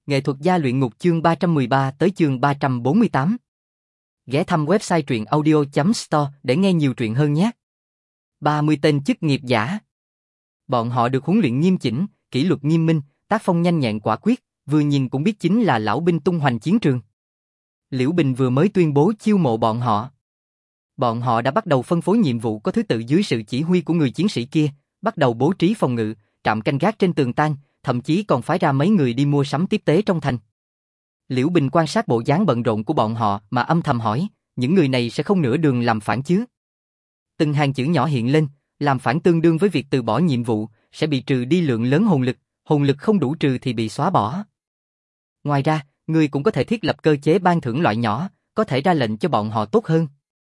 Nghệ thuật gia luyện ngục chương 313 tới chương 348. Ghé thăm website truyện audio.store để nghe nhiều truyện hơn nhé. 30 tên chức nghiệp giả. Bọn họ được huấn luyện nghiêm chỉnh, kỷ luật nghiêm minh, tác phong nhanh nhẹn quả quyết, vừa nhìn cũng biết chính là lão binh tung hoành chiến trường. Liễu Bình vừa mới tuyên bố chiêu mộ bọn họ. Bọn họ đã bắt đầu phân phối nhiệm vụ có thứ tự dưới sự chỉ huy của người chiến sĩ kia, bắt đầu bố trí phòng ngự, trạm canh gác trên tường tan, thậm chí còn phái ra mấy người đi mua sắm tiếp tế trong thành. Liễu Bình quan sát bộ dáng bận rộn của bọn họ mà âm thầm hỏi, những người này sẽ không nửa đường làm phản chứ? Từng hàng chữ nhỏ hiện lên, làm phản tương đương với việc từ bỏ nhiệm vụ, sẽ bị trừ đi lượng lớn hồn lực không đủ trừ thì bị xóa bỏ. Ngoài ra, ngươi cũng có thể thiết lập cơ chế ban thưởng loại nhỏ, có thể ra lệnh cho bọn họ tốt hơn.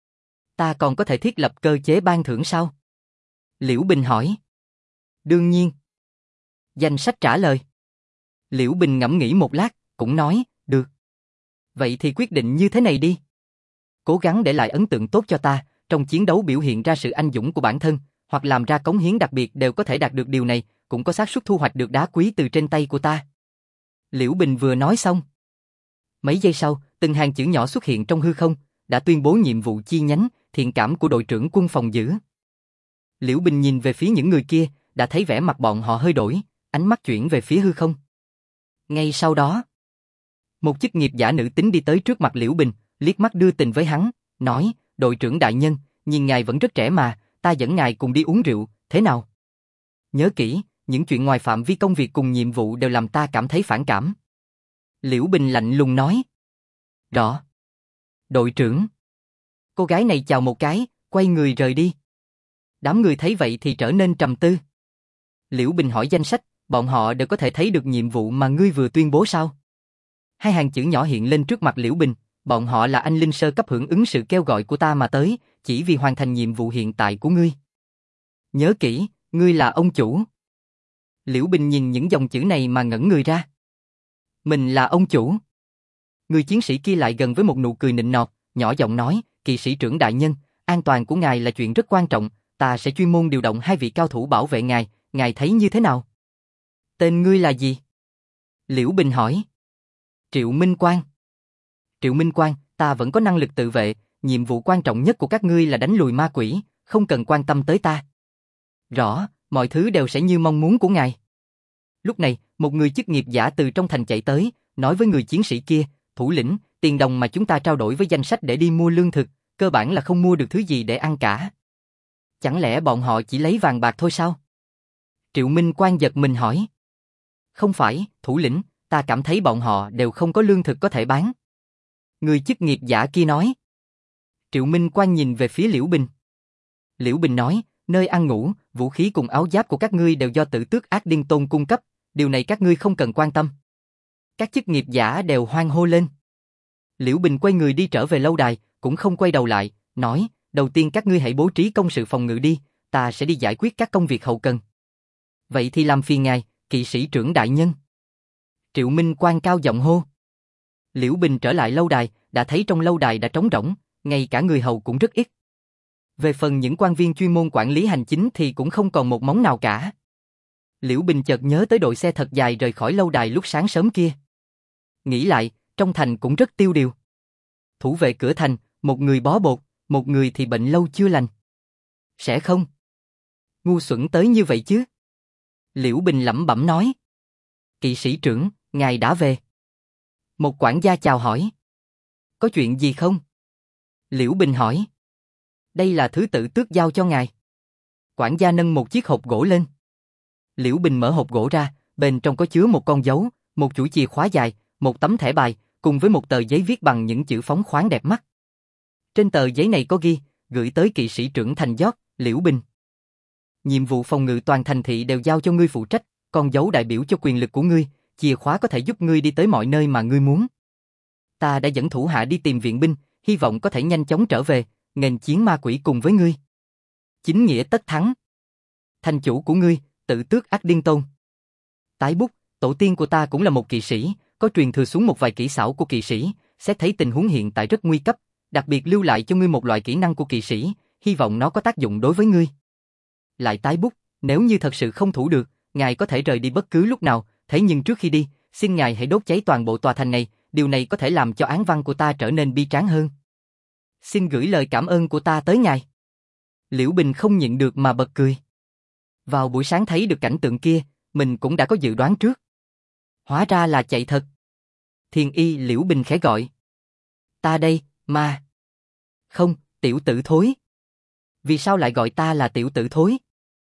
Ta còn có thể thiết lập cơ chế ban thưởng sao? Liễu Bình hỏi. Đương nhiên. Danh sách trả lời. Liễu Bình ngẫm nghĩ một lát, cũng nói, được. Vậy thì quyết định như thế này đi. Cố gắng để lại ấn tượng tốt cho ta, trong chiến đấu biểu hiện ra sự anh dũng của bản thân, hoặc làm ra cống hiến đặc biệt đều có thể đạt được điều này, cũng có xác suất thu hoạch được đá quý từ trên tay của ta. Liễu Bình vừa nói xong. Mấy giây sau, từng hàng chữ nhỏ xuất hiện trong hư không, đã tuyên bố nhiệm vụ chi nhánh, thiện cảm của đội trưởng quân phòng giữ. Liễu Bình nhìn về phía những người kia, đã thấy vẻ mặt bọn họ hơi đổi, ánh mắt chuyển về phía hư không. Ngay sau đó, một chức nghiệp giả nữ tính đi tới trước mặt Liễu Bình, liếc mắt đưa tình với hắn, nói, đội trưởng đại nhân, nhìn ngài vẫn rất trẻ mà, ta dẫn ngài cùng đi uống rượu, thế nào? Nhớ kỹ, những chuyện ngoài phạm vi công việc cùng nhiệm vụ đều làm ta cảm thấy phản cảm. Liễu Bình lạnh lùng nói. Rõ. Đội trưởng. Cô gái này chào một cái, quay người rời đi. Đám người thấy vậy thì trở nên trầm tư. Liễu Bình hỏi danh sách, bọn họ đều có thể thấy được nhiệm vụ mà ngươi vừa tuyên bố sao? Hai hàng chữ nhỏ hiện lên trước mặt Liễu Bình, bọn họ là anh linh sơ cấp hưởng ứng sự kêu gọi của ta mà tới, chỉ vì hoàn thành nhiệm vụ hiện tại của ngươi. Nhớ kỹ, ngươi là ông chủ. Liễu Bình nhìn những dòng chữ này mà ngẩn người ra. Mình là ông chủ. Người chiến sĩ kia lại gần với một nụ cười nịnh nọt, nhỏ giọng nói, kỵ sĩ trưởng đại nhân, an toàn của ngài là chuyện rất quan trọng, ta sẽ chuyên môn điều động 2 vị cao thủ bảo vệ ngài thấy như thế nào? Tên ngươi là gì? Liễu Bình hỏi. Triệu Minh Quang. Triệu Minh Quang, ta vẫn có năng lực tự vệ, nhiệm vụ quan trọng nhất của các ngươi là đánh lùi ma quỷ, không cần quan tâm tới ta. Rõ, mọi thứ đều sẽ như mong muốn của ngài. Lúc này, một người chức nghiệp giả từ trong thành chạy tới, nói với người chiến sĩ kia, thủ lĩnh, tiền đồng mà chúng ta trao đổi với danh sách để đi mua lương thực, cơ bản là không mua được thứ gì để ăn cả. Chẳng lẽ bọn họ chỉ lấy vàng bạc thôi sao? Triệu Minh Quang giật mình hỏi. Không phải, thủ lĩnh, ta cảm thấy bọn họ đều không có lương thực có thể bán. Người chức nghiệp giả kia nói. Triệu Minh Quang nhìn về phía Liễu Bình. Liễu Bình nói, nơi ăn ngủ, vũ khí cùng áo giáp của các ngươi đều do Tử Tước Ác Điên Tôn cung cấp, điều này các ngươi không cần quan tâm. Các chức nghiệp giả đều hoan hô lên. Liễu Bình quay người đi trở về lâu đài, cũng không quay đầu lại, nói, đầu tiên các ngươi hãy bố trí công sự phòng ngự đi, ta sẽ đi giải quyết các công việc hậu cần. Vậy thì làm phiền ngài, kỵ sĩ trưởng đại nhân. Triệu Minh Quang cao giọng hô. Liễu Bình trở lại lâu đài, đã thấy trong lâu đài đã trống rỗng, ngay cả người hầu cũng rất ít. Về phần những quan viên chuyên môn quản lý hành chính thì cũng không còn một móng nào cả. Liễu Bình chợt nhớ tới đội xe thật dài rời khỏi lâu đài lúc sáng sớm kia. Nghĩ lại, trong thành cũng rất tiêu điều. Thủ vệ cửa thành, một người bó bột, một người thì bệnh lâu chưa lành. Sẽ không? Ngu xuẩn tới như vậy chứ? Liễu Bình lẩm bẩm nói. Kỵ sĩ trưởng, ngài đã về. Một quản gia chào hỏi. Có chuyện gì không? Liễu Bình hỏi. Đây là thứ Tử Tước giao cho ngài. Quản gia nâng một chiếc hộp gỗ lên. Liễu Bình mở hộp gỗ ra, bên trong có chứa một con dấu, một chuỗi chìa khóa dài, một tấm thẻ bài, cùng với một tờ giấy viết bằng những chữ phóng khoáng đẹp mắt. Trên tờ giấy này có ghi, gửi tới kỵ sĩ trưởng thành Giót, Liễu Bình. Nhiệm vụ phòng ngự toàn thành thị đều giao cho ngươi phụ trách, con dấu đại biểu cho quyền lực của ngươi, chìa khóa có thể giúp ngươi đi tới mọi nơi mà ngươi muốn. Ta đã dẫn thủ hạ đi tìm viện binh, hy vọng có thể nhanh chóng trở về, nghênh chiến ma quỷ cùng với ngươi. Chính nghĩa tất thắng. Thành chủ của ngươi, Tử Tước Ác Điên Tôn. Tái bút, tổ tiên của ta cũng là một kỵ sĩ, có truyền thừa xuống một vài kỹ xảo của kỵ sĩ, xét thấy tình huống hiện tại rất nguy cấp, đặc biệt lưu lại cho ngươi một loại kỹ năng của kỵ sĩ, hy vọng nó có tác dụng đối với ngươi. Lại tái bút, nếu như thật sự không thủ được, ngài có thể rời đi bất cứ lúc nào, thế nhưng trước khi đi, xin ngài hãy đốt cháy toàn bộ tòa thành này, điều này có thể làm cho án văn của ta trở nên bi tráng hơn. Xin gửi lời cảm ơn của ta tới ngài. Liễu Bình không nhịn được mà bật cười. Vào buổi sáng thấy được cảnh tượng kia, mình cũng đã có dự đoán trước. Hóa ra là chạy thật. Thiền y Liễu Bình khẽ gọi. Ta đây, mà. Không, tiểu tử thối. Vì sao lại gọi ta là tiểu tử thối?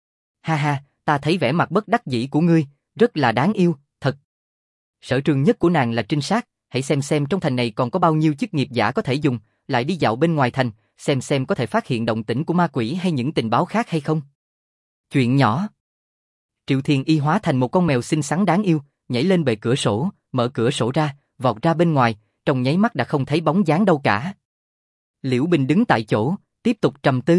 Ha ha, ta thấy vẻ mặt bất đắc dĩ của ngươi, rất là đáng yêu, thật. Sở trường nhất của nàng là trinh sát, hãy xem trong thành này còn có bao nhiêu chức nghiệp giả có thể dùng, lại đi dạo bên ngoài thành, xem có thể phát hiện động tĩnh của ma quỷ hay những tình báo khác hay không. Chuyện nhỏ. Triệu Thiền Y hóa thành một con mèo xinh xắn đáng yêu, nhảy lên bệ cửa sổ, mở cửa sổ ra, vọt ra bên ngoài, trong nháy mắt đã không thấy bóng dáng đâu cả. Liễu Bình đứng tại chỗ, tiếp tục trầm tư.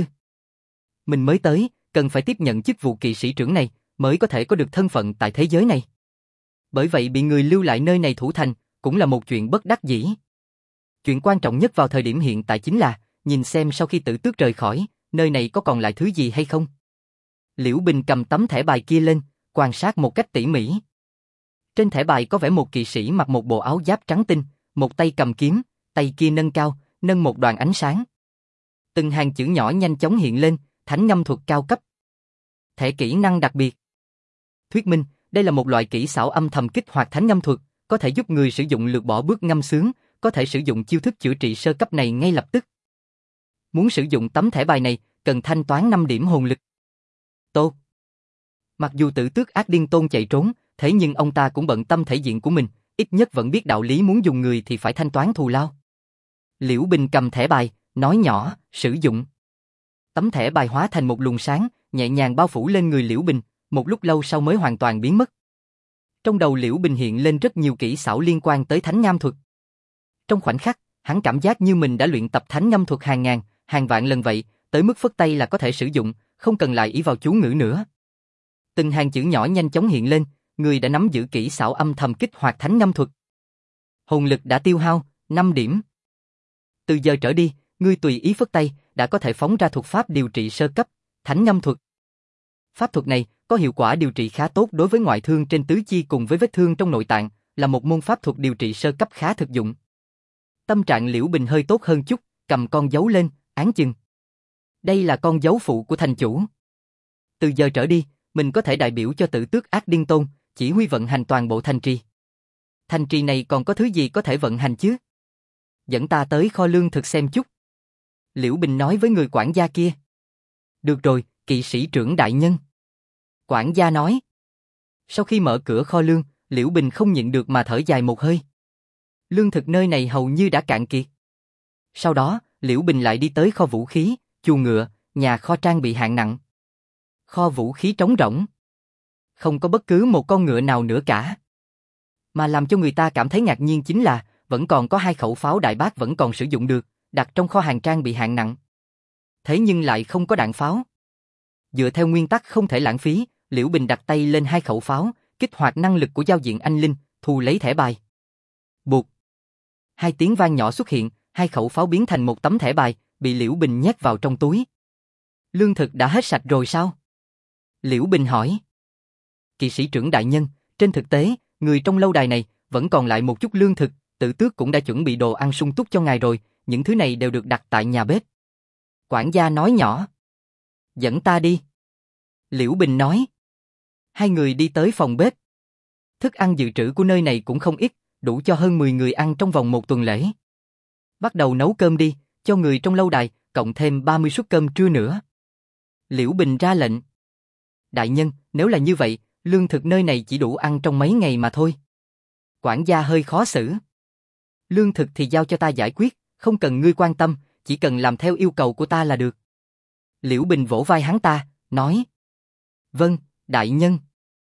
Mình mới tới, cần phải tiếp nhận chức vụ kỵ sĩ trưởng này, mới có thể có được thân phận tại thế giới này. Bởi vậy bị người lưu lại nơi này thủ thành, cũng là một chuyện bất đắc dĩ. Chuyện quan trọng nhất vào thời điểm hiện tại chính là, nhìn xem sau khi Tử Tước rời khỏi, nơi này có còn lại thứ gì hay không. Liễu Bình cầm tấm thẻ bài kia lên, quan sát một cách tỉ mỉ. Trên thẻ bài có vẽ một kỵ sĩ mặc một bộ áo giáp trắng tinh, một tay cầm kiếm, tay kia nâng cao, nâng một đoàn ánh sáng. Từng hàng chữ nhỏ nhanh chóng hiện lên, thánh ngâm thuật cao cấp. Thẻ kỹ năng đặc biệt. Thuyết minh, đây là một loại kỹ xảo âm thầm kích hoạt thánh ngâm thuật, có thể giúp người sử dụng lược bỏ bước ngâm sướng, có thể sử dụng chiêu thức chữa trị sơ cấp này ngay lập tức. Muốn sử dụng tấm thẻ bài này, cần thanh toán 5 điểm hồn lực. Tốt. Mặc dù Tử Tước Ác Điên Tôn chạy trốn, thế nhưng ông ta cũng bận tâm thể diện của mình, ít nhất vẫn biết đạo lý muốn dùng người thì phải thanh toán thù lao. Liễu Bình cầm thẻ bài, nói nhỏ, sử dụng. Tấm thẻ bài hóa thành một luồng sáng, nhẹ nhàng bao phủ lên người Liễu Bình, một lúc lâu sau mới hoàn toàn biến mất. Trong đầu Liễu Bình hiện lên rất nhiều kỹ xảo liên quan tới thánh ngâm thuật. Trong khoảnh khắc, hắn cảm giác như mình đã luyện tập thánh ngâm thuật hàng ngàn, hàng vạn lần vậy, tới mức phất tay là có thể sử dụng, không cần lại ỷ vào chú ngữ nữa. Từng hàng chữ nhỏ nhanh chóng hiện lên, người đã nắm giữ kỹ xảo âm thầm kích hoạt thánh ngâm thuật. Hồn lực đã tiêu hao, 5 điểm. Từ giờ trở đi, ngươi tùy ý phất tay, đã có thể phóng ra thuật pháp điều trị sơ cấp, thánh ngâm thuật. Pháp thuật này có hiệu quả điều trị khá tốt đối với ngoại thương trên tứ chi cùng với vết thương trong nội tạng, là một môn pháp thuật điều trị sơ cấp khá thực dụng. Tâm trạng Liễu Bình hơi tốt hơn chút, cầm con dấu lên, áng chừng. Đây là con dấu phụ của thành chủ. Từ giờ trở đi, mình có thể đại biểu cho Tử Tước Ác Điên Tôn, chỉ huy vận hành toàn bộ thành trì. Thành trì này còn có thứ gì có thể vận hành chứ? Dẫn ta tới kho lương thực xem chút. Liễu Bình nói với người quản gia kia. Được rồi, kỵ sĩ trưởng đại nhân. Quản gia nói. Sau khi mở cửa kho lương, Liễu Bình không nhịn được mà thở dài một hơi. Lương thực nơi này hầu như đã cạn kiệt. Sau đó, Liễu Bình lại đi tới kho vũ khí, chuồng ngựa, nhà kho trang bị hạng nặng. Kho vũ khí trống rỗng. Không có bất cứ một con ngựa nào nữa cả. Mà làm cho người ta cảm thấy ngạc nhiên chính là, vẫn còn có 2 khẩu pháo đại bác vẫn còn sử dụng được, đặt trong kho hàng trang bị hạng nặng. Thế nhưng lại không có đạn pháo. Dựa theo nguyên tắc không thể lãng phí, Liễu Bình đặt tay lên 2 khẩu pháo, kích hoạt năng lực của giao diện anh linh, thu lấy thẻ bài. Buộc. 2 tiếng vang nhỏ xuất hiện, 2 khẩu pháo biến thành một tấm thẻ bài, bị Liễu Bình nhét vào trong túi. Lương thực đã hết sạch rồi sao? Liễu Bình hỏi. Kỵ sĩ trưởng đại nhân, trên thực tế, người trong lâu đài này vẫn còn lại một chút lương thực, Tử Tước cũng đã chuẩn bị đồ ăn sung túc cho ngài rồi, những thứ này đều được đặt tại nhà bếp. Quản gia nói nhỏ. Dẫn ta đi. Liễu Bình nói. 2 người đi tới phòng bếp. Thức ăn dự trữ của nơi này cũng không ít, đủ cho hơn 10 người ăn trong vòng 1 tuần lễ. Bắt đầu nấu cơm đi, cho người trong lâu đài, cộng thêm 30 suất cơm trưa nữa. Liễu Bình ra lệnh. Đại nhân, nếu là như vậy, lương thực nơi này chỉ đủ ăn trong mấy ngày mà thôi. Quản gia hơi khó xử. Lương thực thì giao cho ta giải quyết, không cần ngươi quan tâm, chỉ cần làm theo yêu cầu của ta là được. Liễu Bình vỗ vai hắn ta, nói. Vâng, đại nhân.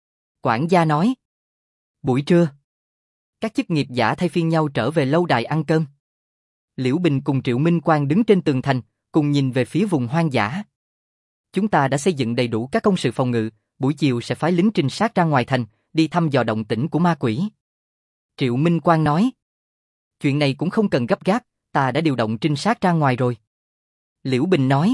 Quản gia nói. Buổi trưa, các chức nghiệp giả thay phiên nhau trở về lâu đài ăn cơm. Liễu Bình cùng Triệu Minh Quang đứng trên tường thành, cùng nhìn về phía vùng hoang dã. Chúng ta đã xây dựng đầy đủ các công sự phòng ngự, buổi chiều sẽ phái lính trinh sát ra ngoài thành, đi thăm dò động tĩnh của ma quỷ. Triệu Minh Quang nói. Chuyện này cũng không cần gấp gáp, ta đã điều động trinh sát ra ngoài rồi. Liễu Bình nói.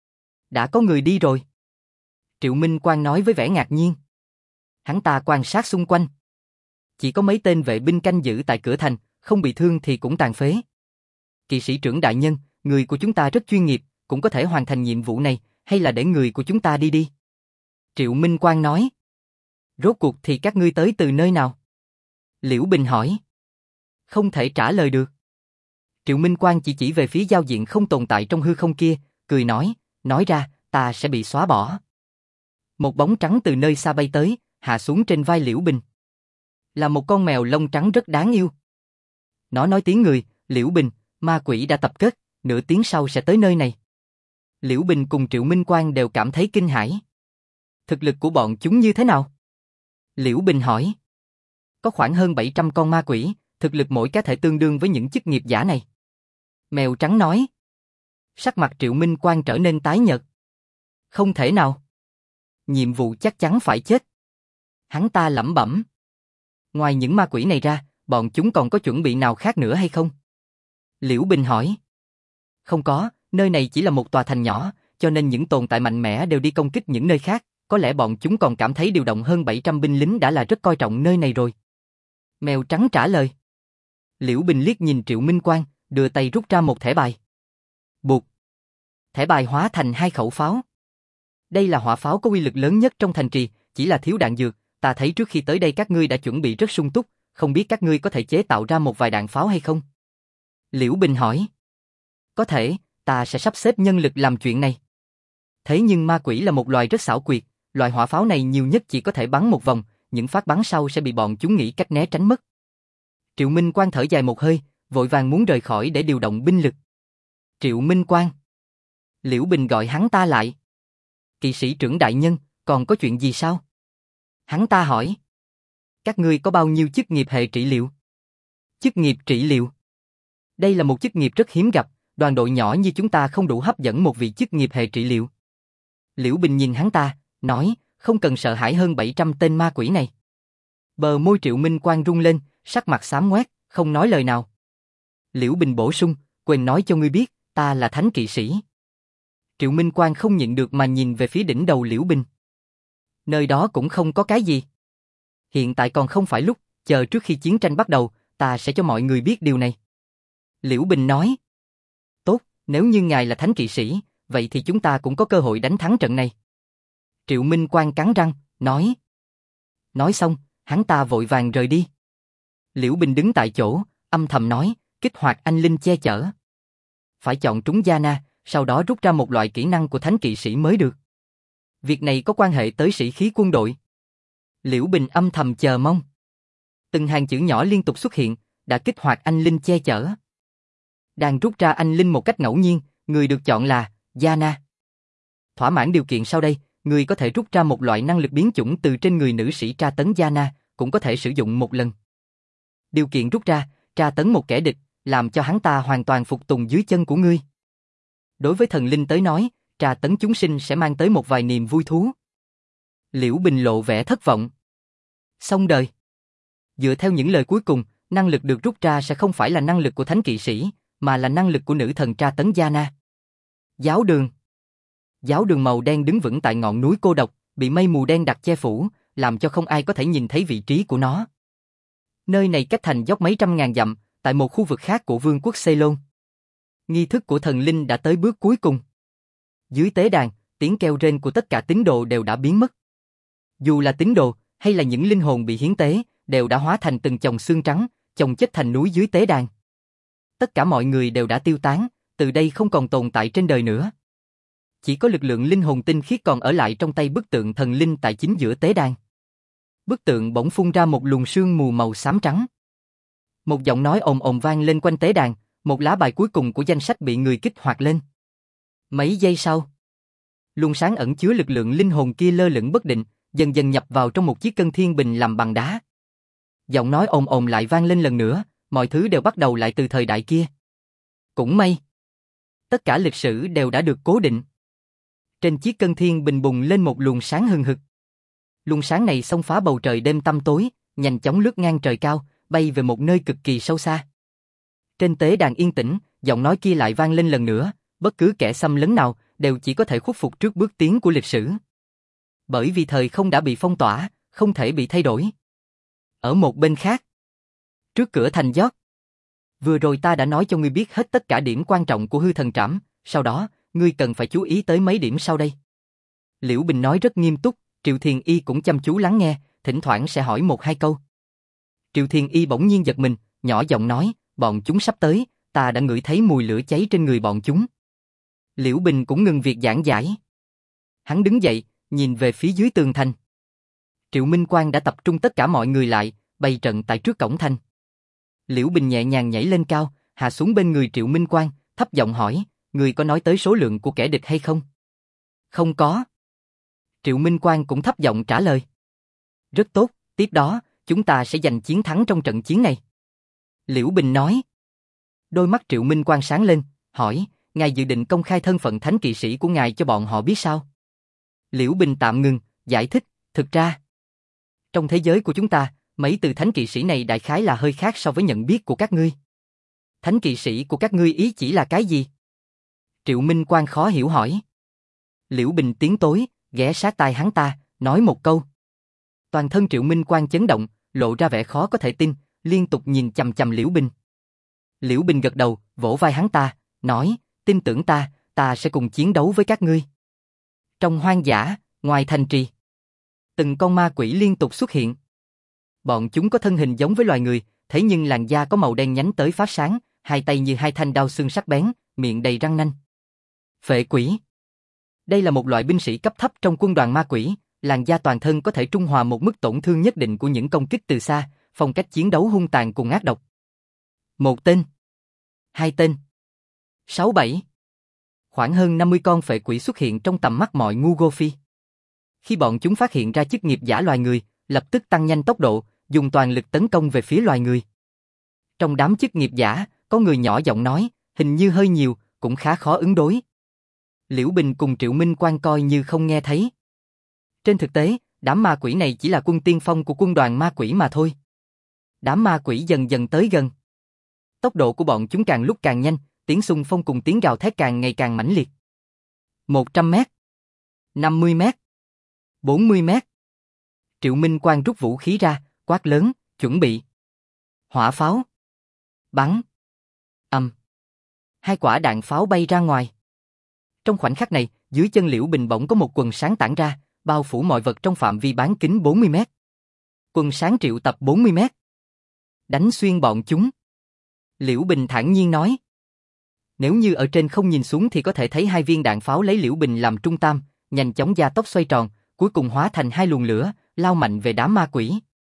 Đã có người đi rồi. Triệu Minh Quang nói với vẻ ngạc nhiên. Hắn ta quan sát xung quanh. Chỉ có mấy tên vệ binh canh giữ tại cửa thành, không bị thương thì cũng tàn phế. Kỵ sĩ trưởng đại nhân, người của chúng ta rất chuyên nghiệp, cũng có thể hoàn thành nhiệm vụ này, hay là để người của chúng ta đi đi? Triệu Minh Quang nói. Rốt cuộc thì các ngươi tới từ nơi nào? Liễu Bình hỏi. Không thể trả lời được. Triệu Minh Quang chỉ về phía giao diện không tồn tại trong hư không kia, cười nói ra, ta sẽ bị xóa bỏ. Một bóng trắng từ nơi xa bay tới, hạ xuống trên vai Liễu Bình. Là một con mèo lông trắng rất đáng yêu. Nó nói tiếng người, Liễu Bình, ma quỷ đã tập kết, nửa tiếng sau sẽ tới nơi này. Liễu Bình cùng Triệu Minh Quang đều cảm thấy kinh hãi. Thực lực của bọn chúng như thế nào? Liễu Bình hỏi. Có khoảng hơn 700 con ma quỷ, thực lực mỗi cá thể tương đương với những chức nghiệp giả này. Mèo trắng nói. Sắc mặt Triệu Minh Quang trở nên tái nhợt. Không thể nào. Nhiệm vụ chắc chắn phải chết. Hắn ta lẩm bẩm. Ngoài những ma quỷ này ra, bọn chúng còn có chuẩn bị nào khác nữa hay không? Liễu Bình hỏi. Không có, nơi này chỉ là một tòa thành nhỏ, cho nên những tồn tại mạnh mẽ đều đi công kích những nơi khác, có lẽ bọn chúng còn cảm thấy điều động hơn 700 binh lính đã là rất coi trọng nơi này rồi. Mèo trắng trả lời. Liễu Bình liếc nhìn Triệu Minh Quang, đưa tay rút ra một thẻ bài. Bụt. Thẻ bài hóa thành 2 khẩu pháo. Đây là hỏa pháo có uy lực lớn nhất trong thành trì, chỉ là thiếu đạn dược, ta thấy trước khi tới đây các ngươi đã chuẩn bị rất sung túc, không biết các ngươi có thể chế tạo ra một vài đạn pháo hay không? Liễu Bình hỏi. Có thể, ta sẽ sắp xếp nhân lực làm chuyện này. Thế nhưng ma quỷ là một loài rất xảo quyệt, loại hỏa pháo này nhiều nhất chỉ có thể bắn một vòng, những phát bắn sau sẽ bị bọn chúng nghĩ cách né tránh mất. Triệu Minh Quang thở dài một hơi, vội vàng muốn rời khỏi để điều động binh lực. Triệu Minh Quang. Liễu Bình gọi hắn ta lại. Kỵ sĩ trưởng đại nhân, còn có chuyện gì sao? Hắn ta hỏi. Các ngươi có bao nhiêu chức nghiệp hệ trị liệu? Chức nghiệp trị liệu. Đây là một chức nghiệp rất hiếm gặp, đoàn đội nhỏ như chúng ta không đủ hấp dẫn một vị chức nghiệp hệ trị liệu. Liễu Bình nhìn hắn ta, nói, không cần sợ hãi hơn 700 tên ma quỷ này. Bờ môi Triệu Minh Quang rung lên, sắc mặt xám ngoét, không nói lời nào. Liễu Bình bổ sung, quên nói cho ngươi biết, ta là thánh kỵ sĩ. Triệu Minh Quang không nhịn được mà nhìn về phía đỉnh đầu Liễu Bình. Nơi đó cũng không có cái gì. Hiện tại còn không phải lúc, chờ trước khi chiến tranh bắt đầu, ta sẽ cho mọi người biết điều này. Liễu Bình nói. Tốt, nếu như ngài là thánh kỵ sĩ, vậy thì chúng ta cũng có cơ hội đánh thắng trận này. Triệu Minh Quang cắn răng, nói. Nói xong, hắn ta vội vàng rời đi. Liễu Bình đứng tại chỗ, âm thầm nói, kích hoạt anh linh che chở. Phải chọn trúng Giana, sau đó rút ra một loại kỹ năng của thánh kỵ sĩ mới được. Việc này có quan hệ tới sĩ khí quân đội. Liễu Bình âm thầm chờ mong. Từng hàng chữ nhỏ liên tục xuất hiện, đã kích hoạt anh linh che chở. Đang rút ra anh linh một cách ngẫu nhiên, người được chọn là Giana. Thỏa mãn điều kiện sau đây, người có thể rút ra một loại năng lực biến chủng từ trên người nữ sĩ tra tấn Giana, cũng có thể sử dụng một lần. Điều kiện rút ra, tra tấn một kẻ địch, làm cho hắn ta hoàn toàn phục tùng dưới chân của ngươi. Đối với thần linh tới nói, tra tấn chúng sinh sẽ mang tới một vài niềm vui thú. Liễu Bình lộ vẻ thất vọng. Xong đời. Dựa theo những lời cuối cùng, năng lực được rút ra sẽ không phải là năng lực của thánh kỵ sĩ, mà là năng lực của nữ thần tra tấn Giana. Giáo đường. Giáo đường màu đen đứng vững tại ngọn núi cô độc, bị mây mù đen đặc che phủ, làm cho không ai có thể nhìn thấy vị trí của nó. Nơi này cách thành dốc mấy trăm ngàn dặm, tại một khu vực khác của vương quốc Ceylon. Nghi thức của thần linh đã tới bước cuối cùng. Dưới tế đàn, tiếng kêu rên của tất cả tín đồ đều đã biến mất. Dù là tín đồ, hay là những linh hồn bị hiến tế, đều đã hóa thành từng chồng xương trắng, chồng chất thành núi dưới tế đàn. Tất cả mọi người đều đã tiêu tán, từ đây không còn tồn tại trên đời nữa. Chỉ có lực lượng linh hồn tinh khiết còn ở lại trong tay bức tượng thần linh tại chính giữa tế đàn. Bức tượng bỗng phun ra một luồng sương mù màu xám trắng. Một giọng nói ồn ồn vang lên quanh tế đàn, một lá bài cuối cùng của danh sách bị người kích hoạt lên. Mấy giây sau, luồng sáng ẩn chứa lực lượng linh hồn kia lơ lửng bất định, dần dần nhập vào trong một chiếc cân thiên bình làm bằng đá. Giọng nói ồn ồn lại vang lên lần nữa, mọi thứ đều bắt đầu lại từ thời đại kia. Cũng may, tất cả lịch sử đều đã được cố định. Trên chiếc cân thiên bình bùng lên một luồng sáng hừng hực. Luồng sáng này xông phá bầu trời đêm tăm tối, nhanh chóng lướt ngang trời cao, bay về một nơi cực kỳ sâu xa. Trên tế đàn yên tĩnh, giọng nói kia lại vang lên lần nữa, bất cứ kẻ xâm lấn nào đều chỉ có thể khuất phục trước bước tiến của lịch sử. Bởi vì thời không đã bị phong tỏa, không thể bị thay đổi. Ở một bên khác, trước cửa thành Giót. Vừa rồi ta đã nói cho ngươi biết hết tất cả điểm quan trọng của hư thần trảm, sau đó, ngươi cần phải chú ý tới mấy điểm sau đây. Liễu Bình nói rất nghiêm túc, Triệu Thiền Y cũng chăm chú lắng nghe, thỉnh thoảng sẽ hỏi một hai câu. Triệu Thiền Y bỗng nhiên giật mình, nhỏ giọng nói, bọn chúng sắp tới, ta đã ngửi thấy mùi lửa cháy trên người bọn chúng. Liễu Bình cũng ngừng việc giảng giải. Hắn đứng dậy, nhìn về phía dưới tường thành. Triệu Minh Quang đã tập trung tất cả mọi người lại, bày trận tại trước cổng thành. Liễu Bình nhẹ nhàng nhảy lên cao, hạ xuống bên người Triệu Minh Quang, thấp giọng hỏi, người có nói tới số lượng của kẻ địch hay không? Không có. Triệu Minh Quang cũng thấp giọng trả lời. Rất tốt, tiếp đó, chúng ta sẽ giành chiến thắng trong trận chiến này. Liễu Bình nói. Đôi mắt Triệu Minh Quang sáng lên, hỏi, ngài dự định công khai thân phận thánh kỵ sĩ của ngài cho bọn họ biết sao? Liễu Bình tạm ngừng, giải thích, thực ra, trong thế giới của chúng ta, mấy từ thánh kỵ sĩ này đại khái là hơi khác so với nhận biết của các ngươi. Thánh kỵ sĩ của các ngươi ý chỉ là cái gì? Triệu Minh Quang khó hiểu hỏi. Liễu Bình tiến tối, ghé sát tai hắn ta, nói một câu. Toàn thân Triệu Minh Quang chấn động, lộ ra vẻ khó có thể tin, liên tục nhìn chằm chằm Liễu Bình. Liễu Bình gật đầu, vỗ vai hắn ta, nói, tin tưởng ta, ta sẽ cùng chiến đấu với các ngươi. Trong hoang dã, ngoài thành trì, từng con ma quỷ liên tục xuất hiện. Bọn chúng có thân hình giống với loài người, thế nhưng làn da có màu đen nhánh tới phát sáng, hai tay như hai thanh đao xương sắc bén, miệng đầy răng nanh. Phệ quỷ. Đây là một loại binh sĩ cấp thấp trong quân đoàn ma quỷ, làn da toàn thân có thể trung hòa một mức tổn thương nhất định của những công kích từ xa, phong cách chiến đấu hung tàn cùng ác độc. Một tên, hai tên, 6-7. Khoảng hơn 50 con phệ quỷ xuất hiện trong tầm mắt mọi ngu gô phi. Khi bọn chúng phát hiện ra chức nghiệp giả loài người, lập tức tăng nhanh tốc độ, dùng toàn lực tấn công về phía loài người. Trong đám chức nghiệp giả, có người nhỏ giọng nói, hình như hơi nhiều, cũng khá khó ứng đối. Liễu Bình cùng Triệu Minh Quang coi như không nghe thấy. Trên thực tế, đám ma quỷ này chỉ là quân tiên phong của quân đoàn ma quỷ mà thôi. Đám ma quỷ dần dần tới gần. Tốc độ của bọn chúng càng lúc càng nhanh, tiếng xung phong cùng tiếng gào thét càng ngày càng mãnh liệt. 100 mét, 50 mét, 40 mét. Triệu Minh Quang rút vũ khí ra, quát lớn, chuẩn bị. Hỏa pháo. Bắn. Hai quả đạn pháo bay ra ngoài. Trong khoảnh khắc này, dưới chân Liễu Bình bỗng có một quần sáng tản ra, bao phủ mọi vật trong phạm vi bán kính 40 mét. Quần sáng triệu tập 40 mét. Đánh xuyên bọn chúng. Liễu Bình thản nhiên nói. Nếu như ở trên không nhìn xuống thì có thể thấy hai viên đạn pháo lấy Liễu Bình làm trung tâm, nhanh chóng gia tốc xoay tròn, cuối cùng hóa thành hai luồng lửa, lao mạnh về đám ma quỷ.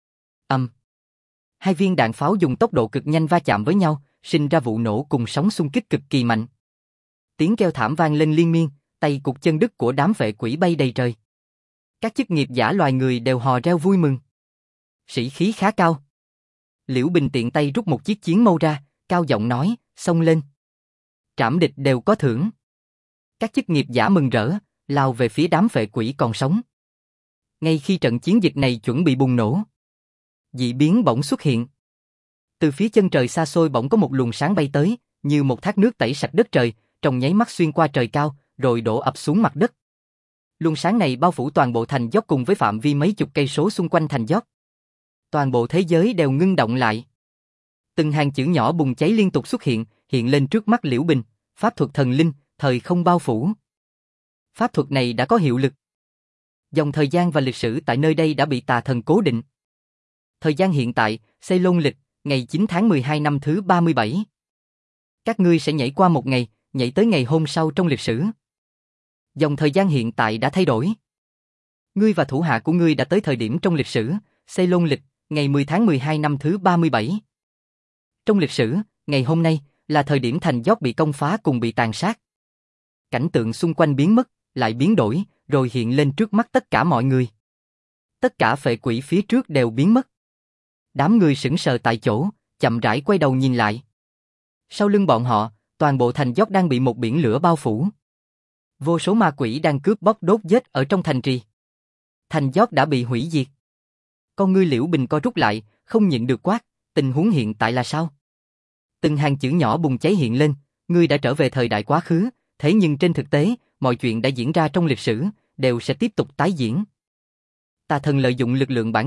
Hai viên đạn pháo dùng tốc độ cực nhanh va chạm với nhau, sinh ra vụ nổ cùng sóng xung kích cực kỳ mạnh. Tiếng kêu thảm vang lên liên miên, tay cụt chân đứt của đám phệ quỷ bay đầy trời. Các chức nghiệp giả loài người đều hò reo vui mừng. Sĩ khí khá cao. Liễu Bình tiện tay rút một chiếc chiến mâu ra, cao giọng nói, xông lên. Trảm địch đều có thưởng. Các chức nghiệp giả mừng rỡ, lao về phía đám phệ quỷ còn sống. Ngay khi trận chiến dịch này chuẩn bị bùng nổ, dị biến bỗng xuất hiện. Từ phía chân trời xa xôi bỗng có một luồng sáng bay tới, như một thác nước tẩy sạch đất trời, trong nháy mắt xuyên qua trời cao, rồi đổ ập xuống mặt đất. Luồng sáng này bao phủ toàn bộ thành Giót cùng với phạm vi mấy chục cây số xung quanh thành Giót. Toàn bộ thế giới đều ngưng động lại. Từng hàng chữ nhỏ bùng cháy liên tục xuất hiện, hiện lên trước mắt Liễu Bình, pháp thuật thần linh, thời không bao phủ. Pháp thuật này đã có hiệu lực. Dòng thời gian và lịch sử tại nơi đây đã bị tà thần cố định. Thời gian hiện tại, Ceylon lịch, ngày 9 tháng 12 năm thứ 37. Các ngươi sẽ nhảy qua một ngày, nhảy tới ngày hôm sau trong lịch sử. Dòng thời gian hiện tại đã thay đổi. Ngươi và thủ hạ của ngươi đã tới thời điểm trong lịch sử, Ceylon lịch, ngày 10 tháng 12 năm thứ 37. Trong lịch sử, ngày hôm nay, là thời điểm thành Giót bị công phá cùng bị tàn sát. Cảnh tượng xung quanh biến mất, lại biến đổi, rồi hiện lên trước mắt tất cả mọi người. Tất cả phệ quỷ phía trước đều biến mất. Đám người sững sờ tại chỗ, chậm rãi quay đầu nhìn lại. Sau lưng bọn họ, toàn bộ thành Giót đang bị một biển lửa bao phủ. Vô số ma quỷ đang cướp bóc đốt giết ở trong thành trì. Thành Giót đã bị hủy diệt. Con ngươi Liễu Bình co rút lại, không nhịn được quát, tình huống hiện tại là sao? Từng hàng chữ nhỏ bùng cháy hiện lên, ngươi đã trở về thời đại quá khứ, thế nhưng trên thực tế, mọi chuyện đã diễn ra trong lịch sử, đều sẽ tiếp tục tái diễn. Tà thần lợi dụng lực lượng bản thân,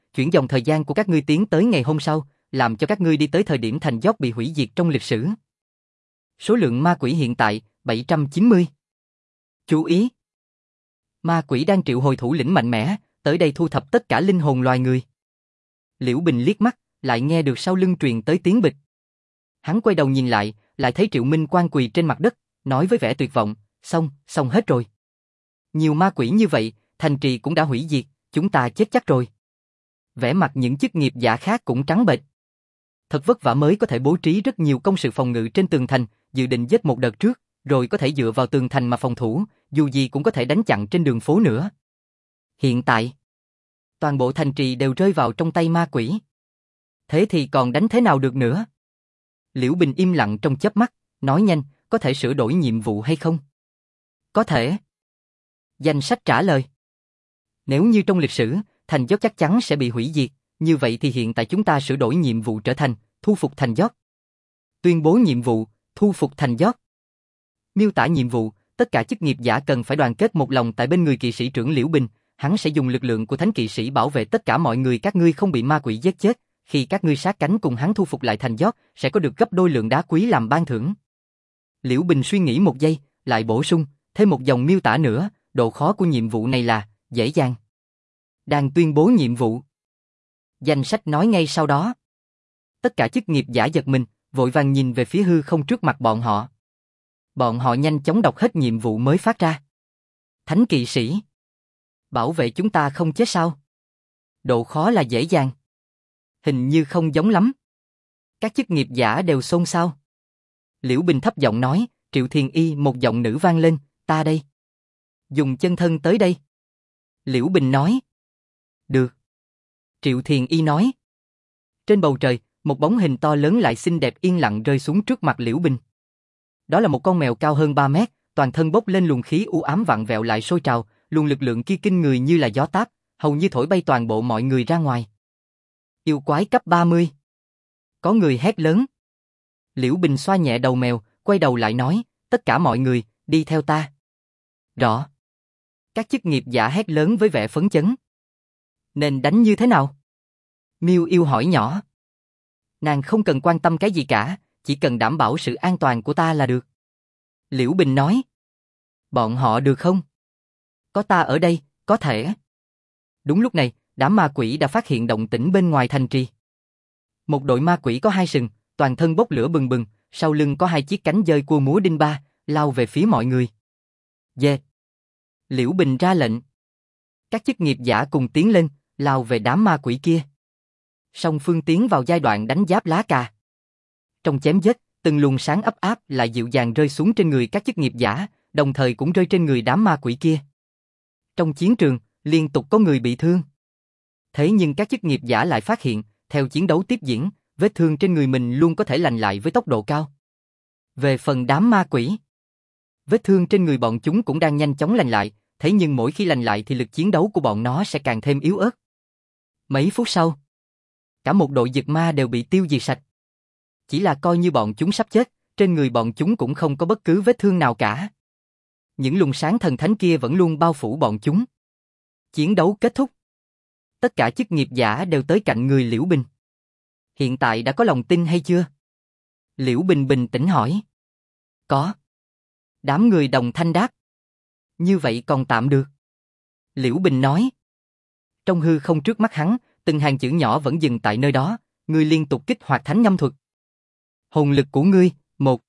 chuyển dòng thời gian của các ngươi tiến tới ngày hôm sau, làm cho các ngươi đi tới thời điểm thành dốc bị hủy diệt trong lịch sử. Số lượng ma quỷ hiện tại, 790. Chú ý! Ma quỷ đang triệu hồi thủ lĩnh mạnh mẽ, tới đây thu thập tất cả linh hồn loài người. Liễu Bình liếc mắt, lại nghe được sau lưng truyền tới tiếng bịch. Hắn quay đầu nhìn lại thấy Triệu Minh Quang quỳ trên mặt đất, nói với vẻ tuyệt vọng, xong hết rồi. Nhiều ma quỷ như vậy, thành trì cũng đã hủy diệt, chúng ta chết chắc rồi. Vẻ mặt những chức nghiệp giả khác cũng trắng bệch. Thật vất vả mới có thể bố trí rất nhiều công sự phòng ngự trên tường thành, dự định giết một đợt trước, rồi có thể dựa vào tường thành mà phòng thủ, dù gì cũng có thể đánh chặn trên đường phố nữa. Hiện tại, toàn bộ thành trì đều rơi vào trong tay ma quỷ. Thế thì còn đánh thế nào được nữa? Liễu Bình im lặng trong chớp mắt, nói nhanh, có thể sửa đổi nhiệm vụ hay không? Có thể. Danh sách trả lời. Nếu như trong lịch sử, thành dốc chắc chắn sẽ bị hủy diệt, như vậy thì hiện tại chúng ta sửa đổi nhiệm vụ trở thành thu phục thành dốc. Tuyên bố nhiệm vụ, thu phục thành dốc. Miêu tả nhiệm vụ, tất cả chức nghiệp giả cần phải đoàn kết một lòng tại bên người kỵ sĩ trưởng Liễu Bình, hắn sẽ dùng lực lượng của thánh kỵ sĩ bảo vệ tất cả mọi người các ngươi không bị ma quỷ giết chết, khi các ngươi sát cánh cùng hắn thu phục lại thành dốc, sẽ có được gấp đôi lượng đá quý làm ban thưởng. Liễu Bình suy nghĩ một giây, lại bổ sung, thêm một dòng miêu tả nữa, độ khó của nhiệm vụ này là dễ dàng. Đang tuyên bố nhiệm vụ. Danh sách nói ngay sau đó. Tất cả chức nghiệp giả giật mình, vội vàng nhìn về phía hư không trước mặt bọn họ. Bọn họ nhanh chóng đọc hết nhiệm vụ mới phát ra. Thánh kỵ sĩ. Bảo vệ chúng ta không chết sao? Độ khó là dễ dàng. Hình như không giống lắm. Các chức nghiệp giả đều xôn xao. Liễu Bình thấp giọng nói, Triệu Thiền Y một giọng nữ vang lên, ta đây. Dùng chân thân tới đây. Liễu Bình nói. Được. Triệu Thiền Y nói. Trên bầu trời, một bóng hình to lớn lại xinh đẹp yên lặng rơi xuống trước mặt Liễu Bình. Đó là một con mèo cao hơn 3 mét, toàn thân bốc lên luồng khí u ám vặn vẹo lại sôi trào, luồng lực lượng kia kinh người như là gió táp, hầu như thổi bay toàn bộ mọi người ra ngoài. Yêu quái cấp 30. Có người hét lớn. Liễu Bình xoa nhẹ đầu mèo, quay đầu lại nói, tất cả mọi người, đi theo ta. Rõ. Các chức nghiệp giả hét lớn với vẻ phấn chấn. Nên đánh như thế nào? Miêu Yêu hỏi nhỏ. Nàng không cần quan tâm cái gì cả, chỉ cần đảm bảo sự an toàn của ta là được. Liễu Bình nói. Bọn họ được không? Có ta ở đây, có thể. Đúng lúc này, đám ma quỷ đã phát hiện động tĩnh bên ngoài thành trì. Một đội ma quỷ có 2 sừng, toàn thân bốc lửa bừng bừng, sau lưng có 2 chiếc cánh dơi cua múa đinh ba, lao về phía mọi người. Dê. Liễu Bình ra lệnh. Các chức nghiệp giả cùng tiến lên, lao về đám ma quỷ kia. Song phương tiến vào giai đoạn đánh giáp lá cà. Trong chém giết, từng luồng sáng ấp áp lại dịu dàng rơi xuống trên người các chức nghiệp giả, đồng thời cũng rơi trên người đám ma quỷ kia. Trong chiến trường, liên tục có người bị thương. Thế nhưng các chức nghiệp giả lại phát hiện, theo chiến đấu tiếp diễn, vết thương trên người mình luôn có thể lành lại với tốc độ cao. Về phần đám ma quỷ, vết thương trên người bọn chúng cũng đang nhanh chóng lành lại, thế nhưng mỗi khi lành lại thì lực chiến đấu của bọn nó sẽ càng thêm yếu ớt. Mấy phút sau, cả một đội dực ma đều bị tiêu diệt sạch. Chỉ là coi như bọn chúng sắp chết, trên người bọn chúng cũng không có bất cứ vết thương nào cả. Những luồng sáng thần thánh kia vẫn luôn bao phủ bọn chúng. Chiến đấu kết thúc. Tất cả chức nghiệp giả đều tới cạnh người Liễu Bình. Hiện tại đã có lòng tin hay chưa? Liễu Bình bình tĩnh hỏi. Có. Đám người đồng thanh đáp. Như vậy còn tạm được. Liễu Bình nói. Trong hư không trước mắt hắn, từng hàng chữ nhỏ vẫn dừng tại nơi đó, ngươi liên tục kích hoạt thánh ngâm thuật. Hồn lực của ngươi, 1.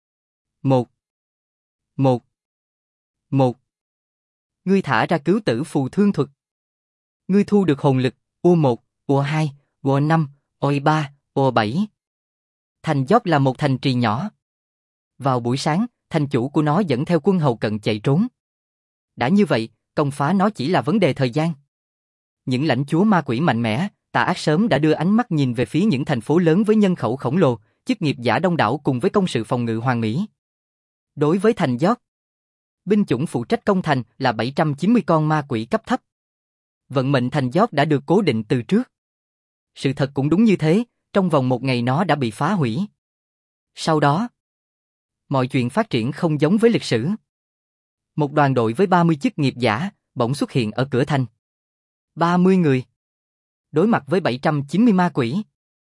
Ngươi thả ra cứu tử phù thương thuật. Ngươi thu được hồn lực, U1, U2, U5, U3, U7. Thành dốc là một thành trì nhỏ. Vào buổi sáng, thành chủ của nó dẫn theo quân hầu cận chạy trốn. Đã như vậy, công phá nó chỉ là vấn đề thời gian. Những lãnh chúa ma quỷ mạnh mẽ, tà ác sớm đã đưa ánh mắt nhìn về phía những thành phố lớn với nhân khẩu khổng lồ, chức nghiệp giả đông đảo cùng với công sự phòng ngự hoàn mỹ. Đối với thành dốc, binh chủng phụ trách công thành là 790 con ma quỷ cấp thấp. Vận mệnh thành dốc đã được cố định từ trước. Sự thật cũng đúng như thế, trong vòng 1 ngày nó đã bị phá hủy. Sau đó, mọi chuyện phát triển không giống với lịch sử. Một đoàn đội với 30 chức nghiệp giả bỗng xuất hiện ở cửa thành. 30 người. đối mặt với 790 ma quỷ.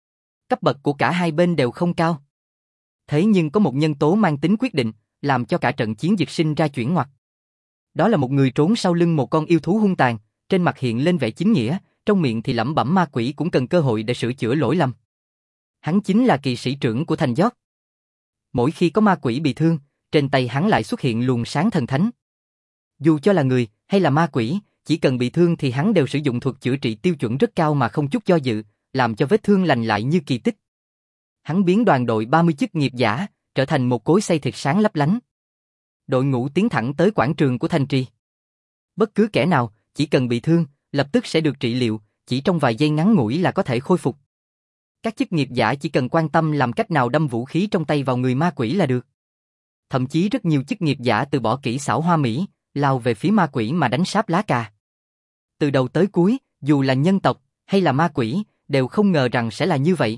Cấp bậc của cả hai bên đều không cao. Thế nhưng có một nhân tố mang tính quyết định, làm cho cả trận chiến dịch sinh ra chuyển ngoặt. Đó là một người trốn sau lưng một con yêu thú hung tàn, trên mặt hiện lên vẻ chính nghĩa, trong miệng thì lẩm bẩm ma quỷ cũng cần cơ hội để sửa chữa lỗi lầm. Hắn chính là kỵ sĩ trưởng của thành Giót. Mỗi khi có ma quỷ bị thương, trên tay hắn lại xuất hiện luồng sáng thần thánh. Dù cho là người hay là ma quỷ, chỉ cần bị thương thì hắn đều sử dụng thuật chữa trị tiêu chuẩn rất cao mà không chút do dự, làm cho vết thương lành lại như kỳ tích. Hắn biến đoàn đội 30 chức nghiệp giả, trở thành một cối xay thịt sáng lấp lánh. Đội ngũ tiến thẳng tới quảng trường của thành trì. Bất cứ kẻ nào, chỉ cần bị thương, lập tức sẽ được trị liệu, chỉ trong vài giây ngắn ngủi là có thể khôi phục. Các chức nghiệp giả chỉ cần quan tâm làm cách nào đâm vũ khí trong tay vào người ma quỷ là được. Thậm chí rất nhiều chức nghiệp giả từ bỏ kỹ xảo hoa mỹ, lao về phía ma quỷ mà đánh sáp lá cà. Từ đầu tới cuối, dù là nhân tộc hay là ma quỷ, đều không ngờ rằng sẽ là như vậy.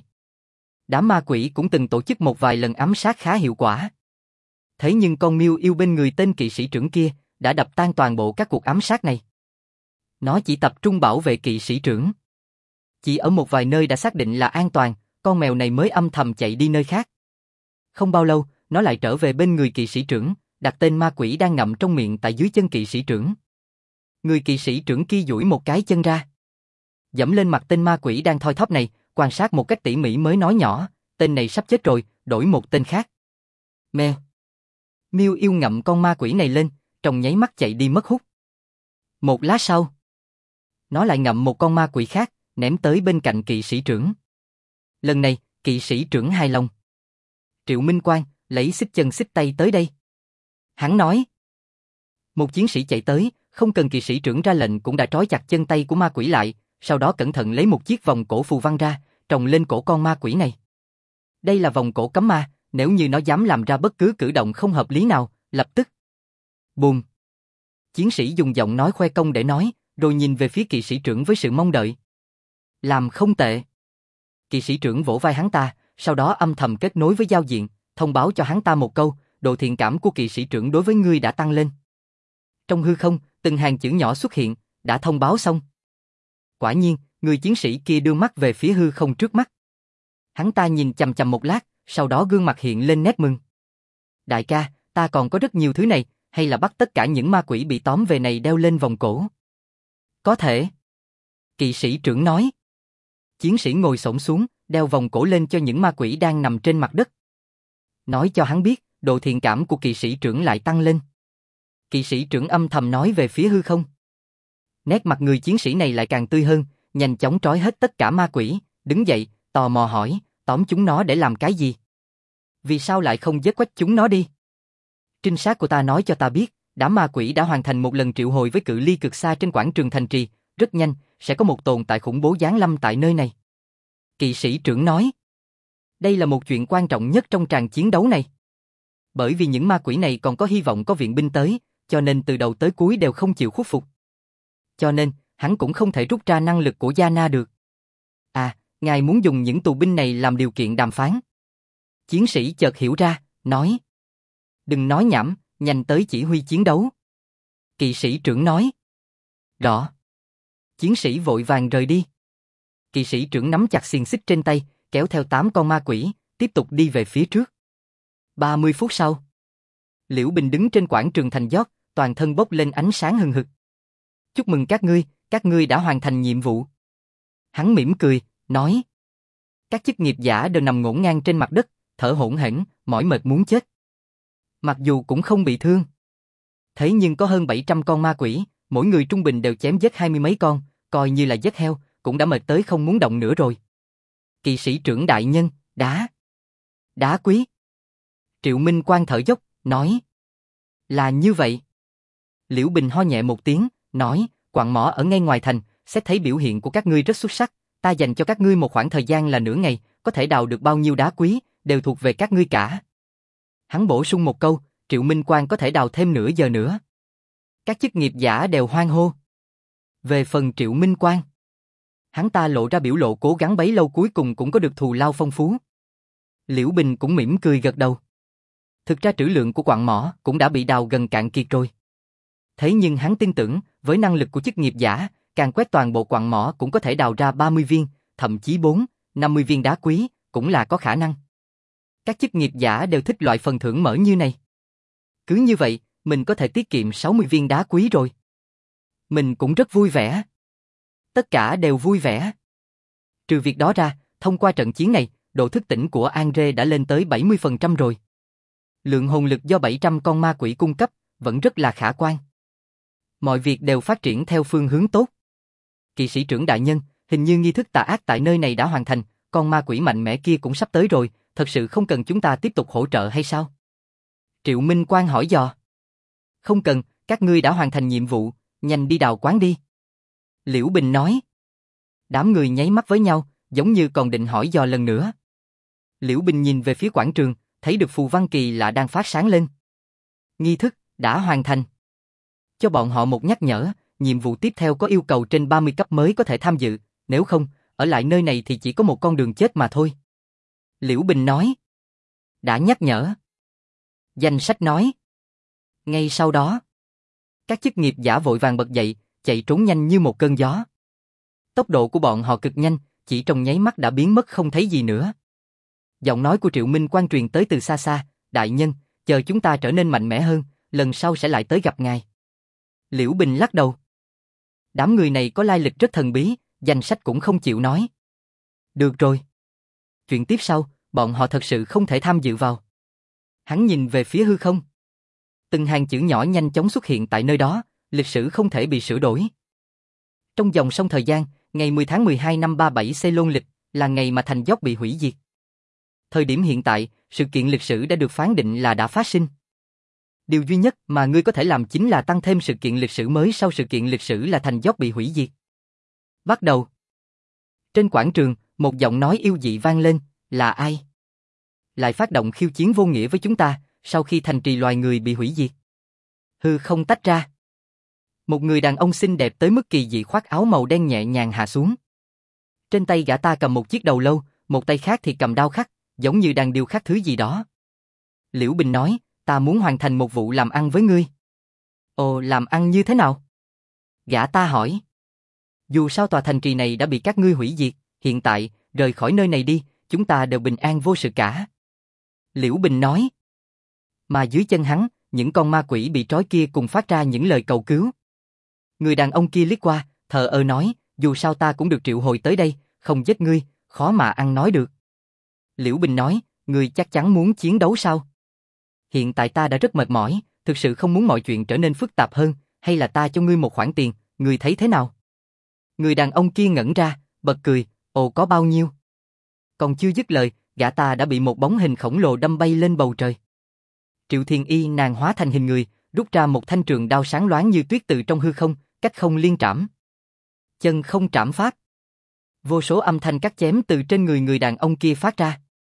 Đám ma quỷ cũng từng tổ chức một vài lần ám sát khá hiệu quả. Thế nhưng con miêu yêu bên người tên kỵ sĩ trưởng kia đã đập tan toàn bộ các cuộc ám sát này. Nó chỉ tập trung bảo vệ kỵ sĩ trưởng. Chỉ ở một vài nơi đã xác định là an toàn, con mèo này mới âm thầm chạy đi nơi khác. Không bao lâu, nó lại trở về bên người kỵ sĩ trưởng, đặt tên ma quỷ đang ngậm trong miệng tại dưới chân kỵ sĩ trưởng. Người kỵ sĩ trưởng kia duỗi một cái chân ra, giẫm lên mặt tên ma quỷ đang thoi thóp này, quan sát một cách tỉ mỉ mới nói nhỏ, tên này sắp chết rồi, đổi một tên khác. Mèo. Miêu yêu ngậm con ma quỷ này lên, trong nháy mắt chạy đi mất hút. Một lát sau, nó lại ngậm một con ma quỷ khác, ném tới bên cạnh kỵ sĩ trưởng. Lần này, kỵ sĩ trưởng hài lòng. Triệu Minh Quang, lấy xích chân xích tay tới đây. Hắn nói. Một chiến sĩ chạy tới, không cần kỵ sĩ trưởng ra lệnh cũng đã trói chặt chân tay của ma quỷ lại, sau đó cẩn thận lấy một chiếc vòng cổ phù văn ra, trồng lên cổ con ma quỷ này. Đây là vòng cổ cấm ma, nếu như nó dám làm ra bất cứ cử động không hợp lý nào, lập tức. Bùm. Chiến sĩ dùng giọng nói khoe công để nói, rồi nhìn về phía kỵ sĩ trưởng với sự mong đợi. Làm không tệ. Kỵ sĩ trưởng vỗ vai hắn ta, sau đó âm thầm kết nối với giao diện, thông báo cho hắn ta một câu, độ thiện cảm của kỵ sĩ trưởng đối với ngươi đã tăng lên. Trong hư không, từng hàng chữ nhỏ xuất hiện, đã thông báo xong. Quả nhiên, người chiến sĩ kia đưa mắt về phía hư không trước mắt. Hắn ta nhìn chằm chằm một lát, sau đó gương mặt hiện lên nét mừng. Đại ca, ta còn có rất nhiều thứ này, hay là bắt tất cả những ma quỷ bị tóm về này đeo lên vòng cổ? Có thể. Kỵ sĩ trưởng nói. Chiến sĩ ngồi xổm xuống, đeo vòng cổ lên cho những ma quỷ đang nằm trên mặt đất. Nói cho hắn biết, độ thiện cảm của kỵ sĩ trưởng lại tăng lên. Kỵ sĩ trưởng âm thầm nói về phía hư không. Nét mặt người chiến sĩ này lại càng tươi hơn, nhanh chóng trói hết tất cả ma quỷ, đứng dậy, tò mò hỏi, tóm chúng nó để làm cái gì? Vì sao lại không giết quách chúng nó đi? Trinh sát của ta nói cho ta biết, đám ma quỷ đã hoàn thành một lần triệu hồi với cự ly cực xa trên quảng trường thành trì, rất nhanh, sẽ có một tồn tại khủng bố giáng lâm tại nơi này. Kỵ sĩ trưởng nói, đây là một chuyện quan trọng nhất trong tràng chiến đấu này. Bởi vì những ma quỷ này còn có hy vọng có viện binh tới, cho nên từ đầu tới cuối đều không chịu khuất phục. Cho nên, hắn cũng không thể rút ra năng lực của Yana được. À, ngài muốn dùng những tù binh này làm điều kiện đàm phán. Chiến sĩ chợt hiểu ra, nói. Đừng nói nhảm, nhanh tới chỉ huy chiến đấu. Kỵ sĩ trưởng nói. Rõ. Chiến sĩ vội vàng rời đi. Kỵ sĩ trưởng nắm chặt xiềng xích trên tay, kéo theo 8 con ma quỷ, tiếp tục đi về phía trước. 30 phút sau, Liễu Bình đứng trên quảng trường thành Giót, toàn thân bốc lên ánh sáng hừng hực. Chúc mừng các ngươi đã hoàn thành nhiệm vụ. Hắn mỉm cười, nói. Các chức nghiệp giả đều nằm ngổn ngang trên mặt đất, thở hổn hển, mỏi mệt muốn chết. Mặc dù cũng không bị thương. Thế nhưng có hơn 700 con ma quỷ, mỗi người trung bình đều chém giết 20 mấy con, coi như là giết heo, cũng đã mệt tới không muốn động nữa rồi. Kỵ sĩ trưởng đại nhân, đá quý. Triệu Minh Quang thở dốc, nói. Là như vậy. Liễu Bình ho nhẹ một tiếng, nói, quặng mỏ ở ngay ngoài thành, xét thấy biểu hiện của các ngươi rất xuất sắc, ta dành cho các ngươi một khoảng thời gian là nửa ngày, có thể đào được bao nhiêu đá quý, đều thuộc về các ngươi cả. Hắn bổ sung một câu, Triệu Minh Quang có thể đào thêm nửa giờ nữa. Các chức nghiệp giả đều hoan hô. Về phần Triệu Minh Quang, hắn ta lộ ra biểu lộ cố gắng bấy lâu cuối cùng cũng có được thù lao phong phú. Liễu Bình cũng mỉm cười gật đầu. Thực ra trữ lượng của quặng mỏ cũng đã bị đào gần cạn kiệt rồi. Thế nhưng hắn tin tưởng, với năng lực của chức nghiệp giả, càng quét toàn bộ quặng mỏ cũng có thể đào ra 30 viên, thậm chí 50 viên đá quý, cũng là có khả năng. Các chức nghiệp giả đều thích loại phần thưởng mở như này. Cứ như vậy, mình có thể tiết kiệm 60 viên đá quý rồi. Mình cũng rất vui vẻ. Tất cả đều vui vẻ. Trừ việc đó ra, thông qua trận chiến này, độ thức tỉnh của Andre đã lên tới 70% rồi. Lượng hồn lực do 700 con ma quỷ cung cấp, vẫn rất là khả quan. Mọi việc đều phát triển theo phương hướng tốt. Kỵ sĩ trưởng đại nhân, hình như nghi thức tà ác tại nơi này đã hoàn thành, con ma quỷ mạnh mẽ kia cũng sắp tới rồi, thật sự không cần chúng ta tiếp tục hỗ trợ hay sao? Triệu Minh Quang hỏi dò. Không cần, các ngươi đã hoàn thành nhiệm vụ, nhanh đi đào quán đi. Liễu Bình nói. Đám người nháy mắt với nhau, giống như còn định hỏi dò lần nữa. Liễu Bình nhìn về phía quảng trường, thấy được phù văn kỳ lạ đang phát sáng lên. Nghi thức đã hoàn thành. Cho bọn họ một nhắc nhở, nhiệm vụ tiếp theo có yêu cầu trên 30 cấp mới có thể tham dự, nếu không, ở lại nơi này thì chỉ có một con đường chết mà thôi. Liễu Bình nói. Đã nhắc nhở. Danh sách nói. Ngay sau đó, các chức nghiệp giả vội vàng bật dậy, chạy trốn nhanh như một cơn gió. Tốc độ của bọn họ cực nhanh, chỉ trong nháy mắt đã biến mất không thấy gì nữa. Giọng nói của Triệu Minh Quang truyền tới từ xa xa, đại nhân, chờ chúng ta trở nên mạnh mẽ hơn, lần sau sẽ lại tới gặp ngài. Liễu Bình lắc đầu. Đám người này có lai lịch rất thần bí, danh sách cũng không chịu nói. Được rồi. Chuyện tiếp sau, bọn họ thật sự không thể tham dự vào. Hắn nhìn về phía hư không. Từng hàng chữ nhỏ nhanh chóng xuất hiện tại nơi đó, lịch sử không thể bị sửa đổi. Trong dòng sông thời gian, ngày 10 tháng 12 năm 37 Ceylon lịch, là ngày mà thành dốc bị hủy diệt. Thời điểm hiện tại, sự kiện lịch sử đã được phán định là đã phát sinh. Điều duy nhất mà ngươi có thể làm chính là tăng thêm sự kiện lịch sử mới sau sự kiện lịch sử là thành dốc bị hủy diệt. Bắt đầu. Trên quảng trường, một giọng nói yêu dị vang lên, là ai? Lại phát động khiêu chiến vô nghĩa với chúng ta, sau khi thành trì loài người bị hủy diệt. Hư không tách ra. Một người đàn ông xinh đẹp tới mức kỳ dị khoác áo màu đen nhẹ nhàng hạ xuống. Trên tay gã ta cầm một chiếc đầu lâu, một tay khác thì cầm đao khắc, giống như đang điêu khắc thứ gì đó. Liễu Bình nói, ta muốn hoàn thành một vụ làm ăn với ngươi. Ồ, làm ăn như thế nào? Gã ta hỏi. Dù sao tòa thành trì này đã bị các ngươi hủy diệt, hiện tại, rời khỏi nơi này đi, chúng ta đều bình an vô sự cả. Liễu Bình nói. Mà dưới chân hắn, những con ma quỷ bị trói kia cùng phát ra những lời cầu cứu. Người đàn ông kia liếc qua, thờ ơ nói, dù sao ta cũng được triệu hồi tới đây, không giết ngươi, khó mà ăn nói được. Liễu Bình nói, ngươi chắc chắn muốn chiến đấu sao? Hiện tại ta đã rất mệt mỏi, thực sự không muốn mọi chuyện trở nên phức tạp hơn, hay là ta cho ngươi một khoản tiền, ngươi thấy thế nào? Người đàn ông kia ngẩn ra, bật cười, ồ có bao nhiêu? Còn chưa dứt lời, gã ta đã bị một bóng hình khổng lồ đâm bay lên bầu trời. Triệu Thiên Y nàng hóa thành hình người, rút ra một thanh trường đao sáng loáng như tuyết từ trong hư không, cách không liên trảm. Chân không trảm pháp. Vô số âm thanh cắt chém từ trên người đàn ông kia phát ra.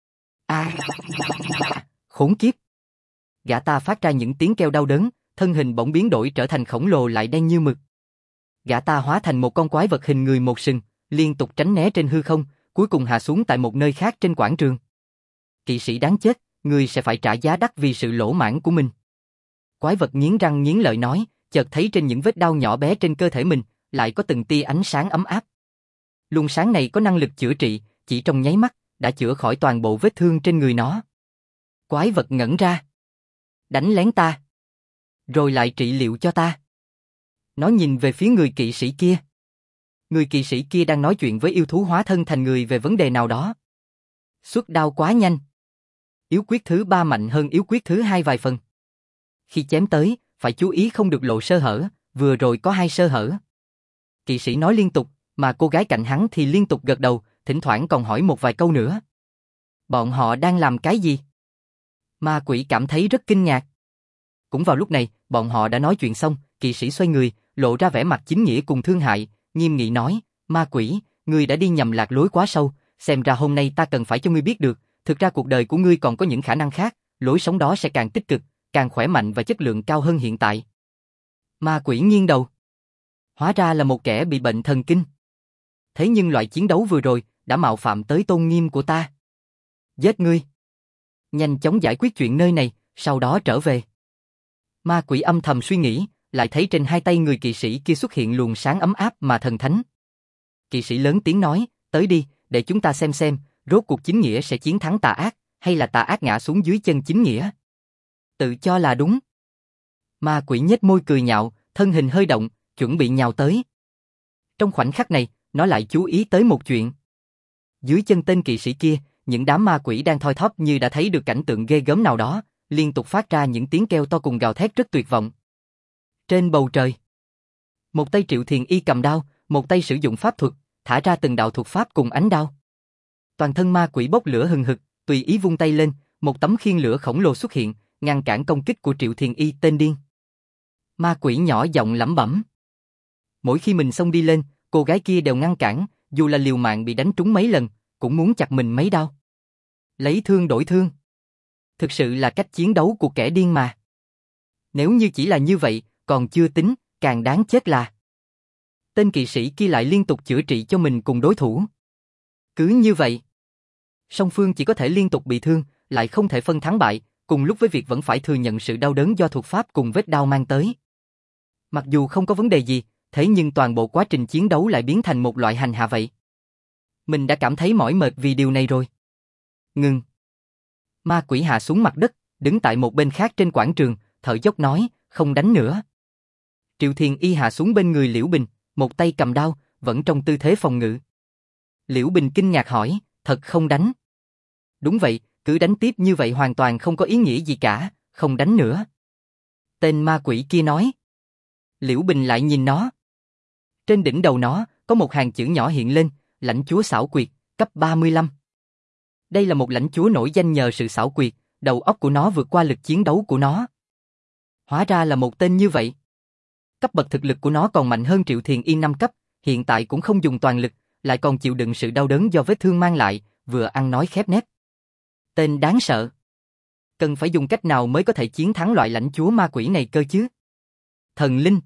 Khốn kiếp. Gã ta phát ra những tiếng kêu đau đớn, thân hình bỗng biến đổi trở thành khổng lồ lại đen như mực. Gã ta hóa thành một con quái vật hình người một sừng, liên tục tránh né trên hư không, cuối cùng hạ xuống tại một nơi khác trên quảng trường. Kỵ sĩ đáng chết, ngươi sẽ phải trả giá đắt vì sự lỗ mãng của mình. Quái vật nghiến răng nghiến lợi nói, chợt thấy trên những vết đau nhỏ bé trên cơ thể mình, lại có từng tia ánh sáng ấm áp. Luồng sáng này có năng lực chữa trị, chỉ trong nháy mắt, đã chữa khỏi toàn bộ vết thương trên người nó. Quái vật ngẩn ra. Đánh lén ta. Rồi lại trị liệu cho ta. Nó nhìn về phía người kỵ sĩ kia. Người kỵ sĩ kia đang nói chuyện với yêu thú hóa thân thành người về vấn đề nào đó. Xuất đao quá nhanh. Yếu quyết thứ 3 mạnh hơn yếu quyết thứ 2 vài phần. Khi chém tới, phải chú ý không được lộ sơ hở, vừa rồi có 2 sơ hở. Kỵ sĩ nói liên tục, mà cô gái cạnh hắn thì liên tục gật đầu, thỉnh thoảng còn hỏi một vài câu nữa. Bọn họ đang làm cái gì? Ma quỷ cảm thấy rất kinh ngạc. Cũng vào lúc này, bọn họ đã nói chuyện xong, kỵ sĩ xoay người, lộ ra vẻ mặt chính nghĩa cùng thương hại, nghiêm nghị nói, ma quỷ, ngươi đã đi nhầm lạc lối quá sâu, xem ra hôm nay ta cần phải cho ngươi biết được, thực ra cuộc đời của ngươi còn có những khả năng khác, lối sống đó sẽ càng tích cực, càng khỏe mạnh và chất lượng cao hơn hiện tại. Ma quỷ nghiêng đầu. Hóa ra là một kẻ bị bệnh thần kinh. Thế nhưng loại chiến đấu vừa rồi đã mạo phạm tới tôn nghiêm của ta. Giết ngươi. Nhanh chóng giải quyết chuyện nơi này, sau đó trở về. Ma quỷ âm thầm suy nghĩ, lại thấy trên hai tay người kỵ sĩ kia xuất hiện luồng sáng ấm áp mà thần thánh. Kỵ sĩ lớn tiếng nói, tới đi, để chúng ta xem, rốt cuộc chính nghĩa sẽ chiến thắng tà ác, hay là tà ác ngã xuống dưới chân chính nghĩa. Tự cho là đúng. Ma quỷ nhếch môi cười nhạo, thân hình hơi động, chuẩn bị nhào tới. Trong khoảnh khắc này, nó lại chú ý tới một chuyện. Dưới chân tên kỵ sĩ kia, những đám ma quỷ đang thoi thóp như đã thấy được cảnh tượng ghê gớm nào đó, liên tục phát ra những tiếng kêu to cùng gào thét rất tuyệt vọng. Trên bầu trời, một tay Triệu Thiền Y cầm đao, một tay sử dụng pháp thuật, thả ra từng đạo thuật pháp cùng ánh đao. Toàn thân ma quỷ bốc lửa hừng hực, tùy ý vung tay lên, một tấm khiên lửa khổng lồ xuất hiện, ngăn cản công kích của Triệu Thiền Y tên điên. Ma quỷ nhỏ giọng lẩm bẩm. Mỗi khi mình xông đi lên, cô gái kia đều ngăn cản, dù là liều mạng bị đánh trúng mấy lần, cũng muốn chặt mình mấy đao. Lấy thương đổi thương. Thực sự là cách chiến đấu của kẻ điên mà. Nếu như chỉ là như vậy, còn chưa tính, càng đáng chết là tên kỵ sĩ kia lại liên tục chữa trị cho mình cùng đối thủ. Cứ như vậy, song phương chỉ có thể liên tục bị thương, lại không thể phân thắng bại, cùng lúc với việc vẫn phải thừa nhận sự đau đớn do thuật pháp cùng vết đao mang tới. Mặc dù không có vấn đề gì, thế nhưng toàn bộ quá trình chiến đấu lại biến thành một loại hành hạ vậy. Mình đã cảm thấy mỏi mệt vì điều này rồi. Ngừng. Ma quỷ hạ xuống mặt đất, đứng tại một bên khác trên quảng trường, thở dốc nói, không đánh nữa. Triệu Thiền Y hạ xuống bên người Liễu Bình, một tay cầm đao, vẫn trong tư thế phòng ngự. Liễu Bình kinh ngạc hỏi, thật không đánh? Đúng vậy, cứ đánh tiếp như vậy hoàn toàn không có ý nghĩa gì cả, không đánh nữa. Tên ma quỷ kia nói. Liễu Bình lại nhìn nó. Trên đỉnh đầu nó, có một hàng chữ nhỏ hiện lên, lãnh chúa xảo quyệt, cấp 35. Đây là một lãnh chúa nổi danh nhờ sự xảo quyệt, đầu óc của nó vượt qua lực chiến đấu của nó. Hóa ra là một tên như vậy. Cấp bậc thực lực của nó còn mạnh hơn Triệu Thiền Y 5 cấp, hiện tại cũng không dùng toàn lực, lại còn chịu đựng sự đau đớn do vết thương mang lại, vừa ăn nói khép nép. Tên đáng sợ. Cần phải dùng cách nào mới có thể chiến thắng loại lãnh chúa ma quỷ này cơ chứ? Thần linh.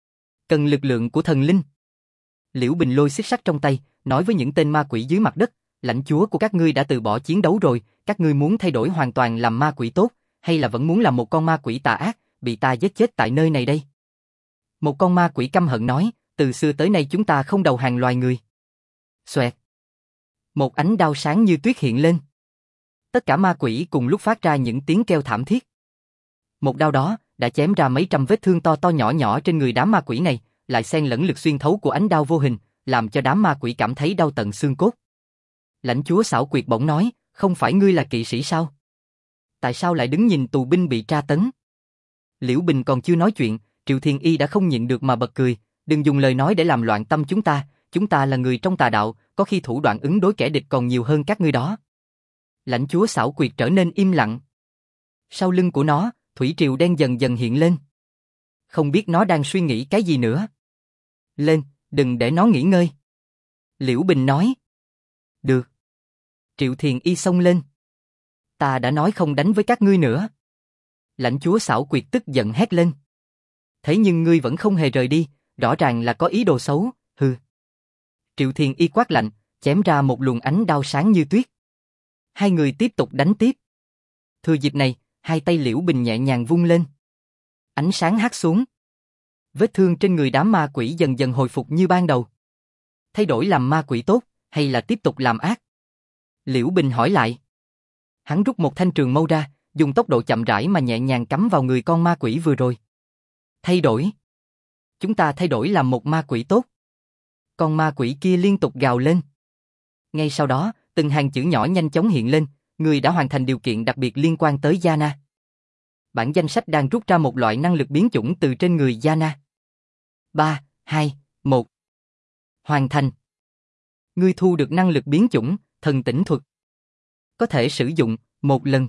Cần lực lượng của thần linh. Liễu Bình lôi xích sắt trong tay, nói với những tên ma quỷ dưới mặt đất, lãnh chúa của các ngươi đã từ bỏ chiến đấu rồi, các ngươi muốn thay đổi hoàn toàn làm ma quỷ tốt, hay là vẫn muốn làm một con ma quỷ tà ác, bị ta giết chết tại nơi này đây? Một con ma quỷ căm hận nói, từ xưa tới nay chúng ta không đầu hàng loài người. Xoẹt. Một ánh đao sáng như tuyết hiện lên. Tất cả ma quỷ cùng lúc phát ra những tiếng kêu thảm thiết. Một đao đó đã chém ra mấy trăm vết thương to to nhỏ nhỏ trên người đám ma quỷ này, lại xen lẫn lực xuyên thấu của ánh đao vô hình, làm cho đám ma quỷ cảm thấy đau tận xương cốt. Lãnh chúa xảo quyệt bỗng nói, không phải ngươi là kỵ sĩ sao? Tại sao lại đứng nhìn tù binh bị tra tấn? Liễu Bình còn chưa nói chuyện, Triệu Thiền Y đã không nhịn được mà bật cười, đừng dùng lời nói để làm loạn tâm chúng ta là người trong tà đạo, có khi thủ đoạn ứng đối kẻ địch còn nhiều hơn các ngươi đó. Lãnh chúa xảo quyệt trở nên im lặng. Sau lưng của nó, thủy triều đen dần dần hiện lên. Không biết nó đang suy nghĩ cái gì nữa. Lên, đừng để nó nghỉ ngơi. Liễu Bình nói. Được. Triệu Thiền Y xông lên. Ta đã nói không đánh với các ngươi nữa. Lãnh chúa xảo quyệt tức giận hét lên. Thế nhưng ngươi vẫn không hề rời đi, rõ ràng là có ý đồ xấu, hừ. Triệu Thiền Y quát lạnh, chém ra một luồng ánh đao sáng như tuyết. Hai người tiếp tục đánh tiếp. Thừa dịp này, hai tay Liễu Bình nhẹ nhàng vung lên. Ánh sáng hắt xuống. Vết thương trên người đám ma quỷ dần dần hồi phục như ban đầu. Thay đổi làm ma quỷ tốt, hay là tiếp tục làm ác? Liễu Bình hỏi lại. Hắn rút một thanh trường mâu ra, dùng tốc độ chậm rãi mà nhẹ nhàng cắm vào người con ma quỷ vừa rồi. Thay đổi. Chúng ta thay đổi làm một ma quỷ tốt. Con ma quỷ kia liên tục gào lên. Ngay sau đó, từng hàng chữ nhỏ nhanh chóng hiện lên, người đã hoàn thành điều kiện đặc biệt liên quan tới Yana. Bản danh sách đang rút ra một loại năng lực biến chủng từ trên người Yana. 3, 2, 1. Hoàn thành. Ngươi thu được năng lực biến chủng, thần tỉnh thuật. Có thể sử dụng, một lần.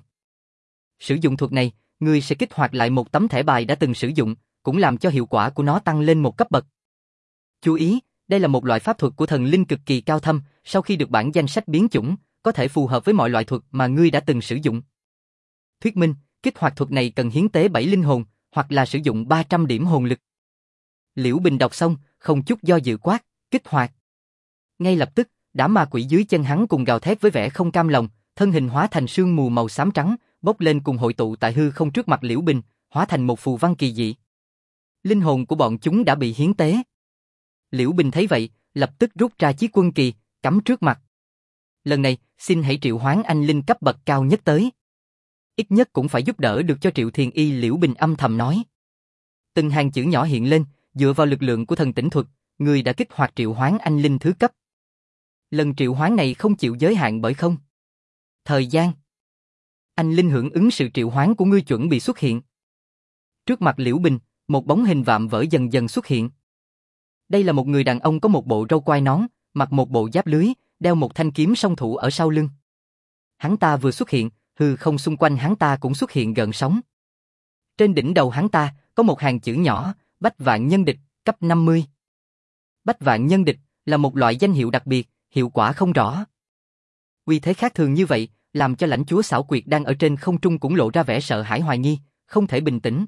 Sử dụng thuật này, ngươi sẽ kích hoạt lại một tấm thẻ bài đã từng sử dụng, cũng làm cho hiệu quả của nó tăng lên một cấp bậc. Chú ý, đây là một loại pháp thuật của thần linh cực kỳ cao thâm, sau khi được bản danh sách biến chủng, có thể phù hợp với mọi loại thuật mà ngươi đã từng sử dụng. Thuyết minh, kích hoạt thuật này cần hiến tế 7 linh hồn, hoặc là sử dụng 300 điểm hồn lực. Liễu Bình đọc xong, không chút do dự quát, kích hoạt. Ngay lập tức, đám ma quỷ dưới chân hắn cùng gào thét với vẻ không cam lòng, thân hình hóa thành sương mù màu xám trắng, bốc lên cùng hội tụ tại hư không trước mặt Liễu Bình, hóa thành một phù văn kỳ dị. Linh hồn của bọn chúng đã bị hiến tế. Liễu Bình thấy vậy, lập tức rút ra chiếc quân kỳ, cắm trước mặt. Lần này, xin hãy triệu hoán anh linh cấp bậc cao nhất tới. Ít nhất cũng phải giúp đỡ được cho Triệu Thiền Y, Liễu Bình âm thầm nói. Từng hàng chữ nhỏ hiện lên, dựa vào lực lượng của thần tỉnh thuật, người đã kích hoạt triệu hoán anh linh thứ cấp. Lần triệu hoán này không chịu giới hạn bởi không thời gian. Anh linh hưởng ứng sự triệu hoán của ngươi chuẩn bị xuất hiện. Trước mặt Liễu Bình, một bóng hình vạm vỡ dần dần xuất hiện. Đây là một người đàn ông có một bộ râu quai nón, mặc một bộ giáp lưới, đeo một thanh kiếm song thủ ở sau lưng. Hắn ta vừa xuất hiện, hư không xung quanh hắn ta cũng xuất hiện gợn sóng. Trên đỉnh đầu hắn ta có một hàng chữ nhỏ, Bách Vạn Nhân Địch, cấp 50. Bách Vạn Nhân Địch là một loại danh hiệu đặc biệt, hiệu quả không rõ. Uy thế khác thường như vậy, làm cho lãnh chúa xảo quyệt đang ở trên không trung cũng lộ ra vẻ sợ hãi hoài nghi, không thể bình tĩnh.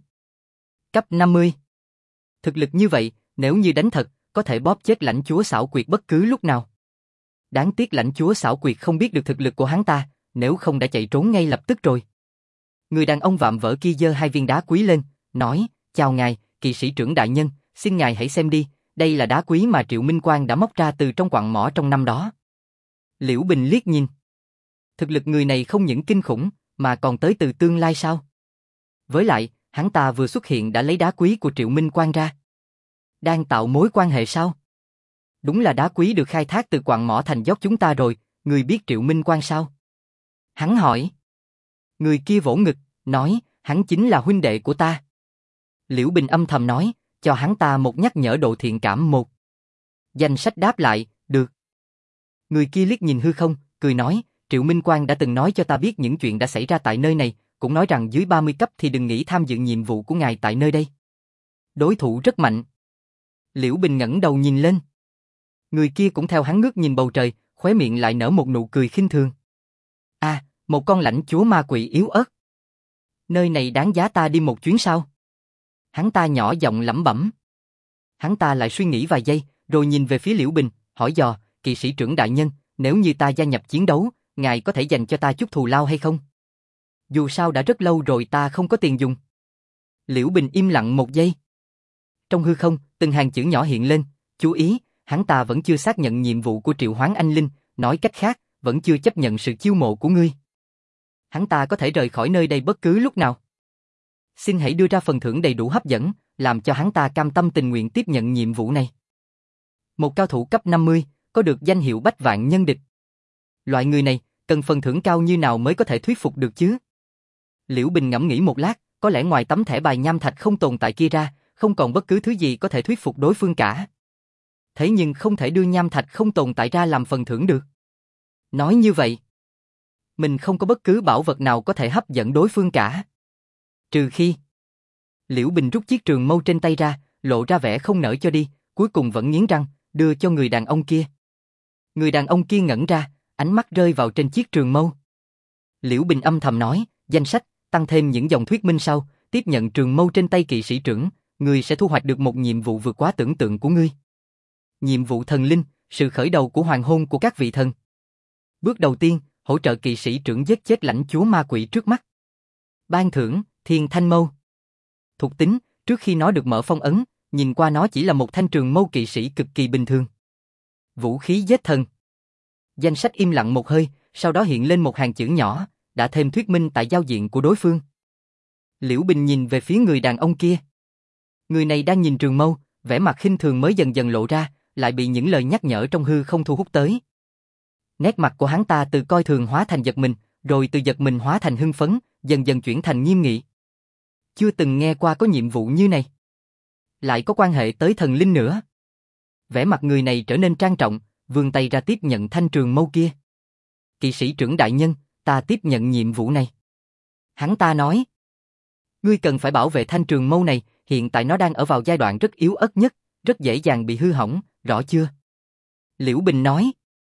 Cấp 50. Thực lực như vậy, nếu như đánh thật, có thể bóp chết lãnh chúa xảo quyệt bất cứ lúc nào. Đáng tiếc lãnh chúa xảo quyệt không biết được thực lực của hắn ta, nếu không đã chạy trốn ngay lập tức rồi. Người đàn ông vạm vỡ kia giơ hai viên đá quý lên, nói, chào ngài, kỵ sĩ trưởng đại nhân, xin ngài hãy xem đi, đây là đá quý mà Triệu Minh Quang đã móc ra từ trong quặng mỏ trong năm đó. Liễu Bình liếc nhìn. Thực lực người này không những kinh khủng, mà còn tới từ tương lai sao? Với lại, hắn ta vừa xuất hiện đã lấy đá quý của Triệu Minh Quang ra. Đang tạo mối quan hệ sao? Đúng là đá quý được khai thác từ quặng mỏ thành dốc chúng ta rồi, người biết Triệu Minh Quang sao? Hắn hỏi. Người kia vỗ ngực, nói, hắn chính là huynh đệ của ta. Liễu Bình âm thầm nói, cho hắn ta một nhắc nhở độ thiện cảm một. Danh sách đáp lại, được. Người kia liếc nhìn hư không, cười nói, Triệu Minh Quang đã từng nói cho ta biết những chuyện đã xảy ra tại nơi này, cũng nói rằng dưới 30 cấp thì đừng nghĩ tham dự nhiệm vụ của ngài tại nơi đây. Đối thủ rất mạnh. Liễu Bình ngẩng đầu nhìn lên. Người kia cũng theo hắn ngước nhìn bầu trời, khóe miệng lại nở một nụ cười khinh thường. À, một con lãnh chúa ma quỷ yếu ớt. Nơi này đáng giá ta đi một chuyến sao? Hắn ta nhỏ giọng lẩm bẩm. Hắn ta lại suy nghĩ vài giây, rồi nhìn về phía Liễu Bình, hỏi dò, kỵ sĩ trưởng đại nhân, nếu như ta gia nhập chiến đấu, ngài có thể dành cho ta chút thù lao hay không? Dù sao đã rất lâu rồi ta không có tiền dùng. Liễu Bình im lặng một giây. Trong hư không, từng hàng chữ nhỏ hiện lên, chú ý, hắn ta vẫn chưa xác nhận nhiệm vụ của triệu hoán anh linh, nói cách khác, vẫn chưa chấp nhận sự chiêu mộ của ngươi. Hắn ta có thể rời khỏi nơi đây bất cứ lúc nào. Xin hãy đưa ra phần thưởng đầy đủ hấp dẫn, làm cho hắn ta cam tâm tình nguyện tiếp nhận nhiệm vụ này. Một cao thủ cấp 50, có được danh hiệu Bách Vạn Nhân Địch. Loại người này, cần phần thưởng cao như nào mới có thể thuyết phục được chứ? Liễu Bình ngẫm nghĩ một lát, có lẽ ngoài tấm thẻ bài nham thạch không tồn tại kia ra, không còn bất cứ thứ gì có thể thuyết phục đối phương cả. Thế nhưng không thể đưa nham thạch không tồn tại ra làm phần thưởng được. Nói như vậy, mình không có bất cứ bảo vật nào có thể hấp dẫn đối phương cả. Trừ khi... Liễu Bình rút chiếc trường mâu trên tay ra, lộ ra vẻ không nỡ cho đi, cuối cùng vẫn nghiến răng, đưa cho người đàn ông kia. Người đàn ông kia ngẩn ra, ánh mắt rơi vào trên chiếc trường mâu. Liễu Bình âm thầm nói, danh sách, tăng thêm những dòng thuyết minh sau, tiếp nhận trường mâu trên tay kỵ sĩ trưởng, ngươi sẽ thu hoạch được một nhiệm vụ vượt quá tưởng tượng của ngươi. Nhiệm vụ thần linh, sự khởi đầu của hoàng hôn của các vị thần. Bước đầu tiên, hỗ trợ kỵ sĩ trưởng giết chết lãnh chúa ma quỷ trước mắt. Ban thưởng, Thiên Thanh Mâu. Thuộc tính, trước khi nó được mở phong ấn, nhìn qua nó chỉ là một thanh trường mâu kỵ sĩ cực kỳ bình thường. Vũ khí giết thần. Danh sách im lặng một hơi, sau đó hiện lên một hàng chữ nhỏ, đã thêm thuyết minh tại giao diện của đối phương. Liễu Bình nhìn về phía người đàn ông kia. Người này đang nhìn trường mâu, vẻ mặt khinh thường mới dần dần lộ ra, lại bị những lời nhắc nhở trong hư không thu hút tới. Nét mặt của hắn ta từ coi thường hóa thành giật mình, rồi từ giật mình hóa thành hưng phấn, dần dần chuyển thành nghiêm nghị. Chưa từng nghe qua có nhiệm vụ như này. Lại có quan hệ tới thần linh nữa. Vẻ mặt người này trở nên trang trọng, vươn tay ra tiếp nhận thanh trường mâu kia. Kỵ sĩ trưởng đại nhân, ta tiếp nhận nhiệm vụ này. Hắn ta nói. Ngươi cần phải bảo vệ thanh trường mâu này, hiện tại nó đang ở vào giai đoạn rất yếu ớt nhất, rất dễ dàng bị hư hỏng, rõ chưa? Liễu Bình nói.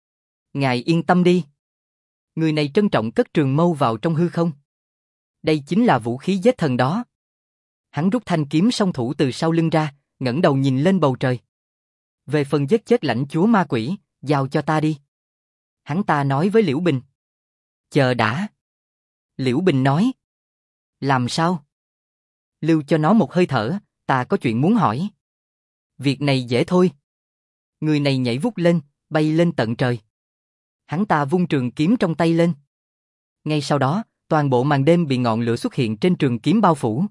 Ngài yên tâm đi. Người này trân trọng cất trường mâu vào trong hư không. Đây chính là vũ khí giết thần đó. Hắn rút thanh kiếm song thủ từ sau lưng ra, ngẩng đầu nhìn lên bầu trời. Về phần giết chết lãnh chúa ma quỷ, giao cho ta đi. Hắn ta nói với Liễu Bình. Chờ đã. Liễu Bình nói. Làm sao? Lưu cho nó một hơi thở, ta có chuyện muốn hỏi. Việc này dễ thôi. Người này nhảy vút lên, bay lên tận trời. Hắn ta vung trường kiếm trong tay lên. Ngay sau đó, toàn bộ màn đêm bị ngọn lửa xuất hiện trên trường kiếm bao phủ.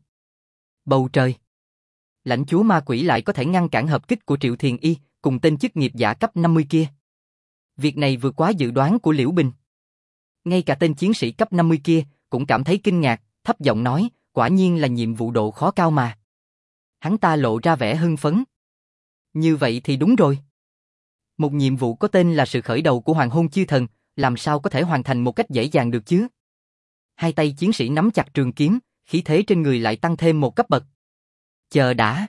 Bầu trời. Lãnh chúa ma quỷ lại có thể ngăn cản hợp kích của Triệu Thiền Y cùng tên chức nghiệp giả cấp 50 kia. Việc này vượt quá dự đoán của Liễu Bình. Ngay cả tên chiến sĩ cấp 50 kia cũng cảm thấy kinh ngạc, thấp giọng nói, quả nhiên là nhiệm vụ độ khó cao mà. Hắn ta lộ ra vẻ hưng phấn. Như vậy thì đúng rồi. Một nhiệm vụ có tên là sự khởi đầu của hoàng hôn chư thần, làm sao có thể hoàn thành một cách dễ dàng được chứ? Hai tay chiến sĩ nắm chặt trường kiếm, khí thế trên người lại tăng thêm một cấp bậc. Chờ đã.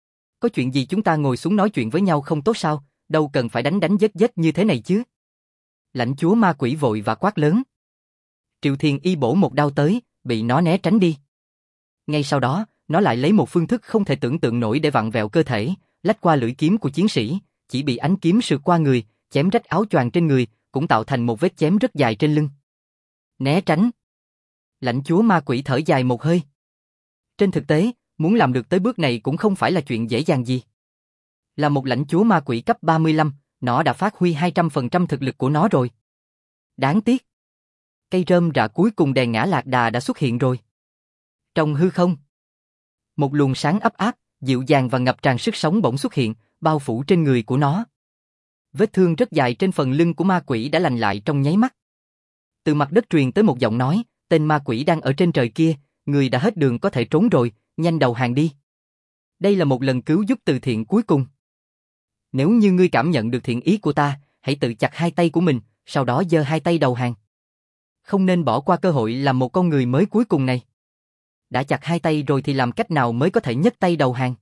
Có chuyện gì chúng ta ngồi xuống nói chuyện với nhau không tốt sao, đâu cần phải đánh giết như thế này chứ. Lãnh chúa ma quỷ vội và quát lớn. Triệu Thiền Y bổ một đao tới, bị nó né tránh đi. Ngay sau đó, nó lại lấy một phương thức không thể tưởng tượng nổi để vặn vẹo cơ thể, lách qua lưỡi kiếm của chiến sĩ, chỉ bị ánh kiếm sượt qua người, chém rách áo choàng trên người, cũng tạo thành một vết chém rất dài trên lưng. Né tránh. Lãnh chúa ma quỷ thở dài một hơi. Trên thực tế, muốn làm được tới bước này cũng không phải là chuyện dễ dàng gì. Là một lãnh chúa ma quỷ cấp 35, nó đã phát huy 200% thực lực của nó rồi. Đáng tiếc. Cây rơm rạ cuối cùng đèn ngã lạc đà đã xuất hiện rồi. Trong hư không, một luồng sáng ấp áp, dịu dàng và ngập tràn sức sống bỗng xuất hiện, bao phủ trên người của nó. Vết thương rất dài trên phần lưng của ma quỷ đã lành lại trong nháy mắt. Từ mặt đất truyền tới một giọng nói, tên ma quỷ đang ở trên trời kia, người đã hết đường có thể trốn rồi, nhanh đầu hàng đi. Đây là một lần cứu giúp từ thiện cuối cùng. Nếu như ngươi cảm nhận được thiện ý của ta, hãy tự chặt hai tay của mình, sau đó giơ hai tay đầu hàng. Không nên bỏ qua cơ hội làm một con người mới cuối cùng này. Đã chặt hai tay rồi thì làm cách nào mới có thể nhấc tay đầu hàng?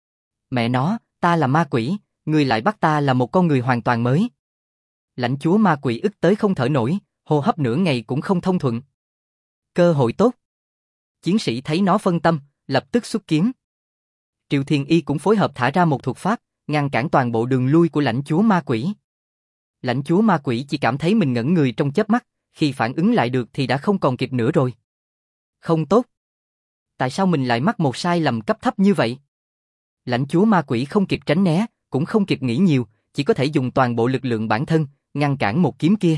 Mẹ nó, ta là ma quỷ, ngươi lại bắt ta là một con người hoàn toàn mới. Lãnh chúa ma quỷ ức tới không thở nổi, hô hấp nửa ngày cũng không thông thuận. Cơ hội tốt. Chiến sĩ thấy nó phân tâm, lập tức xuất kiếm. Triệu Thiền Y cũng phối hợp thả ra một thuật pháp, ngăn cản toàn bộ đường lui của lãnh chúa ma quỷ. Lãnh chúa ma quỷ chỉ cảm thấy mình ngẩn người trong chớp mắt, khi phản ứng lại được thì đã không còn kịp nữa rồi. Không tốt. Tại sao mình lại mắc một sai lầm cấp thấp như vậy? Lãnh chúa ma quỷ không kịp tránh né, cũng không kịp nghĩ nhiều, chỉ có thể dùng toàn bộ lực lượng bản thân, ngăn cản một kiếm kia.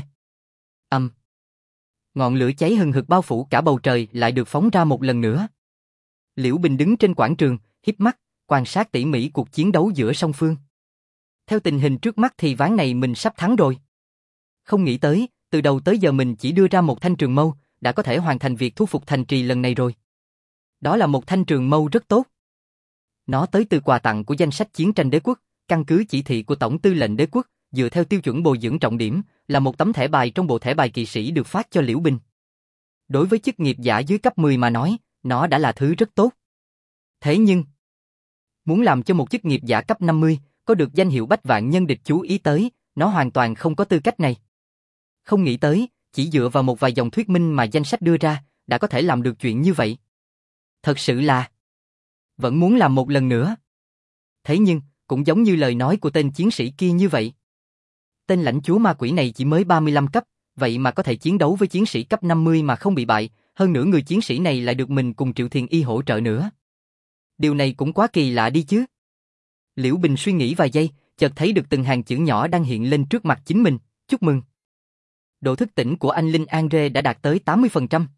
Ngọn lửa cháy hừng hực bao phủ cả bầu trời lại được phóng ra một lần nữa. Liễu Bình đứng trên quảng trường, híp mắt, quan sát tỉ mỉ cuộc chiến đấu giữa song phương. Theo tình hình trước mắt thì ván này mình sắp thắng rồi. Không nghĩ tới, từ đầu tới giờ mình chỉ đưa ra một thanh trường mâu, đã có thể hoàn thành việc thu phục thành trì lần này rồi. Đó là một thanh trường mâu rất tốt. Nó tới từ quà tặng của danh sách chiến tranh đế quốc, căn cứ chỉ thị của Tổng tư lệnh đế quốc, dựa theo tiêu chuẩn bồi dưỡng trọng điểm, là một tấm thẻ bài trong bộ thẻ bài kỵ sĩ được phát cho Liễu Bình. Đối với chức nghiệp giả dưới cấp 10 mà nói, nó đã là thứ rất tốt. Thế nhưng, muốn làm cho một chức nghiệp giả cấp 50 có được danh hiệu bách vạn nhân địch chú ý tới, nó hoàn toàn không có tư cách này. Không nghĩ tới, chỉ dựa vào một vài dòng thuyết minh mà danh sách đưa ra, đã có thể làm được chuyện như vậy. Thật sự là vẫn muốn làm một lần nữa. Thế nhưng, cũng giống như lời nói của tên chiến sĩ kia như vậy. Tên lãnh chúa ma quỷ này chỉ mới 35 cấp, vậy mà có thể chiến đấu với chiến sĩ cấp 50 mà không bị bại, hơn nữa người chiến sĩ này lại được mình cùng Triệu Thiền Y hỗ trợ nữa. Điều này cũng quá kỳ lạ đi chứ. Liễu Bình suy nghĩ vài giây, chợt thấy được từng hàng chữ nhỏ đang hiện lên trước mặt chính mình, chúc mừng. Độ thức tỉnh của anh Linh Andre đã đạt tới 80%.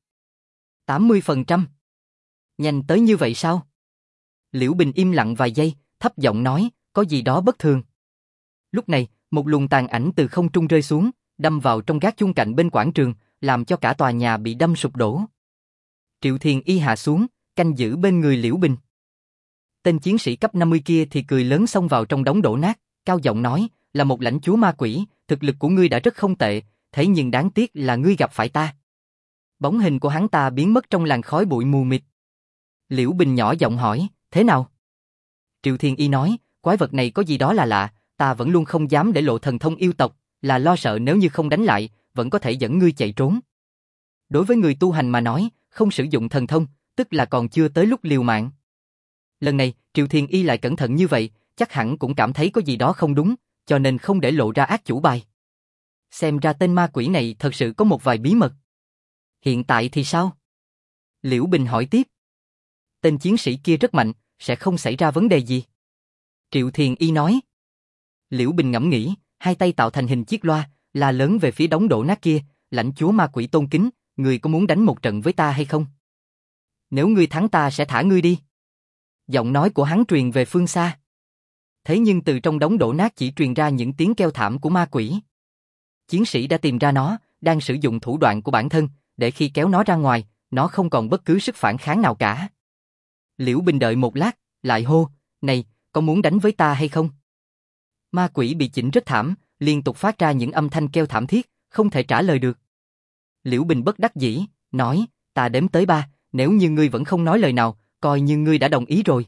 80%? Nhanh tới như vậy sao? Liễu Bình im lặng vài giây, thấp giọng nói, có gì đó bất thường. Lúc này, một luồng tàn ảnh từ không trung rơi xuống, đâm vào trong gác chuông cạnh bên quảng trường, làm cho cả tòa nhà bị đâm sụp đổ. Triệu Thiền Y hạ xuống, canh giữ bên người Liễu Bình. Tên chiến sĩ cấp 50 kia thì cười lớn xông vào trong đống đổ nát, cao giọng nói, là một lãnh chúa ma quỷ, thực lực của ngươi đã rất không tệ, thế nhưng đáng tiếc là ngươi gặp phải ta. Bóng hình của hắn ta biến mất trong làn khói bụi mù mịt. Liễu Bình nhỏ giọng hỏi, thế nào? Triệu Thiền Y nói, quái vật này có gì đó là lạ, ta vẫn luôn không dám để lộ thần thông yêu tộc, là lo sợ nếu như không đánh lại, vẫn có thể dẫn ngươi chạy trốn. Đối với người tu hành mà nói, không sử dụng thần thông, tức là còn chưa tới lúc liều mạng. Lần này, Triệu Thiền Y lại cẩn thận như vậy, chắc hẳn cũng cảm thấy có gì đó không đúng, cho nên không để lộ ra ác chủ bài. Xem ra tên ma quỷ này thật sự có một vài bí mật. Hiện tại thì sao? Liễu Bình hỏi tiếp. Tên chiến sĩ kia rất mạnh, sẽ không xảy ra vấn đề gì. Triệu Thiền Y nói. Liễu Bình ngẫm nghĩ, hai tay tạo thành hình chiếc loa, la lớn về phía đống đổ nát kia, lãnh chúa ma quỷ tôn kính, ngươi có muốn đánh một trận với ta hay không? Nếu ngươi thắng ta sẽ thả ngươi đi. Giọng nói của hắn truyền về phương xa. Thế nhưng từ trong đống đổ nát chỉ truyền ra những tiếng kêu thảm của ma quỷ. Chiến sĩ đã tìm ra nó, đang sử dụng thủ đoạn của bản thân, để khi kéo nó ra ngoài, nó không còn bất cứ sức phản kháng nào cả. Liễu Bình đợi một lát, lại hô, này, có muốn đánh với ta hay không? Ma quỷ bị chỉnh rất thảm, liên tục phát ra những âm thanh kêu thảm thiết, không thể trả lời được. Liễu Bình bất đắc dĩ, nói, ta đếm tới 3, nếu như ngươi vẫn không nói lời nào, coi như ngươi đã đồng ý rồi.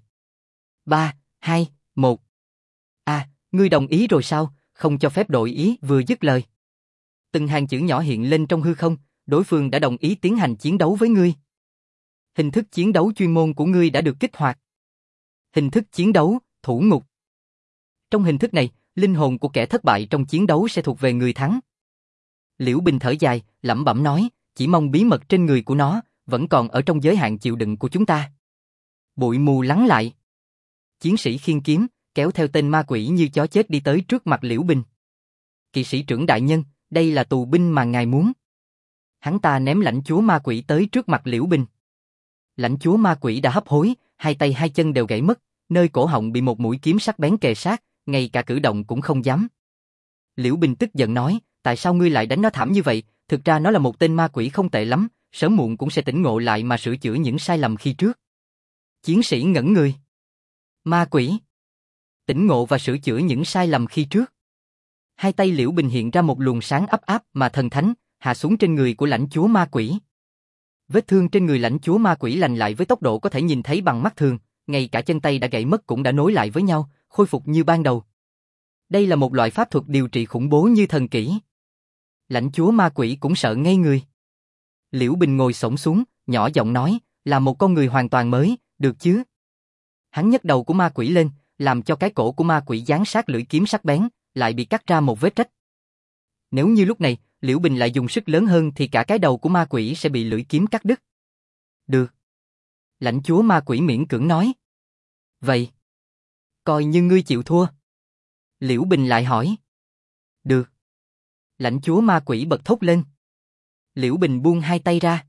3, 2, 1. À, ngươi đồng ý rồi sao, không cho phép đổi ý. Vừa dứt lời, từng hàng chữ nhỏ hiện lên trong hư không, đối phương đã đồng ý tiến hành chiến đấu với ngươi. Hình thức chiến đấu chuyên môn của ngươi đã được kích hoạt. Hình thức chiến đấu, thủ ngục. Trong hình thức này, linh hồn của kẻ thất bại trong chiến đấu sẽ thuộc về người thắng. Liễu Bình thở dài, lẩm bẩm nói, chỉ mong bí mật trên người của nó vẫn còn ở trong giới hạn chịu đựng của chúng ta. Bụi mù lắng lại. Chiến sĩ khiêng kiếm, kéo theo tên ma quỷ như chó chết đi tới trước mặt Liễu Bình. Kỵ sĩ trưởng đại nhân, đây là tù binh mà ngài muốn. Hắn ta ném lãnh chúa ma quỷ tới trước mặt Liễu Bình. Lãnh chúa ma quỷ đã hấp hối, hai tay hai chân đều gãy mất, nơi cổ họng bị một mũi kiếm sắc bén kề sát, ngay cả cử động cũng không dám. Liễu Bình tức giận nói, tại sao ngươi lại đánh nó thảm như vậy, thực ra nó là một tên ma quỷ không tệ lắm, sớm muộn cũng sẽ tỉnh ngộ lại mà sửa chữa những sai lầm khi trước. Chiến sĩ ngẩn người. Ma quỷ. Tỉnh ngộ và sửa chữa những sai lầm khi trước. Hai tay Liễu Bình hiện ra một luồng sáng ấp áp mà thần thánh, hạ xuống trên người của lãnh chúa ma quỷ. Vết thương trên người lãnh chúa ma quỷ lành lại với tốc độ có thể nhìn thấy bằng mắt thường, ngay cả chân tay đã gãy mất cũng đã nối lại với nhau, khôi phục như ban đầu. Đây là một loại pháp thuật điều trị khủng bố như thần kỹ. Lãnh chúa ma quỷ cũng sợ ngây người. Liễu Bình ngồi xổm xuống, nhỏ giọng nói, là một con người hoàn toàn mới, được chứ? Hắn nhấc đầu của ma quỷ lên, làm cho cái cổ của ma quỷ dán sát lưỡi kiếm sắc bén, lại bị cắt ra một vết rách. Nếu như lúc này, Liễu Bình lại dùng sức lớn hơn thì cả cái đầu của ma quỷ sẽ bị lưỡi kiếm cắt đứt. Được. Lãnh chúa ma quỷ miễn cưỡng nói. Vậy, coi như ngươi chịu thua. Liễu Bình lại hỏi. Được. Lãnh chúa ma quỷ bật thốt lên. Liễu Bình buông hai tay ra.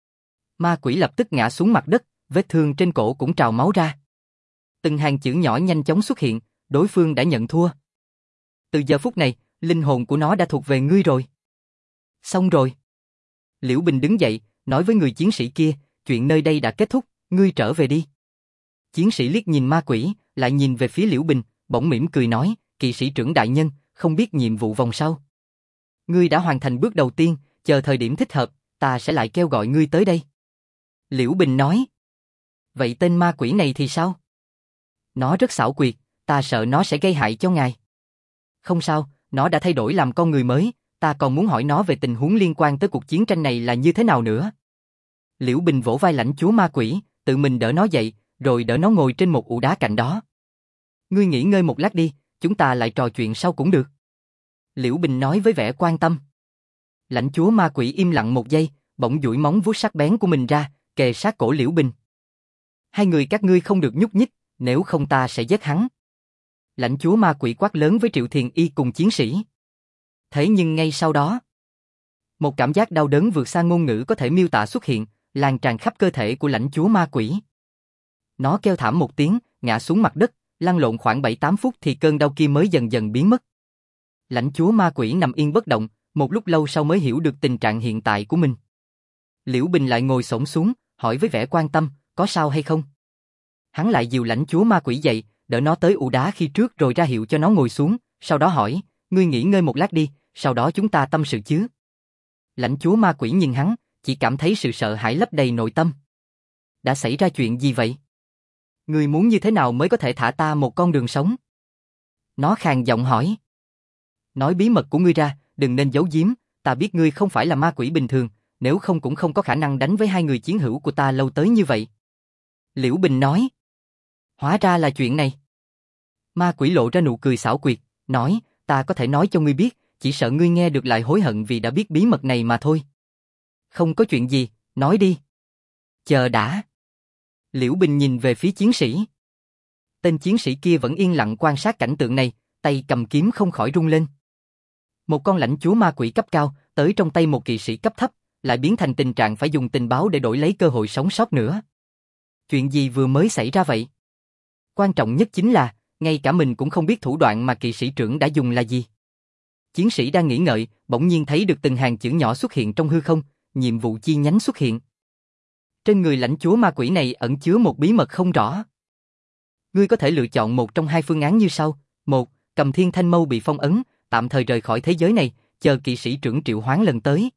Ma quỷ lập tức ngã xuống mặt đất, vết thương trên cổ cũng trào máu ra. Từng hàng chữ nhỏ nhanh chóng xuất hiện, đối phương đã nhận thua. Từ giờ phút này, linh hồn của nó đã thuộc về ngươi rồi. Xong rồi. Liễu Bình đứng dậy, nói với người chiến sĩ kia, chuyện nơi đây đã kết thúc, ngươi trở về đi. Chiến sĩ liếc nhìn ma quỷ, lại nhìn về phía Liễu Bình, bỗng mỉm cười nói, kỵ sĩ trưởng đại nhân, không biết nhiệm vụ vòng sau. Ngươi đã hoàn thành bước đầu tiên, chờ thời điểm thích hợp, ta sẽ lại kêu gọi ngươi tới đây. Liễu Bình nói. Vậy tên ma quỷ này thì sao? Nó rất xảo quyệt, ta sợ nó sẽ gây hại cho ngài. Không sao, nó đã thay đổi làm con người mới, ta còn muốn hỏi nó về tình huống liên quan tới cuộc chiến tranh này là như thế nào nữa. Liễu Bình vỗ vai lãnh chúa ma quỷ, tự mình đỡ nó dậy, rồi đỡ nó ngồi trên một ụ đá cạnh đó. Ngươi nghỉ ngơi một lát đi, chúng ta lại trò chuyện sau cũng được. Liễu Bình nói với vẻ quan tâm. Lãnh chúa ma quỷ im lặng một giây, bỗng duỗi móng vuốt sắc bén của mình ra, kề sát cổ Liễu Bình. Hai người các ngươi không được nhúc nhích, nếu không ta sẽ giết hắn. Lãnh chúa ma quỷ quát lớn với Triệu Thiền Y cùng chiến sĩ. Thế nhưng ngay sau đó, một cảm giác đau đớn vượt xa ngôn ngữ có thể miêu tả xuất hiện, lan tràn khắp cơ thể của lãnh chúa ma quỷ. Nó kêu thảm một tiếng, ngã xuống mặt đất, lăn lộn khoảng 7-8 phút thì cơn đau kia mới dần dần biến mất. Lãnh chúa ma quỷ nằm yên bất động, một lúc lâu sau mới hiểu được tình trạng hiện tại của mình. Liễu Bình lại ngồi xổm xuống, hỏi với vẻ quan tâm, có sao hay không? Hắn lại dìu lãnh chúa ma quỷ dậy, đỡ nó tới ụ đá khi trước rồi ra hiệu cho nó ngồi xuống, sau đó hỏi, ngươi nghỉ ngơi một lát đi, sau đó chúng ta tâm sự chứ. Lãnh chúa ma quỷ nhìn hắn, chỉ cảm thấy sự sợ hãi lấp đầy nội tâm. Đã xảy ra chuyện gì vậy? Ngươi muốn như thế nào mới có thể thả ta một con đường sống? Nó khàn giọng hỏi. Nói bí mật của ngươi ra, đừng nên giấu giếm, ta biết ngươi không phải là ma quỷ bình thường, nếu không cũng không có khả năng đánh với hai người chiến hữu của ta lâu tới như vậy. Liễu Bình nói. Hóa ra là chuyện này. Ma quỷ lộ ra nụ cười xảo quyệt, nói, ta có thể nói cho ngươi biết, chỉ sợ ngươi nghe được lại hối hận vì đã biết bí mật này mà thôi. Không có chuyện gì, nói đi. Chờ đã. Liễu Bình nhìn về phía chiến sĩ. Tên chiến sĩ kia vẫn yên lặng quan sát cảnh tượng này, tay cầm kiếm không khỏi rung lên. Một con lãnh chúa ma quỷ cấp cao, tới trong tay một kỵ sĩ cấp thấp, lại biến thành tình trạng phải dùng tình báo để đổi lấy cơ hội sống sót nữa. Chuyện gì vừa mới xảy ra vậy? Quan trọng nhất chính là, ngay cả mình cũng không biết thủ đoạn mà kỵ sĩ trưởng đã dùng là gì. Chiến sĩ đang nghĩ ngợi, bỗng nhiên thấy được từng hàng chữ nhỏ xuất hiện trong hư không, nhiệm vụ chi nhánh xuất hiện. Trên người lãnh chúa ma quỷ này ẩn chứa một bí mật không rõ. Ngươi có thể lựa chọn một trong hai phương án như sau. 1. Cầm Thiên Thanh Mâu bị phong ấn, tạm thời rời khỏi thế giới này, chờ kỵ sĩ trưởng triệu hoán lần tới.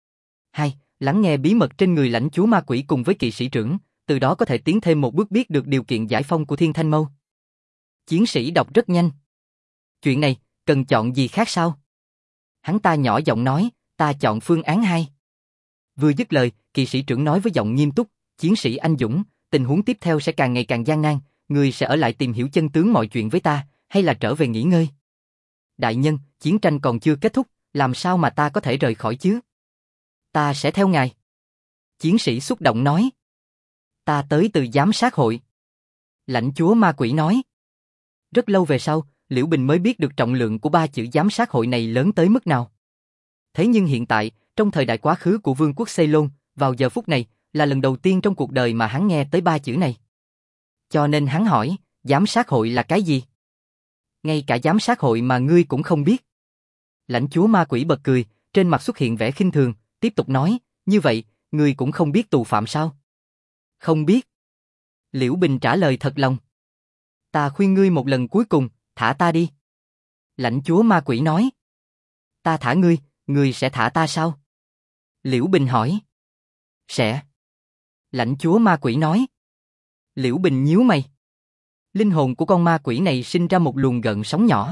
2. Lắng nghe bí mật trên người lãnh chúa ma quỷ cùng với kỵ sĩ trưởng, từ đó có thể tiến thêm một bước biết được điều kiện giải phong của Thiên Thanh Mâu. Chiến sĩ đọc rất nhanh. Chuyện này, cần chọn gì khác sao? Hắn ta nhỏ giọng nói, ta chọn phương án 2. Vừa dứt lời, kỵ sĩ trưởng nói với giọng nghiêm túc, chiến sĩ anh dũng, tình huống tiếp theo sẽ càng ngày càng gian nan, ngươi sẽ ở lại tìm hiểu chân tướng mọi chuyện với ta, hay là trở về nghỉ ngơi? Đại nhân, chiến tranh còn chưa kết thúc, làm sao mà ta có thể rời khỏi chứ? Ta sẽ theo ngài. Chiến sĩ xúc động nói. Ta tới từ giám sát hội. Lãnh chúa ma quỷ nói. Rất lâu về sau, Liễu Bình mới biết được trọng lượng của 3 chữ giám sát hội này lớn tới mức nào. Thế nhưng hiện tại, trong thời đại quá khứ của vương quốc Ceylon, vào giờ phút này, là lần đầu tiên trong cuộc đời mà hắn nghe tới 3 chữ này. Cho nên hắn hỏi, giám sát hội là cái gì? Ngay cả giám sát hội mà ngươi cũng không biết. Lãnh chúa ma quỷ bật cười, trên mặt xuất hiện vẻ khinh thường, tiếp tục nói, như vậy, ngươi cũng không biết tù phạm sao? Không biết. Liễu Bình trả lời thật lòng. Ta khuyên ngươi một lần cuối cùng, thả ta đi. Lãnh chúa ma quỷ nói. Ta thả ngươi, ngươi sẽ thả ta sao? Liễu Bình hỏi. Sẽ. Lãnh chúa ma quỷ nói. Liễu Bình nhíu mày. Linh hồn của con ma quỷ này sinh ra một luồng gợn sóng nhỏ.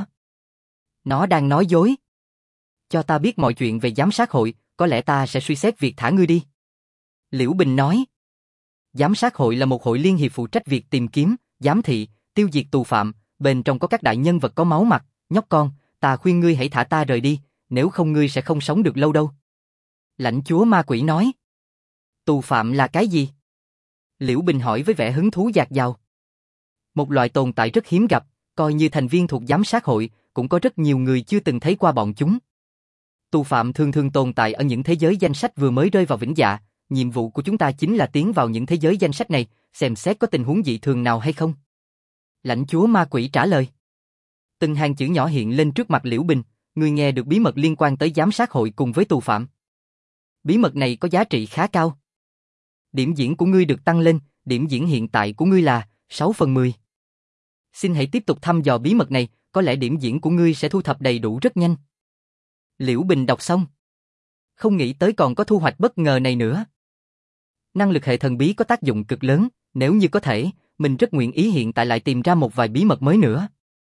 Nó đang nói dối. Cho ta biết mọi chuyện về giám sát hội, có lẽ ta sẽ suy xét việc thả ngươi đi. Liễu Bình nói. Giám sát hội là một hội liên hiệp phụ trách việc tìm kiếm, giám thị, tiêu diệt tù phạm, bên trong có các đại nhân vật có máu mặt, nhóc con, ta khuyên ngươi hãy thả ta rời đi, nếu không ngươi sẽ không sống được lâu đâu. Lãnh chúa ma quỷ nói. Tù phạm là cái gì? Liễu Bình hỏi với vẻ hứng thú dạt dào. Một loại tồn tại rất hiếm gặp, coi như thành viên thuộc giám sát hội, cũng có rất nhiều người chưa từng thấy qua bọn chúng. Tù phạm thường thường tồn tại ở những thế giới danh sách vừa mới rơi vào vĩnh dạ, nhiệm vụ của chúng ta chính là tiến vào những thế giới danh sách này, xem xét có tình huống dị thường nào hay không. Lãnh chúa ma quỷ trả lời. Từng hàng chữ nhỏ hiện lên trước mặt Liễu Bình, ngươi nghe được bí mật liên quan tới giám sát hội cùng với tù phạm. Bí mật này có giá trị khá cao. Điểm diễn của ngươi được tăng lên, điểm diễn hiện tại của ngươi là 6/10. Xin hãy tiếp tục thăm dò bí mật này, có lẽ điểm diễn của ngươi sẽ thu thập đầy đủ rất nhanh. Liễu Bình đọc xong. Không nghĩ tới còn có thu hoạch bất ngờ này nữa. Năng lực hệ thần bí có tác dụng cực lớn, nếu như có thể, mình rất nguyện ý hiện tại lại tìm ra một vài bí mật mới nữa.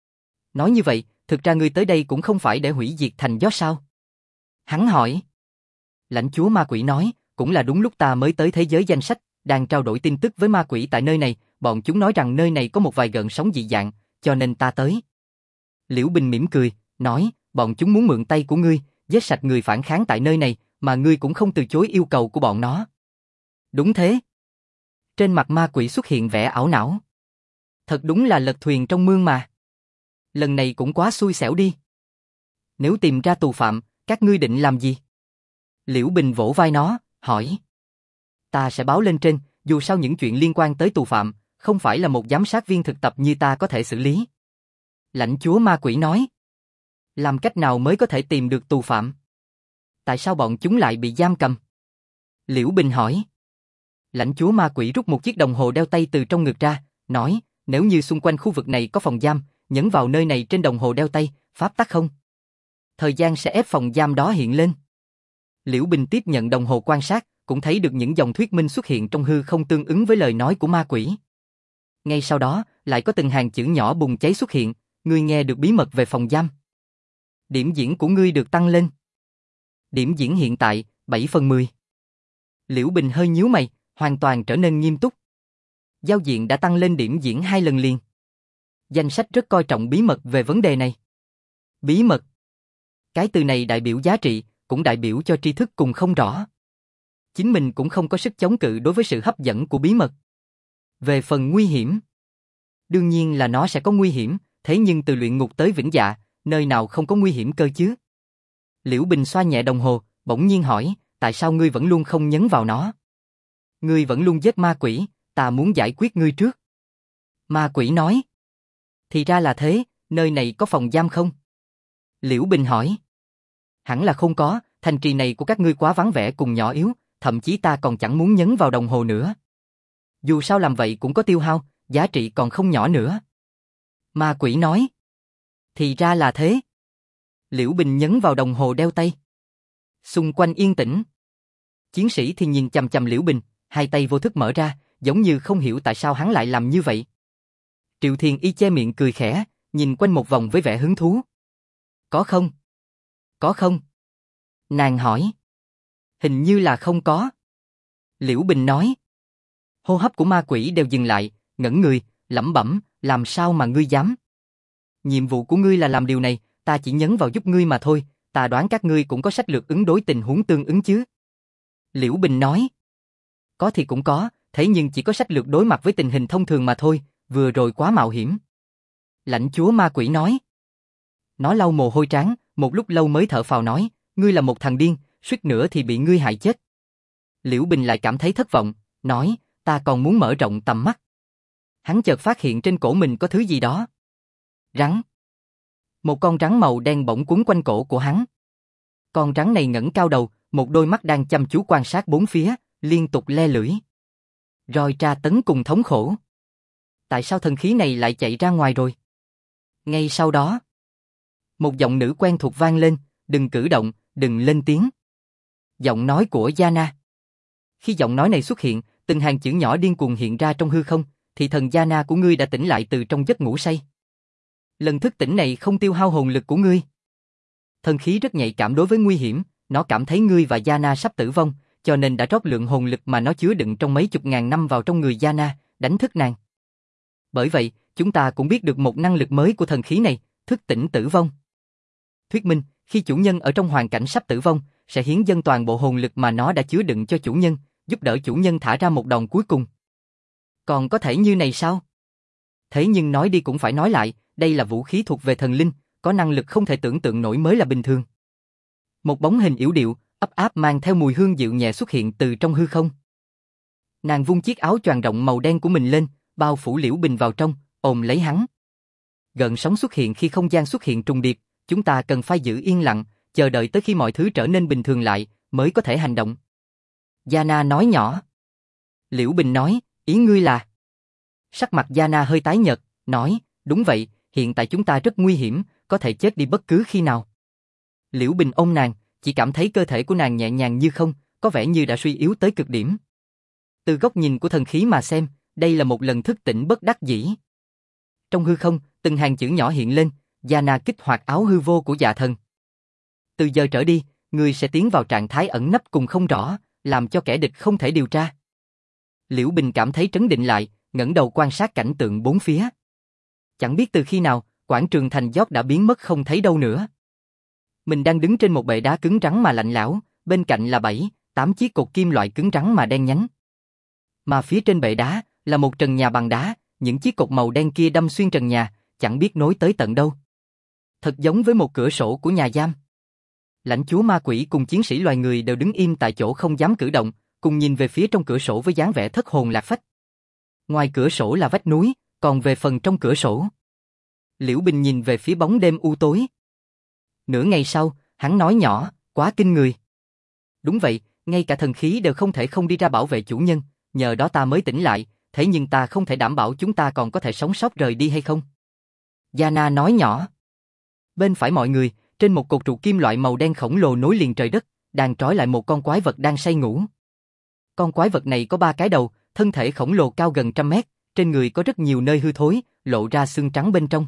Nói như vậy, thực ra ngươi tới đây cũng không phải để hủy diệt thành gió sao? Hắn hỏi. Lãnh chúa ma quỷ nói, cũng là đúng lúc ta mới tới thế giới danh sách, đang trao đổi tin tức với ma quỷ tại nơi này, bọn chúng nói rằng nơi này có một vài gợn sóng dị dạng, cho nên ta tới. Liễu Bình mỉm cười, nói, bọn chúng muốn mượn tay của ngươi, giết sạch người phản kháng tại nơi này, mà ngươi cũng không từ chối yêu cầu của bọn nó. Đúng thế. Trên mặt ma quỷ xuất hiện vẻ ảo não. Thật đúng là lật thuyền trong mương mà. Lần này cũng quá xui xẻo đi. Nếu tìm ra tù phạm, các ngươi định làm gì? Liễu Bình vỗ vai nó, hỏi. Ta sẽ báo lên trên, dù sao những chuyện liên quan tới tù phạm, không phải là một giám sát viên thực tập như ta có thể xử lý. Lãnh chúa ma quỷ nói. Làm cách nào mới có thể tìm được tù phạm? Tại sao bọn chúng lại bị giam cầm? Liễu Bình hỏi. Lãnh chúa ma quỷ rút một chiếc đồng hồ đeo tay từ trong ngực ra, nói, nếu như xung quanh khu vực này có phòng giam, nhấn vào nơi này trên đồng hồ đeo tay, pháp tắc không? Thời gian sẽ ép phòng giam đó hiện lên. Liễu Bình tiếp nhận đồng hồ quan sát, cũng thấy được những dòng thuyết minh xuất hiện trong hư không tương ứng với lời nói của ma quỷ. Ngay sau đó, lại có từng hàng chữ nhỏ bùng cháy xuất hiện, ngươi nghe được bí mật về phòng giam. Điểm diễn của ngươi được tăng lên. Điểm diễn hiện tại, 7/10. Liễu Bình hơi nhíu mày, hoàn toàn trở nên nghiêm túc. Giao diện đã tăng lên điểm diễn 2 lần liền. Danh sách rất coi trọng bí mật về vấn đề này. Bí mật. Cái từ này đại biểu giá trị, cũng đại biểu cho tri thức cùng không rõ. Chính mình cũng không có sức chống cự đối với sự hấp dẫn của bí mật. Về phần nguy hiểm. Đương nhiên là nó sẽ có nguy hiểm, thế nhưng từ luyện ngục tới Vĩnh Dạ, nơi nào không có nguy hiểm cơ chứ? Liễu Bình xoa nhẹ đồng hồ, bỗng nhiên hỏi, tại sao ngươi vẫn luôn không nhấn vào nó? Ngươi vẫn luôn giết ma quỷ, ta muốn giải quyết ngươi trước. Ma quỷ nói. Thì ra là thế, nơi này có phòng giam không? Liễu Bình hỏi. Hẳn là không có, thành trì này của các ngươi quá vắng vẻ cùng nhỏ yếu, thậm chí ta còn chẳng muốn nhấn vào đồng hồ nữa. Dù sao làm vậy cũng có tiêu hao, giá trị còn không nhỏ nữa. Ma quỷ nói. Thì ra là thế. Liễu Bình nhấn vào đồng hồ đeo tay. Xung quanh yên tĩnh. Chiến sĩ thì nhìn chằm chằm Liễu Bình, hai tay vô thức mở ra, giống như không hiểu tại sao hắn lại làm như vậy. Triệu Thiền Y che miệng cười khẽ, nhìn quanh một vòng với vẻ hứng thú. Có không? Có không? Nàng hỏi. Hình như là không có. Liễu Bình nói. Hô hấp của ma quỷ đều dừng lại, ngẩn người, lẩm bẩm, làm sao mà ngươi dám? Nhiệm vụ của ngươi là làm điều này, ta chỉ nhấn vào giúp ngươi mà thôi, ta đoán các ngươi cũng có sách lược ứng đối tình huống tương ứng chứ. Liễu Bình nói. Có thì cũng có, thế nhưng chỉ có sách lược đối mặt với tình hình thông thường mà thôi, vừa rồi quá mạo hiểm. Lãnh chúa ma quỷ nói. Nó lau mồ hôi trán, một lúc lâu mới thở phào nói, ngươi là một thằng điên, suýt nữa thì bị ngươi hại chết. Liễu Bình lại cảm thấy thất vọng, nói, ta còn muốn mở rộng tầm mắt. Hắn chợt phát hiện trên cổ mình có thứ gì đó. Rắn. Một con rắn màu đen bỗng quấn quanh cổ của hắn. Con rắn này ngẩng cao đầu, một đôi mắt đang chăm chú quan sát bốn phía, liên tục le lưỡi. Roi tra tấn cùng thống khổ. Tại sao thần khí này lại chạy ra ngoài rồi? Ngay sau đó, một giọng nữ quen thuộc vang lên, đừng cử động, đừng lên tiếng. Giọng nói của Yana. Khi giọng nói này xuất hiện, từng hàng chữ nhỏ điên cuồng hiện ra trong hư không, thì thần Yana của ngươi đã tỉnh lại từ trong giấc ngủ say. Lần thức tỉnh này không tiêu hao hồn lực của ngươi. Thần khí rất nhạy cảm đối với nguy hiểm, nó cảm thấy ngươi và Yana sắp tử vong, cho nên đã rót lượng hồn lực mà nó chứa đựng trong mấy chục ngàn năm vào trong người Yana, đánh thức nàng. Bởi vậy, chúng ta cũng biết được một năng lực mới của thần khí này, thức tỉnh tử vong. Thuyết minh, khi chủ nhân ở trong hoàn cảnh sắp tử vong, sẽ hiến dâng toàn bộ hồn lực mà nó đã chứa đựng cho chủ nhân, giúp đỡ chủ nhân thả ra một đòn cuối cùng. Còn có thể như này sao? Thế nhưng nói đi cũng phải nói lại, đây là vũ khí thuộc về thần linh, có năng lực không thể tưởng tượng nổi mới là bình thường. Một bóng hình yểu điệu, ấp áp mang theo mùi hương dịu nhẹ xuất hiện từ trong hư không. Nàng vung chiếc áo choàng rộng màu đen của mình lên, bao phủ Liễu Bình vào trong, ôm lấy hắn. Gợn sóng xuất hiện khi không gian xuất hiện trùng điệp, chúng ta cần phải giữ yên lặng, chờ đợi tới khi mọi thứ trở nên bình thường lại, mới có thể hành động. Yana nói nhỏ. Liễu Bình nói, ý ngươi là... Sắc mặt Yana hơi tái nhợt, nói, đúng vậy, hiện tại chúng ta rất nguy hiểm, có thể chết đi bất cứ khi nào. Liễu Bình ôm nàng, chỉ cảm thấy cơ thể của nàng nhẹ nhàng như không, có vẻ như đã suy yếu tới cực điểm. Từ góc nhìn của thần khí mà xem, đây là một lần thức tỉnh bất đắc dĩ. Trong hư không, từng hàng chữ nhỏ hiện lên, Yana kích hoạt áo hư vô của dạ thần. Từ giờ trở đi, người sẽ tiến vào trạng thái ẩn nấp cùng không rõ, làm cho kẻ địch không thể điều tra. Liễu Bình cảm thấy trấn định lại, ngẩng đầu quan sát cảnh tượng bốn phía. Chẳng biết từ khi nào, quảng trường thành York đã biến mất không thấy đâu nữa. Mình đang đứng trên một bệ đá cứng rắn mà lạnh lẽo, bên cạnh là 7-8 chiếc cột kim loại cứng rắn mà đen nhánh. Mà phía trên bệ đá là một trần nhà bằng đá, những chiếc cột màu đen kia đâm xuyên trần nhà, chẳng biết nối tới tận đâu. Thật giống với một cửa sổ của nhà giam. Lãnh chúa ma quỷ cùng chiến sĩ loài người đều đứng im tại chỗ không dám cử động, cùng nhìn về phía trong cửa sổ với dáng vẻ thất hồn lạc phách. Ngoài cửa sổ là vách núi, còn về phần trong cửa sổ, Liễu Bình nhìn về phía bóng đêm u tối. Nửa ngày sau, hắn nói nhỏ, quá kinh người. Đúng vậy, ngay cả thần khí đều không thể không đi ra bảo vệ chủ nhân, nhờ đó ta mới tỉnh lại, thế nhưng ta không thể đảm bảo chúng ta còn có thể sống sót rời đi hay không. Yana nói nhỏ. Bên phải mọi người, trên một cột trụ kim loại màu đen khổng lồ nối liền trời đất, đang trói lại một con quái vật đang say ngủ. Con quái vật này có 3 cái đầu, thân thể khổng lồ cao gần 100 mét, trên người có rất nhiều nơi hư thối, lộ ra xương trắng bên trong.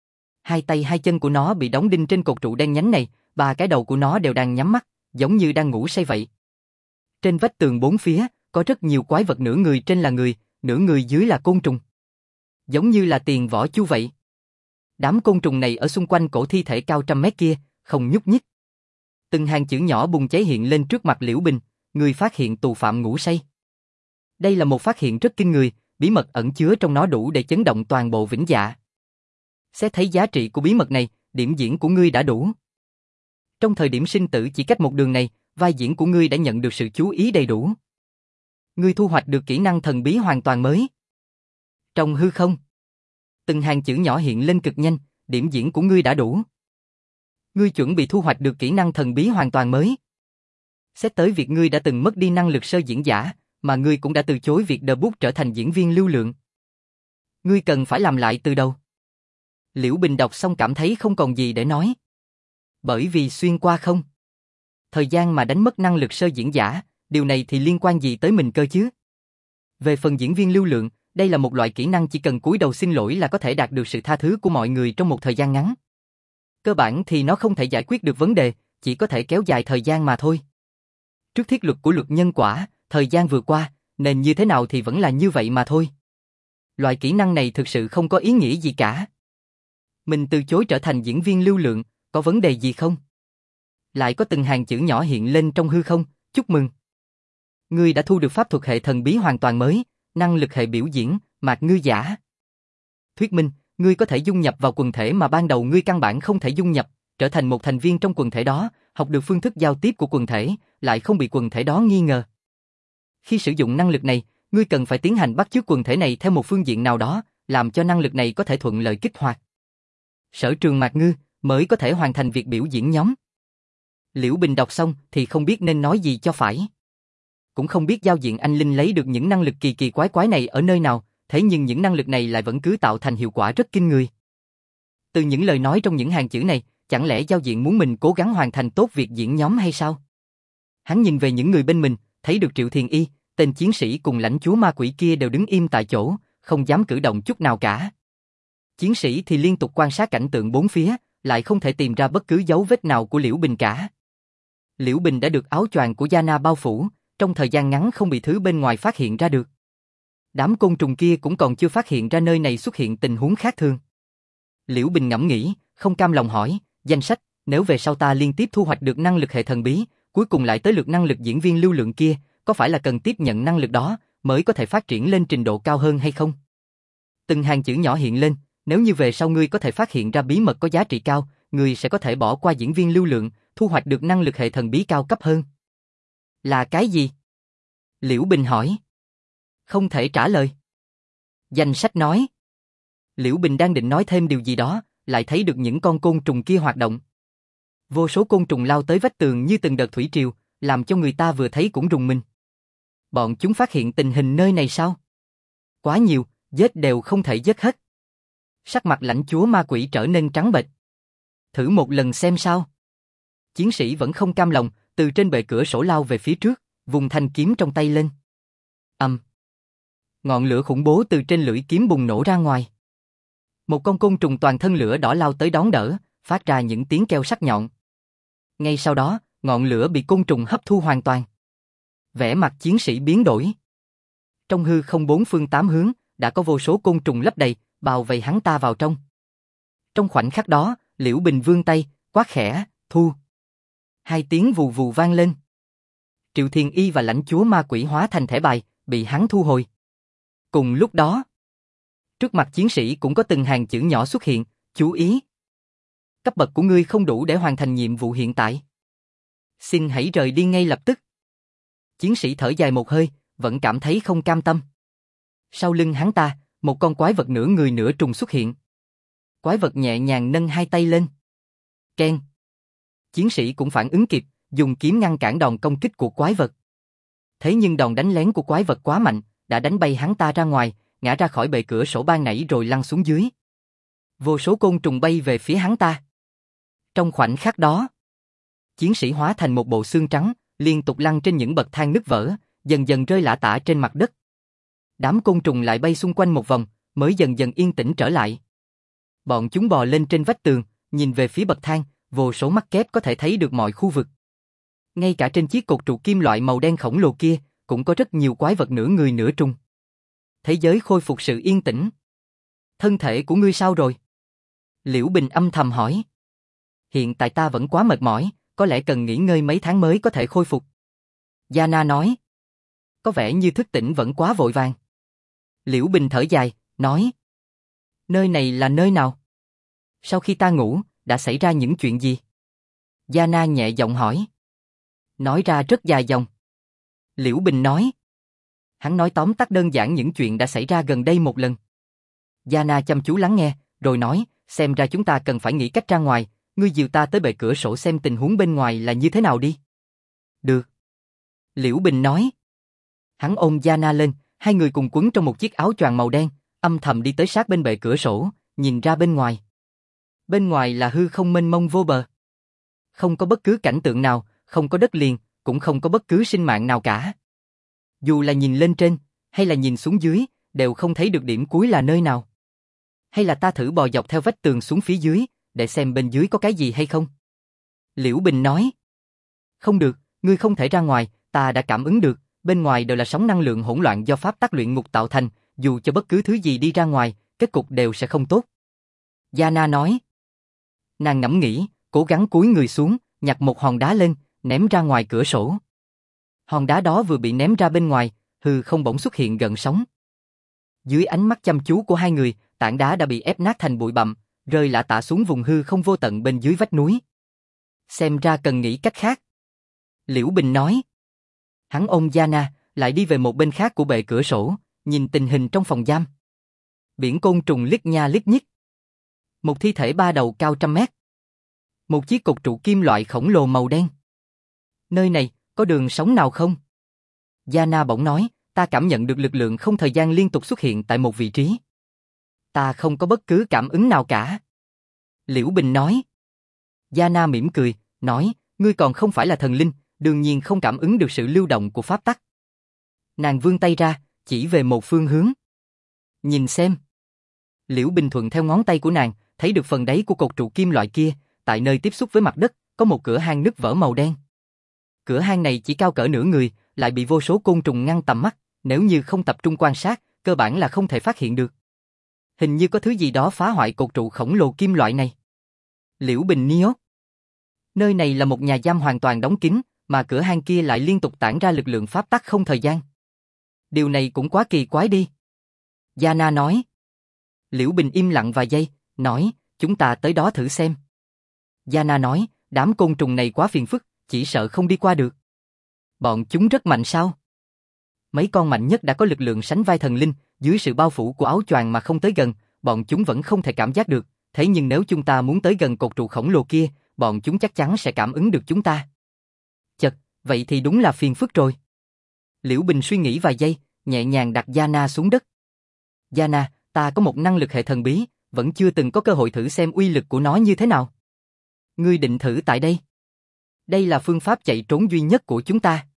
2 tay 2 chân của nó bị đóng đinh trên cột trụ đen nhánh này, 3 cái đầu của nó đều đang nhắm mắt, giống như đang ngủ say vậy. Trên vách tường bốn phía, có rất nhiều quái vật nửa người trên là người, nửa người dưới là côn trùng. Giống như là tiền võ chu vậy. Đám côn trùng này ở xung quanh cổ thi thể cao 100 mét kia, không nhúc nhích. Từng hàng chữ nhỏ bùng cháy hiện lên trước mặt Liễu Bình, người phát hiện tù phạm ngủ say. Đây là một phát hiện rất kinh người, bí mật ẩn chứa trong nó đủ để chấn động toàn bộ Vĩnh Dạ. Xét thấy giá trị của bí mật này, điểm diễn của ngươi đã đủ. Trong thời điểm sinh tử chỉ cách một đường này, vai diễn của ngươi đã nhận được sự chú ý đầy đủ. Ngươi thu hoạch được kỹ năng thần bí hoàn toàn mới. Trong hư không, từng hàng chữ nhỏ hiện lên cực nhanh, điểm diễn của ngươi đã đủ. Ngươi chuẩn bị thu hoạch được kỹ năng thần bí hoàn toàn mới. Xét tới việc ngươi đã từng mất đi năng lực sơ diễn giả, mà ngươi cũng đã từ chối việc debut trở thành diễn viên lưu lượng. Ngươi cần phải làm lại từ đầu. Liễu Bình đọc xong cảm thấy không còn gì để nói. Bởi vì xuyên qua không thời gian mà đánh mất năng lực sơ diễn giả, điều này thì liên quan gì tới mình cơ chứ? Về phần diễn viên lưu lượng, đây là một loại kỹ năng chỉ cần cúi đầu xin lỗi là có thể đạt được sự tha thứ của mọi người trong một thời gian ngắn. Cơ bản thì nó không thể giải quyết được vấn đề, chỉ có thể kéo dài thời gian mà thôi. Trước thiết luật của luật nhân quả, thời gian vừa qua, nên như thế nào thì vẫn là như vậy mà thôi. Loại kỹ năng này thực sự không có ý nghĩa gì cả. Mình từ chối trở thành diễn viên lưu lượng, có vấn đề gì không? Lại có từng hàng chữ nhỏ hiện lên trong hư không, chúc mừng. Ngươi đã thu được pháp thuật hệ thần bí hoàn toàn mới, năng lực hệ biểu diễn, mạc ngư giả. Thuyết minh, ngươi có thể dung nhập vào quần thể mà ban đầu ngươi căn bản không thể dung nhập, trở thành một thành viên trong quần thể đó, học được phương thức giao tiếp của quần thể, lại không bị quần thể đó nghi ngờ. Khi sử dụng năng lực này, ngươi cần phải tiến hành bắt chước quần thể này theo một phương diện nào đó, làm cho năng lực này có thể thuận lợi kích hoạt. Sở trường mạc ngư mới có thể hoàn thành việc biểu diễn nhóm. Liễu Bình đọc xong thì không biết nên nói gì cho phải. Cũng không biết giao diện anh Linh lấy được những năng lực kỳ kỳ quái quái này ở nơi nào, thế nhưng những năng lực này lại vẫn cứ tạo thành hiệu quả rất kinh người. Từ những lời nói trong những hàng chữ này, chẳng lẽ giao diện muốn mình cố gắng hoàn thành tốt việc diễn nhóm hay sao? Hắn nhìn về những người bên mình, thấy được Triệu Thiền Y, tên chiến sĩ cùng lãnh chúa ma quỷ kia đều đứng im tại chỗ, không dám cử động chút nào cả. Chiến sĩ thì liên tục quan sát cảnh tượng bốn phía, lại không thể tìm ra bất cứ dấu vết nào của Liễu Bình cả. Liễu Bình đã được áo choàng của Yana bao phủ, trong thời gian ngắn không bị thứ bên ngoài phát hiện ra được. Đám côn trùng kia cũng còn chưa phát hiện ra nơi này xuất hiện tình huống khác thường. Liễu Bình ngẫm nghĩ, không cam lòng hỏi, danh sách, nếu về sau ta liên tiếp thu hoạch được năng lực hệ thần bí, cuối cùng lại tới lượt năng lực diễn viên lưu lượng kia, có phải là cần tiếp nhận năng lực đó, mới có thể phát triển lên trình độ cao hơn hay không? Từng hàng chữ nhỏ hiện lên, nếu như về sau ngươi có thể phát hiện ra bí mật có giá trị cao, ngươi sẽ có thể bỏ qua diễn viên lưu lượng, thu hoạch được năng lực hệ thần bí cao cấp hơn. Là cái gì? Liễu Bình hỏi. Không thể trả lời. Danh sách nói. Liễu Bình đang định nói thêm điều gì đó, lại thấy được những con côn trùng kia hoạt động. Vô số côn trùng lao tới vách tường như từng đợt thủy triều, làm cho người ta vừa thấy cũng rùng mình. Bọn chúng phát hiện tình hình nơi này sao? Quá nhiều, giết đều không thể giết hết. Sắc mặt lãnh chúa ma quỷ trở nên trắng bệch. Thử một lần xem sao. Chiến sĩ vẫn không cam lòng, từ trên bệ cửa sổ lao về phía trước, vùng thanh kiếm trong tay lên. Ngọn lửa khủng bố từ trên lưỡi kiếm bùng nổ ra ngoài. Một con côn trùng toàn thân lửa đỏ lao tới đón đỡ, phát ra những tiếng kêu sắc nhọn. Ngay sau đó, ngọn lửa bị côn trùng hấp thu hoàn toàn. Vẻ mặt chiến sĩ biến đổi. Trong hư không bốn phương tám hướng, đã có vô số côn trùng lấp đầy, bao vây hắn ta vào trong. Trong khoảnh khắc đó, Liễu Bình vươn tay, quát khẽ, thu. Hai tiếng vù vù vang lên. Triệu Thiền Y và lãnh chúa ma quỷ hóa thành thẻ bài, bị hắn thu hồi. Cùng lúc đó, trước mặt chiến sĩ cũng có từng hàng chữ nhỏ xuất hiện, chú ý. Cấp bậc của ngươi không đủ để hoàn thành nhiệm vụ hiện tại. Xin hãy rời đi ngay lập tức. Chiến sĩ thở dài một hơi, vẫn cảm thấy không cam tâm. Sau lưng hắn ta, một con quái vật nửa người nửa trùng xuất hiện. Quái vật nhẹ nhàng nâng hai tay lên. Keng. Chiến sĩ cũng phản ứng kịp, dùng kiếm ngăn cản đòn công kích của quái vật. Thế nhưng đòn đánh lén của quái vật quá mạnh, đã đánh bay hắn ta ra ngoài, ngã ra khỏi bệ cửa sổ ban nãy rồi lăn xuống dưới. Vô số côn trùng bay về phía hắn ta. Trong khoảnh khắc đó, chiến sĩ hóa thành một bộ xương trắng, liên tục lăn trên những bậc thang nứt vỡ, dần dần rơi lả tả trên mặt đất. Đám côn trùng lại bay xung quanh một vòng, mới dần dần yên tĩnh trở lại. Bọn chúng bò lên trên vách tường, nhìn về phía bậc thang, vô số mắt kép có thể thấy được mọi khu vực. Ngay cả trên chiếc cột trụ kim loại màu đen khổng lồ kia, cũng có rất nhiều quái vật nửa người nửa trùng. Thế giới khôi phục sự yên tĩnh. Thân thể của ngươi sao rồi? Liễu Bình âm thầm hỏi. Hiện tại ta vẫn quá mệt mỏi, có lẽ cần nghỉ ngơi mấy tháng mới có thể khôi phục. Yana nói. Có vẻ như thức tỉnh vẫn quá vội vàng. Liễu Bình thở dài, nói. Nơi này là nơi nào? Sau khi ta ngủ, đã xảy ra những chuyện gì? Giana nhẹ giọng hỏi. Nói ra rất dài dòng. Liễu Bình nói. Hắn nói tóm tắt đơn giản những chuyện đã xảy ra gần đây một lần. Giana chăm chú lắng nghe, rồi nói, xem ra chúng ta cần phải nghĩ cách ra ngoài, ngươi dìu ta tới bệ cửa sổ xem tình huống bên ngoài là như thế nào đi. Được. Liễu Bình nói. Hắn ôm Giana lên, hai người cùng quấn trong một chiếc áo choàng màu đen, âm thầm đi tới sát bên bệ cửa sổ, nhìn ra bên ngoài. Bên ngoài là hư không mênh mông vô bờ. Không có bất cứ cảnh tượng nào, không có đất liền, cũng không có bất cứ sinh mạng nào cả. Dù là nhìn lên trên, hay là nhìn xuống dưới, đều không thấy được điểm cuối là nơi nào. Hay là ta thử bò dọc theo vách tường xuống phía dưới, để xem bên dưới có cái gì hay không? Liễu Bình nói. Không được, ngươi không thể ra ngoài, ta đã cảm ứng được, bên ngoài đều là sóng năng lượng hỗn loạn do pháp tắc luyện ngục tạo thành, dù cho bất cứ thứ gì đi ra ngoài, kết cục đều sẽ không tốt. Giana nói. Nàng ngẫm nghĩ, cố gắng cúi người xuống, nhặt một hòn đá lên, ném ra ngoài cửa sổ. Hòn đá đó vừa bị ném ra bên ngoài, hư không bỗng xuất hiện gợn sóng. Dưới ánh mắt chăm chú của hai người, tảng đá đã bị ép nát thành bụi bặm, rơi lả tả xuống vùng hư không vô tận bên dưới vách núi. Xem ra cần nghĩ cách khác. Liễu Bình nói. Hắn ôm Giana, lại đi về một bên khác của bệ cửa sổ, nhìn tình hình trong phòng giam. Biển côn trùng lít nha lít nhít. Một thi thể ba đầu cao 100 mét. Một chiếc cột trụ kim loại khổng lồ màu đen. Nơi này, có đường sống nào không? Giana bỗng nói, ta cảm nhận được lực lượng không thời gian liên tục xuất hiện tại một vị trí. Ta không có bất cứ cảm ứng nào cả. Liễu Bình nói. Giana mỉm cười, nói, ngươi còn không phải là thần linh, đương nhiên không cảm ứng được sự lưu động của pháp tắc. Nàng vươn tay ra, chỉ về một phương hướng. Nhìn xem. Liễu Bình thuận theo ngón tay của nàng, thấy được phần đáy của cột trụ kim loại kia, tại nơi tiếp xúc với mặt đất, có một cửa hang nứt vỡ màu đen. Cửa hang này chỉ cao cỡ nửa người, lại bị vô số côn trùng ngăn tầm mắt, nếu như không tập trung quan sát, cơ bản là không thể phát hiện được. Hình như có thứ gì đó phá hoại cột trụ khổng lồ kim loại này. Liễu Bình niốt. Nơi này là một nhà giam hoàn toàn đóng kín, mà cửa hang kia lại liên tục tản ra lực lượng pháp tắc không thời gian. Điều này cũng quá kỳ quái đi. Giana nói. Liễu Bình im lặng vài giây, nói, chúng ta tới đó thử xem. Giana nói, đám côn trùng này quá phiền phức, chỉ sợ không đi qua được. Bọn chúng rất mạnh sao? Mấy con mạnh nhất đã có lực lượng sánh vai thần linh, dưới sự bao phủ của áo choàng mà không tới gần, bọn chúng vẫn không thể cảm giác được, thế nhưng nếu chúng ta muốn tới gần cột trụ khổng lồ kia, bọn chúng chắc chắn sẽ cảm ứng được chúng ta. Chật, vậy thì đúng là phiền phức rồi. Liễu Bình suy nghĩ vài giây, nhẹ nhàng đặt Giana xuống đất. Giana, ta có một năng lực hệ thần bí, vẫn chưa từng có cơ hội thử xem uy lực của nó như thế nào. Ngươi định thử tại đây? Đây là phương pháp chạy trốn duy nhất của chúng ta.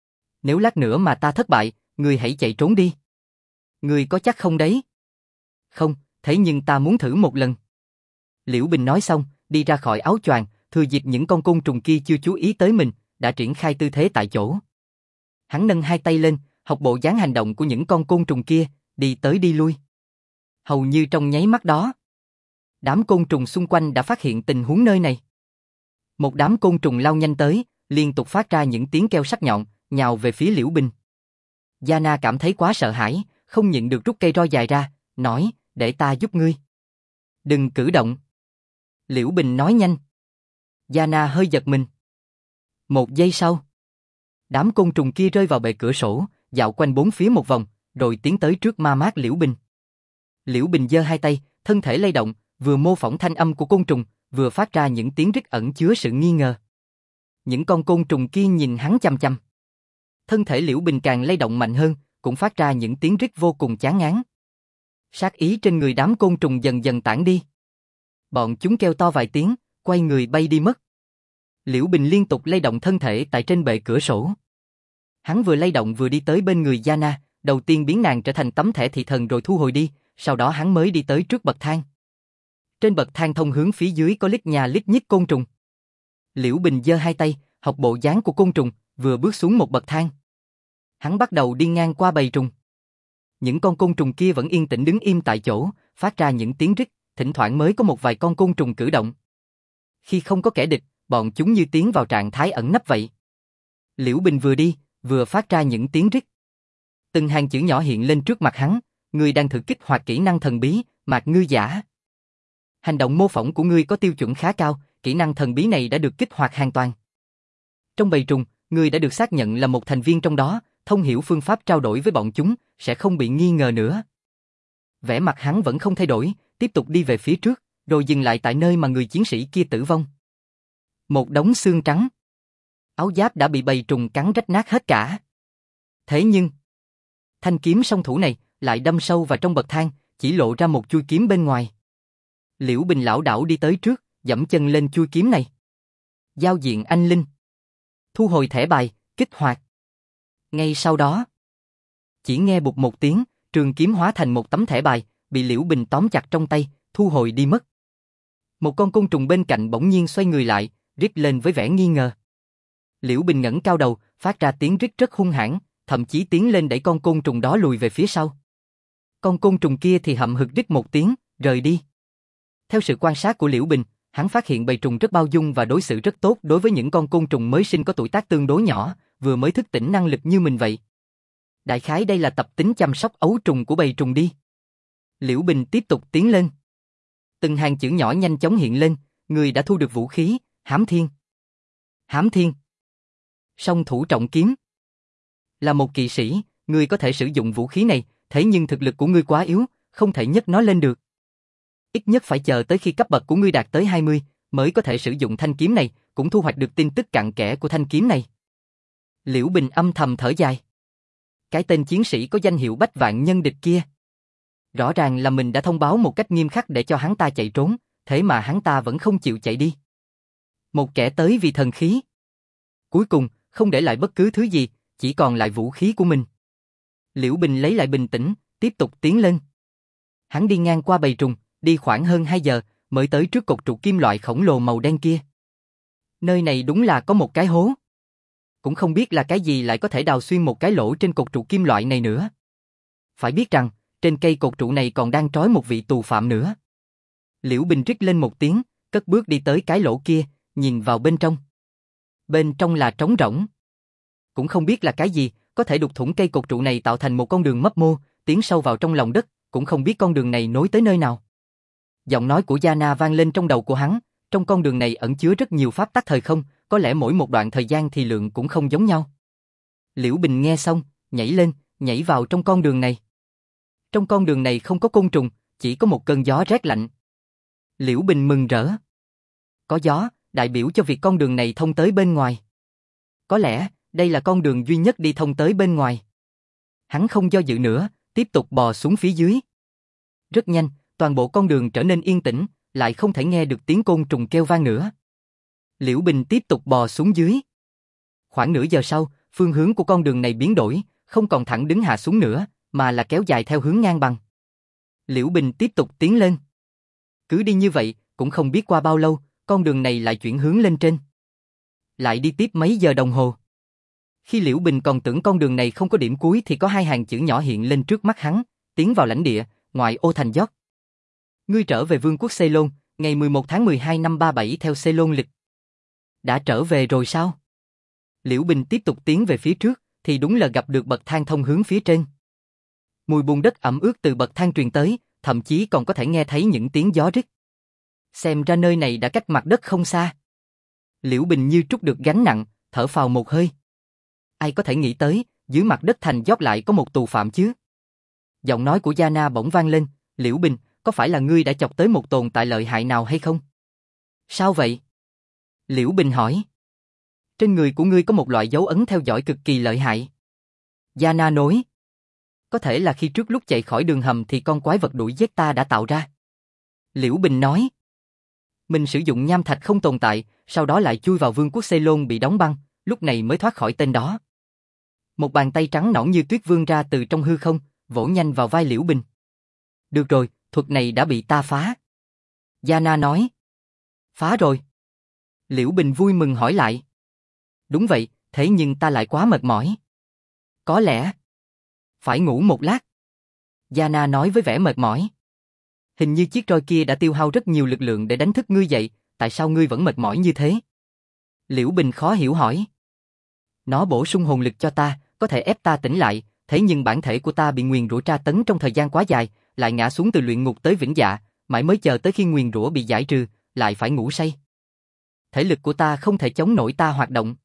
Nếu lát nữa mà ta thất bại, ngươi hãy chạy trốn đi. Ngươi có chắc không đấy? Không, thế nhưng ta muốn thử một lần. Liễu Bình nói xong, đi ra khỏi áo choàng, thừa dịp những con côn trùng kia chưa chú ý tới mình, đã triển khai tư thế tại chỗ. Hắn nâng hai tay lên, học bộ dáng hành động của những con côn trùng kia, đi tới đi lui. Hầu như trong nháy mắt đó, đám côn trùng xung quanh đã phát hiện tình huống nơi này. Một đám côn trùng lao nhanh tới, liên tục phát ra những tiếng kêu sắc nhọn, nhào về phía Liễu Bình. Giana cảm thấy quá sợ hãi, không nhịn được rút cây roi dài ra, nói, để ta giúp ngươi. Đừng cử động. Liễu Bình nói nhanh. Giana hơi giật mình. Một giây sau, đám côn trùng kia rơi vào bệ cửa sổ, dạo quanh bốn phía một vòng, rồi tiến tới trước ma mát Liễu Bình. Liễu Bình giơ hai tay, thân thể lay động, vừa mô phỏng thanh âm của côn trùng, vừa phát ra những tiếng rít ẩn chứa sự nghi ngờ. Những con côn trùng kia nhìn hắn chằm chằm. Thân thể Liễu Bình càng lay động mạnh hơn, cũng phát ra những tiếng rít vô cùng chán ngán. Sát ý trên người đám côn trùng dần dần tản đi. Bọn chúng kêu to vài tiếng, quay người bay đi mất. Liễu Bình liên tục lay động thân thể tại trên bệ cửa sổ. Hắn vừa lay động vừa đi tới bên người Giana, đầu tiên biến nàng trở thành tấm thẻ thị thần rồi thu hồi đi, sau đó hắn mới đi tới trước bậc thang. Trên bậc thang thông hướng phía dưới có lít nhà lít nhít côn trùng. Liễu Bình giơ hai tay, học bộ dáng của côn trùng, vừa bước xuống một bậc thang. Hắn bắt đầu đi ngang qua bầy trùng. Những con côn trùng kia vẫn yên tĩnh đứng im tại chỗ, phát ra những tiếng rít, thỉnh thoảng mới có một vài con côn trùng cử động. Khi không có kẻ địch, bọn chúng như tiến vào trạng thái ẩn nấp vậy. Liễu Bình vừa đi, vừa phát ra những tiếng rít. Từng hàng chữ nhỏ hiện lên trước mặt hắn, ngươi đang thử kích hoạt kỹ năng thần bí, Mạc Ngư Giả. Hành động mô phỏng của ngươi có tiêu chuẩn khá cao, kỹ năng thần bí này đã được kích hoạt hoàn toàn. Trong bầy trùng, ngươi đã được xác nhận là một thành viên trong đó, thông hiểu phương pháp trao đổi với bọn chúng, sẽ không bị nghi ngờ nữa. Vẻ mặt hắn vẫn không thay đổi, tiếp tục đi về phía trước, rồi dừng lại tại nơi mà người chiến sĩ kia tử vong. Một đống xương trắng. Áo giáp đã bị bầy trùng cắn rách nát hết cả. Thế nhưng, thanh kiếm song thủ này lại đâm sâu vào trong bậc thang, chỉ lộ ra một chuôi kiếm bên ngoài. Liễu Bình lảo đảo đi tới trước, giẫm chân lên chuôi kiếm này. Giao diện anh linh. Thu hồi thẻ bài, kích hoạt. Ngay sau đó, chỉ nghe bụp một tiếng, trường kiếm hóa thành một tấm thẻ bài, bị Liễu Bình tóm chặt trong tay, thu hồi đi mất. Một con côn trùng bên cạnh bỗng nhiên xoay người lại, rít lên với vẻ nghi ngờ. Liễu Bình ngẩng cao đầu, phát ra tiếng rít rất hung hãn, thậm chí tiến lên đẩy con côn trùng đó lùi về phía sau. Con côn trùng kia thì hậm hực rít một tiếng, rời đi. Theo sự quan sát của Liễu Bình, hắn phát hiện bầy trùng rất bao dung và đối xử rất tốt đối với những con côn trùng mới sinh có tuổi tác tương đối nhỏ, vừa mới thức tỉnh năng lực như mình vậy. Đại khái đây là tập tính chăm sóc ấu trùng của bầy trùng đi. Liễu Bình tiếp tục tiến lên. Từng hàng chữ nhỏ nhanh chóng hiện lên, người đã thu được vũ khí, Hám Thiên. Hám Thiên. Song thủ trọng kiếm. Là một kỵ sĩ, ngươi có thể sử dụng vũ khí này, thế nhưng thực lực của ngươi quá yếu, không thể nhấc nó lên được. Ít nhất phải chờ tới khi cấp bậc của ngươi đạt tới 20, mới có thể sử dụng thanh kiếm này, cũng thu hoạch được tin tức cặn kẽ của thanh kiếm này. Liễu Bình âm thầm thở dài. Cái tên chiến sĩ có danh hiệu Bách Vạn Nhân Địch kia. Rõ ràng là mình đã thông báo một cách nghiêm khắc để cho hắn ta chạy trốn, thế mà hắn ta vẫn không chịu chạy đi. Một kẻ tới vì thần khí. Cuối cùng, không để lại bất cứ thứ gì, chỉ còn lại vũ khí của mình. Liễu Bình lấy lại bình tĩnh, tiếp tục tiến lên. Hắn đi ngang qua bầy trùng, đi khoảng hơn 2 giờ, mới tới trước cột trụ kim loại khổng lồ màu đen kia. Nơi này đúng là có một cái hố. Cũng không biết là cái gì lại có thể đào xuyên một cái lỗ trên cột trụ kim loại này nữa. Phải biết rằng, trên cây cột trụ này còn đang trói một vị tù phạm nữa. Liễu Bình rít lên một tiếng, cất bước đi tới cái lỗ kia, nhìn vào bên trong. Bên trong là trống rỗng. Cũng không biết là cái gì, có thể đục thủng cây cột trụ này tạo thành một con đường mấp mô, tiến sâu vào trong lòng đất, cũng không biết con đường này nối tới nơi nào. Giọng nói của Yana vang lên trong đầu của hắn, trong con đường này ẩn chứa rất nhiều pháp tắc thời không, có lẽ mỗi một đoạn thời gian thì lượng cũng không giống nhau. Liễu Bình nghe xong, nhảy lên, nhảy vào trong con đường này. Trong con đường này không có côn trùng, chỉ có một cơn gió rét lạnh. Liễu Bình mừng rỡ. Có gió, đại biểu cho việc con đường này thông tới bên ngoài. Có lẽ, đây là con đường duy nhất đi thông tới bên ngoài. Hắn không do dự nữa, tiếp tục bò xuống phía dưới. Rất nhanh, toàn bộ con đường trở nên yên tĩnh, lại không thể nghe được tiếng côn trùng kêu vang nữa. Liễu Bình tiếp tục bò xuống dưới. Khoảng nửa giờ sau, phương hướng của con đường này biến đổi, không còn thẳng đứng hạ xuống nữa, mà là kéo dài theo hướng ngang bằng. Liễu Bình tiếp tục tiến lên. Cứ đi như vậy, cũng không biết qua bao lâu, con đường này lại chuyển hướng lên trên. Lại đi tiếp mấy giờ đồng hồ. Khi Liễu Bình còn tưởng con đường này không có điểm cuối thì có 2 hàng chữ nhỏ hiện lên trước mắt hắn, tiến vào lãnh địa, ngoại ô thành York. Ngươi trở về Vương quốc Ceylon, ngày 11 tháng 12 năm 37 theo Ceylon lịch. Đã trở về rồi sao? Liễu Bình tiếp tục tiến về phía trước, thì đúng là gặp được bậc thang thông hướng phía trên. Mùi bùn đất ẩm ướt từ bậc thang truyền tới, thậm chí còn có thể nghe thấy những tiếng gió rít. Xem ra nơi này đã cách mặt đất không xa. Liễu Bình như trút được gánh nặng, thở phào một hơi. Ai có thể nghĩ tới, dưới mặt đất thành York lại có một tù phạm chứ? Giọng nói của Yana bỗng vang lên, Liễu Bình, có phải là ngươi đã chọc tới một tồn tại lợi hại nào hay không? Sao vậy? Liễu Bình hỏi. Trên người của ngươi có một loại dấu ấn theo dõi cực kỳ lợi hại. Yana nói. Có thể là khi trước lúc chạy khỏi đường hầm thì con quái vật đuổi giết ta đã tạo ra. Liễu Bình nói. Mình sử dụng nham thạch không tồn tại, sau đó lại chui vào vương quốc Ceylon bị đóng băng, lúc này mới thoát khỏi tên đó. Một bàn tay trắng nõn như tuyết vươn ra từ trong hư không, vỗ nhanh vào vai Liễu Bình. Được rồi, thuật này đã bị ta phá. Yana nói. Phá rồi. Liễu Bình vui mừng hỏi lại. Đúng vậy, thế nhưng ta lại quá mệt mỏi. Có lẽ phải ngủ một lát. Yana nói với vẻ mệt mỏi. Hình như chiếc roi kia đã tiêu hao rất nhiều lực lượng để đánh thức ngươi dậy, tại sao ngươi vẫn mệt mỏi như thế? Liễu Bình khó hiểu hỏi. Nó bổ sung hồn lực cho ta, có thể ép ta tỉnh lại, thế nhưng bản thể của ta bị nguyền rủa tra tấn trong thời gian quá dài, lại ngã xuống từ luyện ngục tới vĩnh dạ, mãi mới chờ tới khi nguyền rủa bị giải trừ, lại phải ngủ say. Thể lực của ta không thể chống nổi ta hoạt động.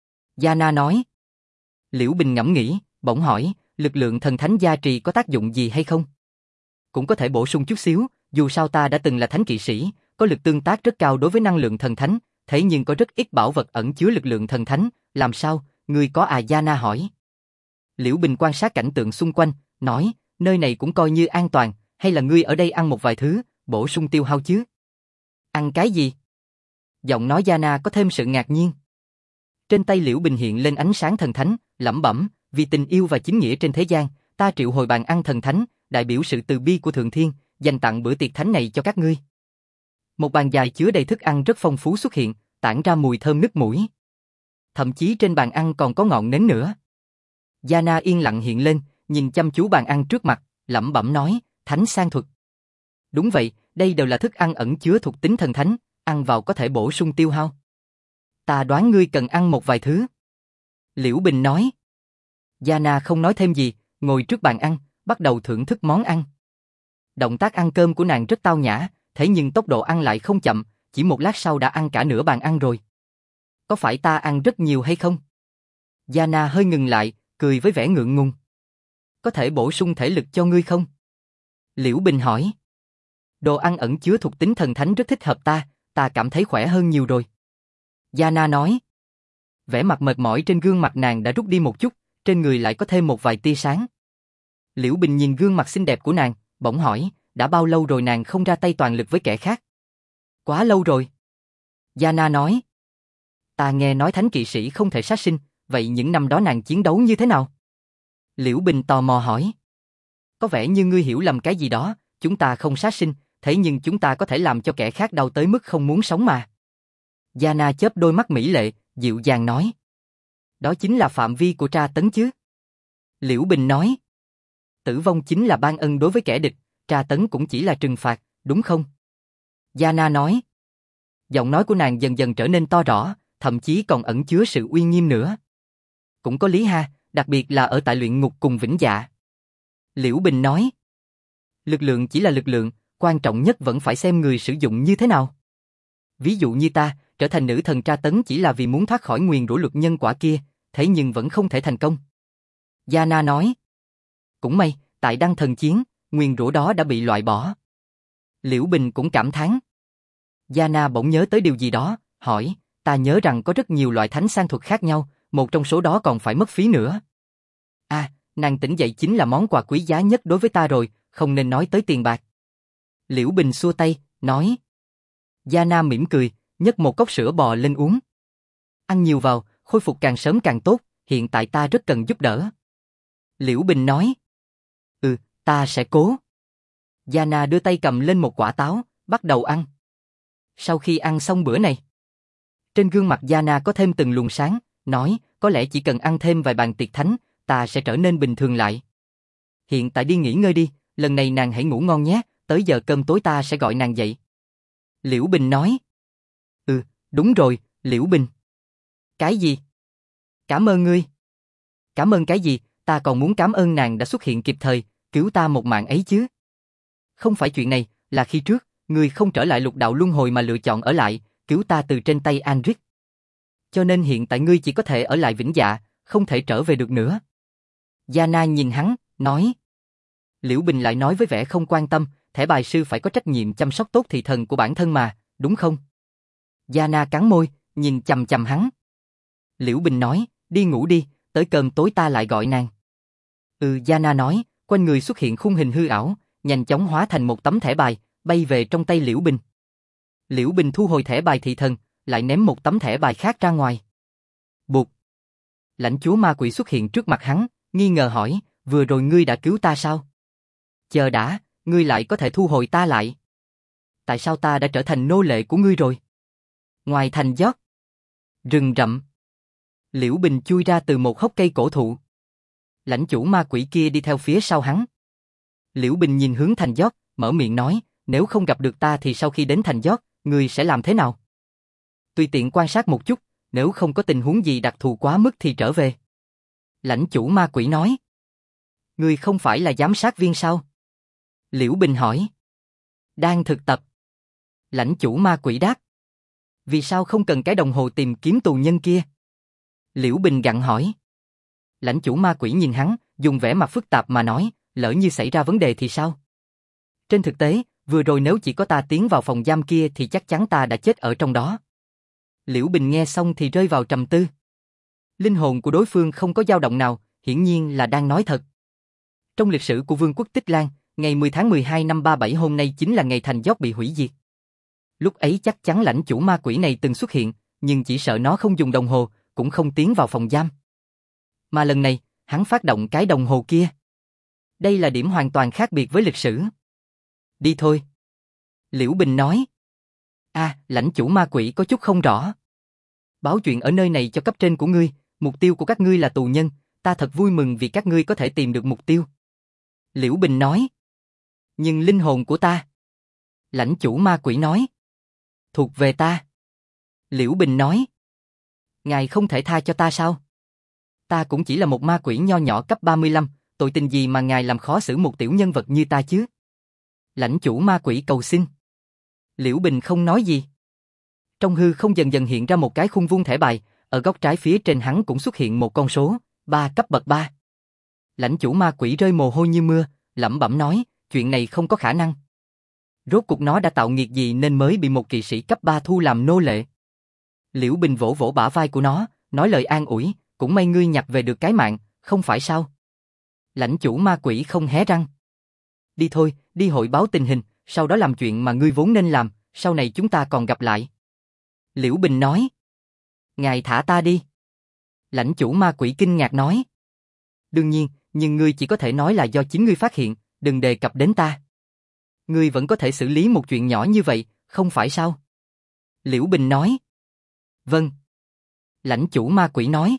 Yana nói. Liễu Bình ngẫm nghĩ, bỗng hỏi, lực lượng thần thánh gia trì có tác dụng gì hay không? Cũng có thể bổ sung chút xíu, dù sao ta đã từng là thánh kỵ sĩ, có lực tương tác rất cao đối với năng lượng thần thánh, thế nhưng có rất ít bảo vật ẩn chứa lực lượng thần thánh, làm sao, ngươi có à? Yana hỏi. Liễu Bình quan sát cảnh tượng xung quanh, nói, nơi này cũng coi như an toàn, hay là ngươi ở đây ăn một vài thứ, bổ sung tiêu hao chứ? Ăn cái gì? Giọng nói Yana có thêm sự ngạc nhiên. Trên tay Liễu Bình hiện lên ánh sáng thần thánh, lẩm bẩm, vì tình yêu và chính nghĩa trên thế gian, ta triệu hồi bàn ăn thần thánh, đại biểu sự từ bi của Thượng Thiên, dành tặng bữa tiệc thánh này cho các ngươi. Một bàn dài chứa đầy thức ăn rất phong phú xuất hiện, tản ra mùi thơm nức mũi. Thậm chí trên bàn ăn còn có ngọn nến nữa. Yana yên lặng hiện lên, nhìn chăm chú bàn ăn trước mặt, lẩm bẩm nói, thánh sang thuật. Đúng vậy, đây đều là thức ăn ẩn chứa thuộc tính thần thánh, ăn vào có thể bổ sung tiêu hao. Ta đoán ngươi cần ăn một vài thứ. Liễu Bình nói. Yana không nói thêm gì, ngồi trước bàn ăn, bắt đầu thưởng thức món ăn. Động tác ăn cơm của nàng rất tao nhã, thế nhưng tốc độ ăn lại không chậm, chỉ một lát sau đã ăn cả nửa bàn ăn rồi. Có phải ta ăn rất nhiều hay không? Yana hơi ngừng lại, cười với vẻ ngượng ngùng. Có thể bổ sung thể lực cho ngươi không? Liễu Bình hỏi. Đồ ăn ẩn chứa thuộc tính thần thánh rất thích hợp ta cảm thấy khỏe hơn nhiều rồi. Yana nói. Vẻ mặt mệt mỏi trên gương mặt nàng đã rút đi một chút, trên người lại có thêm một vài tia sáng. Liễu Bình nhìn gương mặt xinh đẹp của nàng, bỗng hỏi, đã bao lâu rồi nàng không ra tay toàn lực với kẻ khác? Quá lâu rồi. Yana nói. Ta nghe nói thánh kỵ sĩ không thể sát sinh, vậy những năm đó nàng chiến đấu như thế nào? Liễu Bình tò mò hỏi. Có vẻ như ngươi hiểu lầm cái gì đó, chúng ta không sát sinh, thế nhưng chúng ta có thể làm cho kẻ khác đau tới mức không muốn sống mà. Yana chớp đôi mắt mỹ lệ, dịu dàng nói. Đó chính là phạm vi của tra tấn chứ. Liễu Bình nói. Tử vong chính là ban ân đối với kẻ địch, tra tấn cũng chỉ là trừng phạt, đúng không? Yana nói. Giọng nói của nàng dần dần trở nên to rõ, thậm chí còn ẩn chứa sự uy nghiêm nữa. Cũng có lý ha, đặc biệt là ở tại luyện ngục cùng vĩnh dạ. Liễu Bình nói. Lực lượng chỉ là lực lượng, quan trọng nhất vẫn phải xem người sử dụng như thế nào. Ví dụ như ta, trở thành nữ thần tra tấn chỉ là vì muốn thoát khỏi nguyền rủa luật nhân quả kia, thế nhưng vẫn không thể thành công. Yana nói. Cũng may, tại đăng thần chiến, nguyền rủa đó đã bị loại bỏ. Liễu Bình cũng cảm thán. Yana bỗng nhớ tới điều gì đó, hỏi, ta nhớ rằng có rất nhiều loại thánh sang thuật khác nhau, một trong số đó còn phải mất phí nữa. À, nàng tỉnh dậy chính là món quà quý giá nhất đối với ta rồi, không nên nói tới tiền bạc. Liễu Bình xua tay, nói. Yana mỉm cười, nhấc một cốc sữa bò lên uống. Ăn nhiều vào, khôi phục càng sớm càng tốt, hiện tại ta rất cần giúp đỡ. Liễu Bình nói. Ta sẽ cố. Yana đưa tay cầm lên một quả táo, bắt đầu ăn. Sau khi ăn xong bữa này, trên gương mặt Yana có thêm từng luồng sáng, nói, có lẽ chỉ cần ăn thêm vài bàn tiệc thánh, ta sẽ trở nên bình thường lại. Hiện tại đi nghỉ ngơi đi, lần này nàng hãy ngủ ngon nhé, tới giờ cơm tối ta sẽ gọi nàng dậy. Liễu Bình nói. Đúng rồi, Liễu Bình. Cái gì? Cảm ơn ngươi. Cảm ơn cái gì, ta còn muốn cảm ơn nàng đã xuất hiện kịp thời, cứu ta một mạng ấy chứ. Không phải chuyện này, là khi trước, ngươi không trở lại lục đạo luân hồi mà lựa chọn ở lại, cứu ta từ trên tay Anric. Cho nên hiện tại ngươi chỉ có thể ở lại vĩnh dạ, không thể trở về được nữa. Yana nhìn hắn, nói. Liễu Bình lại nói với vẻ không quan tâm, thẻ bài sư phải có trách nhiệm chăm sóc tốt thị thần của bản thân mà, đúng không? Yana cắn môi, nhìn chằm chằm hắn. Liễu Bình nói, đi ngủ đi, tới cơm tối ta lại gọi nàng. Yana nói, quanh người xuất hiện khung hình hư ảo, nhanh chóng hóa thành một tấm thẻ bài, bay về trong tay Liễu Bình. Liễu Bình thu hồi thẻ bài thị thần, lại ném một tấm thẻ bài khác ra ngoài. Bụt! Lãnh chúa ma quỷ xuất hiện trước mặt hắn, nghi ngờ hỏi, vừa rồi ngươi đã cứu ta sao? Chờ đã, ngươi lại có thể thu hồi ta lại. Tại sao ta đã trở thành nô lệ của ngươi rồi? Ngoài thành giót, rừng rậm. Liễu Bình chui ra từ một hốc cây cổ thụ. Lãnh chủ ma quỷ kia đi theo phía sau hắn. Liễu Bình nhìn hướng thành giót, mở miệng nói, nếu không gặp được ta thì sau khi đến thành giót, ngươi sẽ làm thế nào? Tùy tiện quan sát một chút, nếu không có tình huống gì đặc thù quá mức thì trở về. Lãnh chủ ma quỷ nói. Ngươi không phải là giám sát viên sao? Liễu Bình hỏi. Đang thực tập. Lãnh chủ ma quỷ đáp. Vì sao không cần cái đồng hồ tìm kiếm tù nhân kia? Liễu Bình gặng hỏi. Lãnh chủ ma quỷ nhìn hắn, dùng vẻ mặt phức tạp mà nói, lỡ như xảy ra vấn đề thì sao? Trên thực tế, vừa rồi nếu chỉ có ta tiến vào phòng giam kia thì chắc chắn ta đã chết ở trong đó. Liễu Bình nghe xong thì rơi vào trầm tư. Linh hồn của đối phương không có dao động nào, hiển nhiên là đang nói thật. Trong lịch sử của Vương quốc Tích Lan, ngày 10 tháng 12 năm 37 hôm nay chính là ngày thành Dốc bị hủy diệt. Lúc ấy chắc chắn lãnh chủ ma quỷ này từng xuất hiện, nhưng chỉ sợ nó không dùng đồng hồ, cũng không tiến vào phòng giam. Mà lần này, hắn phát động cái đồng hồ kia. Đây là điểm hoàn toàn khác biệt với lịch sử. Đi thôi. Liễu Bình nói. Lãnh chủ ma quỷ có chút không rõ. Báo chuyện ở nơi này cho cấp trên của ngươi, mục tiêu của các ngươi là tù nhân, ta thật vui mừng vì các ngươi có thể tìm được mục tiêu. Liễu Bình nói. Nhưng linh hồn của ta. Lãnh chủ ma quỷ nói. Thuộc về ta. Liễu Bình nói. Ngài không thể tha cho ta sao? Ta cũng chỉ là một ma quỷ nho nhỏ cấp 35, tội tình gì mà ngài làm khó xử một tiểu nhân vật như ta chứ? Lãnh chủ ma quỷ cầu xin. Liễu Bình không nói gì. Trong hư không dần dần hiện ra một cái khung vuông thẻ bài, ở góc trái phía trên hắn cũng xuất hiện một con số, 3 cấp bậc 3. Lãnh chủ ma quỷ rơi mồ hôi như mưa, lẩm bẩm nói, chuyện này không có khả năng. Rốt cuộc nó đã tạo nghiệt gì nên mới bị một kỵ sĩ cấp 3 thu làm nô lệ? Liễu Bình vỗ vỗ bả vai của nó, nói lời an ủi, cũng may ngươi nhặt về được cái mạng, không phải sao? Lãnh chủ ma quỷ không hé răng. Đi thôi, đi hội báo tình hình, sau đó làm chuyện mà ngươi vốn nên làm, sau này chúng ta còn gặp lại. Liễu Bình nói. Ngài thả ta đi. Lãnh chủ ma quỷ kinh ngạc nói. Đương nhiên, nhưng ngươi chỉ có thể nói là do chính ngươi phát hiện, đừng đề cập đến ta. Ngươi vẫn có thể xử lý một chuyện nhỏ như vậy, không phải sao? Liễu Bình nói. Vâng. Lãnh chủ ma quỷ nói.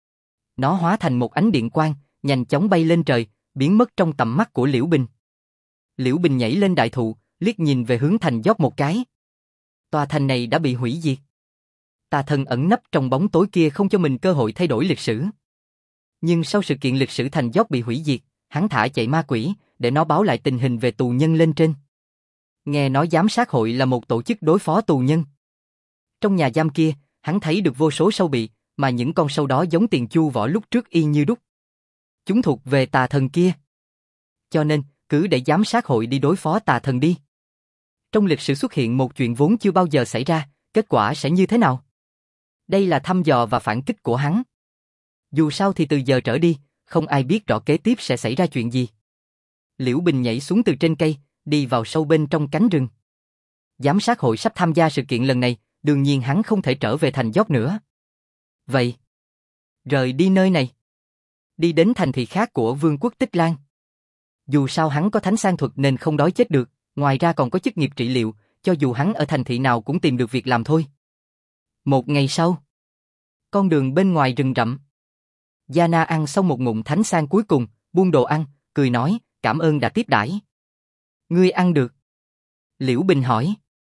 Nó hóa thành một ánh điện quang, nhanh chóng bay lên trời, biến mất trong tầm mắt của Liễu Bình. Liễu Bình nhảy lên đại thụ, liếc nhìn về hướng thành Dốc một cái. Tòa thành này đã bị hủy diệt. Tà thần ẩn nấp trong bóng tối kia không cho mình cơ hội thay đổi lịch sử. Nhưng sau sự kiện lịch sử thành Dốc bị hủy diệt, hắn thả chạy ma quỷ, để nó báo lại tình hình về tù nhân lên trên. Nghe nói giám sát hội là một tổ chức đối phó tù nhân. Trong nhà giam kia, hắn thấy được vô số sâu bị, mà những con sâu đó giống tiền chu võ lúc trước y như đúc. Chúng thuộc về tà thần kia. Cho nên, cứ để giám sát hội đi đối phó tà thần đi. Trong lịch sử xuất hiện một chuyện vốn chưa bao giờ xảy ra, kết quả sẽ như thế nào? Đây là thăm dò và phản kích của hắn. Dù sao thì từ giờ trở đi, không ai biết rõ kế tiếp sẽ xảy ra chuyện gì. Liễu Bình nhảy xuống từ trên cây, đi vào sâu bên trong cánh rừng. Giám sát hội sắp tham gia sự kiện lần này, đương nhiên hắn không thể trở về thành Dốc nữa. Vậy, rời đi nơi này, đi đến thành thị khác của Vương quốc Tích Lan. Dù sao hắn có thánh sang thuật nên không đói chết được, ngoài ra còn có chức nghiệp trị liệu, cho dù hắn ở thành thị nào cũng tìm được việc làm thôi. Một ngày sau, con đường bên ngoài rừng rậm. Yana ăn xong một ngụm thánh sang cuối cùng, buông đồ ăn, cười nói, cảm ơn đã tiếp đãi. Ngươi ăn được? Liễu Bình hỏi.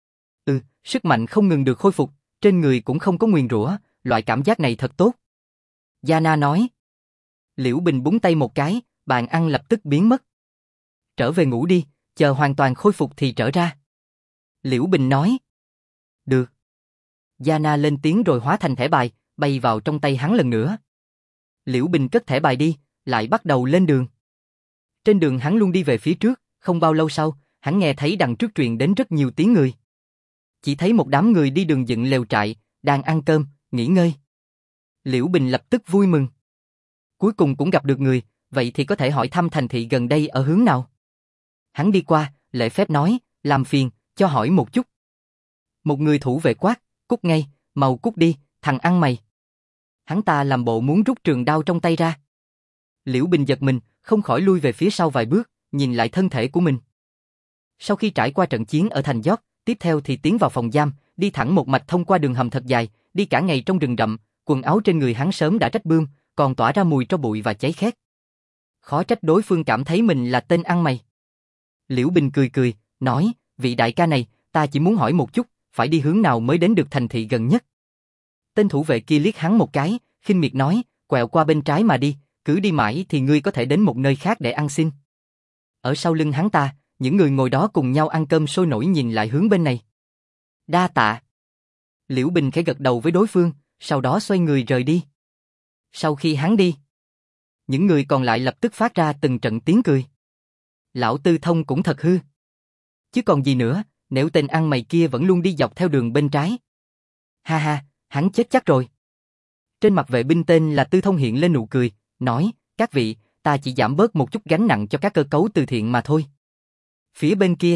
Sức mạnh không ngừng được khôi phục, trên người cũng không có nguyền rủa, loại cảm giác này thật tốt. Yana nói. Liễu Bình búng tay một cái, bàn ăn lập tức biến mất. Trở về ngủ đi, chờ hoàn toàn khôi phục thì trở ra. Liễu Bình nói. Được. Yana lên tiếng rồi hóa thành thẻ bài, bay vào trong tay hắn lần nữa. Liễu Bình cất thẻ bài đi, lại bắt đầu lên đường. Trên đường hắn luôn đi về phía trước, không bao lâu sau, hắn nghe thấy đằng trước truyền đến rất nhiều tiếng người. Chỉ thấy một đám người đi đường dựng lều trại, đang ăn cơm, nghỉ ngơi. Liễu Bình lập tức vui mừng. Cuối cùng cũng gặp được người, vậy thì có thể hỏi thăm thành thị gần đây ở hướng nào. Hắn đi qua, lễ phép nói, làm phiền, cho hỏi một chút. Một người thủ vệ quát, cút ngay, mau cút đi, thằng ăn mày. Hắn ta làm bộ muốn rút trường đao trong tay ra. Liễu Bình giật mình, không khỏi lui về phía sau vài bước, nhìn lại thân thể của mình. Sau khi trải qua trận chiến ở thành Dốc, tiếp theo thì tiến vào phòng giam, đi thẳng một mạch thông qua đường hầm thật dài, đi cả ngày trong rừng rậm, quần áo trên người hắn sớm đã rách bươm, còn tỏa ra mùi tro bụi và cháy khét. Khó trách đối phương cảm thấy mình là tên ăn mày. Liễu Bình cười cười, nói, vị đại ca này, ta chỉ muốn hỏi một chút, phải đi hướng nào mới đến được thành thị gần nhất. Tên thủ vệ kia liếc hắn một cái, khinh miệt nói, quẹo qua bên trái mà đi, cứ đi mãi thì ngươi có thể đến một nơi khác để ăn xin. Ở sau lưng hắn ta, những người ngồi đó cùng nhau ăn cơm sôi nổi nhìn lại hướng bên này. Đa tạ. Liễu Bình khẽ gật đầu với đối phương, sau đó xoay người rời đi. Sau khi hắn đi, những người còn lại lập tức phát ra từng trận tiếng cười. Lão Tư Thông cũng thật hư. Chứ còn gì nữa, nếu tên ăn mày kia vẫn luôn đi dọc theo đường bên trái. Ha ha, hắn chết chắc rồi. Trên mặt vệ binh tên là Tư Thông hiện lên nụ cười, nói, các vị, ta chỉ giảm bớt một chút gánh nặng cho các cơ cấu từ thiện mà thôi. Phía bên kia,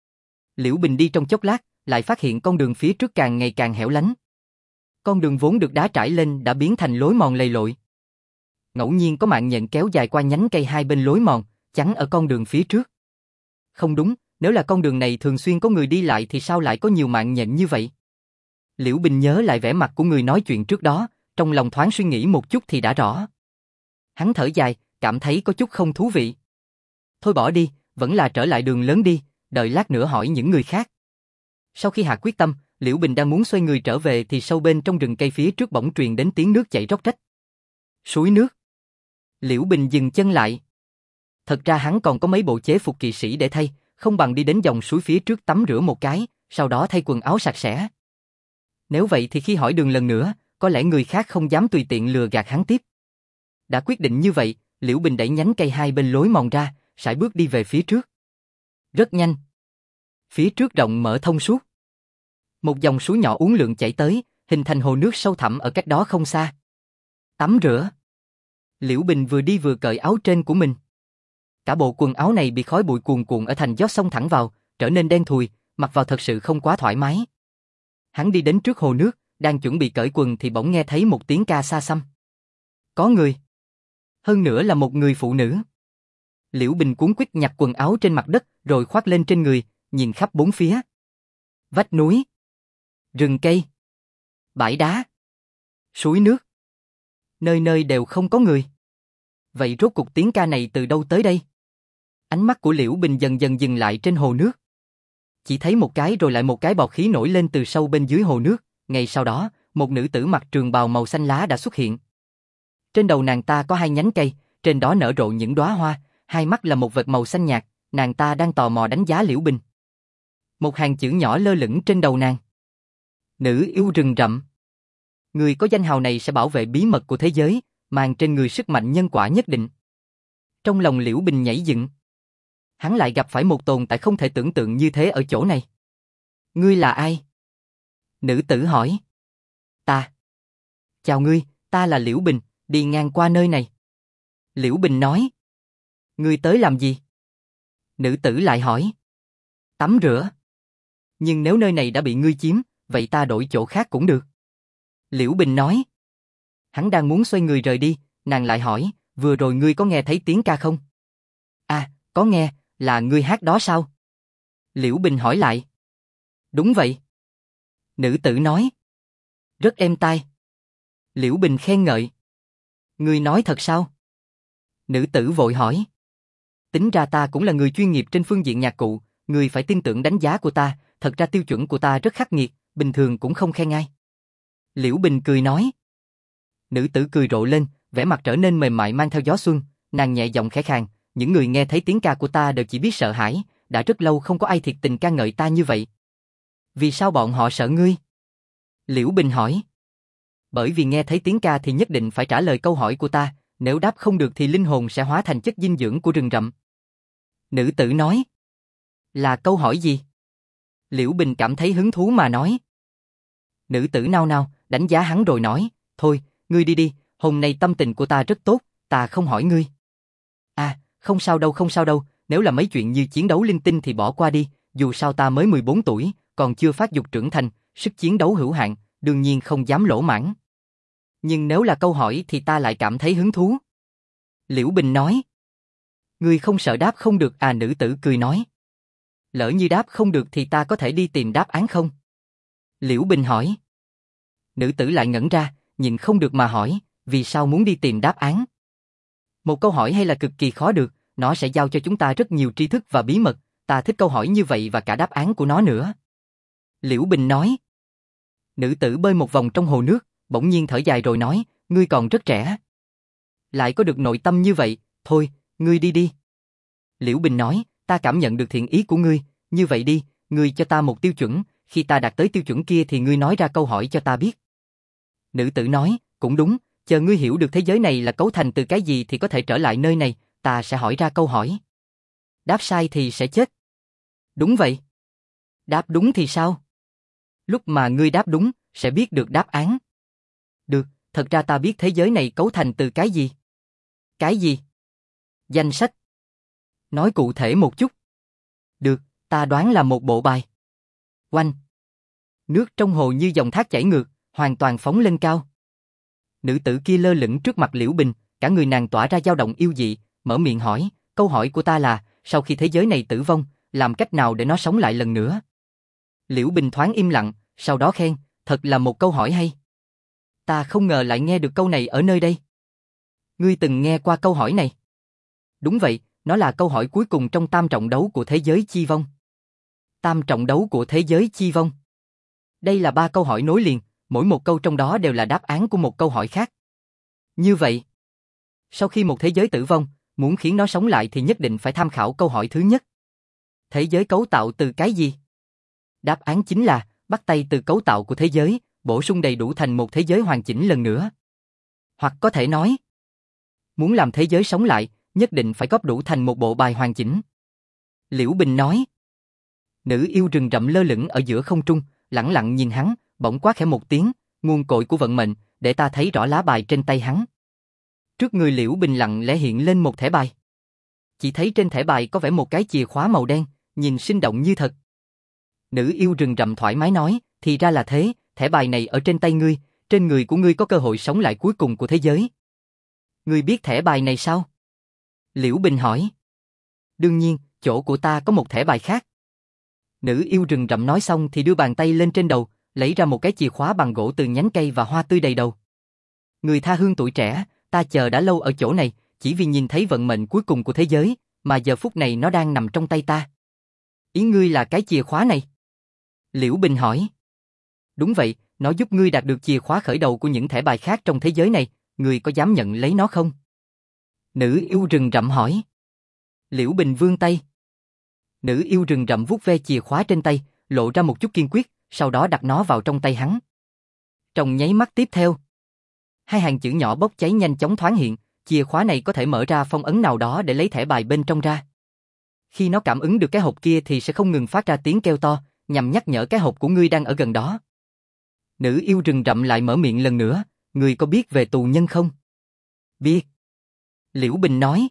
Liễu Bình đi trong chốc lát, lại phát hiện con đường phía trước càng ngày càng hẻo lánh. Con đường vốn được đá trải lên đã biến thành lối mòn lầy lội. Ngẫu nhiên có mạng nhện kéo dài qua nhánh cây hai bên lối mòn, chắn ở con đường phía trước. Không đúng, nếu là con đường này thường xuyên có người đi lại thì sao lại có nhiều mạng nhện như vậy? Liễu Bình nhớ lại vẻ mặt của người nói chuyện trước đó, trong lòng thoáng suy nghĩ một chút thì đã rõ. Hắn thở dài, cảm thấy có chút không thú vị. Thôi bỏ đi, vẫn là trở lại đường lớn đi, đợi lát nữa hỏi những người khác. Sau khi hạ quyết tâm, Liễu Bình đang muốn xoay người trở về thì sâu bên trong rừng cây phía trước bỗng truyền đến tiếng nước chảy róc rách. Suối nước. Liễu Bình dừng chân lại. Thật ra hắn còn có mấy bộ chế phục kỵ sĩ để thay, không bằng đi đến dòng suối phía trước tắm rửa một cái, sau đó thay quần áo sạch sẽ. Nếu vậy thì khi hỏi đường lần nữa, có lẽ người khác không dám tùy tiện lừa gạt hắn tiếp. Đã quyết định như vậy, Liễu Bình đẩy nhánh cây hai bên lối mòn ra, sải bước đi về phía trước. Rất nhanh. Phía trước rộng mở thông suốt. Một dòng suối nhỏ uốn lượn chảy tới, hình thành hồ nước sâu thẳm ở cách đó không xa. Tắm rửa. Liễu Bình vừa đi vừa cởi áo trên của mình. Cả bộ quần áo này bị khói bụi cuồn cuộn ở thành gió xông thẳng vào, trở nên đen thùi, mặc vào thật sự không quá thoải mái. Hắn đi đến trước hồ nước, đang chuẩn bị cởi quần thì bỗng nghe thấy một tiếng ca xa xăm. Có người. Hơn nữa là một người phụ nữ. Liễu Bình cuống quýt nhặt quần áo trên mặt đất rồi khoác lên trên người, nhìn khắp bốn phía. Vách núi, rừng cây, bãi đá, suối nước. Nơi nơi đều không có người. Vậy rốt cuộc tiếng ca này từ đâu tới đây? Ánh mắt của Liễu Bình dần dần dừng lại trên hồ nước. Chỉ thấy một cái rồi lại một cái bọt khí nổi lên từ sâu bên dưới hồ nước. Ngay sau đó, một nữ tử mặc trường bào màu xanh lá đã xuất hiện. Trên đầu nàng ta có hai nhánh cây, trên đó nở rộ những đóa hoa, hai mắt là một vệt màu xanh nhạt, nàng ta đang tò mò đánh giá Liễu Bình. Một hàng chữ nhỏ lơ lửng trên đầu nàng. Nữ yêu rừng rậm. Người có danh hào này sẽ bảo vệ bí mật của thế giới, mang trên người sức mạnh nhân quả nhất định. Trong lòng Liễu Bình nhảy dựng. Hắn lại gặp phải một tồn tại không thể tưởng tượng như thế ở chỗ này. Ngươi là ai? Nữ tử hỏi. Ta. Chào ngươi, ta là Liễu Bình, đi ngang qua nơi này. Liễu Bình nói. Ngươi tới làm gì? Nữ tử lại hỏi. Tắm rửa. Nhưng nếu nơi này đã bị ngươi chiếm, vậy ta đổi chỗ khác cũng được. Liễu Bình nói. Hắn đang muốn xoay người rời đi, nàng lại hỏi, vừa rồi ngươi có nghe thấy tiếng ca không? À, có nghe, là ngươi hát đó sao? Liễu Bình hỏi lại. Đúng vậy. Nữ tử nói. Rất êm tai. Liễu Bình khen ngợi. Ngươi nói thật sao? Nữ tử vội hỏi. Tính ra ta cũng là người chuyên nghiệp trên phương diện nhạc cụ, ngươi phải tin tưởng đánh giá của ta, thật ra tiêu chuẩn của ta rất khắc nghiệt, bình thường cũng không khen ngay. Liễu Bình cười nói. Nữ tử cười rộ lên, vẻ mặt trở nên mềm mại mang theo gió xuân, nàng nhẹ giọng khẽ khàng, những người nghe thấy tiếng ca của ta đều chỉ biết sợ hãi, đã rất lâu không có ai thiệt tình ca ngợi ta như vậy. Vì sao bọn họ sợ ngươi? Liễu Bình hỏi. Bởi vì nghe thấy tiếng ca thì nhất định phải trả lời câu hỏi của ta, nếu đáp không được thì linh hồn sẽ hóa thành chất dinh dưỡng của rừng rậm. Nữ tử nói. Là câu hỏi gì? Liễu Bình cảm thấy hứng thú mà nói. Nữ tử nao nao, đánh giá hắn rồi nói, thôi, ngươi đi đi, hôm nay tâm tình của ta rất tốt, ta không hỏi ngươi. À, không sao đâu, nếu là mấy chuyện như chiến đấu linh tinh thì bỏ qua đi, dù sao ta mới 14 tuổi, còn chưa phát dục trưởng thành, sức chiến đấu hữu hạn, đương nhiên không dám lỗ mãng. Nhưng nếu là câu hỏi thì ta lại cảm thấy hứng thú. Liễu Bình nói. Ngươi không sợ đáp không được à? Nữ tử cười nói. Lỡ như đáp không được thì ta có thể đi tìm đáp án không? Liễu Bình hỏi. Nữ tử lại ngẩn ra, nhìn không được mà hỏi, vì sao muốn đi tìm đáp án? Một câu hỏi hay là cực kỳ khó được, nó sẽ giao cho chúng ta rất nhiều tri thức và bí mật, ta thích câu hỏi như vậy và cả đáp án của nó nữa. Liễu Bình nói. Nữ tử bơi một vòng trong hồ nước, bỗng nhiên thở dài rồi nói, ngươi còn rất trẻ. lại có được nội tâm như vậy, thôi, ngươi đi đi. Liễu Bình nói, ta cảm nhận được thiện ý của ngươi, như vậy đi, ngươi cho ta một tiêu chuẩn, khi ta đạt tới tiêu chuẩn kia thì ngươi nói ra câu hỏi cho ta biết. Nữ tử nói, cũng đúng, chờ ngươi hiểu được thế giới này là cấu thành từ cái gì thì có thể trở lại nơi này, ta sẽ hỏi ra câu hỏi. Đáp sai thì sẽ chết. Đúng vậy. Đáp đúng thì sao? Lúc mà ngươi đáp đúng, sẽ biết được đáp án. Được, thật ra ta biết thế giới này cấu thành từ cái gì. Cái gì? Danh sách. Nói cụ thể một chút. Được, ta đoán là một bộ bài. Oanh. Nước trong hồ như dòng thác chảy ngược, hoàn toàn phóng lên cao. Nữ tử kia lơ lửng trước mặt Liễu Bình, cả người nàng tỏa ra dao động yêu dị, mở miệng hỏi, câu hỏi của ta là, sau khi thế giới này tử vong, làm cách nào để nó sống lại lần nữa? Liễu Bình thoáng im lặng, sau đó khen, thật là một câu hỏi hay. Ta không ngờ lại nghe được câu này ở nơi đây. Ngươi từng nghe qua câu hỏi này? Đúng vậy, nó là câu hỏi cuối cùng trong tam trọng đấu của thế giới chi vong. Tam trọng đấu của thế giới chi vong. Đây là 3 câu hỏi nối liền, mỗi một câu trong đó đều là đáp án của một câu hỏi khác. Như vậy, sau khi một thế giới tử vong, muốn khiến nó sống lại thì nhất định phải tham khảo câu hỏi thứ nhất. Thế giới cấu tạo từ cái gì? Đáp án chính là, bắt tay từ cấu tạo của thế giới, bổ sung đầy đủ thành một thế giới hoàn chỉnh lần nữa. Hoặc có thể nói, muốn làm thế giới sống lại, nhất định phải góp đủ thành một bộ bài hoàn chỉnh. Liễu Bình nói. Nữ yêu rừng rậm lơ lửng ở giữa không trung, lẳng lặng nhìn hắn, bỗng quát khẽ một tiếng, nguồn cội của vận mệnh, để ta thấy rõ lá bài trên tay hắn. Trước người Liễu Bình lặng lẽ hiện lên một thẻ bài. Chỉ thấy trên thẻ bài có vẽ một cái chìa khóa màu đen, nhìn sinh động như thật. Nữ yêu rừng rậm thoải mái nói, thì ra là thế, thẻ bài này ở trên tay ngươi, trên người của ngươi có cơ hội sống lại cuối cùng của thế giới. Ngươi biết thẻ bài này sao? Liễu Bình hỏi. Đương nhiên, chỗ của ta có một thẻ bài khác. Nữ yêu rừng rậm nói xong thì đưa bàn tay lên trên đầu, lấy ra một cái chìa khóa bằng gỗ từ nhánh cây và hoa tươi đầy đầu. Người tha hương tuổi trẻ, ta chờ đã lâu ở chỗ này, chỉ vì nhìn thấy vận mệnh cuối cùng của thế giới, mà giờ phút này nó đang nằm trong tay ta. Ý ngươi là cái chìa khóa này? Liễu Bình hỏi. Đúng vậy, nó giúp ngươi đạt được chìa khóa khởi đầu của những thẻ bài khác trong thế giới này, ngươi có dám nhận lấy nó không? Nữ yêu rừng rậm hỏi. Liễu Bình vươn tay. Nữ yêu rừng rậm vuốt ve chìa khóa trên tay, lộ ra một chút kiên quyết, sau đó đặt nó vào trong tay hắn. Trong nháy mắt tiếp theo, 2 hàng chữ nhỏ bốc cháy nhanh chóng thoáng hiện, chìa khóa này có thể mở ra phong ấn nào đó để lấy thẻ bài bên trong ra. Khi nó cảm ứng được cái hộp kia thì sẽ không ngừng phát ra tiếng kêu to, nhằm nhắc nhở cái hộp của ngươi đang ở gần đó. Nữ yêu rừng rậm lại mở miệng lần nữa, ngươi có biết về tù nhân không? Biết. Liễu Bình nói.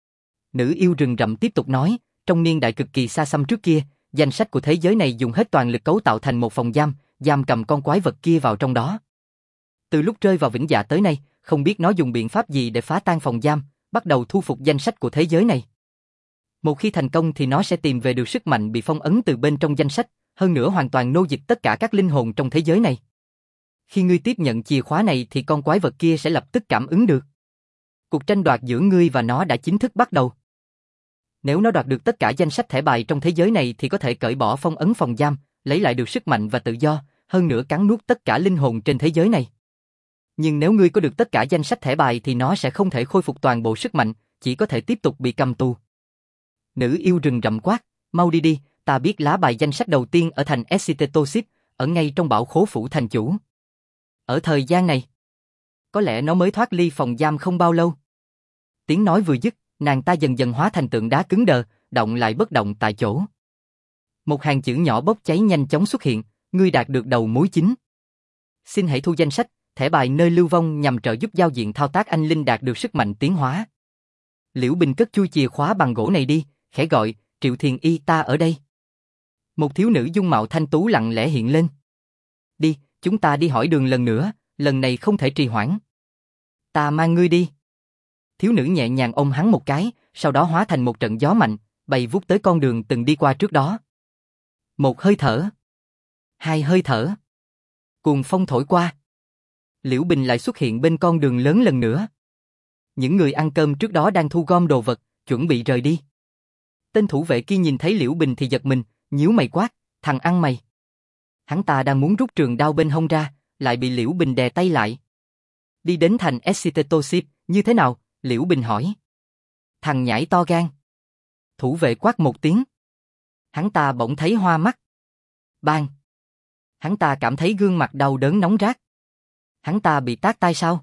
Nữ yêu rừng rậm tiếp tục nói, trong niên đại cực kỳ xa xăm trước kia, danh sách của thế giới này dùng hết toàn lực cấu tạo thành một phòng giam, giam cầm con quái vật kia vào trong đó. Từ lúc rơi vào vĩnh dạ tới nay, không biết nó dùng biện pháp gì để phá tan phòng giam, bắt đầu thu phục danh sách của thế giới này. Một khi thành công thì nó sẽ tìm về được sức mạnh bị phong ấn từ bên trong danh sách, hơn nữa hoàn toàn nô dịch tất cả các linh hồn trong thế giới này. Khi ngươi tiếp nhận chìa khóa này thì con quái vật kia sẽ lập tức cảm ứng được. Cuộc tranh đoạt giữa ngươi và nó đã chính thức bắt đầu. Nếu nó đoạt được tất cả danh sách thẻ bài trong thế giới này thì có thể cởi bỏ phong ấn phòng giam, lấy lại được sức mạnh và tự do, hơn nữa cắn nuốt tất cả linh hồn trên thế giới này. Nhưng nếu ngươi có được tất cả danh sách thẻ bài thì nó sẽ không thể khôi phục toàn bộ sức mạnh, chỉ có thể tiếp tục bị cầm tù. Nữ yêu rừng rậm quát, mau đi đi, ta biết lá bài danh sách đầu tiên ở thành Escitetoship, ở ngay trong bảo khố phủ thành chủ. Ở thời gian này, có lẽ nó mới thoát ly phòng giam không bao lâu. Tiếng nói vừa dứt, nàng ta dần dần hóa thành tượng đá cứng đờ, động lại bất động tại chỗ. Một hàng chữ nhỏ bốc cháy nhanh chóng xuất hiện, ngươi đạt được đầu mối chính. Xin hãy thu danh sách, thẻ bài nơi lưu vong nhằm trợ giúp giao diện thao tác anh linh đạt được sức mạnh tiến hóa. Liễu Bình cất chui chìa khóa bằng gỗ này đi, khẽ gọi, Triệu Thiền Y ta ở đây. Một thiếu nữ dung mạo thanh tú lặng lẽ hiện lên. Đi, chúng ta đi hỏi đường lần nữa, lần này không thể trì hoãn. Ta mang ngươi đi. Thiếu nữ nhẹ nhàng ôm hắn một cái, sau đó hóa thành một trận gió mạnh, bay vút tới con đường từng đi qua trước đó. Một hơi thở. 2 hơi thở. Cuồng phong thổi qua. Liễu Bình lại xuất hiện bên con đường lớn lần nữa. Những người ăn cơm trước đó đang thu gom đồ vật, chuẩn bị rời đi. Tên thủ vệ kia nhìn thấy Liễu Bình thì giật mình, nhíu mày quát, thằng ăn mày. Hắn ta đang muốn rút trường đao bên hông ra, lại bị Liễu Bình đè tay lại. Đi đến thành Escitetoship, như thế nào, Liễu Bình hỏi. Thằng nhãi to gan. Thủ vệ quát một tiếng. Hắn ta bỗng thấy hoa mắt. Bang. Hắn ta cảm thấy gương mặt đau đớn nóng rát. Hắn ta bị tát tai sao?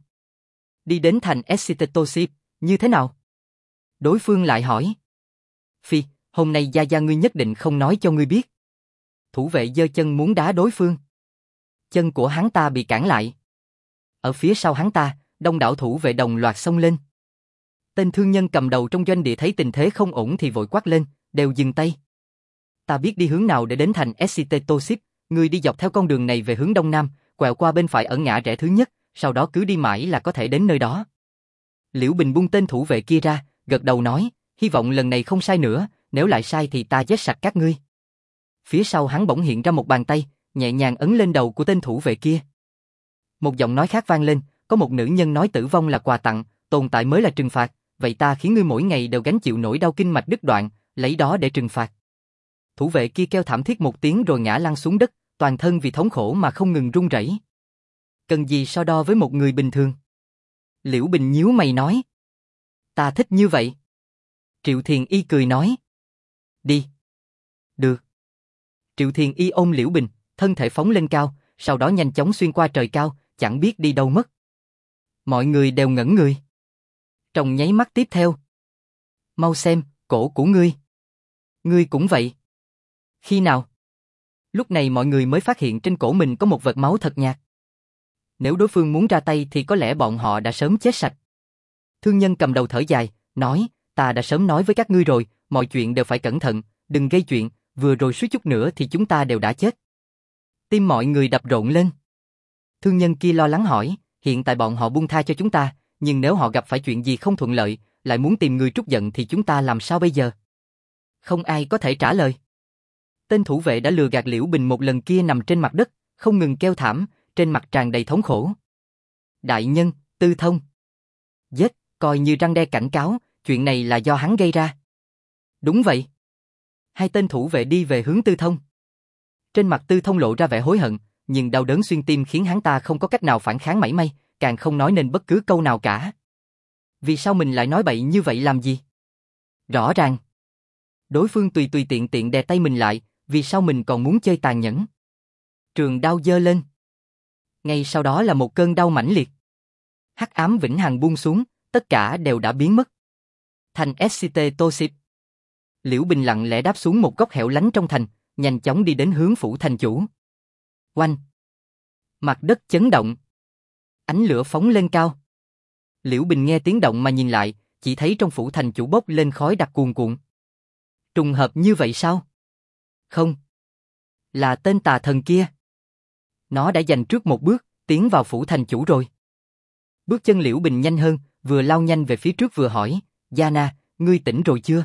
Đi đến thành Escitetoship, như thế nào? Đối phương lại hỏi. Phi, hôm nay gia gia ngươi nhất định không nói cho ngươi biết. Thủ vệ giơ chân muốn đá đối phương. Chân của hắn ta bị cản lại. Ở phía sau hắn ta, đông đảo thủ vệ đồng loạt xông lên. Tên thương nhân cầm đầu trong doanh địa thấy tình thế không ổn thì vội quát lên, đều dừng tay. Ta biết đi hướng nào để đến thành Escitetoship, ngươi đi dọc theo con đường này về hướng đông nam, quẹo qua bên phải ở ngã rẽ thứ nhất, sau đó cứ đi mãi là có thể đến nơi đó. Liễu Bình buông tên thủ vệ kia ra, gật đầu nói, hy vọng lần này không sai nữa, nếu lại sai thì ta giết sạch các ngươi. Phía sau hắn bỗng hiện ra một bàn tay, nhẹ nhàng ấn lên đầu của tên thủ vệ kia. Một giọng nói khác vang lên, có một nữ nhân nói tử vong là quà tặng, tồn tại mới là trừng phạt, vậy ta khiến ngươi mỗi ngày đều gánh chịu nỗi đau kinh mạch đứt đoạn, lấy đó để trừng phạt. Thủ vệ kia kêu thảm thiết một tiếng rồi ngã lăn xuống đất, toàn thân vì thống khổ mà không ngừng run rẩy. Cần gì so đo với một người bình thường? Liễu Bình nhíu mày nói. Ta thích như vậy. Triệu Thiền Y cười nói. Đi. Được. Triệu Thiền Y ôm Liễu Bình, thân thể phóng lên cao, sau đó nhanh chóng xuyên qua trời cao, chẳng biết đi đâu mất. Mọi người đều ngẩn người. Trong nháy mắt tiếp theo. Mau xem, cổ của ngươi. Ngươi cũng vậy. Khi nào? Lúc này mọi người mới phát hiện trên cổ mình có một vệt máu thật nhạt. Nếu đối phương muốn ra tay thì có lẽ bọn họ đã sớm chết sạch. Thương nhân cầm đầu thở dài, nói, ta đã sớm nói với các ngươi rồi, mọi chuyện đều phải cẩn thận, đừng gây chuyện, vừa rồi suýt chút nữa thì chúng ta đều đã chết. Tim mọi người đập rộn lên. Thương nhân kia lo lắng hỏi, hiện tại bọn họ buông tha cho chúng ta, nhưng nếu họ gặp phải chuyện gì không thuận lợi, lại muốn tìm người trút giận thì chúng ta làm sao bây giờ? Không ai có thể trả lời. Tên thủ vệ đã lừa gạt Liễu Bình một lần kia nằm trên mặt đất, không ngừng kêu thảm, trên mặt tràn đầy thống khổ. Đại nhân, Tư Thông. Giết, coi như răn đe cảnh cáo, chuyện này là do hắn gây ra. Đúng vậy. Hai tên thủ vệ đi về hướng Tư Thông. Trên mặt Tư Thông lộ ra vẻ hối hận, nhưng đau đớn xuyên tim khiến hắn ta không có cách nào phản kháng mảy may, càng không nói nên bất cứ câu nào cả. Vì sao mình lại nói bậy như vậy làm gì? Rõ ràng. Đối phương tùy tùy tiện tiện đè tay mình lại, vì sao mình còn muốn chơi tàn nhẫn? Trường đao giơ lên. Ngay sau đó là một cơn đau mãnh liệt. Hắc ám vĩnh hằng buông xuống, tất cả đều đã biến mất. Thành Escitetoship. Liễu Bình lặng lẽ đáp xuống một góc hẻo lánh trong thành, nhanh chóng đi đến hướng phủ thành chủ. Oanh! Mặt đất chấn động. Ánh lửa phóng lên cao. Liễu Bình nghe tiếng động mà nhìn lại, chỉ thấy trong phủ thành chủ bốc lên khói đặc cuồn cuộn. Trùng hợp như vậy sao? Không. Là tên tà thần kia. Nó đã giành trước một bước, tiến vào phủ thành chủ rồi. Bước chân Liễu Bình nhanh hơn, vừa lao nhanh về phía trước vừa hỏi, Yana, ngươi tỉnh rồi chưa?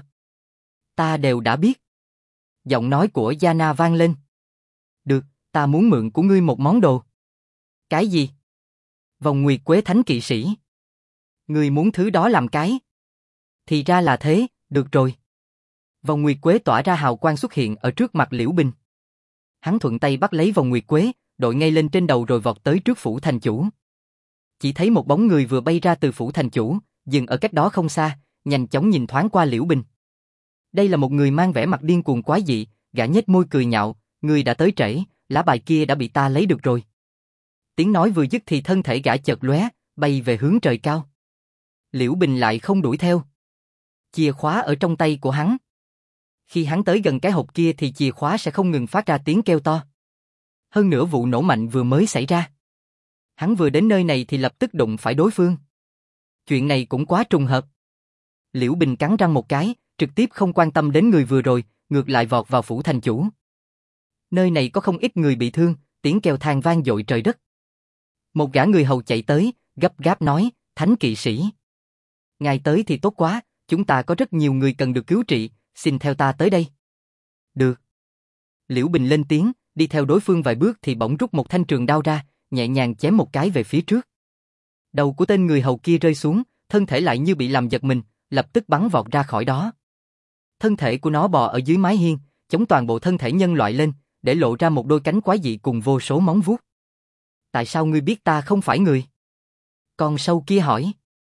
Ta đều đã biết. Giọng nói của Yana vang lên. Được, ta muốn mượn của ngươi một món đồ. Cái gì? Vòng nguyệt quế thánh kỵ sĩ. Ngươi muốn thứ đó làm cái? Thì ra là thế, được rồi. Vòng nguyệt quế tỏa ra hào quang xuất hiện ở trước mặt Liễu Bình. Hắn thuận tay bắt lấy vòng nguyệt quế, đội ngay lên trên đầu rồi vọt tới trước phủ thành chủ. Chỉ thấy một bóng người vừa bay ra từ phủ thành chủ, dừng ở cách đó không xa, nhanh chóng nhìn thoáng qua Liễu Bình. Đây là một người mang vẻ mặt điên cuồng quái dị, gã nhếch môi cười nhạo, ngươi đã tới trễ, lá bài kia đã bị ta lấy được rồi. Tiếng nói vừa dứt thì thân thể gã chợt lóe, bay về hướng trời cao. Liễu Bình lại không đuổi theo. Chìa khóa ở trong tay của hắn. Khi hắn tới gần cái hộp kia thì chìa khóa sẽ không ngừng phát ra tiếng kêu to. Hơn nữa vụ nổ mạnh vừa mới xảy ra. Hắn vừa đến nơi này thì lập tức đụng phải đối phương. Chuyện này cũng quá trùng hợp. Liễu Bình cắn răng một cái, trực tiếp không quan tâm đến người vừa rồi, ngược lại vọt vào phủ thành chủ. Nơi này có không ít người bị thương, tiếng kêu than vang dội trời đất. Một gã người hầu chạy tới, gấp gáp nói, Thánh kỵ sĩ. Ngài tới thì tốt quá, chúng ta có rất nhiều người cần được cứu trị, xin theo ta tới đây. Được. Liễu Bình lên tiếng, đi theo đối phương vài bước thì bỗng rút một thanh trường đao ra, nhẹ nhàng chém một cái về phía trước. Đầu của tên người hầu kia rơi xuống, thân thể lại như bị làm giật mình, lập tức bắn vọt ra khỏi đó. Thân thể của nó bò ở dưới mái hiên, chống toàn bộ thân thể nhân loại lên, để lộ ra một đôi cánh quái dị cùng vô số móng vuốt. Tại sao ngươi biết ta không phải người? Con sâu kia hỏi.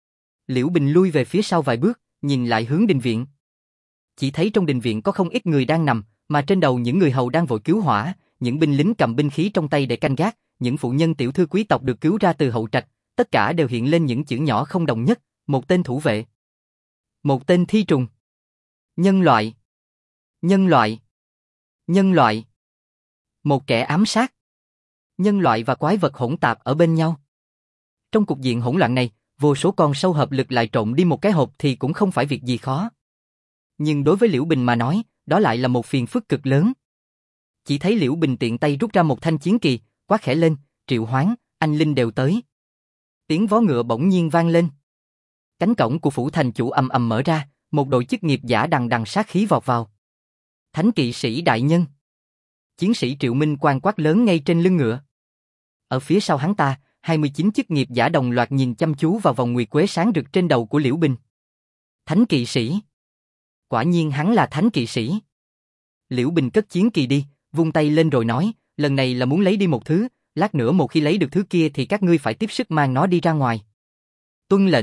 Liễu Bình lui về phía sau vài bước, nhìn lại hướng đình viện. Chỉ thấy trong đình viện có không ít người đang nằm, mà trên đầu những người hầu đang vội cứu hỏa, những binh lính cầm binh khí trong tay để canh gác, những phụ nhân tiểu thư quý tộc được cứu ra từ hậu trạch, tất cả đều hiện lên những chữ nhỏ không đồng nhất, một tên thủ vệ, một tên thi trùng. Nhân loại, nhân loại, nhân loại. Một kẻ ám sát. Nhân loại và quái vật hỗn tạp ở bên nhau. Trong cục diện hỗn loạn này, vô số con sâu hợp lực lại trộn đi một cái hộp thì cũng không phải việc gì khó. Nhưng đối với Liễu Bình mà nói, đó lại là một phiền phức cực lớn. Chỉ thấy Liễu Bình tiện tay rút ra một thanh chiến kỳ, quát khẽ lên, Triệu Hoán, anh linh đều tới. Tiếng vó ngựa bỗng nhiên vang lên. Cánh cổng của phủ thành chủ ầm ầm mở ra, một đội chức nghiệp giả đằng đằng sát khí vọt vào. Thánh kỵ sĩ đại nhân. Chiến sĩ Triệu Minh Quang quát lớn ngay trên lưng ngựa. Ở phía sau hắn ta, 29 chức nghiệp giả đồng loạt nhìn chăm chú vào vòng nguyệt quế sáng rực trên đầu của Liễu Bình. Thánh kỵ sĩ. Quả nhiên hắn là thánh kỵ sĩ. Liễu Bình cất chiến kỳ đi, vung tay lên rồi nói, lần này là muốn lấy đi một thứ, lát nữa một khi lấy được thứ kia thì các ngươi phải tiếp sức mang nó đi ra ngoài. Tuân lệnh.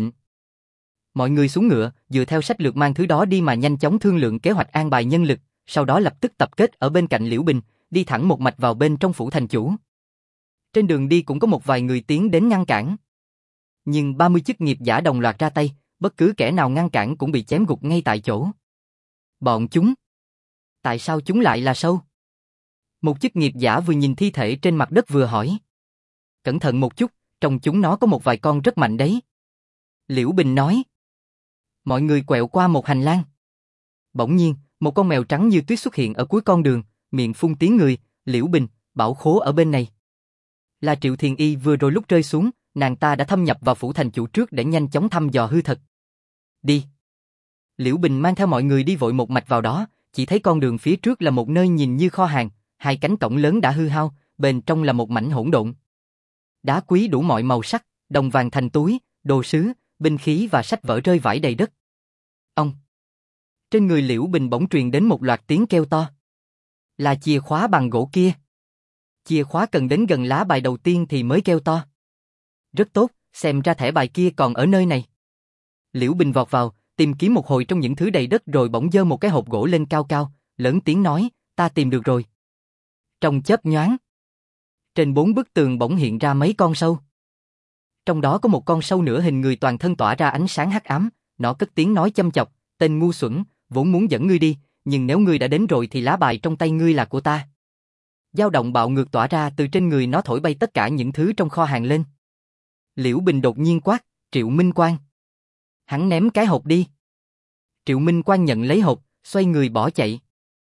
Mọi người xuống ngựa, dựa theo sách lược mang thứ đó đi mà nhanh chóng thương lượng kế hoạch an bài nhân lực, sau đó lập tức tập kết ở bên cạnh Liễu Bình, đi thẳng một mạch vào bên trong phủ thành chủ. Trên đường đi cũng có một vài người tiến đến ngăn cản. Nhưng 30 chức nghiệp giả đồng loạt ra tay, bất cứ kẻ nào ngăn cản cũng bị chém gục ngay tại chỗ. Bọn chúng. Tại sao chúng lại là sâu? Một chức nghiệp giả vừa nhìn thi thể trên mặt đất vừa hỏi. Cẩn thận một chút, trong chúng nó có một vài con rất mạnh đấy. Liễu Bình nói. Mọi người quẹo qua một hành lang. Bỗng nhiên, một con mèo trắng như tuyết xuất hiện ở cuối con đường, miệng phun tiếng người, Liễu Bình, bảo khố ở bên này. Là Triệu Thiền Y vừa rồi lúc rơi xuống, nàng ta đã thâm nhập vào phủ thành chủ trước để nhanh chóng thăm dò hư thật. Đi. Liễu Bình mang theo mọi người đi vội một mạch vào đó, chỉ thấy con đường phía trước là một nơi nhìn như kho hàng, hai cánh cổng lớn đã hư hao, bên trong là một mảnh hỗn độn. Đá quý đủ mọi màu sắc, đồng vàng thành túi, đồ sứ, binh khí và sách vở rơi vãi đầy đất. Ông. Trên người Liễu Bình bỗng truyền đến một loạt tiếng kêu to. Là chìa khóa bằng gỗ kia. Chìa khóa cần đến gần lá bài đầu tiên thì mới kêu to. Rất tốt, xem ra thẻ bài kia còn ở nơi này. Liễu Bình vọt vào, tìm kiếm một hồi trong những thứ đầy đất rồi bỗng giơ một cái hộp gỗ lên cao cao, lớn tiếng nói, ta tìm được rồi. Trong chớp nhoáng, trên 4 bức tường bỗng hiện ra mấy con sâu. Trong đó có một con sâu nửa hình người toàn thân tỏa ra ánh sáng hắc ám, nó cất tiếng nói châm chọc, tên ngu xuẩn, vốn muốn dẫn ngươi đi, nhưng nếu ngươi đã đến rồi thì lá bài trong tay ngươi là của ta. Dao động bạo ngược tỏa ra từ trên người nó thổi bay tất cả những thứ trong kho hàng lên. Liễu Bình đột nhiên quát, Triệu Minh Quang. Hắn ném cái hộp đi. Triệu Minh Quang nhận lấy hộp, xoay người bỏ chạy.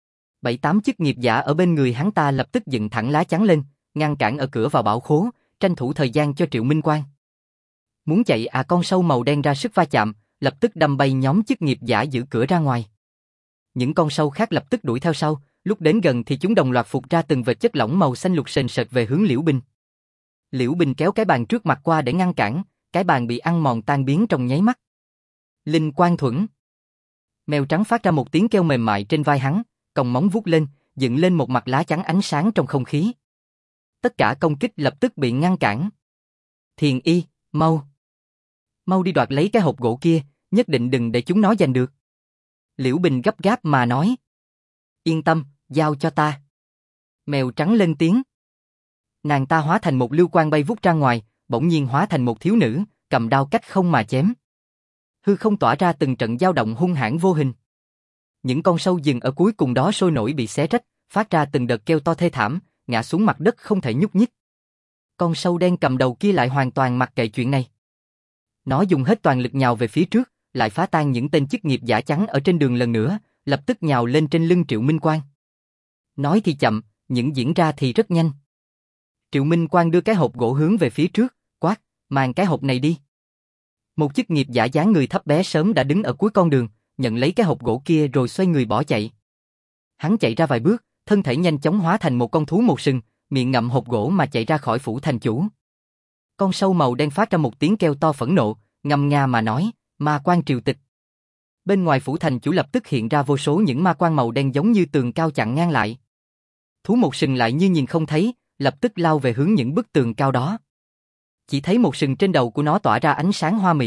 7-8 chức nghiệp giả ở bên người hắn ta lập tức dựng thẳng lá chắn lên, ngăn cản ở cửa vào bảo khố, tranh thủ thời gian cho Triệu Minh Quang. Muốn chạy à, con sâu màu đen ra sức va chạm, lập tức đâm bay nhóm chức nghiệp giả giữ cửa ra ngoài. Những con sâu khác lập tức đuổi theo sau, lúc đến gần thì chúng đồng loạt phụt ra từng vệt chất lỏng màu xanh lục sền sệt về hướng Liễu Bình. Liễu Bình kéo cái bàn trước mặt qua để ngăn cản, cái bàn bị ăn mòn tan biến trong nháy mắt. Linh Quang Thuẫn. Mèo trắng phát ra một tiếng kêu mềm mại trên vai hắn, còng móng vuốt lên, dựng lên một mặt lá chắn ánh sáng trong không khí. Tất cả công kích lập tức bị ngăn cản. Thiền Y, mau. Mau đi đoạt lấy cái hộp gỗ kia, nhất định đừng để chúng nó giành được. Liễu Bình gấp gáp mà nói. Yên tâm, giao cho ta. Mèo trắng lên tiếng. Nàng ta hóa thành một lưu quang bay vút ra ngoài, bỗng nhiên hóa thành một thiếu nữ, cầm đao cách không mà chém. Hư không tỏa ra từng trận dao động hung hãn vô hình. Những con sâu rừng ở cuối cùng đó sôi nổi bị xé rách, phát ra từng đợt kêu to thê thảm, ngã xuống mặt đất không thể nhúc nhích. Con sâu đen cầm đầu kia lại hoàn toàn mặc kệ chuyện này. Nó dùng hết toàn lực nhào về phía trước, lại phá tan những tên chức nghiệp giả trắng ở trên đường lần nữa, lập tức nhào lên trên lưng Triệu Minh Quang. Nói thì chậm, những diễn ra thì rất nhanh. Triệu Minh Quang đưa cái hộp gỗ hướng về phía trước, quát, mang cái hộp này đi. Một chức nghiệp giả dáng người thấp bé sớm đã đứng ở cuối con đường, nhận lấy cái hộp gỗ kia rồi xoay người bỏ chạy. Hắn chạy ra vài bước, thân thể nhanh chóng hóa thành một con thú một sừng, miệng ngậm hộp gỗ mà chạy ra khỏi phủ thành chủ. Con sâu màu đen phát ra một tiếng kêu to phẫn nộ, ngâm nga mà nói, ma quan triều tịch. Bên ngoài phủ thành chủ lập tức hiện ra vô số những ma quan màu đen giống như tường cao chặn ngang lại. Thú một sừng lại như nhìn không thấy, lập tức lao về hướng những bức tường cao đó. Chỉ thấy một sừng trên đầu của nó tỏa ra ánh sáng hoa mỹ,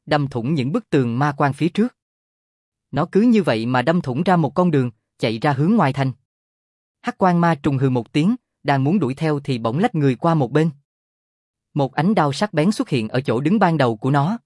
đâm thủng những bức tường ma quan phía trước. Nó cứ như vậy mà đâm thủng ra một con đường, chạy ra hướng ngoài thành. Hắc quang ma trùng hừ một tiếng, đang muốn đuổi theo thì bỗng lách người qua một bên. Một ánh đao sắc bén xuất hiện ở chỗ đứng ban đầu của nó.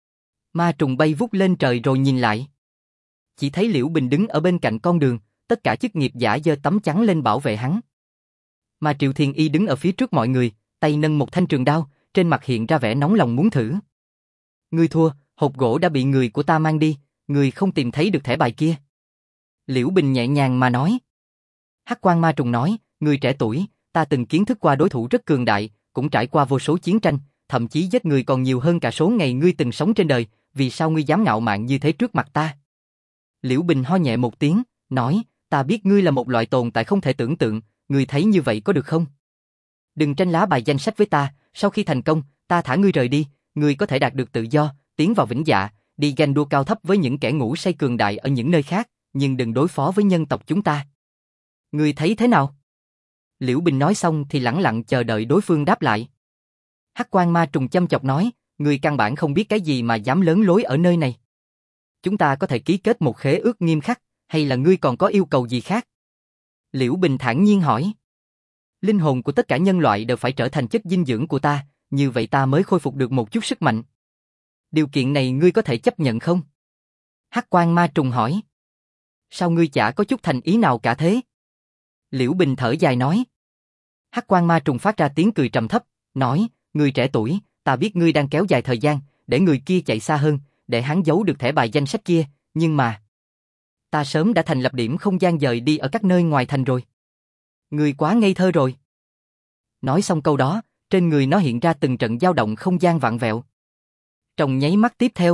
Ma trùng bay vút lên trời rồi nhìn lại. Chỉ thấy Liễu Bình đứng ở bên cạnh con đường, tất cả chức nghiệp giả giơ tấm chắn lên bảo vệ hắn. Mà Triệu Thiên Y đứng ở phía trước mọi người, tay nâng một thanh trường đao, trên mặt hiện ra vẻ nóng lòng muốn thử. Ngươi thua, hộp gỗ đã bị người của ta mang đi, ngươi không tìm thấy được thẻ bài kia. Liễu Bình nhẹ nhàng mà nói. Hắc quang ma trùng nói, người trẻ tuổi, ta từng kiến thức qua đối thủ rất cường đại, cũng trải qua vô số chiến tranh, thậm chí giết người còn nhiều hơn cả số ngày ngươi từng sống trên đời, vì sao ngươi dám ngạo mạn như thế trước mặt ta? Liễu Bình ho nhẹ một tiếng, nói, ta biết ngươi là một loại tồn tại không thể tưởng tượng, ngươi thấy như vậy có được không? Đừng tranh lá bài danh sách với ta, sau khi thành công, ta thả ngươi rời đi, ngươi có thể đạt được tự do, tiến vào vĩnh dạ, đi ganh đua cao thấp với những kẻ ngủ say cường đại ở những nơi khác, nhưng đừng đối phó với nhân tộc chúng ta. Ngươi thấy thế nào? Liễu Bình nói xong thì lẳng lặng chờ đợi đối phương đáp lại. Hắc quang ma trùng châm chọc nói, ngươi căn bản không biết cái gì mà dám lớn lối ở nơi này. Chúng ta có thể ký kết một khế ước nghiêm khắc, hay là ngươi còn có yêu cầu gì khác? Liễu Bình thản nhiên hỏi. Linh hồn của tất cả nhân loại đều phải trở thành chất dinh dưỡng của ta, như vậy ta mới khôi phục được một chút sức mạnh. Điều kiện này ngươi có thể chấp nhận không? Hắc quang ma trùng hỏi. Sao ngươi chả có chút thành ý nào cả thế? Liễu Bình thở dài nói. Hắc quang ma trùng phát ra tiếng cười trầm thấp, nói, ngươi trẻ tuổi, ta biết ngươi đang kéo dài thời gian, để người kia chạy xa hơn, để hắn giấu được thẻ bài danh sách kia, nhưng mà... Ta sớm đã thành lập điểm không gian dời đi ở các nơi ngoài thành rồi. Ngươi quá ngây thơ rồi. Nói xong câu đó, trên người nó hiện ra từng trận dao động không gian vặn vẹo. Trong nháy mắt tiếp theo,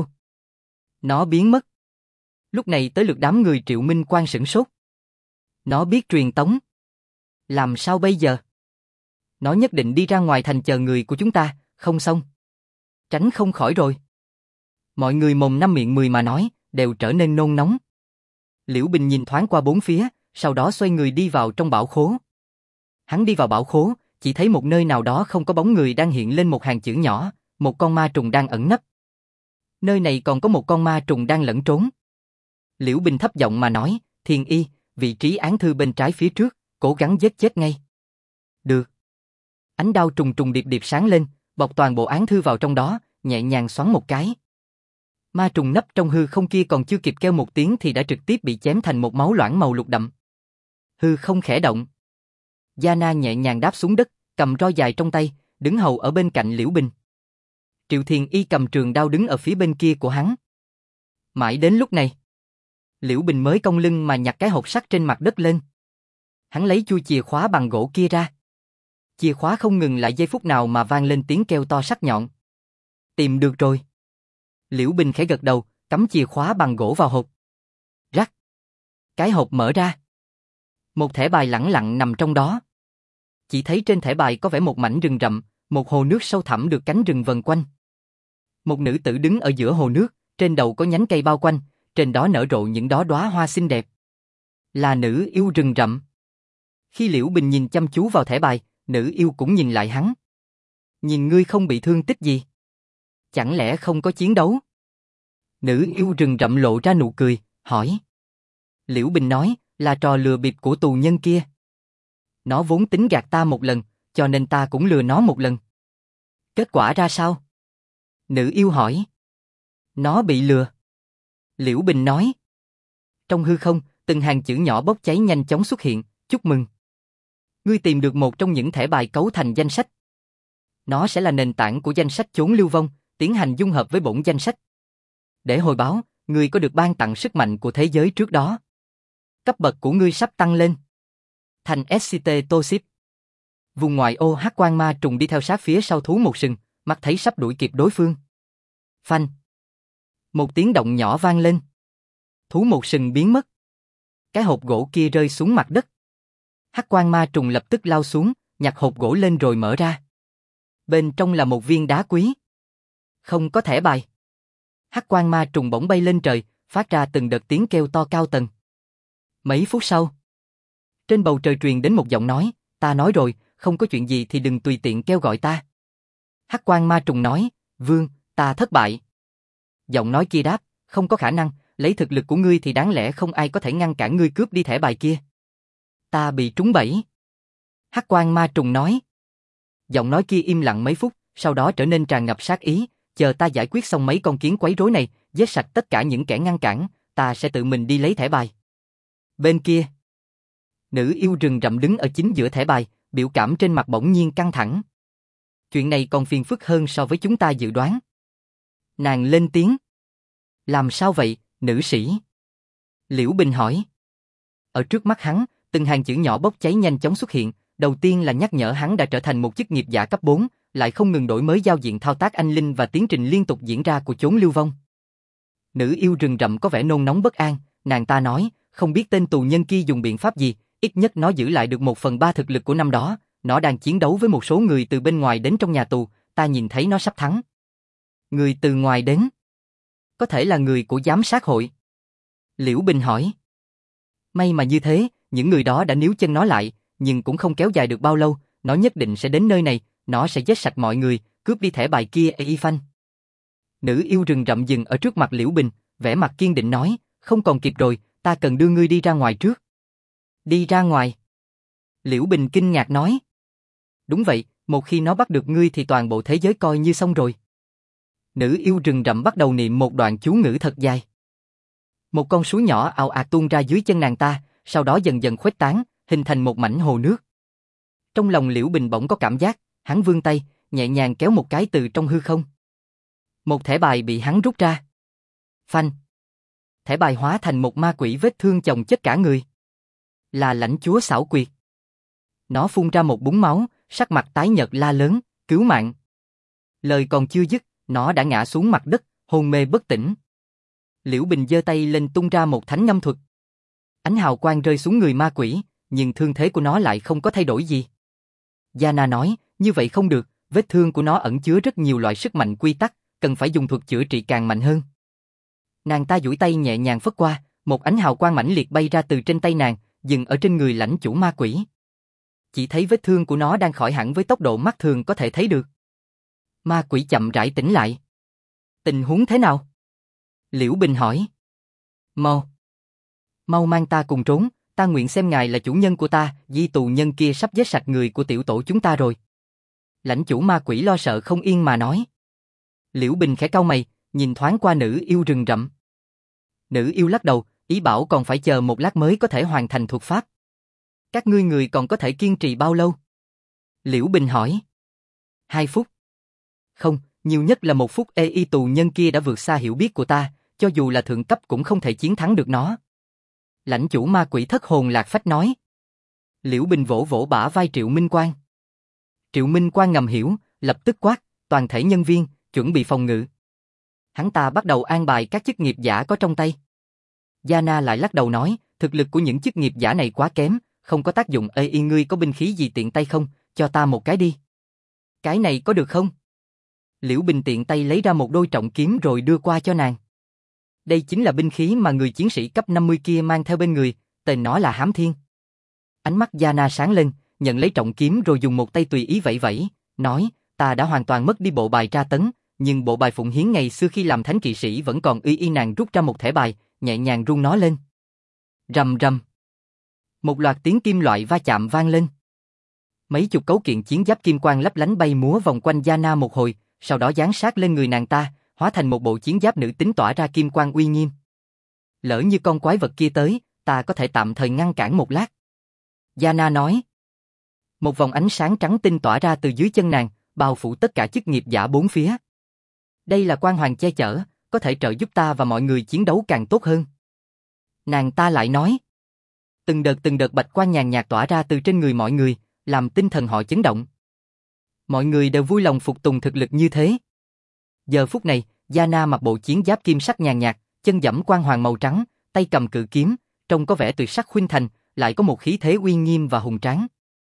nó biến mất. Lúc này tới lượt đám người Triệu Minh Quang sửng sốt. Nó biết truyền tống. Làm sao bây giờ? Nó nhất định đi ra ngoài thành chờ người của chúng ta, không xong. Tránh không khỏi rồi. Mọi người mồm năm miệng mười mà nói, đều trở nên nôn nóng. Liễu Bình nhìn thoáng qua bốn phía, sau đó xoay người đi vào trong bảo khố. Hắn đi vào bảo khố, chỉ thấy một nơi nào đó không có bóng người đang hiện lên một hàng chữ nhỏ, một con ma trùng đang ẩn nấp. Nơi này còn có một con ma trùng đang lẫn trốn. Liễu Bình thấp giọng mà nói, Thiên Y, vị trí án thư bên trái phía trước, cố gắng giết chết ngay. Được. Ánh đao trùng trùng điệp điệp sáng lên, bọc toàn bộ án thư vào trong đó, nhẹ nhàng xoắn một cái. Ma trùng nấp trong hư không kia còn chưa kịp kêu một tiếng thì đã trực tiếp bị chém thành một máu loãng màu lục đậm. Hư không khẽ động. Giana nhẹ nhàng đáp xuống đất, cầm roi dài trong tay, đứng hầu ở bên cạnh Liễu Bình. Triệu Thiên Y cầm trường đao đứng ở phía bên kia của hắn. Mãi đến lúc này, Liễu Bình mới cong lưng mà nhặt cái hộp sắt trên mặt đất lên. Hắn lấy chui chìa khóa bằng gỗ kia ra. Chìa khóa không ngừng lại giây phút nào mà vang lên tiếng kêu to sắc nhọn. Tìm được rồi. Liễu Bình khẽ gật đầu, cắm chìa khóa bằng gỗ vào hộp. Rắc. Cái hộp mở ra. Một thẻ bài lẳng lặng nằm trong đó. Chỉ thấy trên thẻ bài có vẽ một mảnh rừng rậm, một hồ nước sâu thẳm được cánh rừng vần quanh. Một nữ tử đứng ở giữa hồ nước, trên đầu có nhánh cây bao quanh, trên đó nở rộ những đóa hoa xinh đẹp. Là nữ yêu rừng rậm. Khi Liễu Bình nhìn chăm chú vào thẻ bài, nữ yêu cũng nhìn lại hắn. Nhìn ngươi không bị thương tích gì? Chẳng lẽ không có chiến đấu? Nữ yêu rừng rậm lộ ra nụ cười, hỏi. Liễu Bình nói, là trò lừa bịp của tù nhân kia. Nó vốn tính gạt ta một lần, cho nên ta cũng lừa nó một lần. Kết quả ra sao? Nữ yêu hỏi. Nó bị lừa. Liễu Bình nói. Trong hư không, từng hàng chữ nhỏ bốc cháy nhanh chóng xuất hiện, chúc mừng. Ngươi tìm được một trong những thẻ bài cấu thành danh sách. Nó sẽ là nền tảng của danh sách chốn lưu vong, tiến hành dung hợp với bổn danh sách. Để hồi báo, ngươi có được ban tặng sức mạnh của thế giới trước đó. Cấp bậc của ngươi sắp tăng lên. Thành SCT Toship. Vùng ngoại ô hắc quang ma trùng đi theo sát phía sau thú một sừng, mắt thấy sắp đuổi kịp đối phương. Phanh. Một tiếng động nhỏ vang lên. Thú một sừng biến mất. Cái hộp gỗ kia rơi xuống mặt đất. Hắc quang ma trùng lập tức lao xuống, nhặt hộp gỗ lên rồi mở ra. Bên trong là một viên đá quý. Không có thẻ bài. Hắc quang ma trùng bỗng bay lên trời, phát ra từng đợt tiếng kêu to cao tầng. Mấy phút sau, trên bầu trời truyền đến một giọng nói, ta nói rồi, không có chuyện gì thì đừng tùy tiện kêu gọi ta. Hắc quang ma trùng nói, vương, ta thất bại. Giọng nói kia đáp, không có khả năng, lấy thực lực của ngươi thì đáng lẽ không ai có thể ngăn cản ngươi cướp đi thẻ bài kia. Ta bị trúng bẫy. Hắc Quang Ma Trùng nói. Giọng nói kia im lặng mấy phút, sau đó trở nên tràn ngập sát ý, chờ ta giải quyết xong mấy con kiến quấy rối này, giết sạch tất cả những kẻ ngăn cản, ta sẽ tự mình đi lấy thẻ bài. Bên kia, nữ yêu rừng rậm đứng ở chính giữa thẻ bài, biểu cảm trên mặt bỗng nhiên căng thẳng. Chuyện này còn phiền phức hơn so với chúng ta dự đoán. Nàng lên tiếng. Làm sao vậy, nữ sĩ? Liễu Bình hỏi. Ở trước mắt hắn, từng hàng chữ nhỏ bốc cháy nhanh chóng xuất hiện, đầu tiên là nhắc nhở hắn đã trở thành một chức nghiệp giả cấp 4, lại không ngừng đổi mới giao diện thao tác anh linh và tiến trình liên tục diễn ra của chốn lưu vong. Nữ yêu rừng rậm có vẻ nôn nóng bất an, nàng ta nói, không biết tên tù nhân kia dùng biện pháp gì, ít nhất nó giữ lại được 1/3 thực lực của năm đó, nó đang chiến đấu với một số người từ bên ngoài đến trong nhà tù, ta nhìn thấy nó sắp thắng. Người từ ngoài đến? Có thể là người của giám sát hội. Liễu Bình hỏi. May mà như thế, những người đó đã níu chân nó lại, nhưng cũng không kéo dài được bao lâu, nó nhất định sẽ đến nơi này, nó sẽ giết sạch mọi người, cướp đi thẻ bài kia. Y Phanh. Nữ yêu rừng rậm dừng ở trước mặt Liễu Bình, vẻ mặt kiên định nói, không còn kịp rồi, ta cần đưa ngươi đi ra ngoài trước. Đi ra ngoài? Liễu Bình kinh ngạc nói. Đúng vậy, một khi nó bắt được ngươi thì toàn bộ thế giới coi như xong rồi. Nữ yêu rừng rậm bắt đầu niệm một đoạn chú ngữ thật dài. Một con suối nhỏ ào ạt tuôn ra dưới chân nàng ta, sau đó dần dần khuếch tán, hình thành một mảnh hồ nước. Trong lòng Liễu Bình bỗng có cảm giác, hắn vươn tay, nhẹ nhàng kéo một cái từ trong hư không. Một thẻ bài bị hắn rút ra. Phanh. Thẻ bài hóa thành một ma quỷ vết thương chồng chất cả người. Là lãnh chúa xảo quyệt. Nó phun ra một búng máu, sắc mặt tái nhợt la lớn, cứu mạng. Lời còn chưa dứt, nó đã ngã xuống mặt đất, hôn mê bất tỉnh. Liễu Bình giơ tay lên tung ra một thánh ngâm thuật. Ánh hào quang rơi xuống người ma quỷ, nhưng thương thế của nó lại không có thay đổi gì. Yana nói, như vậy không được, vết thương của nó ẩn chứa rất nhiều loại sức mạnh quy tắc, cần phải dùng thuật chữa trị càng mạnh hơn. Nàng ta duỗi tay nhẹ nhàng phất qua, một ánh hào quang mãnh liệt bay ra từ trên tay nàng, dừng ở trên người lãnh chủ ma quỷ. Chỉ thấy vết thương của nó đang khỏi hẳn với tốc độ mắt thường có thể thấy được. Ma quỷ chậm rãi tỉnh lại. Tình huống thế nào? Liễu Bình hỏi. Mau mang ta cùng trốn, ta nguyện xem ngài là chủ nhân của ta, di tù nhân kia sắp giết sạch người của tiểu tổ chúng ta rồi. Lãnh chủ ma quỷ lo sợ không yên mà nói. Liễu Bình khẽ cau mày, nhìn thoáng qua nữ yêu rừng rậm. Nữ yêu lắc đầu, ý bảo còn phải chờ một lát mới có thể hoàn thành thuật pháp. Các ngươi người còn có thể kiên trì bao lâu? Liễu Bình hỏi. 2 phút. Không, nhiều nhất là 1 phút. Y tù nhân kia đã vượt xa hiểu biết của ta, cho dù là thượng cấp cũng không thể chiến thắng được nó. Lãnh chủ ma quỷ thất hồn lạc phách nói. Liễu Bình vỗ vỗ bả vai Triệu Minh Quang. Triệu Minh Quang ngầm hiểu, lập tức quát, toàn thể nhân viên, chuẩn bị phòng ngự. Hắn ta bắt đầu an bài các chức nghiệp giả có trong tay. Yana lại lắc đầu nói, thực lực của những chức nghiệp giả này quá kém, không có tác dụng. Ê, ngươi có binh khí gì tiện tay không, cho ta một cái đi. Cái này có được không? Liễu Bình tiện tay lấy ra một đôi trọng kiếm rồi đưa qua cho nàng. Đây chính là binh khí mà người chiến sĩ cấp 50 kia mang theo bên người, tên nó là Hám Thiên. Ánh mắt Yana sáng lên, nhận lấy trọng kiếm rồi dùng một tay tùy ý vẫy vẫy, nói, ta đã hoàn toàn mất đi bộ bài tra tấn, nhưng bộ bài phụng hiến ngày xưa khi làm thánh kỵ sĩ vẫn còn y. Nàng rút ra một thẻ bài, nhẹ nhàng rung nó lên. Rầm rầm. Một loạt tiếng kim loại va chạm vang lên. Mấy chục cấu kiện chiến giáp kim quang lấp lánh bay múa vòng quanh Yana một hồi, sau đó giáng sát lên người nàng ta, hóa thành một bộ chiến giáp nữ tính tỏa ra kim quang uy nghiêm. Lỡ như con quái vật kia tới, ta có thể tạm thời ngăn cản một lát. Yana nói. Một vòng ánh sáng trắng tinh tỏa ra từ dưới chân nàng, bao phủ tất cả chức nghiệp giả bốn phía. Đây là quang hoàng che chở, có thể trợ giúp ta và mọi người chiến đấu càng tốt hơn. Nàng ta lại nói. Từng đợt bạch quang nhàn nhạt tỏa ra từ trên người mọi người, làm tinh thần họ chấn động. Mọi người đều vui lòng phục tùng thực lực như thế. Giờ phút này, Yana mặc bộ chiến giáp kim sắc nhàn nhạt, chân giẫm quang hoàng màu trắng, tay cầm cự kiếm, trông có vẻ tuyệt sắc khuynh thành, lại có một khí thế uy nghiêm và hùng tráng.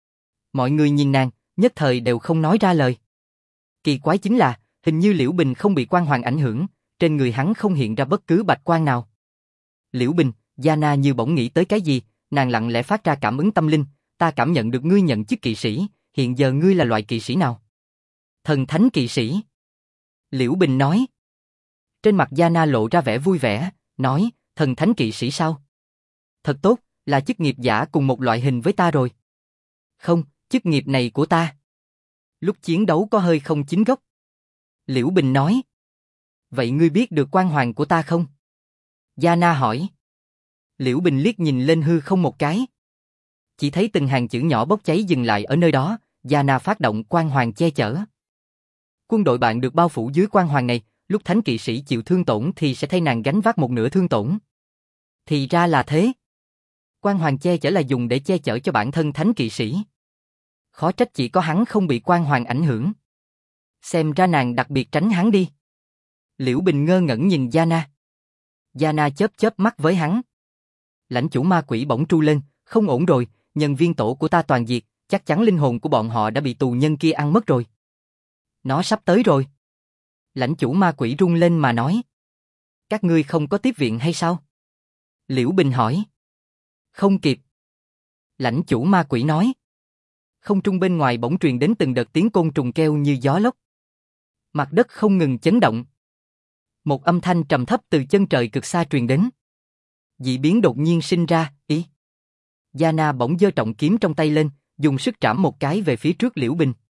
Mọi người nhìn nàng, nhất thời đều không nói ra lời. Kỳ quái chính là, hình như Liễu Bình không bị quang hoàng ảnh hưởng, trên người hắn không hiện ra bất cứ bạch quang nào. Liễu Bình, Yana như bỗng nghĩ tới cái gì, nàng lặng lẽ phát ra cảm ứng tâm linh, ta cảm nhận được ngươi nhận chức kỵ sĩ, hiện giờ ngươi là loại kỵ sĩ nào? Thần thánh kỵ sĩ. Liễu Bình nói. Trên mặt Yana lộ ra vẻ vui vẻ, nói, thần thánh kỵ sĩ sao? Thật tốt, là chức nghiệp giả cùng một loại hình với ta rồi. Không, chức nghiệp này của ta. Lúc chiến đấu có hơi không chính gốc. Liễu Bình nói. Vậy ngươi biết được quan hoàng của ta không? Yana hỏi. Liễu Bình liếc nhìn lên hư không một cái. Chỉ thấy từng hàng chữ nhỏ bốc cháy dừng lại ở nơi đó, Yana phát động quan hoàng che chở. Quân đội bạn được bao phủ dưới quan hoàng này, lúc thánh kỵ sĩ chịu thương tổn thì sẽ thay nàng gánh vác một nửa thương tổn. Thì ra là thế. Quan hoàng che chở là dùng để che chở cho bản thân thánh kỵ sĩ. Khó trách chỉ có hắn không bị quan hoàng ảnh hưởng. Xem ra nàng đặc biệt tránh hắn đi. Liễu Bình ngơ ngẩn nhìn Yana. Yana chớp chớp mắt với hắn. Lãnh chủ ma quỷ bỗng tru lên, không ổn rồi, nhân viên tổ của ta toàn diệt, chắc chắn linh hồn của bọn họ đã bị tù nhân kia ăn mất rồi. Nó sắp tới rồi. Lãnh chủ ma quỷ rung lên mà nói. Các ngươi không có tiếp viện hay sao? Liễu Bình hỏi. Không kịp. Lãnh chủ ma quỷ nói. Không trung bên ngoài bỗng truyền đến từng đợt tiếng côn trùng kêu như gió lốc. Mặt đất không ngừng chấn động. Một âm thanh trầm thấp từ chân trời cực xa truyền đến. Dị biến đột nhiên sinh ra, ý. Yana bỗng giơ trọng kiếm trong tay lên, dùng sức trảm một cái về phía trước Liễu Bình.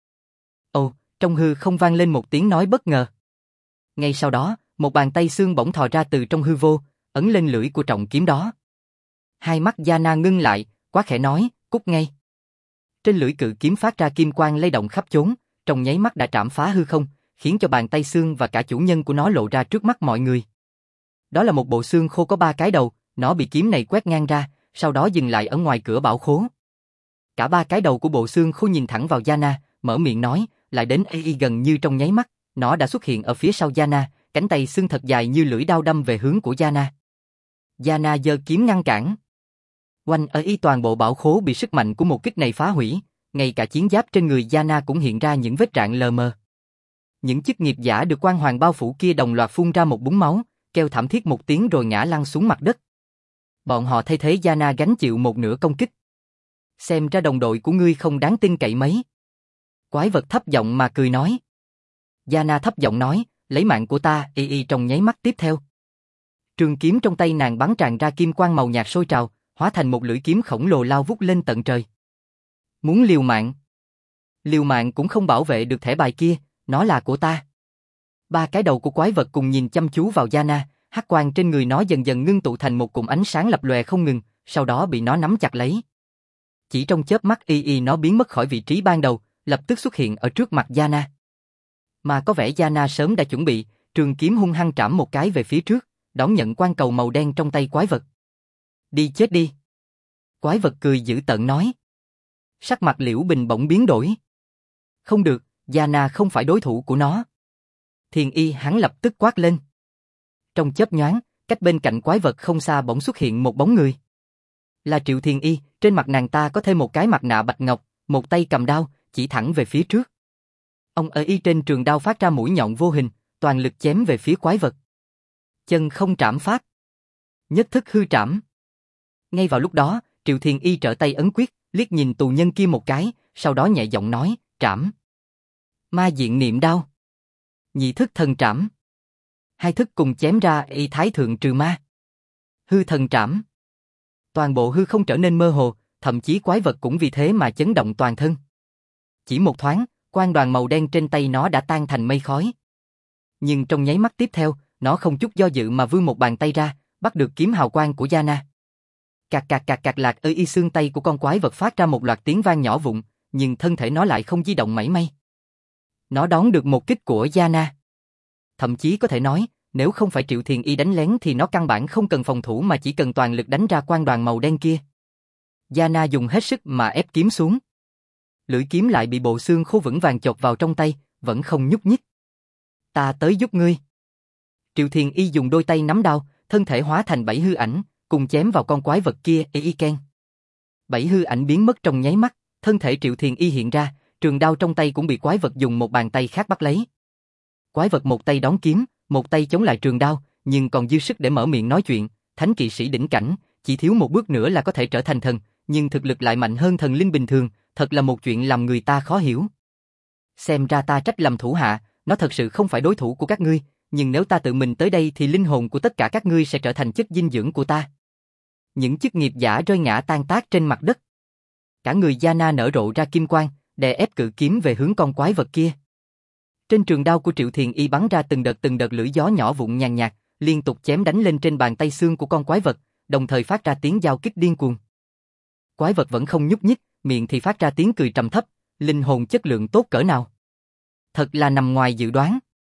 Ồ, trong hư không vang lên một tiếng nói bất ngờ. Ngay sau đó, một bàn tay xương bỗng thò ra từ trong hư vô, ấn lên lưỡi của trọng kiếm đó. Hai mắt Yana ngưng lại, quá khẽ nói, cút ngay. Trên lưỡi cự kiếm phát ra kim quang lay động khắp chốn, trong nháy mắt đã trảm phá hư không, khiến cho bàn tay xương và cả chủ nhân của nó lộ ra trước mắt mọi người. Đó là một bộ xương khô có 3 cái đầu, nó bị kiếm này quét ngang ra, sau đó dừng lại ở ngoài cửa bảo khố. Cả 3 cái đầu của bộ xương khô nhìn thẳng vào Yana, mở miệng nói, lại đến AI gần như trong nháy mắt, nó đã xuất hiện ở phía sau Yana, cánh tay xương thật dài như lưỡi dao đâm về hướng của Yana. Yana giơ kiếm ngăn cản. Quanh ở toàn bộ bảo khố bị sức mạnh của một kích này phá hủy, ngay cả chiến giáp trên người Yana cũng hiện ra những vết rạn lờ mờ. Những chức nghiệp giả được quan hoàng bao phủ kia đồng loạt phun ra một búng máu, kêu thảm thiết một tiếng rồi ngã lăn xuống mặt đất. Bọn họ thay thế Yana gánh chịu một nửa công kích. Xem ra đồng đội của ngươi không đáng tin cậy mấy. Quái vật thấp giọng mà cười nói. Yana thấp giọng nói, lấy mạng của ta, trong nháy mắt tiếp theo. Trường kiếm trong tay nàng bắn tràn ra kim quang màu nhạt sôi trào, hóa thành một lưỡi kiếm khổng lồ lao vút lên tận trời. Muốn liều mạng? Liều mạng cũng không bảo vệ được thẻ bài kia, nó là của ta. 3 cái đầu của quái vật cùng nhìn chăm chú vào Yana, hắc quang trên người nó dần dần ngưng tụ thành một cụm ánh sáng lập lòe không ngừng, sau đó bị nó nắm chặt lấy. Chỉ trong chớp mắt nó biến mất khỏi vị trí ban đầu, lập tức xuất hiện ở trước mặt Yana. Mà có vẻ Yana sớm đã chuẩn bị, trường kiếm hung hăng trảm một cái về phía trước, đón nhận quan cầu màu đen trong tay quái vật. Đi chết đi. Quái vật cười dữ tợn nói. Sắc mặt Liễu Bình bỗng biến đổi. Không được, Yana không phải đối thủ của nó. Thiền Y hắn lập tức quát lên. Trong chớp nhoáng, cách bên cạnh quái vật không xa bỗng xuất hiện một bóng người. Là Triệu Thiền Y, trên mặt nàng ta có thêm một cái mặt nạ bạch ngọc, một tay cầm đao, chỉ thẳng về phía trước. Ông ở trên trường đao phát ra mũi nhọn vô hình, toàn lực chém về phía quái vật. Chân không trảm pháp. Nhất thức hư trảm. Ngay vào lúc đó, Triệu Thiền Y trở tay ấn quyết, liếc nhìn tù nhân kia một cái, sau đó nhẹ giọng nói, trảm. Ma diện niệm đao. Nhị thức thần trảm. Hai thức cùng chém ra thái thượng trừ ma. Hư thần trảm. Toàn bộ hư không trở nên mơ hồ, thậm chí quái vật cũng vì thế mà chấn động toàn thân. Chỉ một thoáng, quang đoàn màu đen trên tay nó đã tan thành mây khói. Nhưng trong nháy mắt tiếp theo, nó không chút do dự mà vươn một bàn tay ra, bắt được kiếm hào quang của Yana. Cạc cạc cạc cạc lạc xương tay của con quái vật phát ra một loạt tiếng vang nhỏ vụn, nhưng thân thể nó lại không di động mảy may. Nó đón được một kích của Yana. Thậm chí có thể nói, nếu không phải Triệu Thiền Y đánh lén thì nó căn bản không cần phòng thủ mà chỉ cần toàn lực đánh ra quang đoàn màu đen kia. Yana dùng hết sức mà ép kiếm xuống. Lưỡi kiếm lại bị bộ xương khô vững vàng chộp vào trong tay, vẫn không nhúc nhích. Ta tới giúp ngươi. Triệu Thiền Y dùng đôi tay nắm đao, thân thể hóa thành 7 hư ảnh, cùng chém vào con quái vật kia. Ken. 7 hư ảnh biến mất trong nháy mắt, thân thể Triệu Thiền Y hiện ra, trường đao trong tay cũng bị quái vật dùng một bàn tay khác bắt lấy. Quái vật một tay đón kiếm, một tay chống lại trường đao, nhưng còn dư sức để mở miệng nói chuyện. Thánh kỵ sĩ đỉnh cảnh, chỉ thiếu một bước nữa là có thể trở thành thần, nhưng thực lực lại mạnh hơn thần linh bình thường, thật là một chuyện làm người ta khó hiểu. Xem ra ta trách lầm thủ hạ, nó thật sự không phải đối thủ của các ngươi, nhưng nếu ta tự mình tới đây thì linh hồn của tất cả các ngươi sẽ trở thành chất dinh dưỡng của ta. Những chức nghiệp giả rơi ngã tan tác trên mặt đất. Cả người Yana nở rộ ra kim quang, đè ép cự kiếm về hướng con quái vật kia. Trên trường đao của Triệu Thiền Y bắn ra từng đợt lưỡi gió nhỏ vụn nhàn nhạt, liên tục chém đánh lên trên bàn tay xương của con quái vật, đồng thời phát ra tiếng giao kích điên cuồng. Quái vật vẫn không nhúc nhích, miệng thì phát ra tiếng cười trầm thấp, linh hồn chất lượng tốt cỡ nào. Thật là nằm ngoài dự đoán.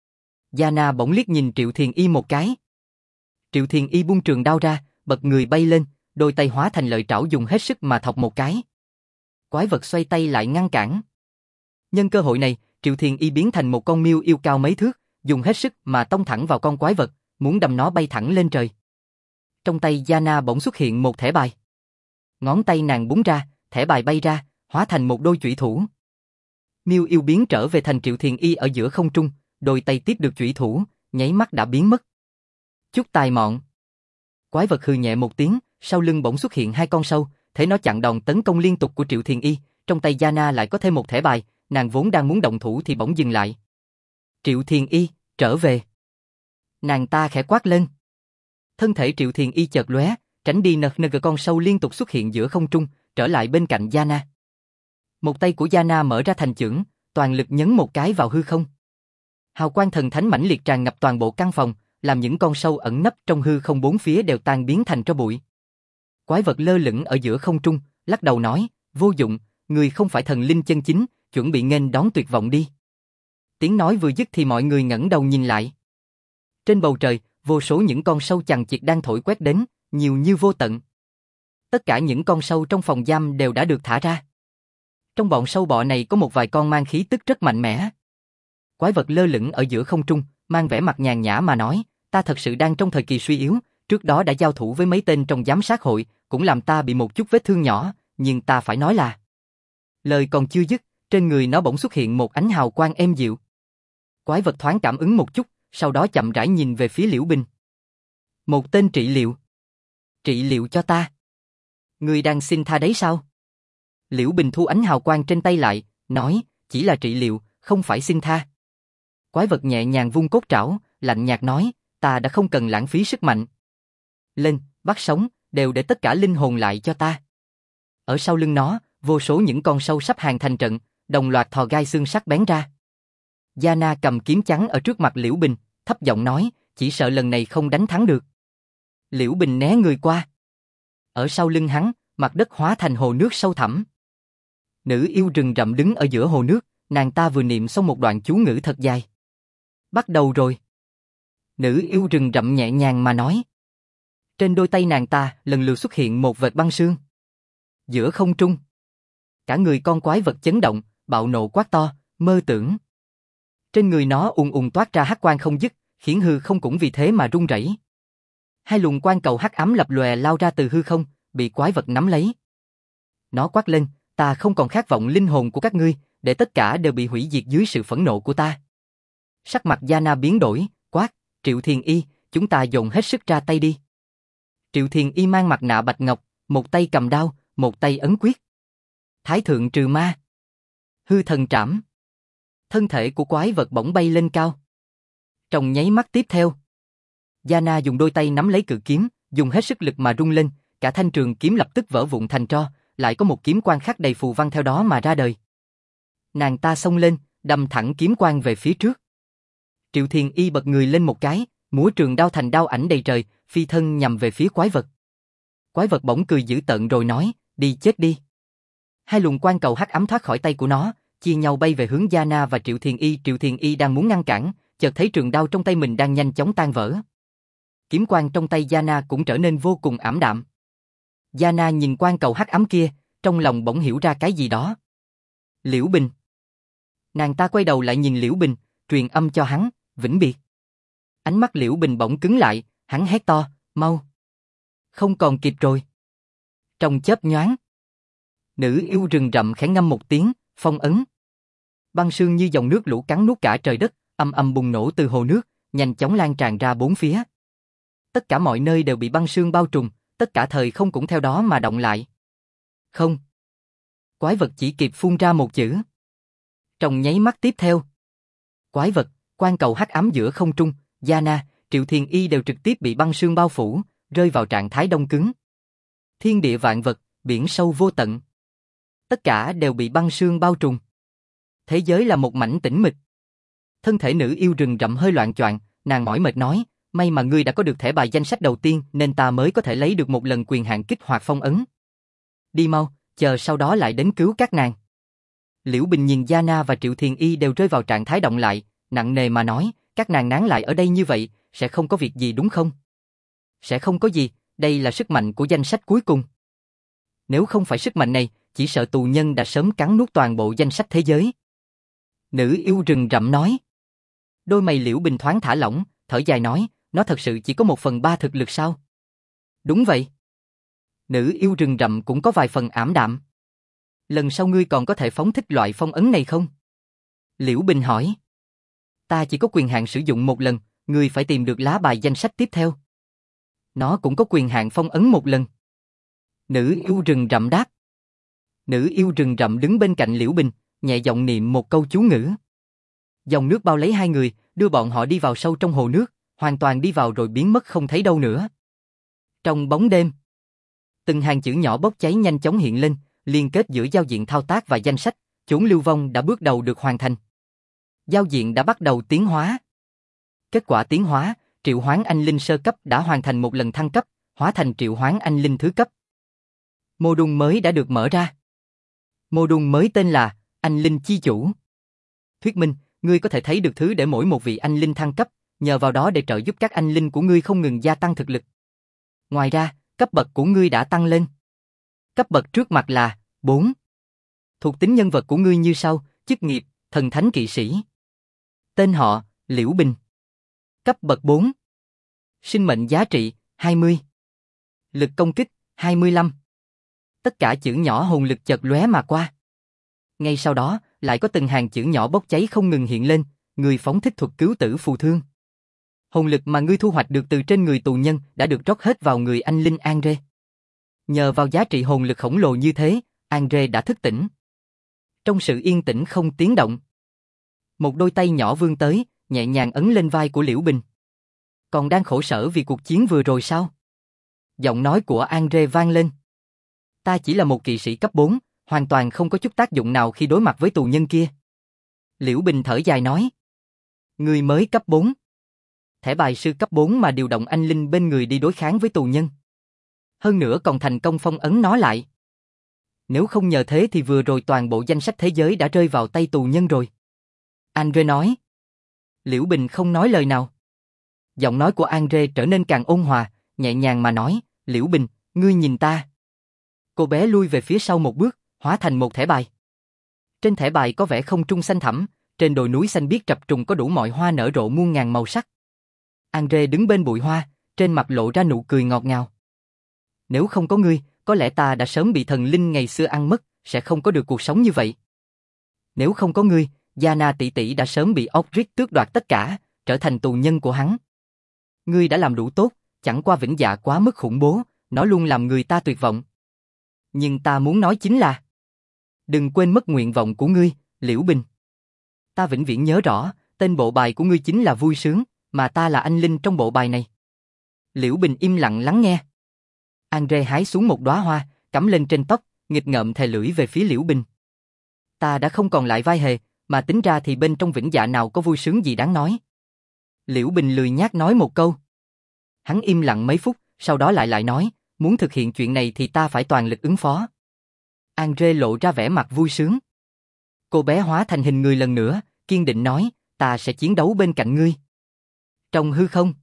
Yana bỗng liếc nhìn Triệu Thiền Y một cái. Triệu Thiền Y buông trường đao ra, bật người bay lên, đôi tay hóa thành lợi trảo dùng hết sức mà thọc một cái. Quái vật xoay tay lại ngăn cản. Nhân cơ hội này, Triệu Thiền Y biến thành một con miêu yêu cao mấy thước, dùng hết sức mà tông thẳng vào con quái vật, muốn đâm nó bay thẳng lên trời. Trong tay Yana bỗng xuất hiện một thẻ bài. Ngón tay nàng búng ra, thẻ bài bay ra, hóa thành một đôi chủy thủ. Miêu yêu biến trở về thành Triệu Thiền Y ở giữa không trung, đôi tay tiếp được chủy thủ, nháy mắt đã biến mất. Chút tài mọn. Quái vật hừ nhẹ một tiếng, sau lưng bỗng xuất hiện hai con sâu, thấy nó chặn đòn tấn công liên tục của Triệu Thiền Y, trong tay Yana lại có thêm một thẻ bài, nàng vốn đang muốn động thủ thì bỗng dừng lại. Triệu Thiền Y, trở về. Nàng ta khẽ quát lên. Thân thể Triệu Thiền Y chợt lóe, tránh đi con sâu liên tục xuất hiện giữa không trung, trở lại bên cạnh Yana. Một tay của Yana mở ra thành chưởng, toàn lực nhấn một cái vào hư không. Hào quang thần thánh mãnh liệt tràn ngập toàn bộ căn phòng, làm những con sâu ẩn nấp trong hư không bốn phía đều tan biến thành tro bụi. Quái vật lơ lửng ở giữa không trung, lắc đầu nói, vô dụng, người không phải thần linh chân chính, chuẩn bị nghênh đón tuyệt vọng đi. Tiếng nói vừa dứt thì mọi người ngẩng đầu nhìn lại. Trên bầu trời, vô số những con sâu chằng chịt đang thổi quét đến, nhiều như vô tận. Tất cả những con sâu trong phòng giam đều đã được thả ra. Trong bọn sâu bọ này có một vài con mang khí tức rất mạnh mẽ. Quái vật lơ lửng ở giữa không trung, mang vẻ mặt nhàn nhã mà nói, ta thật sự đang trong thời kỳ suy yếu, trước đó đã giao thủ với mấy tên trong giám sát hội, cũng làm ta bị một chút vết thương nhỏ, nhưng ta phải nói là... Lời còn chưa dứt, trên người nó bỗng xuất hiện một ánh hào quang êm dịu. Quái vật thoáng cảm ứng một chút, sau đó chậm rãi nhìn về phía Liễu Bình. Một tên trị liệu. Trị liệu cho ta. Ngươi đang xin tha đấy sao? Liễu Bình thu ánh hào quang trên tay lại, nói, chỉ là trị liệu, không phải xin tha. Quái vật nhẹ nhàng vung cốt trảo, lạnh nhạt nói, ta đã không cần lãng phí sức mạnh. Lên, bắt sống, đều để tất cả linh hồn lại cho ta. Ở sau lưng nó, vô số những con sâu sắp hàng thành trận, đồng loạt thò gai xương sắc bén ra. Yana cầm kiếm trắng ở trước mặt Liễu Bình, thấp giọng nói, chỉ sợ lần này không đánh thắng được. Liễu Bình né người qua. Ở sau lưng hắn, mặt đất hóa thành hồ nước sâu thẳm. Nữ yêu rừng rậm đứng ở giữa hồ nước, nàng ta vừa niệm xong một đoạn chú ngữ thật dài. Bắt đầu rồi. Nữ yêu rừng rậm nhẹ nhàng mà nói. Trên đôi tay nàng ta lần lượt xuất hiện một vệt băng sương. Giữa không trung, cả người con quái vật chấn động, bạo nộ quát to, mơ tưởng. Trên người nó ùn toát ra hắc quang không dứt, khiến hư không cũng vì thế mà rung rẩy. Hai luồng quang cầu hắc ám lập lòe lao ra từ hư không, bị quái vật nắm lấy. Nó quát lên, ta không còn khát vọng linh hồn của các ngươi, để tất cả đều bị hủy diệt dưới sự phẫn nộ của ta. Sắc mặt Yana biến đổi, quát, Triệu Thiền Y, chúng ta dồn hết sức ra tay đi. Triệu Thiền Y mang mặt nạ bạch ngọc, một tay cầm đao, một tay ấn quyết. Thái thượng trừ ma. Hư thần trảm. Thân thể của quái vật bỗng bay lên cao. Trong nháy mắt tiếp theo, Yana dùng đôi tay nắm lấy cự kiếm, dùng hết sức lực mà rung lên, cả thanh trường kiếm lập tức vỡ vụn thành tro, lại có một kiếm quang khắc đầy phù văn theo đó mà ra đời. Nàng ta xông lên, đâm thẳng kiếm quang về phía trước. Triệu Thiền Y bật người lên một cái, múa trường đao thành đao ảnh đầy trời, phi thân nhằm về phía quái vật. Quái vật bỗng cười dữ tợn rồi nói, đi chết đi. Hai luồng quang cầu hắc ám thoát khỏi tay của nó, chia nhau bay về hướng Yana và Triệu Thiền Y. Triệu Thiền Y đang muốn ngăn cản, chợt thấy trường đao trong tay mình đang nhanh chóng tan vỡ. Kiếm quang trong tay Yana cũng trở nên vô cùng ảm đạm. Yana nhìn quang cầu hắc ám kia, trong lòng bỗng hiểu ra cái gì đó. Liễu Bình. Nàng ta quay đầu lại nhìn Liễu Bình, truyền âm cho hắn, vĩnh biệt. Ánh mắt Liễu Bình bỗng cứng lại, hắn hét to, mau. Không còn kịp rồi. Trong chớp nhoáng, nữ yêu rừng rậm khẽ ngâm một tiếng, phong ấn. Băng sương như dòng nước lũ cắn nuốt cả trời đất, ầm ầm bùng nổ từ hồ nước, nhanh chóng lan tràn ra bốn phía. Tất cả mọi nơi đều bị băng sương bao trùm, tất cả thời không cũng theo đó mà động lại. Không. Quái vật chỉ kịp phun ra một chữ. Trong nháy mắt tiếp theo, quái vật, quang cầu hắc ám giữa không trung, Giana, Triệu Thiền Y đều trực tiếp bị băng sương bao phủ, rơi vào trạng thái đông cứng. Thiên địa vạn vật, biển sâu vô tận. Tất cả đều bị băng sương bao trùm. Thế giới là một mảnh tĩnh mịch. Thân thể nữ yêu rừng rậm hơi loạng choạng, nàng mỏi mệt nói, may mà ngươi đã có được thẻ bài danh sách đầu tiên nên ta mới có thể lấy được một lần quyền hạn kích hoạt phong ấn. Đi mau, chờ sau đó lại đến cứu các nàng. Liễu Bình nhìn Giana và Triệu Thiền Y đều rơi vào trạng thái động lại, nặng nề mà nói, các nàng nán lại ở đây như vậy, sẽ không có việc gì đúng không? Sẽ không có gì, đây là sức mạnh của danh sách cuối cùng. Nếu không phải sức mạnh này, chỉ sợ tù nhân đã sớm cắn nuốt toàn bộ danh sách thế giới. Nữ yêu rừng rậm nói. Đôi mày Liễu Bình thoáng thả lỏng, thở dài nói, nó thật sự chỉ có 1/3 thực lực sao? Đúng vậy. Nữ yêu rừng rậm cũng có vài phần ảm đạm. Lần sau ngươi còn có thể phóng thích loại phong ấn này không? Liễu Bình hỏi. Ta chỉ có quyền hạn sử dụng một lần, ngươi phải tìm được lá bài danh sách tiếp theo. Nó cũng có quyền hạn phong ấn một lần. Nữ yêu rừng rậm đáp. Nữ yêu rừng rậm đứng bên cạnh Liễu Bình, nhẹ giọng niệm một câu chú ngữ. Dòng nước bao lấy hai người, đưa bọn họ đi vào sâu trong hồ nước, hoàn toàn đi vào rồi biến mất không thấy đâu nữa. Trong bóng đêm, từng hàng chữ nhỏ bốc cháy nhanh chóng hiện lên, liên kết giữa giao diện thao tác và danh sách, chốn lưu vong đã bước đầu được hoàn thành. Giao diện đã bắt đầu tiến hóa. Kết quả tiến hóa, triệu hoán anh linh sơ cấp đã hoàn thành một lần thăng cấp, hóa thành triệu hoán anh linh thứ cấp. Mô đun mới đã được mở ra. Mô đun mới tên là Anh Linh Chi Chủ. Thuyết minh, ngươi có thể thấy được thứ để mỗi một vị anh linh thăng cấp, nhờ vào đó để trợ giúp các anh linh của ngươi không ngừng gia tăng thực lực. Ngoài ra, cấp bậc của ngươi đã tăng lên. Cấp bậc trước mặt là 4. Thuộc tính nhân vật của ngươi như sau, chức nghiệp, thần thánh kỵ sĩ. Tên họ, Liễu Bình. Cấp bậc 4. Sinh mệnh giá trị, 20. Lực công kích, 25. Tất cả chữ nhỏ hồn lực chợt lóe mà qua. Ngay sau đó, lại có từng hàng chữ nhỏ bốc cháy không ngừng hiện lên, người phóng thích thuật cứu tử phù thương. Hồn lực mà ngươi thu hoạch được từ trên người tù nhân đã được rót hết vào người anh linh Andre. Nhờ vào giá trị hồn lực khổng lồ như thế, Andre đã thức tỉnh. Trong sự yên tĩnh không tiếng động, một đôi tay nhỏ vươn tới, nhẹ nhàng ấn lên vai của Liễu Bình. Còn đang khổ sở vì cuộc chiến vừa rồi sao? Giọng nói của Andre vang lên. Ta chỉ là một kỵ sĩ cấp 4, hoàn toàn không có chút tác dụng nào khi đối mặt với tù nhân kia. Liễu Bình thở dài nói. Người mới cấp 4. Thẻ bài sư cấp 4 mà điều động anh linh bên người đi đối kháng với tù nhân. Hơn nữa còn thành công phong ấn nó lại. Nếu không nhờ thế thì vừa rồi toàn bộ danh sách thế giới đã rơi vào tay tù nhân rồi. Andre nói. Liễu Bình không nói lời nào. Giọng nói của Andre trở nên càng ôn hòa, nhẹ nhàng mà nói, Liễu Bình, ngươi nhìn ta. Cô bé lui về phía sau một bước, hóa thành một thẻ bài. Trên thẻ bài có vẻ không trung xanh thẳm, trên đồi núi xanh biếc chập trùng có đủ mọi hoa nở rộ muôn ngàn màu sắc. Andre đứng bên bụi hoa, trên mặt lộ ra nụ cười ngọt ngào. Nếu không có ngươi, có lẽ ta đã sớm bị thần linh ngày xưa ăn mất, sẽ không có được cuộc sống như vậy. Nếu không có ngươi, Giana tỷ tỷ đã sớm bị Odric tước đoạt tất cả, trở thành tù nhân của hắn. Ngươi đã làm đủ tốt, chẳng qua vĩnh dạ quá mức khủng bố, nó luôn làm người ta tuyệt vọng. Nhưng ta muốn nói chính là, đừng quên mất nguyện vọng của ngươi, Liễu Bình. Ta vĩnh viễn nhớ rõ, tên bộ bài của ngươi chính là vui sướng, mà ta là anh linh trong bộ bài này. Liễu Bình im lặng lắng nghe. Andre hái xuống một đóa hoa, cắm lên trên tóc, nghịch ngợm thè lưỡi về phía Liễu Bình. Ta đã không còn lại vai hề, mà tính ra thì bên trong vĩnh dạ nào có vui sướng gì đáng nói. Liễu Bình lười nhác nói một câu. Hắn im lặng mấy phút, sau đó lại nói, muốn thực hiện chuyện này thì ta phải toàn lực ứng phó. Andre lộ ra vẻ mặt vui sướng. Cô bé hóa thành hình người lần nữa, kiên định nói, ta sẽ chiến đấu bên cạnh ngươi. Trong hư không,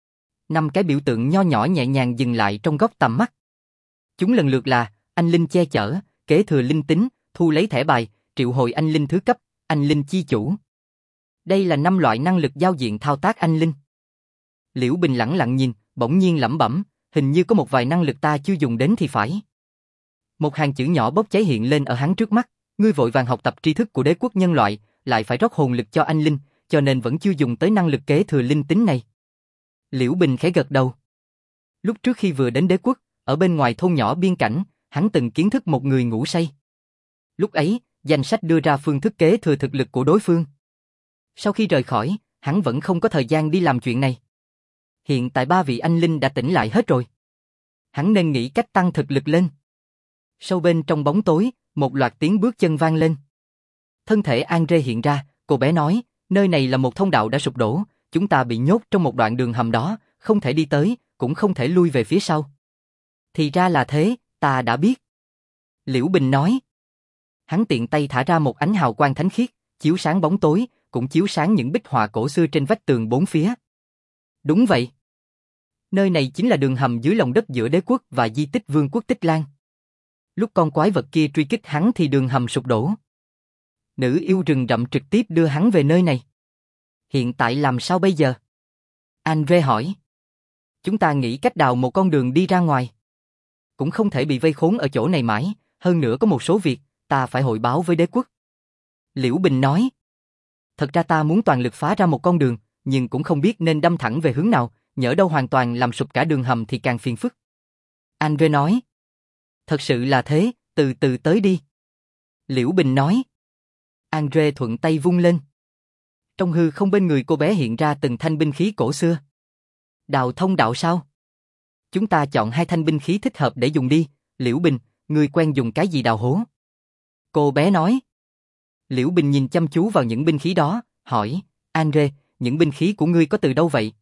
5 cái biểu tượng nho nhỏ nhẹ nhàng dừng lại trong góc tầm mắt. Chúng lần lượt là, anh linh che chở, kế thừa linh tính, thu lấy thẻ bài, triệu hồi anh linh thứ cấp, anh linh chi chủ. Đây là 5 loại năng lực giao diện thao tác anh linh. Liễu Bình lẳng lặng nhìn, bỗng nhiên lẩm bẩm, hình như có một vài năng lực ta chưa dùng đến thì phải. Một hàng chữ nhỏ bốc cháy hiện lên ở hắn trước mắt, ngươi vội vàng học tập tri thức của đế quốc nhân loại, lại phải rót hồn lực cho anh linh, cho nên vẫn chưa dùng tới năng lực kế thừa linh tính này. Liễu Bình khẽ gật đầu. Lúc trước khi vừa đến đế quốc, ở bên ngoài thôn nhỏ biên cảnh, hắn từng kiến thức một người ngủ say. Lúc ấy, danh sách đưa ra phương thức kế thừa thực lực của đối phương. Sau khi rời khỏi, hắn vẫn không có thời gian đi làm chuyện này. Hiện tại ba vị anh linh đã tỉnh lại hết rồi. Hắn nên nghĩ cách tăng thực lực lên. Sâu bên trong bóng tối, một loạt tiếng bước chân vang lên. Thân thể Andre hiện ra, cô bé nói, nơi này là một thông đạo đã sụp đổ, chúng ta bị nhốt trong một đoạn đường hầm đó, không thể đi tới, cũng không thể lui về phía sau. Thì ra là thế, ta đã biết. Liễu Bình nói. Hắn tiện tay thả ra một ánh hào quang thánh khiết, chiếu sáng bóng tối, cũng chiếu sáng những bích họa cổ xưa trên vách tường bốn phía. Đúng vậy. Nơi này chính là đường hầm dưới lòng đất giữa đế quốc và di tích vương quốc Tích Lan. Lúc con quái vật kia truy kích hắn thì đường hầm sụp đổ. Nữ yêu rừng rậm trực tiếp đưa hắn về nơi này. Hiện tại làm sao bây giờ? Andre hỏi. Chúng ta nghĩ cách đào một con đường đi ra ngoài. Cũng không thể bị vây khốn ở chỗ này mãi, hơn nữa có một số việc, ta phải hội báo với đế quốc. Liễu Bình nói. Thật ra ta muốn toàn lực phá ra một con đường, nhưng cũng không biết nên đâm thẳng về hướng nào, nhỡ đâu hoàn toàn làm sụp cả đường hầm thì càng phiền phức. Andre nói. Thật sự là thế, từ từ tới đi. Liễu Bình nói. Andre thuận tay vung lên. Trong hư không bên người cô bé hiện ra từng thanh binh khí cổ xưa. Đào thông đạo sao? Chúng ta chọn hai thanh binh khí thích hợp để dùng đi. Liễu Bình, ngươi quen dùng cái gì đào hố? Cô bé nói. Liễu Bình nhìn chăm chú vào những binh khí đó, hỏi, Andre, những binh khí của ngươi có từ đâu vậy?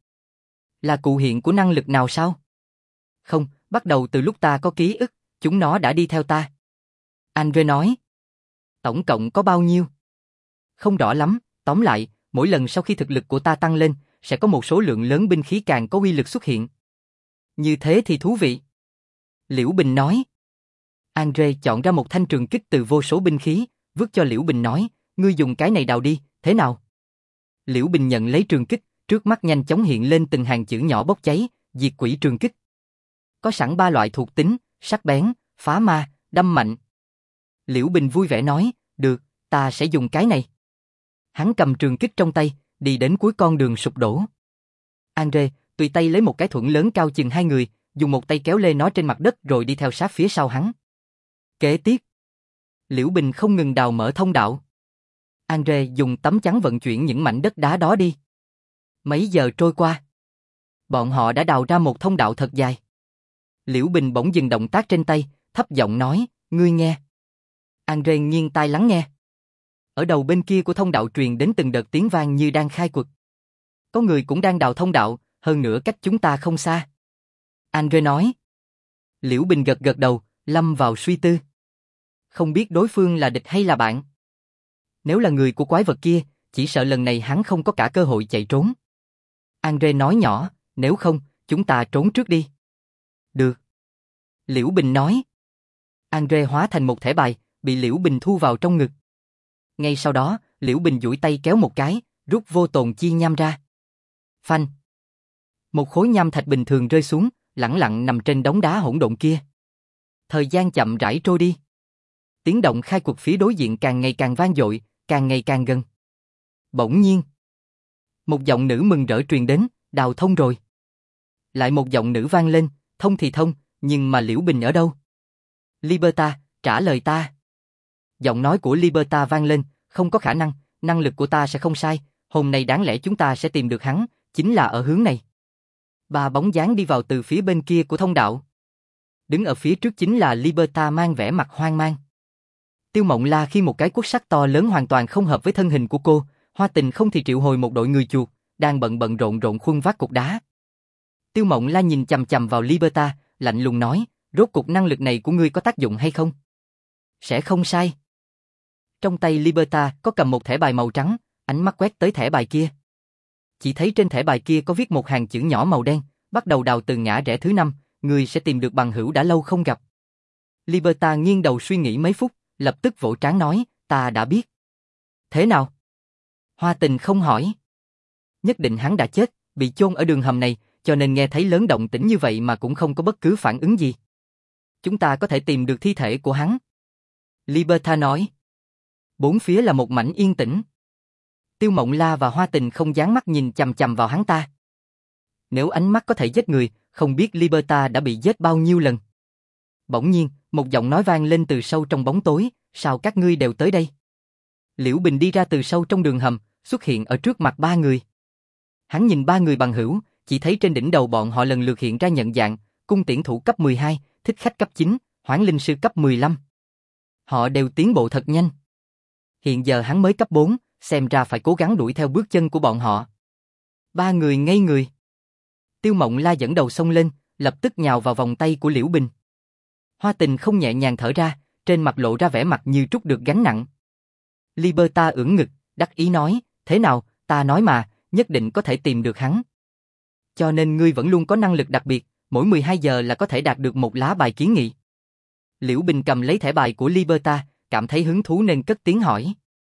Là cụ hiện của năng lực nào sao? Không, bắt đầu từ lúc ta có ký ức, chúng nó đã đi theo ta. Andre nói. Tổng cộng có bao nhiêu? Không rõ lắm, tóm lại, mỗi lần sau khi thực lực của ta tăng lên, sẽ có một số lượng lớn binh khí càng có uy lực xuất hiện. Như thế thì thú vị. Liễu Bình nói. Andre chọn ra một thanh trường kích từ vô số binh khí, vứt cho Liễu Bình nói, ngươi dùng cái này đào đi, thế nào? Liễu Bình nhận lấy trường kích, trước mắt nhanh chóng hiện lên từng hàng chữ nhỏ bốc cháy, diệt quỷ trường kích. Có sẵn 3 loại thuộc tính, sắc bén, phá ma, đâm mạnh. Liễu Bình vui vẻ nói, được, ta sẽ dùng cái này. Hắn cầm trường kích trong tay, đi đến cuối con đường sụp đổ. Andre tùy tay lấy một cái thuẫn lớn cao chừng 2 người, dùng một tay kéo lê nó trên mặt đất rồi đi theo sát phía sau hắn. Kế tiếp, Liễu Bình không ngừng đào mở thông đạo. Andre dùng tấm chắn vận chuyển những mảnh đất đá đó đi. Mấy giờ trôi qua, bọn họ đã đào ra một thông đạo thật dài. Liễu Bình bỗng dừng động tác trên tay, thấp giọng nói, ngươi nghe. Andre nghiêng tai lắng nghe. Ở đầu bên kia của thông đạo truyền đến từng đợt tiếng vang như đang khai quật. Có người cũng đang đào thông đạo, hơn nữa cách chúng ta không xa. Andre nói. Liễu Bình gật gật đầu, lâm vào suy tư. Không biết đối phương là địch hay là bạn. Nếu là người của quái vật kia, chỉ sợ lần này hắn không có cả cơ hội chạy trốn. Andre nói nhỏ, nếu không, chúng ta trốn trước đi. Được. Liễu Bình nói. Andre hóa thành một thẻ bài, bị Liễu Bình thu vào trong ngực. Ngay sau đó, Liễu Bình duỗi tay kéo một cái, rút vô tồn chi nham ra. Phanh. Một khối nham thạch bình thường rơi xuống, lẳng lặng nằm trên đống đá hỗn độn kia. Thời gian chậm rãi trôi đi. Tiếng động khai quật phía đối diện càng ngày càng vang dội, càng ngày càng gần. Bỗng nhiên, một giọng nữ mừng rỡ truyền đến, đào thông rồi. Lại một giọng nữ vang lên, thông thì thông, nhưng mà Liễu Bình ở đâu? Liberta, trả lời ta. Giọng nói của Liberta vang lên, không có khả năng, năng lực của ta sẽ không sai, hôm nay đáng lẽ chúng ta sẽ tìm được hắn, chính là ở hướng này. 3 bóng dáng đi vào từ phía bên kia của thông đạo. Đứng ở phía trước chính là Liberta mang vẻ mặt hoang mang. Tiêu Mộng La khi một cái cuốc sắt to lớn hoàn toàn không hợp với thân hình của cô, Hoa Tình không thì triệu hồi một đội người chuột, đang bận rộn khuân vác cục đá. Tiêu Mộng La nhìn chằm chằm vào Liberta, lạnh lùng nói, rốt cuộc năng lực này của ngươi có tác dụng hay không? Sẽ không sai. Trong tay Liberta có cầm một thẻ bài màu trắng, ánh mắt quét tới thẻ bài kia. Chỉ thấy trên thẻ bài kia có viết một hàng chữ nhỏ màu đen, bắt đầu đào từ ngã rẽ thứ 5, ngươi sẽ tìm được bằng hữu đã lâu không gặp. Liberta nghiêng đầu suy nghĩ mấy phút, lập tức vỗ trán nói, ta đã biết. Thế nào? Hoa Tình không hỏi. Nhất định hắn đã chết, bị chôn ở đường hầm này, cho nên nghe thấy lớn động tĩnh như vậy mà cũng không có bất cứ phản ứng gì. Chúng ta có thể tìm được thi thể của hắn. Liberta nói. Bốn phía là một mảnh yên tĩnh. Tiêu Mộng La và Hoa Tình không dán mắt nhìn chằm chằm vào hắn ta. Nếu ánh mắt có thể giết người, không biết Liberta đã bị giết bao nhiêu lần. Bỗng nhiên, một giọng nói vang lên từ sâu trong bóng tối, sao các ngươi đều tới đây? Liễu Bình đi ra từ sâu trong đường hầm, xuất hiện ở trước mặt 3 người. Hắn nhìn ba người bằng hữu, chỉ thấy trên đỉnh đầu bọn họ lần lượt hiện ra nhận dạng, cung tiễn thủ cấp 12, thích khách cấp 9, hoán linh sư cấp 15. Họ đều tiến bộ thật nhanh. Hiện giờ hắn mới cấp 4, xem ra phải cố gắng đuổi theo bước chân của bọn họ. Ba người ngây người. Tiêu Mộng La dẫn đầu xông lên, lập tức nhào vào vòng tay của Liễu Bình. Hoa Tình không nhẹ nhàng thở ra, trên mặt lộ ra vẻ mặt như trút được gánh nặng. Liberta ưỡn ngực, đắc ý nói, thế nào, ta nói mà, nhất định có thể tìm được hắn. Cho nên ngươi vẫn luôn có năng lực đặc biệt, mỗi 12 giờ là có thể đạt được một lá bài kiến nghị. Liễu Bình cầm lấy thẻ bài của Liberta, cảm thấy hứng thú nên cất tiếng hỏi.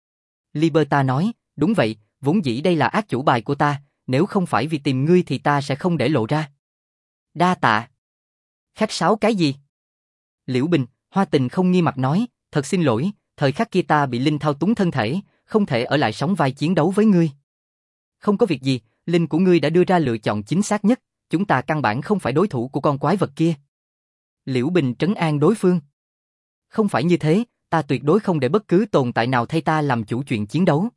Liberta nói, đúng vậy, vốn dĩ đây là ác chủ bài của ta, nếu không phải vì tìm ngươi thì ta sẽ không để lộ ra. Đa tạ. Khách sáo cái gì? Liễu Bình, Hoa Tình không nghi mặt nói, thật xin lỗi, thời khắc kia ta bị Linh thao túng thân thể, không thể ở lại sóng vai chiến đấu với ngươi. Không có việc gì, Linh của ngươi đã đưa ra lựa chọn chính xác nhất, chúng ta căn bản không phải đối thủ của con quái vật kia. Liễu Bình trấn an đối phương. Không phải như thế, ta tuyệt đối không để bất cứ tồn tại nào thay ta làm chủ chuyện chiến đấu.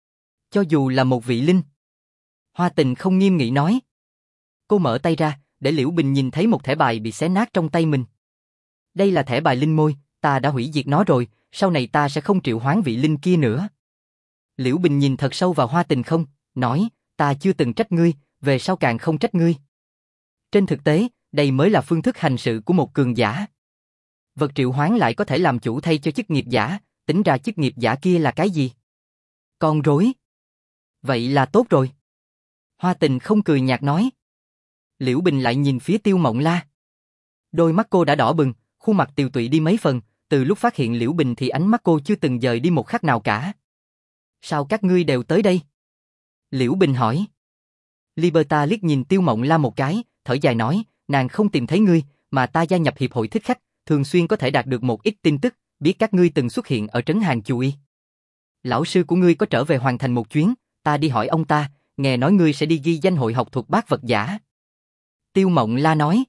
Cho dù là một vị Linh. Hoa Tình không nghiêm nghị nói. Cô mở tay ra, để Liễu Bình nhìn thấy một thẻ bài bị xé nát trong tay mình. Đây là thẻ bài Linh môi, ta đã hủy diệt nó rồi, sau này ta sẽ không triệu hoán vị Linh kia nữa. Liễu Bình nhìn thật sâu vào Hoa Tình không, nói, ta chưa từng trách ngươi, về sau càng không trách ngươi. Trên thực tế, đây mới là phương thức hành sự của một cường giả. Vật triệu hoán lại có thể làm chủ thay cho chức nghiệp giả, tính ra chức nghiệp giả kia là cái gì? Con rối. Vậy là tốt rồi. Hoa Tình không cười nhạt nói. Liễu Bình lại nhìn phía Tiêu Mộng La. Đôi mắt cô đã đỏ bừng, khuôn mặt tiều tụy đi mấy phần, từ lúc phát hiện Liễu Bình thì ánh mắt cô chưa từng dời đi một khắc nào cả. Sao các ngươi đều tới đây? Liễu Bình hỏi. Liberta liếc nhìn Tiêu Mộng La một cái, thở dài nói, nàng không tìm thấy ngươi, mà ta gia nhập hiệp hội thích khách, thường xuyên có thể đạt được một ít tin tức, biết các ngươi từng xuất hiện ở trấn Hàng Chu Y. Lão sư của ngươi có trở về hoàn thành một chuyến, ta đi hỏi ông ta, nghe nói ngươi sẽ đi ghi danh hội học thuật bát vật giả. Tiêu Mộng La nói.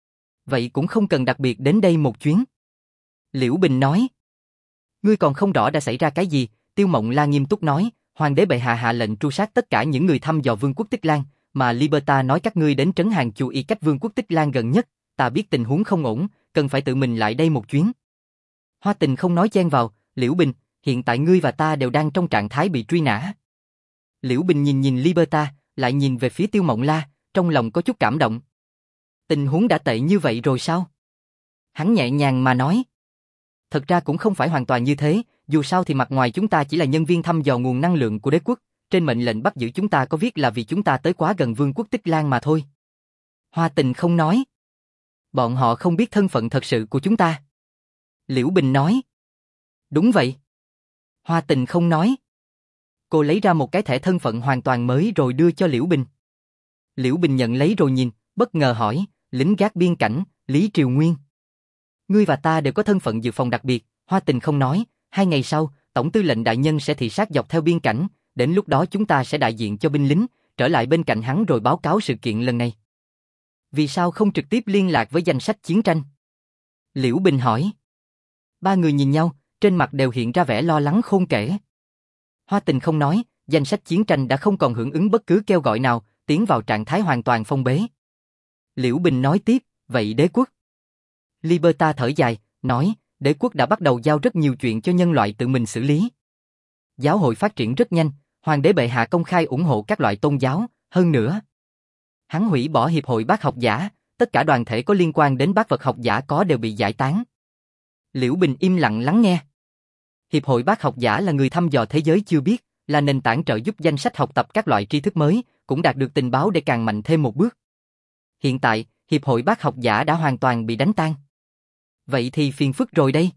Vậy cũng không cần đặc biệt đến đây một chuyến. Liễu Bình nói. Ngươi còn không rõ đã xảy ra cái gì, Tiêu Mộng La nghiêm túc nói, Hoàng đế bệ hạ hạ lệnh tru sát tất cả những người thăm dò Vương quốc Tích Lan, mà Liberta nói các ngươi đến trấn Hàng Chu Y cách Vương quốc Tích Lan gần nhất, ta biết tình huống không ổn, cần phải tự mình lại đây một chuyến. Hoa Tình không nói chen vào, Liễu Bình, hiện tại ngươi và ta đều đang trong trạng thái bị truy nã. Liễu Bình nhìn Liberta, lại nhìn về phía Tiêu Mộng La, trong lòng có chút cảm động. Tình huống đã tệ như vậy rồi sao? Hắn nhẹ nhàng mà nói. Thật ra cũng không phải hoàn toàn như thế, dù sao thì mặt ngoài chúng ta chỉ là nhân viên thăm dò nguồn năng lượng của đế quốc, trên mệnh lệnh bắt giữ chúng ta có viết là vì chúng ta tới quá gần Vương quốc Tích Lan mà thôi. Hoa Tình không nói. Bọn họ không biết thân phận thật sự của chúng ta. Liễu Bình nói. Đúng vậy. Hoa Tình không nói. Cô lấy ra một cái thẻ thân phận hoàn toàn mới rồi đưa cho Liễu Bình. Liễu Bình nhận lấy rồi nhìn, bất ngờ hỏi, lính gác biên cảnh, Lý Triều Nguyên. Ngươi và ta đều có thân phận dự phòng đặc biệt, Hoa Tình không nói, 2 ngày sau, Tổng tư lệnh đại nhân sẽ thị sát dọc theo biên cảnh, đến lúc đó chúng ta sẽ đại diện cho binh lính, trở lại bên cạnh hắn rồi báo cáo sự kiện lần này. Vì sao không trực tiếp liên lạc với danh sách chiến tranh? Liễu Bình hỏi. Ba người nhìn nhau, trên mặt đều hiện ra vẻ lo lắng khôn kể. Hoa Tình không nói, danh sách chiến tranh đã không còn hưởng ứng bất cứ kêu gọi nào, tiến vào trạng thái hoàn toàn phong bế. Liễu Bình nói tiếp, vậy đế quốc? Liberta thở dài, nói, đế quốc đã bắt đầu giao rất nhiều chuyện cho nhân loại tự mình xử lý. Giáo hội phát triển rất nhanh, Hoàng đế bệ hạ công khai ủng hộ các loại tôn giáo, hơn nữa. Hắn hủy bỏ hiệp hội bác học giả, tất cả đoàn thể có liên quan đến bác vật học giả có đều bị giải tán. Liễu Bình im lặng lắng nghe. Hiệp hội bác học giả là người thăm dò thế giới chưa biết, là nền tảng trợ giúp danh sách học tập các loại tri thức mới, cũng đạt được tình báo để càng mạnh thêm một bước. Hiện tại, hiệp hội bác học giả đã hoàn toàn bị đánh tan. Vậy thì phiền phức rồi đây.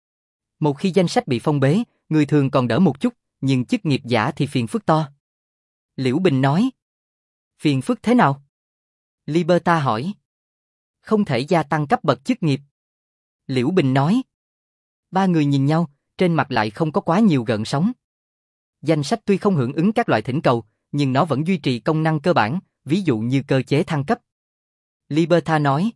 Một khi danh sách bị phong bế, người thường còn đỡ một chút, nhưng chức nghiệp giả thì phiền phức to. Liễu Bình nói. Phiền phức thế nào? Liberta hỏi. Không thể gia tăng cấp bậc chức nghiệp. Liễu Bình nói. Ba người nhìn nhau, trên mặt lại không có quá nhiều gợn sóng. Danh sách tuy không hưởng ứng các loại thỉnh cầu, nhưng nó vẫn duy trì công năng cơ bản, ví dụ như cơ chế thăng cấp. Liberta nói.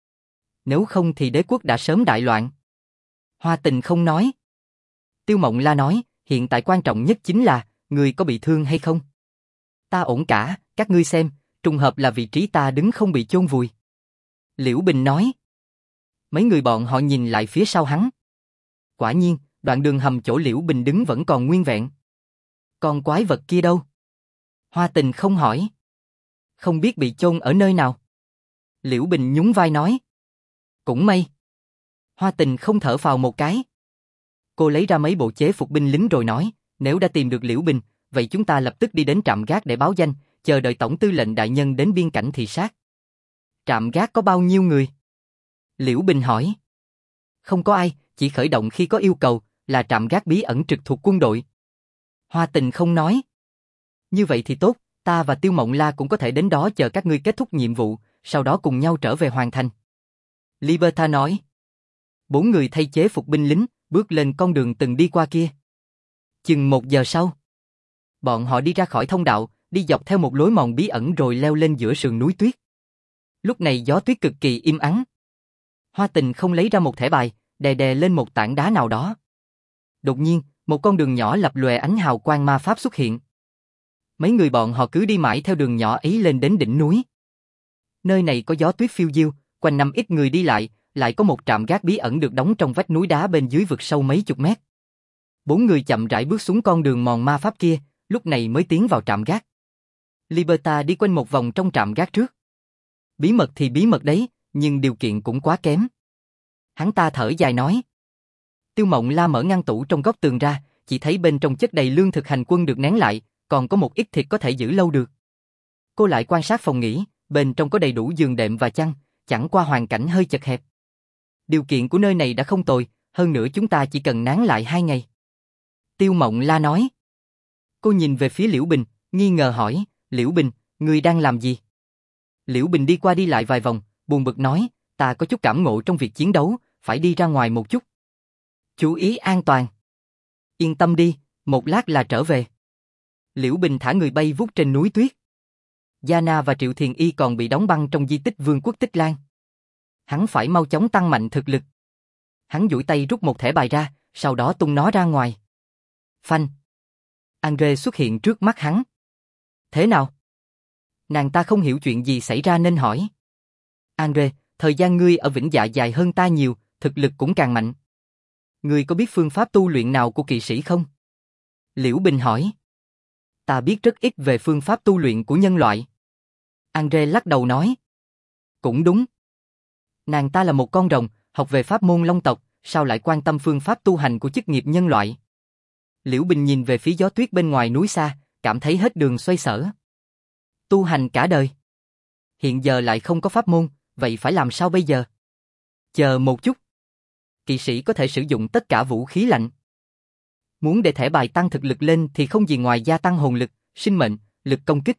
Nếu không thì đế quốc đã sớm đại loạn. Hoa Tình không nói. Tiêu Mộng La nói, hiện tại quan trọng nhất chính là, người có bị thương hay không? Ta ổn cả, các ngươi xem, trùng hợp là vị trí ta đứng không bị chôn vùi. Liễu Bình nói. Mấy người bọn họ nhìn lại phía sau hắn. Quả nhiên, đoạn đường hầm chỗ Liễu Bình đứng vẫn còn nguyên vẹn. Con quái vật kia đâu? Hoa Tình không hỏi. Không biết bị chôn ở nơi nào. Liễu Bình nhún vai nói. Cũng may. Hoa Tình không thở phào một cái. Cô lấy ra mấy bộ chế phục binh lính rồi nói, nếu đã tìm được Liễu Bình, vậy chúng ta lập tức đi đến trạm gác để báo danh, chờ đợi tổng tư lệnh đại nhân đến biên cảnh thị sát. Trạm gác có bao nhiêu người? Liễu Bình hỏi. Không có ai, chỉ khởi động khi có yêu cầu, là trạm gác bí ẩn trực thuộc quân đội. Hoa Tình không nói. Như vậy thì tốt, ta và Tiêu Mộng La cũng có thể đến đó chờ các ngươi kết thúc nhiệm vụ, sau đó cùng nhau trở về hoàn thành. Liberta nói. 4 người thay chế phục binh lính, bước lên con đường từng đi qua kia. Chừng 1 giờ sau, bọn họ đi ra khỏi thông đạo, đi dọc theo một lối mòn bí ẩn rồi leo lên giữa sườn núi tuyết. Lúc này gió tuyết cực kỳ im ắng. Hoa Tình không lấy ra một thẻ bài, đè đè lên một tảng đá nào đó. Đột nhiên, một con đường nhỏ lập lòe ánh hào quang ma pháp xuất hiện. Mấy người bọn họ cứ đi mãi theo đường nhỏ ấy lên đến đỉnh núi. Nơi này có gió tuyết phiêu diêu, quanh năm ít người đi lại có một trạm gác bí ẩn được đóng trong vách núi đá bên dưới vực sâu mấy chục mét. 4 người chậm rãi bước xuống con đường mòn ma pháp kia, lúc này mới tiến vào trạm gác. Liberta đi quanh một vòng trong trạm gác trước. Bí mật thì bí mật đấy, nhưng điều kiện cũng quá kém. Hắn ta thở dài nói. Tiêu Mộng La mở ngăn tủ trong góc tường ra, chỉ thấy bên trong chất đầy lương thực hành quân được nén lại, còn có một ít thịt có thể giữ lâu được. Cô lại quan sát phòng nghỉ, bên trong có đầy đủ giường đệm và chăn, chẳng qua hoàn cảnh hơi chật hẹp. Điều kiện của nơi này đã không tồi, hơn nữa chúng ta chỉ cần nán lại 2 ngày. Tiêu Mộng La nói. Cô nhìn về phía Liễu Bình, nghi ngờ hỏi, Liễu Bình, ngươi đang làm gì? Liễu Bình đi qua đi lại vài vòng, buồn bực nói, ta có chút cảm ngộ trong việc chiến đấu, phải đi ra ngoài một chút. Chú ý an toàn. Yên tâm đi, một lát là trở về. Liễu Bình thả người bay vút trên núi tuyết. Giana và Triệu Thiền Y còn bị đóng băng trong di tích Vương quốc Tích Lan. Hắn phải mau chóng tăng mạnh thực lực. Hắn duỗi tay rút một thẻ bài ra, sau đó tung nó ra ngoài. Phanh. Andre xuất hiện trước mắt hắn. Thế nào? Nàng ta không hiểu chuyện gì xảy ra nên hỏi. Andre, thời gian ngươi ở Vĩnh Dạ dài hơn ta nhiều, thực lực cũng càng mạnh. Ngươi có biết phương pháp tu luyện nào của kỵ sĩ không? Liễu Bình hỏi. Ta biết rất ít về phương pháp tu luyện của nhân loại. Andre lắc đầu nói. Cũng đúng. Nàng ta là một con rồng, học về pháp môn long tộc, sao lại quan tâm phương pháp tu hành của chức nghiệp nhân loại? Liễu Bình nhìn về phía gió tuyết bên ngoài núi xa, cảm thấy hết đường xoay sở. Tu hành cả đời. Hiện giờ lại không có pháp môn, vậy phải làm sao bây giờ? Chờ một chút. Kỵ sĩ có thể sử dụng tất cả vũ khí lạnh. Muốn để thẻ bài tăng thực lực lên thì không gì ngoài gia tăng hồn lực, sinh mệnh, lực công kích.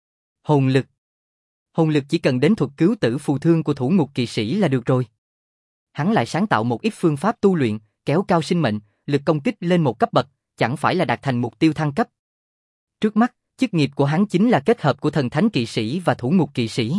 Hồn lực. Hồn lực chỉ cần đến thuật cứu tử phù thương của thủ ngục kỵ sĩ là được rồi. Hắn lại sáng tạo một ít phương pháp tu luyện, kéo cao sinh mệnh, lực công kích lên một cấp bậc, chẳng phải là đạt thành mục tiêu thăng cấp. Trước mắt, chức nghiệp của hắn chính là kết hợp của thần thánh kỵ sĩ và thủ ngục kỵ sĩ.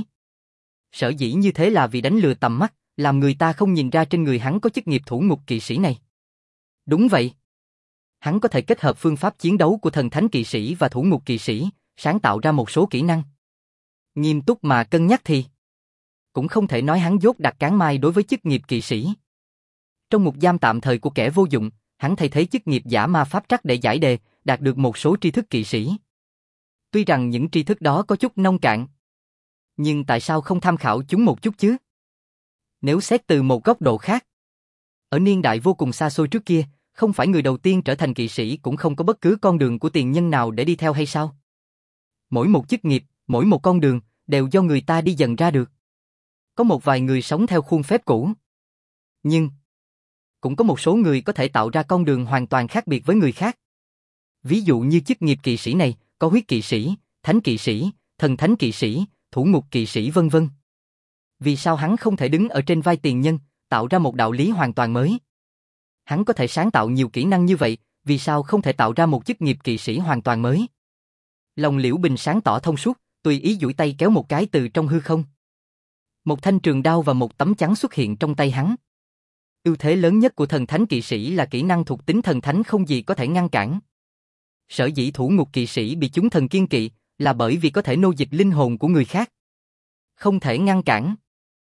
Sở dĩ như thế là vì đánh lừa tầm mắt, làm người ta không nhìn ra trên người hắn có chức nghiệp thủ ngục kỵ sĩ này. Đúng vậy. Hắn có thể kết hợp phương pháp chiến đấu của thần thánh kỵ sĩ và thủ ngục kỵ sĩ, sáng tạo ra một số kỹ năng. Nghiêm túc mà cân nhắc thì cũng không thể nói hắn dốt đặt cán mai đối với chức nghiệp kỵ sĩ. Trong ngục giam tạm thời của kẻ vô dụng, hắn thay thế chức nghiệp giả ma pháp trắc để giải đề, đạt được một số tri thức kỵ sĩ. Tuy rằng những tri thức đó có chút nông cạn, nhưng tại sao không tham khảo chúng một chút chứ? Nếu xét từ một góc độ khác, ở niên đại vô cùng xa xôi trước kia, không phải người đầu tiên trở thành kỵ sĩ cũng không có bất cứ con đường của tiền nhân nào để đi theo hay sao? Mỗi một chức nghiệp, mỗi một con đường, đều do người ta đi dần ra được. Có một vài người sống theo khuôn phép cũ. Nhưng cũng có một số người có thể tạo ra con đường hoàn toàn khác biệt với người khác. Ví dụ như chức nghiệp kỵ sĩ này, có huyết kỵ sĩ, thánh kỵ sĩ, thần thánh kỵ sĩ, thủ ngục kỵ sĩ vân vân. Vì sao hắn không thể đứng ở trên vai tiền nhân, tạo ra một đạo lý hoàn toàn mới? Hắn có thể sáng tạo nhiều kỹ năng như vậy, vì sao không thể tạo ra một chức nghiệp kỵ sĩ hoàn toàn mới? Lòng Liễu Bình sáng tỏ thông suốt, tùy ý duỗi tay kéo một cái từ trong hư không. Một thanh trường đao và một tấm chắn xuất hiện trong tay hắn. Ưu thế lớn nhất của thần thánh kỵ sĩ là kỹ năng thuộc tính thần thánh không gì có thể ngăn cản. Sở dĩ thủ ngục kỵ sĩ bị chúng thần kiêng kỵ là bởi vì có thể nô dịch linh hồn của người khác. Không thể ngăn cản.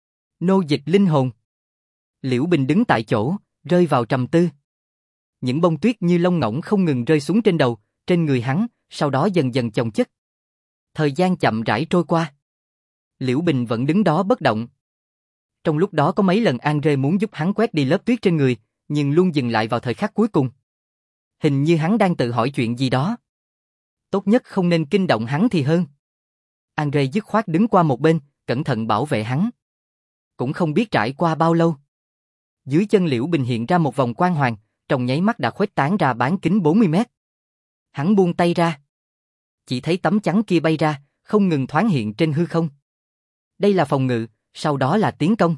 Nô dịch linh hồn. Liễu Bình đứng tại chỗ, rơi vào trầm tư. Những bông tuyết như lông ngỗng không ngừng rơi xuống trên đầu, trên người hắn, sau đó dần dần chồng chất. Thời gian chậm rãi trôi qua. Liễu Bình vẫn đứng đó bất động. Trong lúc đó có mấy lần Andre muốn giúp hắn quét đi lớp tuyết trên người, nhưng luôn dừng lại vào thời khắc cuối cùng. Hình như hắn đang tự hỏi chuyện gì đó. Tốt nhất không nên kinh động hắn thì hơn. Andre dứt khoát đứng qua một bên, cẩn thận bảo vệ hắn. Cũng không biết trải qua bao lâu. Dưới chân Liễu Bình hiện ra một vòng quang hoàng, trong nháy mắt đã khuếch tán ra bán kính 40 mét. Hắn buông tay ra. Chỉ thấy tấm chắn kia bay ra, không ngừng thoáng hiện trên hư không. Đây là phòng ngự, sau đó là tiến công.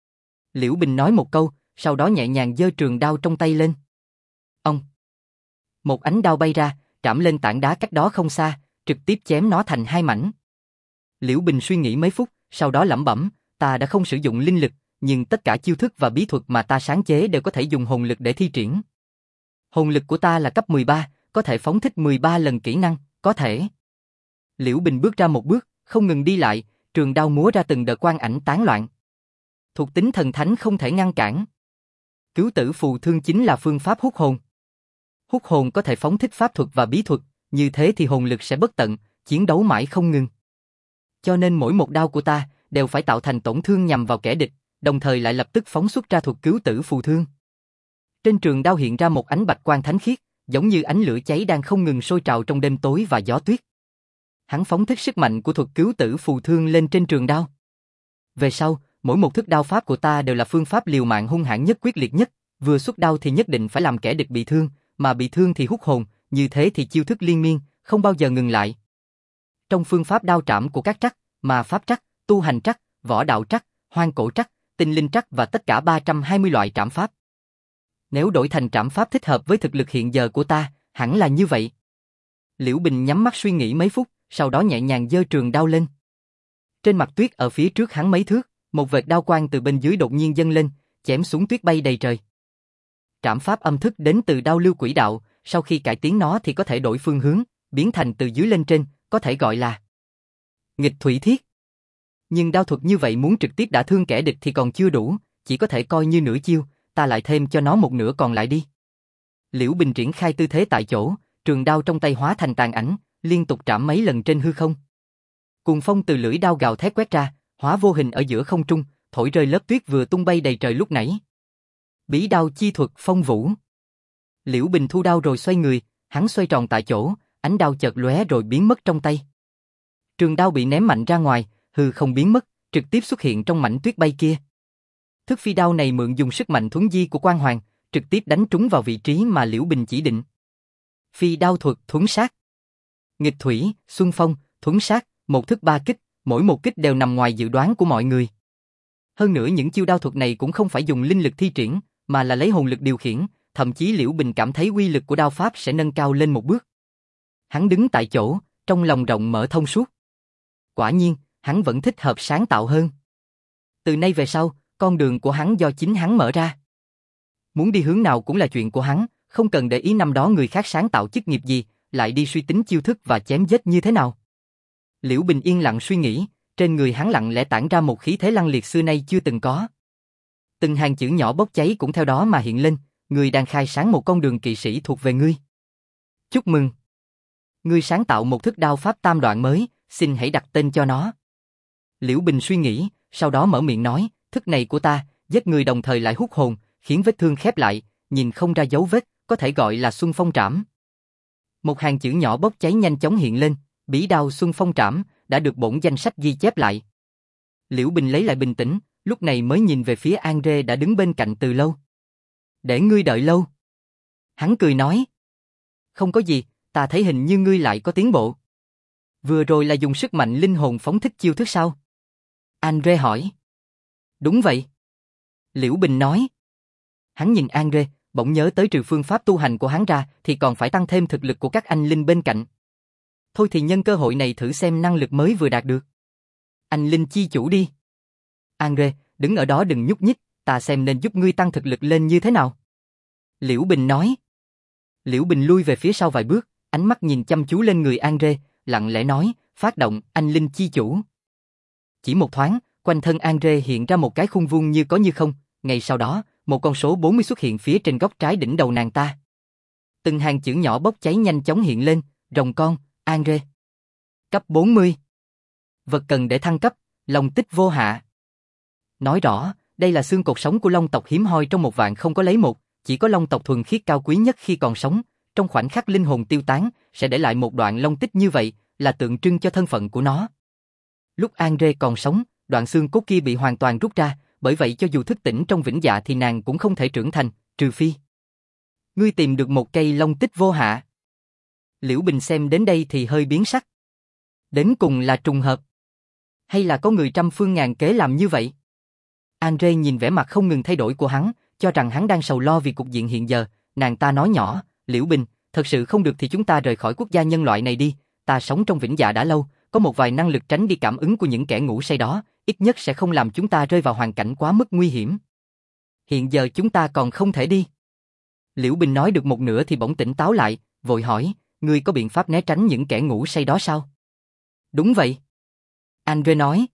Liễu Bình nói một câu, sau đó nhẹ nhàng giơ trường đao trong tay lên. Ông! Một ánh đao bay ra, trảm lên tảng đá cách đó không xa, trực tiếp chém nó thành hai mảnh. Liễu Bình suy nghĩ mấy phút, sau đó lẩm bẩm, ta đã không sử dụng linh lực, nhưng tất cả chiêu thức và bí thuật mà ta sáng chế đều có thể dùng hồn lực để thi triển. Hồn lực của ta là cấp 13, có thể phóng thích 13 lần kỹ năng, có thể. Liễu Bình bước ra một bước, không ngừng đi lại, trường đao múa ra từng đợt quang ảnh tán loạn. Thuộc tính thần thánh không thể ngăn cản. Cứu tử phù thương chính là phương pháp hút hồn. Hút hồn có thể phóng thích pháp thuật và bí thuật, như thế thì hồn lực sẽ bất tận, chiến đấu mãi không ngừng. Cho nên mỗi một đao của ta đều phải tạo thành tổn thương nhằm vào kẻ địch, đồng thời lại lập tức phóng xuất ra thuật cứu tử phù thương. Trên trường đao hiện ra một ánh bạch quang thánh khiết, giống như ánh lửa cháy đang không ngừng sôi trào trong đêm tối và gió tuyết. Hắn phóng thích sức mạnh của thuật cứu tử phù thương lên trên trường đao. Về sau, mỗi một thức đao pháp của ta đều là phương pháp liều mạng hung hãn nhất, quyết liệt nhất, vừa xuất đao thì nhất định phải làm kẻ địch bị thương, mà bị thương thì hút hồn, như thế thì chiêu thức liên miên, không bao giờ ngừng lại. Trong phương pháp đao trảm của các trắc, mà pháp trắc, tu hành trắc, võ đạo trắc, hoang cổ trắc, tinh linh trắc và tất cả 320 loại trảm pháp. Nếu đổi thành trảm pháp thích hợp với thực lực hiện giờ của ta, hẳn là như vậy. Liễu Bình nhắm mắt suy nghĩ mấy phút, sau đó nhẹ nhàng giơ trường đao lên. Trên mặt tuyết ở phía trước hắn mấy thước, một vệt đao quang từ bên dưới đột nhiên dâng lên, chém xuống tuyết bay đầy trời. Trảm pháp âm thức đến từ đao lưu quỷ đạo, sau khi cải tiến nó thì có thể đổi phương hướng, biến thành từ dưới lên trên, có thể gọi là nghịch thủy thiết. Nhưng đao thuật như vậy muốn trực tiếp đả thương kẻ địch thì còn chưa đủ, chỉ có thể coi như nửa chiêu, ta lại thêm cho nó một nửa còn lại đi. Liễu Bình triển khai tư thế tại chỗ, trường đao trong tay hóa thành tàn ảnh, liên tục trảm mấy lần trên hư không. Cuồng phong từ lưỡi đao gào thét quét ra, hóa vô hình ở giữa không trung, thổi rơi lớp tuyết vừa tung bay đầy trời lúc nãy. Bí đao chi thuật phong vũ. Liễu Bình thu đao rồi xoay người, hắn xoay tròn tại chỗ, ánh đao chợt lóe rồi biến mất trong tay. Trường đao bị ném mạnh ra ngoài, hư không biến mất, trực tiếp xuất hiện trong mảnh tuyết bay kia. Thức phi đao này mượn dùng sức mạnh thuấn di của Quang Hoàng, trực tiếp đánh trúng vào vị trí mà Liễu Bình chỉ định. Phi đao thuật thuấn sát. Nghịch thủy, xuân phong, thuấn sát, một thức ba kích, mỗi một kích đều nằm ngoài dự đoán của mọi người. Hơn nữa những chiêu đao thuật này cũng không phải dùng linh lực thi triển, mà là lấy hồn lực điều khiển, thậm chí Liễu Bình cảm thấy uy lực của đao pháp sẽ nâng cao lên một bước. Hắn đứng tại chỗ, trong lòng rộng mở thông suốt. Quả nhiên, hắn vẫn thích hợp sáng tạo hơn. Từ nay về sau, con đường của hắn do chính hắn mở ra. Muốn đi hướng nào cũng là chuyện của hắn, không cần để ý năm đó người khác sáng tạo chức nghiệp gì, lại đi suy tính chiêu thức và chém giết như thế nào. Liễu Bình yên lặng suy nghĩ, trên người hắn lặng lẽ tản ra một khí thế lăng liệt xưa nay chưa từng có. Từng hàng chữ nhỏ bốc cháy cũng theo đó mà hiện lên, ngươi đang khai sáng một con đường kỵ sĩ thuộc về ngươi. Chúc mừng! Ngươi sáng tạo một thức đao pháp tam đoạn mới, xin hãy đặt tên cho nó. Liễu Bình suy nghĩ, sau đó mở miệng nói, thức này của ta, giết người đồng thời lại hút hồn, khiến vết thương khép lại, nhìn không ra dấu vết, có thể gọi là Xuân Phong Trảm. Một hàng chữ nhỏ bốc cháy nhanh chóng hiện lên, bí đao Xuân Phong Trảm, đã được bổn danh sách ghi chép lại. Liễu Bình lấy lại bình tĩnh, lúc này mới nhìn về phía Andre đã đứng bên cạnh từ lâu. Để ngươi đợi lâu. Hắn cười nói. Không có gì, ta thấy hình như ngươi lại có tiến bộ. Vừa rồi là dùng sức mạnh linh hồn phóng thích chiêu thức sao? Andre hỏi. Đúng vậy. Liễu Bình nói. Hắn nhìn Andre, bỗng nhớ tới trừ phương pháp tu hành của hắn ra thì còn phải tăng thêm thực lực của các anh linh bên cạnh. Thôi thì nhân cơ hội này thử xem năng lực mới vừa đạt được. Anh linh chi chủ đi. Andre, đứng ở đó đừng nhúc nhích, ta xem nên giúp ngươi tăng thực lực lên như thế nào. Liễu Bình nói. Liễu Bình lui về phía sau vài bước, ánh mắt nhìn chăm chú lên người Andre, lặng lẽ nói, phát động, anh linh chi chủ. Chỉ một thoáng, quanh thân Andre hiện ra một cái khung vuông như có như không, ngay sau đó, một con số 40 xuất hiện phía trên góc trái đỉnh đầu nàng ta. Từng hàng chữ nhỏ bốc cháy nhanh chóng hiện lên, rồng con, Andre. Cấp 40. Vật cần để thăng cấp, long tích vô hạ. Nói rõ, đây là xương cột sống của long tộc hiếm hoi trong một vạn không có lấy một, chỉ có long tộc thuần khiết cao quý nhất khi còn sống, trong khoảnh khắc linh hồn tiêu tán, sẽ để lại một đoạn long tích như vậy, là tượng trưng cho thân phận của nó. Lúc Andre còn sống, đoạn xương cốt kia bị hoàn toàn rút ra, bởi vậy cho dù thức tỉnh trong vĩnh dạ thì nàng cũng không thể trưởng thành, trừ phi ngươi tìm được một cây long tích vô hạ. Liễu Bình xem đến đây thì hơi biến sắc. Đến cùng là trùng hợp, hay là có người trăm phương ngàn kế làm như vậy? Andre nhìn vẻ mặt không ngừng thay đổi của hắn, cho rằng hắn đang sầu lo vì cục diện hiện giờ, nàng ta nói nhỏ, Liễu Bình, thật sự không được thì chúng ta rời khỏi quốc gia nhân loại này đi, ta sống trong vĩnh dạ đã lâu, có một vài năng lực tránh đi cảm ứng của những kẻ ngủ say đó, ít nhất sẽ không làm chúng ta rơi vào hoàn cảnh quá mức nguy hiểm. Hiện giờ chúng ta còn không thể đi. Liễu Bình nói được một nửa thì bỗng tỉnh táo lại, vội hỏi, ngươi có biện pháp né tránh những kẻ ngủ say đó sao? Đúng vậy. Andre nói.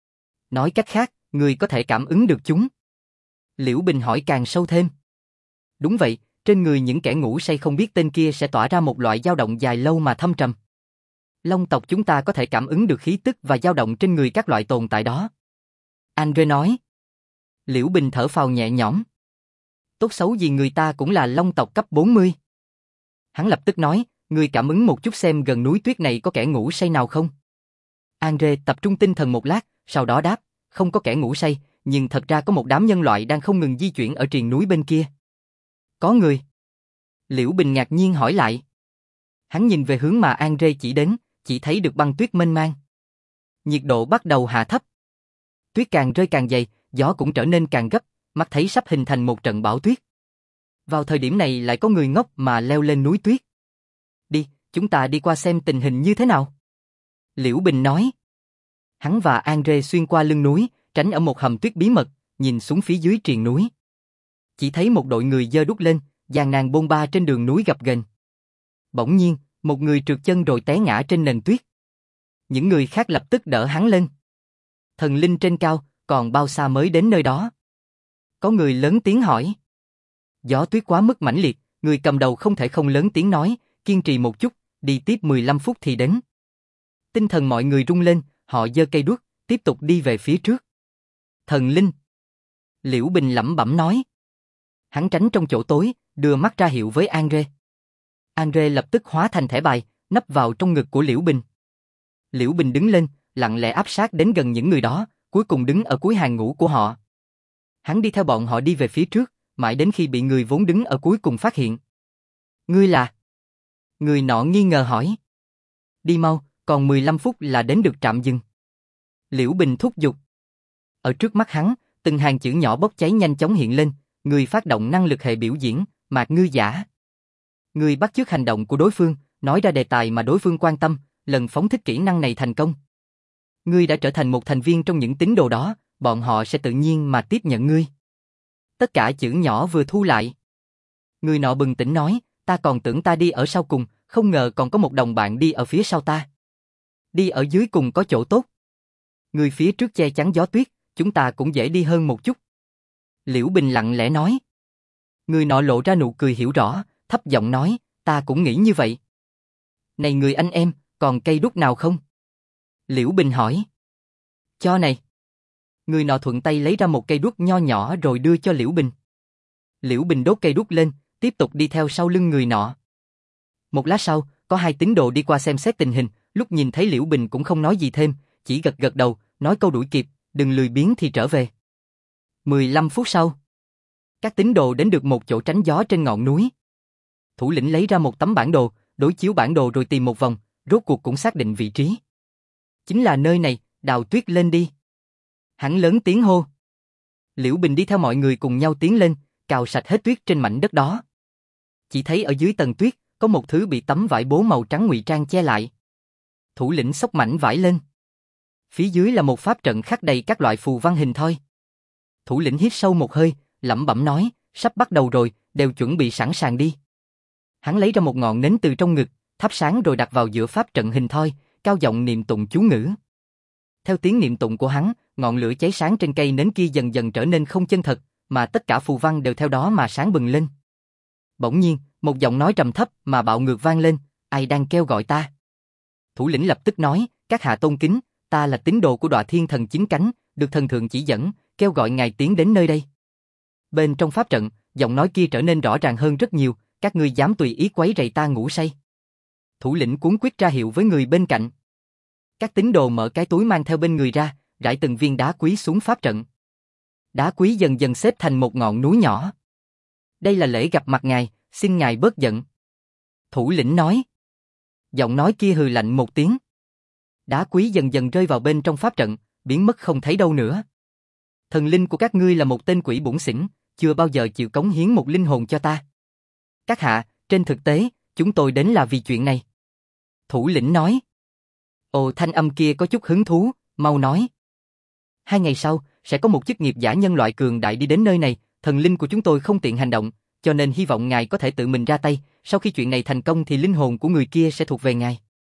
Nói cách khác, ngươi có thể cảm ứng được chúng. Liễu Bình hỏi càng sâu thêm. Đúng vậy, trên người những kẻ ngủ say không biết tên kia sẽ tỏa ra một loại dao động dài lâu mà thâm trầm. Long tộc chúng ta có thể cảm ứng được khí tức và dao động trên người các loại tồn tại đó. Andre nói. Liễu Bình thở phào nhẹ nhõm. Tốt xấu gì người ta cũng là long tộc cấp 40. Hắn lập tức nói, ngươi cảm ứng một chút xem gần núi tuyết này có kẻ ngủ say nào không? Andre tập trung tinh thần một lát, sau đó đáp, không có kẻ ngủ say, nhưng thật ra có một đám nhân loại đang không ngừng di chuyển ở triền núi bên kia. Có người? Liễu Bình ngạc nhiên hỏi lại. Hắn nhìn về hướng mà Andre chỉ đến, chỉ thấy được băng tuyết mênh mang. Nhiệt độ bắt đầu hạ thấp. Tuyết càng rơi càng dày, gió cũng trở nên càng gấp, mắt thấy sắp hình thành một trận bão tuyết. Vào thời điểm này lại có người ngốc mà leo lên núi tuyết. Đi, chúng ta đi qua xem tình hình như thế nào. Liễu Bình nói. Hắn và Andre xuyên qua lưng núi, tránh ở một hầm tuyết bí mật, nhìn xuống phía dưới triền núi. Chỉ thấy một đội người giơ đuốc lên, gian nan bôn ba trên đường núi gập ghềnh. Bỗng nhiên, một người trượt chân rồi té ngã trên nền tuyết. Những người khác lập tức đỡ hắn lên. Thần linh trên cao, còn bao xa mới đến nơi đó? Có người lớn tiếng hỏi. Gió tuyết quá mức mãnh liệt, người cầm đầu không thể không lớn tiếng nói, kiên trì một chút, đi tiếp 15 phút thì đến. Tinh thần mọi người rung lên, họ giơ cây đuốc, tiếp tục đi về phía trước. Thần linh. Liễu Bình lẩm bẩm nói. Hắn tránh trong chỗ tối, đưa mắt ra hiệu với Andre. Andre lập tức hóa thành thẻ bài, nấp vào trong ngực của Liễu Bình. Liễu Bình đứng lên, lặng lẽ áp sát đến gần những người đó, cuối cùng đứng ở cuối hàng ngũ của họ. Hắn đi theo bọn họ đi về phía trước, mãi đến khi bị người vốn đứng ở cuối cùng phát hiện. Ngươi là? Người nọ nghi ngờ hỏi. Đi mau, còn 15 phút là đến được trạm dừng. Liễu Bình thúc giục. Ở trước mắt hắn, từng hàng chữ nhỏ bốc cháy nhanh chóng hiện lên, người phát động năng lực hệ biểu diễn, Mạc Ngư Giả. Người bắt chước hành động của đối phương, nói ra đề tài mà đối phương quan tâm, lần phóng thích kỹ năng này thành công. Ngươi đã trở thành một thành viên trong những tín đồ đó, bọn họ sẽ tự nhiên mà tiếp nhận ngươi. Tất cả chữ nhỏ vừa thu lại. Người nọ bừng tỉnh nói, ta còn tưởng ta đi ở sau cùng, không ngờ còn có một đồng bạn đi ở phía sau ta. Đi ở dưới cùng có chỗ tốt. Người phía trước che chắn gió tuyết, chúng ta cũng dễ đi hơn một chút. Liễu Bình lặng lẽ nói. Người nọ lộ ra nụ cười hiểu rõ, thấp giọng nói, ta cũng nghĩ như vậy. Này người anh em, còn cây đuốc nào không? Liễu Bình hỏi. Cho này. Người nọ thuận tay lấy ra một cây đuốc nho nhỏ rồi đưa cho Liễu Bình. Liễu Bình đốt cây đuốc lên, tiếp tục đi theo sau lưng người nọ. Một lát sau, có hai tín đồ đi qua xem xét tình hình, lúc nhìn thấy Liễu Bình cũng không nói gì thêm, chỉ gật gật đầu, nói câu đuổi kịp, đừng lười biếng thì trở về. 15 phút sau, các tín đồ đến được một chỗ tránh gió trên ngọn núi. Thủ lĩnh lấy ra một tấm bản đồ, đối chiếu bản đồ rồi tìm một vòng, rốt cuộc cũng xác định vị trí. Chính là nơi này, đào tuyết lên đi. Hắn lớn tiếng hô. Liễu Bình đi theo mọi người cùng nhau tiến lên, cào sạch hết tuyết trên mảnh đất đó. Chỉ thấy ở dưới tầng tuyết, có một thứ bị tấm vải bố màu trắng ngụy trang che lại. Thủ lĩnh xốc mảnh vải lên. Phía dưới là một pháp trận khắc đầy các loại phù văn hình thoi. Thủ lĩnh hít sâu một hơi, lẩm bẩm nói, sắp bắt đầu rồi, đều chuẩn bị sẵn sàng đi. Hắn lấy ra một ngọn nến từ trong ngực, thắp sáng rồi đặt vào giữa pháp trận hình thoi, cao giọng niệm tụng chú ngữ. Theo tiếng niệm tụng của hắn, ngọn lửa cháy sáng trên cây nến kia dần dần trở nên không chân thật, mà tất cả phù văn đều theo đó mà sáng bừng lên. Bỗng nhiên, một giọng nói trầm thấp mà bạo ngược vang lên, ai đang kêu gọi ta? Thủ lĩnh lập tức nói, các hạ tôn kính, ta là tín đồ của Đọa Thiên Thần Chín Cánh, được thần thượng chỉ dẫn, kêu gọi ngài tiến đến nơi đây. Bên trong pháp trận, giọng nói kia trở nên rõ ràng hơn rất nhiều, các ngươi dám tùy ý quấy rầy ta ngủ say. Thủ lĩnh cuống quýt ra hiệu với người bên cạnh. Các tín đồ mở cái túi mang theo bên người ra, rải từng viên đá quý xuống pháp trận. Đá quý dần dần xếp thành một ngọn núi nhỏ. Đây là lễ gặp mặt ngài, xin ngài bớt giận. Thủ lĩnh nói. Giọng nói kia hừ lạnh một tiếng. Đá quý dần dần rơi vào bên trong pháp trận, biến mất không thấy đâu nữa. Thần linh của các ngươi là một tên quỷ bủn xỉn, chưa bao giờ chịu cống hiến một linh hồn cho ta. Các hạ, trên thực tế, chúng tôi đến là vì chuyện này. Thủ lĩnh nói. Ồ, thanh âm kia có chút hứng thú, mau nói. 2 ngày sau, sẽ có một chức nghiệp giả nhân loại cường đại đi đến nơi này, thần linh của chúng tôi không tiện hành động, cho nên hy vọng ngài có thể tự mình ra tay, sau khi chuyện này thành công thì linh hồn của người kia sẽ thuộc về ngài.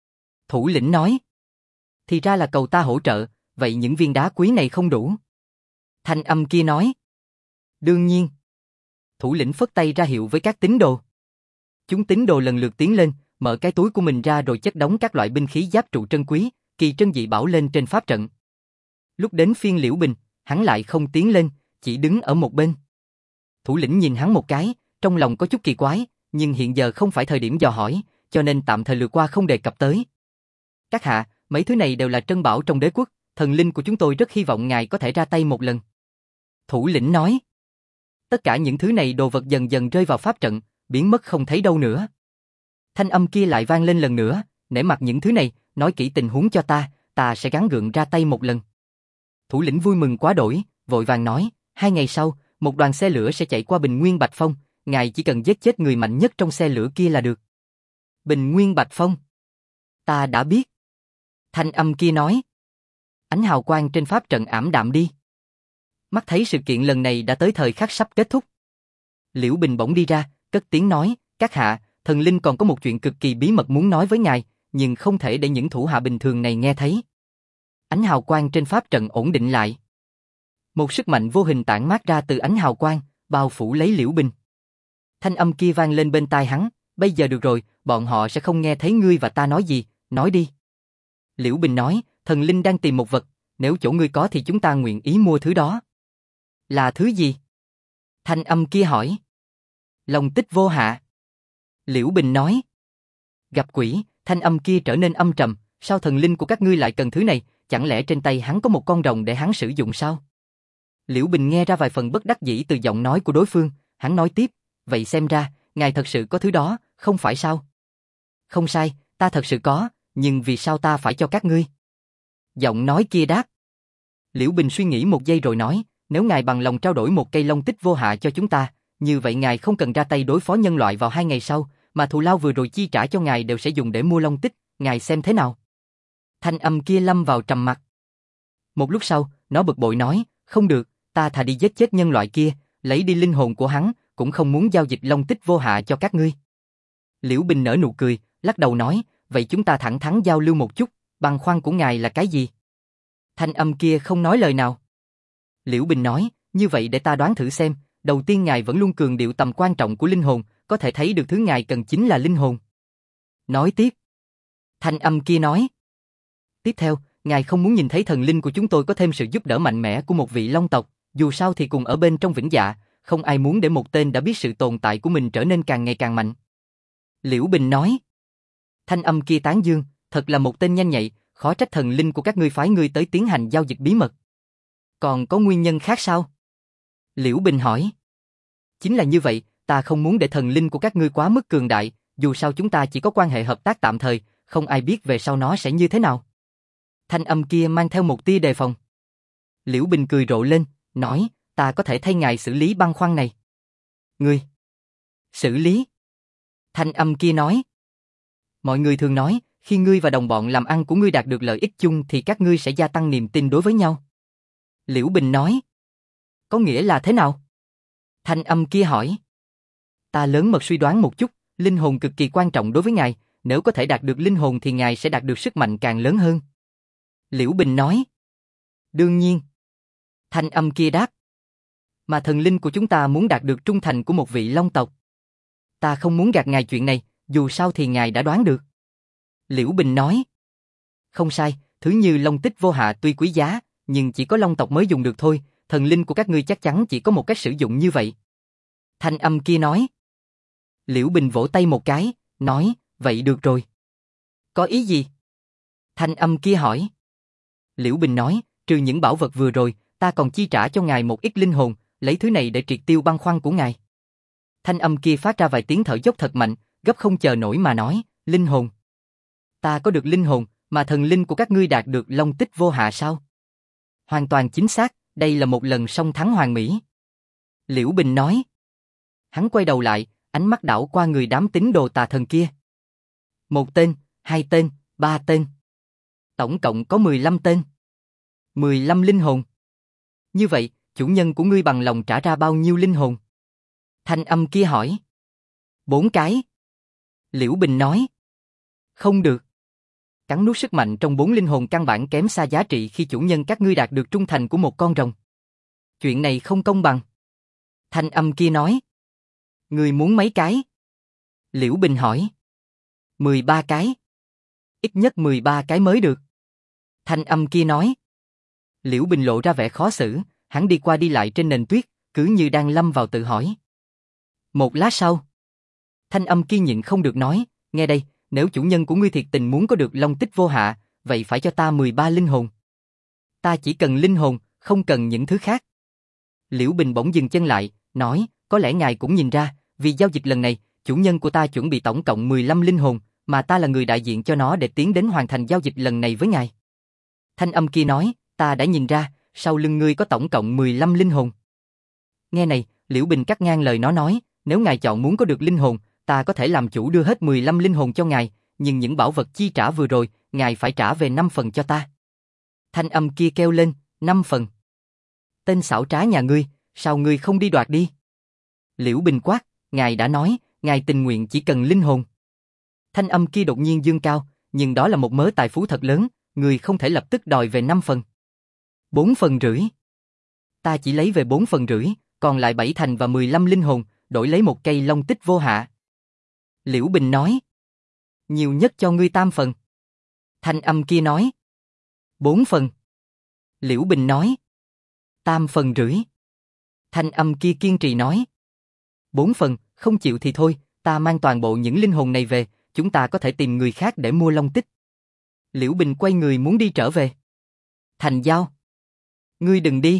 Thủ lĩnh nói. Thì ra là cầu ta hỗ trợ, vậy những viên đá quý này không đủ. Thanh âm kia nói. Đương nhiên. Thủ lĩnh phất tay ra hiệu với các tín đồ. Chúng tín đồ lần lượt tiến lên, mở cái túi của mình ra rồi chất đống các loại binh khí giáp trụ trân quý, kỳ trân dị bảo lên trên pháp trận. Lúc đến phiên Liễu Bình, hắn lại không tiến lên, chỉ đứng ở một bên. Thủ lĩnh nhìn hắn một cái, trong lòng có chút kỳ quái, nhưng hiện giờ không phải thời điểm dò hỏi, cho nên tạm thời lược qua không đề cập tới. Các hạ, mấy thứ này đều là trân bảo trong đế quốc, thần linh của chúng tôi rất hy vọng ngài có thể ra tay một lần. Thủ lĩnh nói. Tất cả những thứ này đồ vật dần dần rơi vào pháp trận, biến mất không thấy đâu nữa. Thanh âm kia lại vang lên lần nữa, nể mặt những thứ này, nói kỹ tình huống cho ta sẽ gắng gượng ra tay một lần. Thủ lĩnh vui mừng quá đổi, vội vàng nói, 2 ngày sau, một đoàn xe lửa sẽ chạy qua Bình Nguyên Bạch Phong, ngài chỉ cần giết chết người mạnh nhất trong xe lửa kia là được. Bình Nguyên Bạch Phong. Ta đã biết. Thanh âm kia nói. Ánh hào quang trên pháp trận ảm đạm đi. Mắt thấy sự kiện lần này đã tới thời khắc sắp kết thúc. Liễu Bình bỗng đi ra, cất tiếng nói, các hạ, thần linh còn có một chuyện cực kỳ bí mật muốn nói với ngài, nhưng không thể để những thủ hạ bình thường này nghe thấy. Ánh hào quang trên pháp trận ổn định lại. Một sức mạnh vô hình tản mát ra từ ánh hào quang, bao phủ lấy Liễu Bình. Thanh âm kia vang lên bên tai hắn, bây giờ được rồi, bọn họ sẽ không nghe thấy ngươi và ta nói gì, nói đi. Liễu Bình nói, thần linh đang tìm một vật, nếu chỗ ngươi có thì chúng ta nguyện ý mua thứ đó. Là thứ gì? Thanh âm kia hỏi. Long tích vô hạ. Liễu Bình nói. Gặp quỷ, thanh âm kia trở nên âm trầm, sao thần linh của các ngươi lại cần thứ này, chẳng lẽ trên tay hắn có một con rồng để hắn sử dụng sao? Liễu Bình nghe ra vài phần bất đắc dĩ từ giọng nói của đối phương, hắn nói tiếp, vậy xem ra, ngài thật sự có thứ đó, không phải sao? Không sai, ta thật sự có, nhưng vì sao ta phải cho các ngươi? Giọng nói kia đáp. Liễu Bình suy nghĩ một giây rồi nói, nếu ngài bằng lòng trao đổi một cây long tích vô hạ cho chúng ta, như vậy ngài không cần ra tay đối phó nhân loại vào 2 ngày sau, mà thù lao vừa rồi chi trả cho ngài đều sẽ dùng để mua long tích, ngài xem thế nào? Thanh âm kia lâm vào trầm mặc. Một lúc sau, nó bực bội nói, không được, ta thà đi giết chết nhân loại kia, lấy đi linh hồn của hắn, cũng không muốn giao dịch long tích vô hạ cho các ngươi. Liễu Bình nở nụ cười, lắc đầu nói, vậy chúng ta thẳng thắn giao lưu một chút, băn khoăn của ngài là cái gì? Thanh âm kia không nói lời nào. Liễu Bình nói, như vậy để ta đoán thử xem, đầu tiên ngài vẫn luôn cường điệu tầm quan trọng của linh hồn, có thể thấy được thứ ngài cần chính là linh hồn. Nói tiếp. Thanh âm kia nói. Tiếp theo, ngài không muốn nhìn thấy thần linh của chúng tôi có thêm sự giúp đỡ mạnh mẽ của một vị long tộc, dù sao thì cùng ở bên trong vĩnh dạ, không ai muốn để một tên đã biết sự tồn tại của mình trở nên càng ngày càng mạnh. Liễu Bình nói. Thanh âm kia tán dương, thật là một tên nhanh nhạy, khó trách thần linh của các ngươi phái ngươi tới tiến hành giao dịch bí mật. Còn có nguyên nhân khác sao? Liễu Bình hỏi. Chính là như vậy, ta không muốn để thần linh của các ngươi quá mức cường đại, dù sao chúng ta chỉ có quan hệ hợp tác tạm thời, không ai biết về sau nó sẽ như thế nào. Thanh âm kia mang theo một tia đề phòng. Liễu Bình cười rộ lên, nói, ta có thể thay ngài xử lý băn khoăn này. Ngươi? Xử lý? Thanh âm kia nói. Mọi người thường nói, khi ngươi và đồng bọn làm ăn của ngươi đạt được lợi ích chung thì các ngươi sẽ gia tăng niềm tin đối với nhau. Liễu Bình nói. Có nghĩa là thế nào? Thanh âm kia hỏi. Ta lớn mật suy đoán một chút, linh hồn cực kỳ quan trọng đối với ngài, nếu có thể đạt được linh hồn thì ngài sẽ đạt được sức mạnh càng lớn hơn. Liễu Bình nói. Đương nhiên. Thanh âm kia đáp. Mà thần linh của chúng ta muốn đạt được trung thành của một vị Long tộc. Ta không muốn gạt ngài chuyện này, dù sao thì ngài đã đoán được. Liễu Bình nói. Không sai, thứ như Long tích vô hạ tuy quý giá, nhưng chỉ có Long tộc mới dùng được thôi, thần linh của các ngươi chắc chắn chỉ có một cách sử dụng như vậy. Thanh âm kia nói. Liễu Bình vỗ tay một cái, nói, vậy được rồi. Có ý gì? Thanh âm kia hỏi. Liễu Bình nói, trừ những bảo vật vừa rồi, ta còn chi trả cho ngài một ít linh hồn, lấy thứ này để triệt tiêu băn khoăn của ngài. Thanh âm kia phát ra vài tiếng thở dốc thật mạnh, gấp không chờ nổi mà nói, linh hồn. Ta có được linh hồn, mà thần linh của các ngươi đạt được Long tích vô hạ sao? Hoàn toàn chính xác, đây là một lần song thắng hoàn mỹ. Liễu Bình nói. Hắn quay đầu lại, ánh mắt đảo qua người đám tín đồ tà thần kia. Một tên, hai tên, ba tên. Tổng cộng có 15 tên. 15 linh hồn. Như vậy, chủ nhân của ngươi bằng lòng trả ra bao nhiêu linh hồn? Thanh âm kia hỏi. 4 cái. Liễu Bình nói. Không được. Cắn nuốt sức mạnh trong 4 linh hồn căn bản kém xa giá trị khi chủ nhân các ngươi đạt được trung thành của một con rồng. Chuyện này không công bằng. Thanh âm kia nói. Ngươi muốn mấy cái? Liễu Bình hỏi. 13 cái. Ít nhất 13 cái mới được. Thanh âm kia nói. Liễu Bình lộ ra vẻ khó xử, hắn đi qua đi lại trên nền tuyết, cứ như đang lâm vào tự hỏi. Một lát sau, thanh âm kia nhịn không được nói, nghe đây, nếu chủ nhân của ngươi thiệt tình muốn có được Long tích vô hạ, vậy phải cho ta 13 linh hồn. Ta chỉ cần linh hồn, không cần những thứ khác. Liễu Bình bỗng dừng chân lại, nói, có lẽ ngài cũng nhìn ra, vì giao dịch lần này, chủ nhân của ta chuẩn bị tổng cộng 15 linh hồn, mà ta là người đại diện cho nó để tiến đến hoàn thành giao dịch lần này với ngài. Thanh âm kia nói, ta đã nhìn ra, sau lưng ngươi có tổng cộng 15 linh hồn. Nghe này, Liễu Bình cắt ngang lời nó nói, nếu ngài chọn muốn có được linh hồn, ta có thể làm chủ đưa hết 15 linh hồn cho ngài, nhưng những bảo vật chi trả vừa rồi, ngài phải trả về 5 phần cho ta. Thanh âm kia kêu lên, 5 phần. Tên xảo trá nhà ngươi, sao ngươi không đi đoạt đi? Liễu Bình quát, ngài đã nói, ngài tình nguyện chỉ cần linh hồn. Thanh âm kia đột nhiên dương cao, nhưng đó là một mớ tài phú thật lớn, người không thể lập tức đòi về 5 phần. 4 phần rưỡi. Ta chỉ lấy về 4 phần rưỡi, còn lại 7 thành và 15 linh hồn, đổi lấy một cây Long tích vô hạ. Liễu Bình nói. Nhiều nhất cho ngươi 3 phần. Thanh âm kia nói. 4 phần. Liễu Bình nói. 3 phần rưỡi. Thanh âm kia kiên trì nói. 4 phần, không chịu thì thôi, ta mang toàn bộ những linh hồn này về, chúng ta có thể tìm người khác để mua Long tích. Liễu Bình quay người muốn đi trở về. Thành giao. Ngươi đừng đi.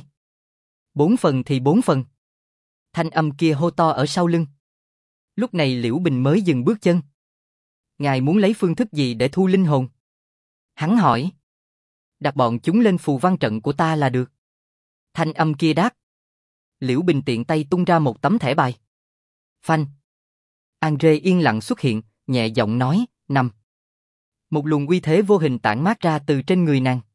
4 phần thì 4 phần. Thanh âm kia hô to ở sau lưng. Lúc này Liễu Bình mới dừng bước chân. Ngài muốn lấy phương thức gì để thu linh hồn? Hắn hỏi. Đặt bọn chúng lên phù văn trận của ta là được. Thanh âm kia đáp. Liễu Bình tiện tay tung ra một tấm thẻ bài. Phanh. Andre yên lặng xuất hiện, nhẹ giọng nói, 5. Một luồng uy thế vô hình tản mát ra từ trên người nàng.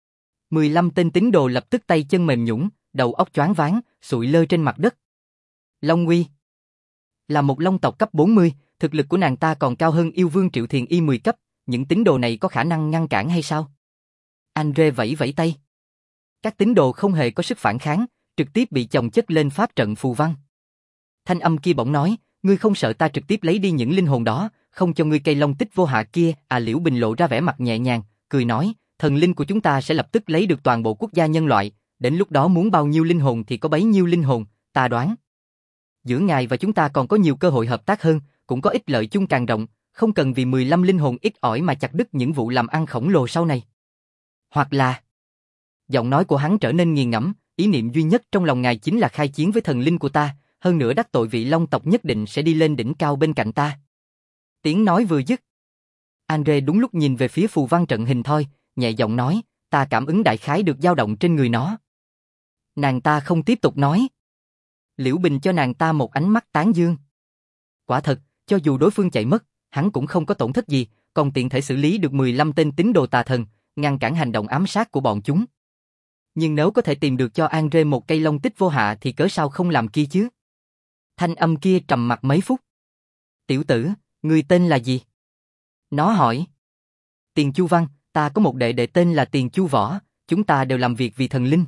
15 tên tín đồ lập tức tay chân mềm nhũn, đầu óc choáng váng, sụi lơ trên mặt đất. Long uy. Là một long tộc cấp 40, thực lực của nàng ta còn cao hơn yêu vương Triệu Thiền Y 10 cấp, những tín đồ này có khả năng ngăn cản hay sao? Andre vẫy vẫy tay. Các tín đồ không hề có sức phản kháng, trực tiếp bị chồng chất lên pháp trận phù văn. Thanh âm kia bỗng nói, ngươi không sợ ta trực tiếp lấy đi những linh hồn đó, không cho ngươi cây Long tích vô hạ kia? À, Liễu Bình lộ ra vẻ mặt nhẹ nhàng, cười nói, thần linh của chúng ta sẽ lập tức lấy được toàn bộ quốc gia nhân loại, đến lúc đó muốn bao nhiêu linh hồn thì có bấy nhiêu linh hồn, ta đoán. Giữa ngài và chúng ta còn có nhiều cơ hội hợp tác hơn, cũng có ích lợi chung càng rộng, không cần vì 15 linh hồn ít ỏi mà chặt đứt những vụ làm ăn khổng lồ sau này. Hoặc là... Giọng nói của hắn trở nên nghiền ngẫm, ý niệm duy nhất trong lòng ngài chính là khai chiến với thần linh của ta, hơn nữa đắc tội vị long tộc nhất định sẽ đi lên đỉnh cao bên cạnh ta. Tiếng nói vừa dứt. Andre đúng lúc nhìn về phía phù văn trận hình thoi, nhẹ giọng nói, ta cảm ứng đại khái được dao động trên người nó. Nàng ta không tiếp tục nói. Liễu Bình cho nàng ta một ánh mắt tán dương. Quả thật, cho dù đối phương chạy mất, hắn cũng không có tổn thất gì, còn tiện thể xử lý được 15 tên tín đồ tà thần, ngăn cản hành động ám sát của bọn chúng. Nhưng nếu có thể tìm được cho Andre một cây Long tích vô hạ thì cớ sao không làm kia chứ? Thanh âm kia trầm mặc mấy phút. Tiểu tử, ngươi tên là gì? Nó hỏi. Tiền Chu Văn, ta có một đệ đệ tên là Tiền Chu Võ, chúng ta đều làm việc vì thần linh.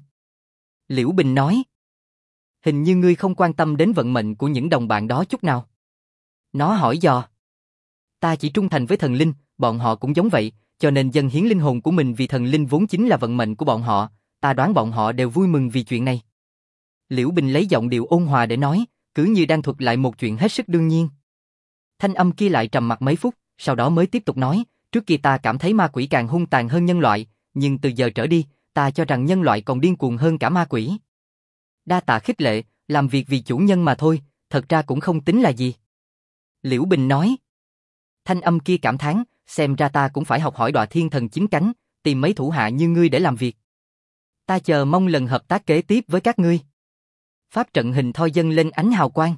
Liễu Bình nói. Hình như ngươi không quan tâm đến vận mệnh của những đồng bạn đó chút nào. Nó hỏi dò. Ta chỉ trung thành với thần linh, bọn họ cũng giống vậy, cho nên dâng hiến linh hồn của mình vì thần linh vốn chính là vận mệnh của bọn họ, ta đoán bọn họ đều vui mừng vì chuyện này. Liễu Bình lấy giọng điệu ôn hòa để nói, cứ như đang thuật lại một chuyện hết sức đương nhiên. Thanh âm kia lại trầm mặc mấy phút, sau đó mới tiếp tục nói, trước kia ta cảm thấy ma quỷ càng hung tàn hơn nhân loại, nhưng từ giờ trở đi, ta cho rằng nhân loại còn điên cuồng hơn cả ma quỷ. Đa tạ khích lệ, làm việc vì chủ nhân mà thôi, thật ra cũng không tính là gì. Liễu Bình nói. Thanh âm kia cảm thán, xem ra ta cũng phải học hỏi Đọa Thiên Thần chín cánh, tìm mấy thủ hạ như ngươi để làm việc. Ta chờ mong lần hợp tác kế tiếp với các ngươi. Pháp trận hình thoi dâng lên ánh hào quang.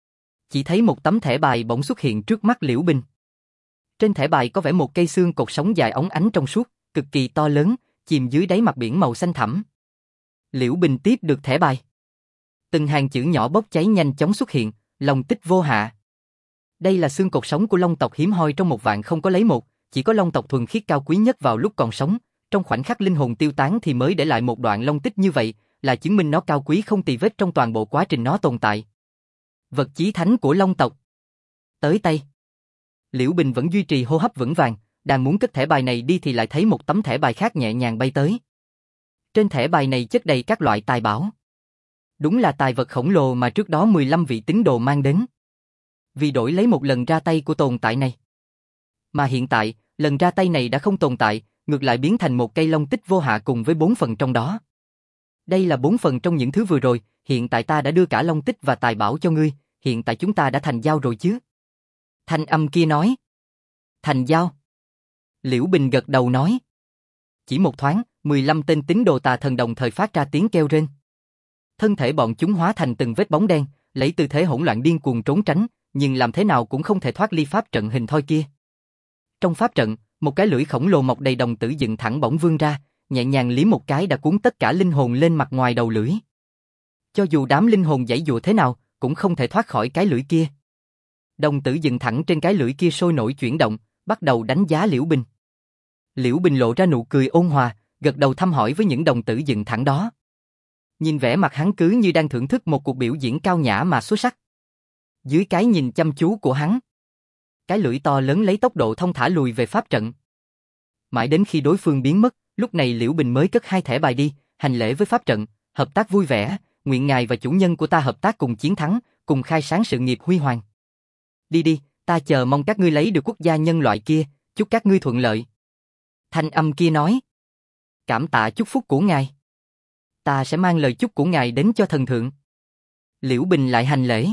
Chỉ thấy một tấm thẻ bài bỗng xuất hiện trước mắt Liễu Bình. Trên thẻ bài có vẽ một cây xương cột sống dài óng ánh trong suốt, cực kỳ to lớn, chìm dưới đáy mặt biển màu xanh thẳm. Liễu Bình tiếp được thẻ bài. Từng hàng chữ nhỏ bốc cháy nhanh chóng xuất hiện, long tích vô hạ. Đây là xương cột sống của long tộc hiếm hoi trong một vạn không có lấy một, chỉ có long tộc thuần khiết cao quý nhất vào lúc còn sống, trong khoảnh khắc linh hồn tiêu tán thì mới để lại một đoạn long tích như vậy, là chứng minh nó cao quý không tì vết trong toàn bộ quá trình nó tồn tại. Vật chí thánh của long tộc. Tới tay. Liễu Bình vẫn duy trì hô hấp vững vàng, đang muốn cất thẻ bài này đi thì lại thấy một tấm thẻ bài khác nhẹ nhàng bay tới. Trên thẻ bài này chất đầy các loại tài bảo. Đúng là tài vật khổng lồ mà trước đó 15 vị tín đồ mang đến. Vì đổi lấy một lần ra tay của tồn tại này. Mà hiện tại, lần ra tay này đã không tồn tại, ngược lại biến thành một cây long tích vô hạ cùng với 4 phần trong đó. Đây là 4 phần trong những thứ vừa rồi, hiện tại ta đã đưa cả long tích và tài bảo cho ngươi, hiện tại chúng ta đã thành giao rồi chứ? Thanh âm kia nói. Thành giao. Liễu Bình gật đầu nói. Chỉ một thoáng, 15 tên tín đồ tà thần đồng thời phát ra tiếng kêu rên. Thân thể bọn chúng hóa thành từng vết bóng đen, lấy tư thế hỗn loạn điên cuồng trốn tránh, nhưng làm thế nào cũng không thể thoát ly pháp trận hình thoi kia. Trong pháp trận, một cái lưỡi khổng lồ mọc đầy đồng tử dựng thẳng bỗng vươn ra, nhẹ nhàng liếm một cái đã cuốn tất cả linh hồn lên mặt ngoài đầu lưỡi. Cho dù đám linh hồn giãy giụa thế nào, cũng không thể thoát khỏi cái lưỡi kia. Đồng tử dựng thẳng trên cái lưỡi kia sôi nổi chuyển động, bắt đầu đánh giá Liễu Bình. Liễu Bình lộ ra nụ cười ôn hòa, gật đầu thăm hỏi với những đồng tử dựng thẳng đó. Nhìn vẻ mặt hắn cứ như đang thưởng thức một cuộc biểu diễn cao nhã mà xuất sắc. Dưới cái nhìn chăm chú của hắn, cái lưỡi to lớn lấy tốc độ thông thả lùi về pháp trận. Mãi đến khi đối phương biến mất, lúc này Liễu Bình mới cất 2 thẻ bài đi, hành lễ với pháp trận, hợp tác vui vẻ, nguyện ngài và chủ nhân của ta hợp tác cùng chiến thắng, cùng khai sáng sự nghiệp huy hoàng. Đi đi, ta chờ mong các ngươi lấy được quốc gia nhân loại kia, chúc các ngươi thuận lợi. Thanh âm kia nói. Cảm tạ chúc phúc của ngài. Ta sẽ mang lời chúc của ngài đến cho thần thượng. Liễu Bình lại hành lễ.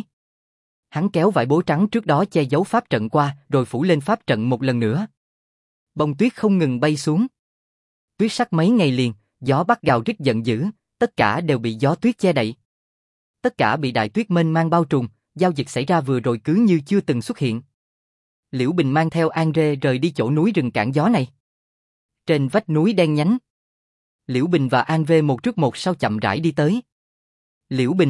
Hắn kéo vải bố trắng trước đó che giấu pháp trận qua, rồi phủ lên pháp trận một lần nữa. Bông tuyết không ngừng bay xuống. Tuyết sắc mấy ngày liền, gió bắc gào rít giận dữ, tất cả đều bị gió tuyết che đậy. Tất cả bị đại tuyết mênh mang bao trùm, giao dịch xảy ra vừa rồi cứ như chưa từng xuất hiện. Liễu Bình mang theo An Rê rời đi chỗ núi rừng cản gió này. Trên vách núi đen nhánh, Liễu Bình và An Rê một trước một sau chậm rãi đi tới. Liễu Bình.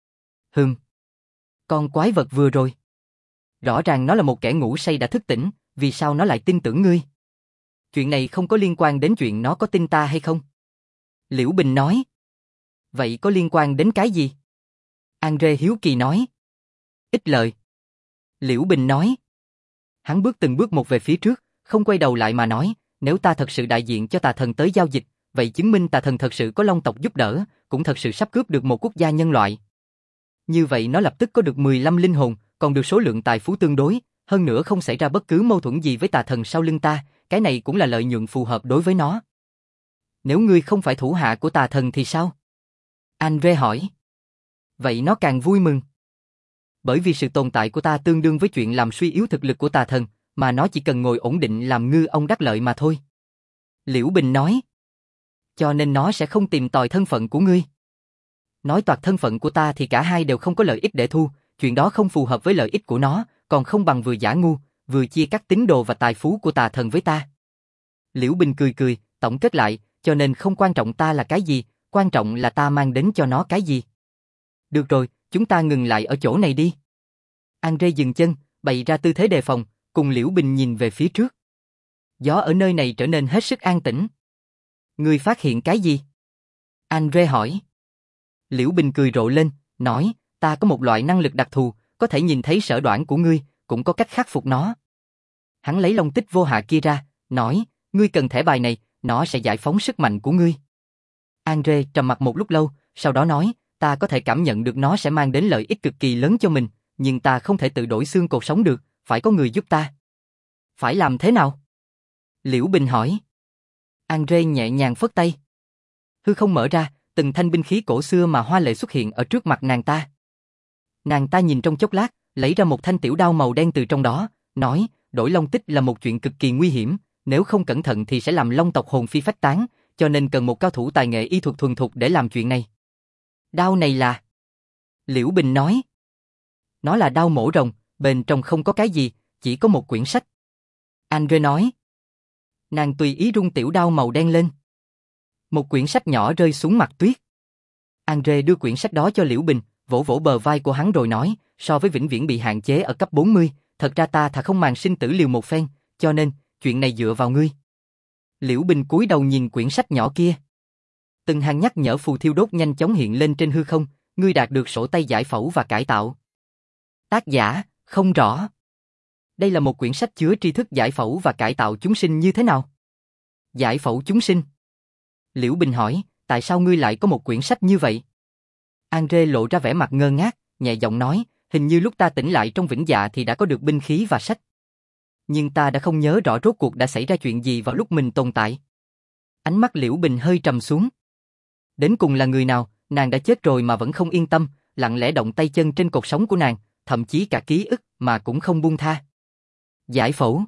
Con quái vật vừa rồi. Rõ ràng nó là một kẻ ngủ say đã thức tỉnh, vì sao nó lại tin tưởng ngươi? Chuyện này không có liên quan đến chuyện nó có tin ta hay không? Liễu Bình nói. Vậy có liên quan đến cái gì? An Rê hiếu kỳ nói. Ít lời. Liễu Bình nói. Hắn bước từng bước một về phía trước, không quay đầu lại mà nói, nếu ta thật sự đại diện cho tà thần tới giao dịch, vậy chứng minh tà thần thật sự có long tộc giúp đỡ, cũng thật sự sắp cướp được một quốc gia nhân loại. Như vậy nó lập tức có được 15 linh hồn, còn được số lượng tài phú tương đối, hơn nữa không xảy ra bất cứ mâu thuẫn gì với tà thần sau lưng ta, cái này cũng là lợi nhuận phù hợp đối với nó. Nếu ngươi không phải thủ hạ của tà thần thì sao? An Rê hỏi. Vậy nó càng vui mừng. Bởi vì sự tồn tại của ta tương đương với chuyện làm suy yếu thực lực của tà thần, mà nó chỉ cần ngồi ổn định làm ngư ông đắc lợi mà thôi. Liễu Bình nói. Cho nên nó sẽ không tìm tòi thân phận của ngươi. Nói toạc thân phận của ta thì cả hai đều không có lợi ích để thu, chuyện đó không phù hợp với lợi ích của nó, còn không bằng vừa giả ngu, vừa chia cắt tín đồ và tài phú của tà thần với ta. Liễu Bình cười cười, tổng kết lại, cho nên không quan trọng ta là cái gì, quan trọng là ta mang đến cho nó cái gì. Được rồi, chúng ta ngừng lại ở chỗ này đi. An Rê dừng chân, bày ra tư thế đề phòng, cùng Liễu Bình nhìn về phía trước. Gió ở nơi này trở nên hết sức an tĩnh. Ngươi phát hiện cái gì? Andre hỏi. Liễu Bình cười rộ lên, nói, ta có một loại năng lực đặc thù, có thể nhìn thấy sở đoản của ngươi, cũng có cách khắc phục nó. Hắn lấy long tích vô hạ kia ra, nói, ngươi cần thẻ bài này, nó sẽ giải phóng sức mạnh của ngươi. Andre trầm mặc một lúc lâu, sau đó nói, ta có thể cảm nhận được nó sẽ mang đến lợi ích cực kỳ lớn cho mình, nhưng ta không thể tự đổi xương cột sống được, phải có người giúp ta. Phải làm thế nào? Liễu Bình hỏi. Andre nhẹ nhàng phất tay. Hư không mở ra, từng thanh binh khí cổ xưa mà hoa lệ xuất hiện ở trước mặt nàng ta. Nàng ta nhìn trong chốc lát, lấy ra một thanh tiểu đao màu đen từ trong đó, nói, đổi long tích là một chuyện cực kỳ nguy hiểm, nếu không cẩn thận thì sẽ làm long tộc hồn phi phách tán, cho nên cần một cao thủ tài nghệ y thuật thuần thục để làm chuyện này. Đao này là... Liễu Bình nói. Nó là đao mổ rồng, bên trong không có cái gì, chỉ có một quyển sách. Andre nói. Nàng tùy ý rung tiểu đao màu đen lên. Một quyển sách nhỏ rơi xuống mặt tuyết. Andre đưa quyển sách đó cho Liễu Bình, vỗ vỗ bờ vai của hắn rồi nói, so với vĩnh viễn bị hạn chế ở cấp 40, thật ra ta thà không màng sinh tử liều một phen, cho nên, chuyện này dựa vào ngươi. Liễu Bình cúi đầu nhìn quyển sách nhỏ kia. Từng hàng nhắc nhở phù thiêu đốt nhanh chóng hiện lên trên hư không, ngươi đạt được sổ tay giải phẫu và cải tạo. Tác giả, không rõ. Đây là một quyển sách chứa tri thức giải phẫu và cải tạo chúng sinh như thế nào? Giải phẫu chúng sinh? Liễu Bình hỏi, tại sao ngươi lại có một quyển sách như vậy? Andre lộ ra vẻ mặt ngơ ngác, nhẹ giọng nói, hình như lúc ta tỉnh lại trong vĩnh dạ thì đã có được binh khí và sách. Nhưng ta đã không nhớ rõ rốt cuộc đã xảy ra chuyện gì vào lúc mình tồn tại. Ánh mắt Liễu Bình hơi trầm xuống. Đến cùng là người nào, nàng đã chết rồi mà vẫn không yên tâm, lặng lẽ động tay chân trên cột sống của nàng, thậm chí cả ký ức mà cũng không buông tha. Giải phẫu.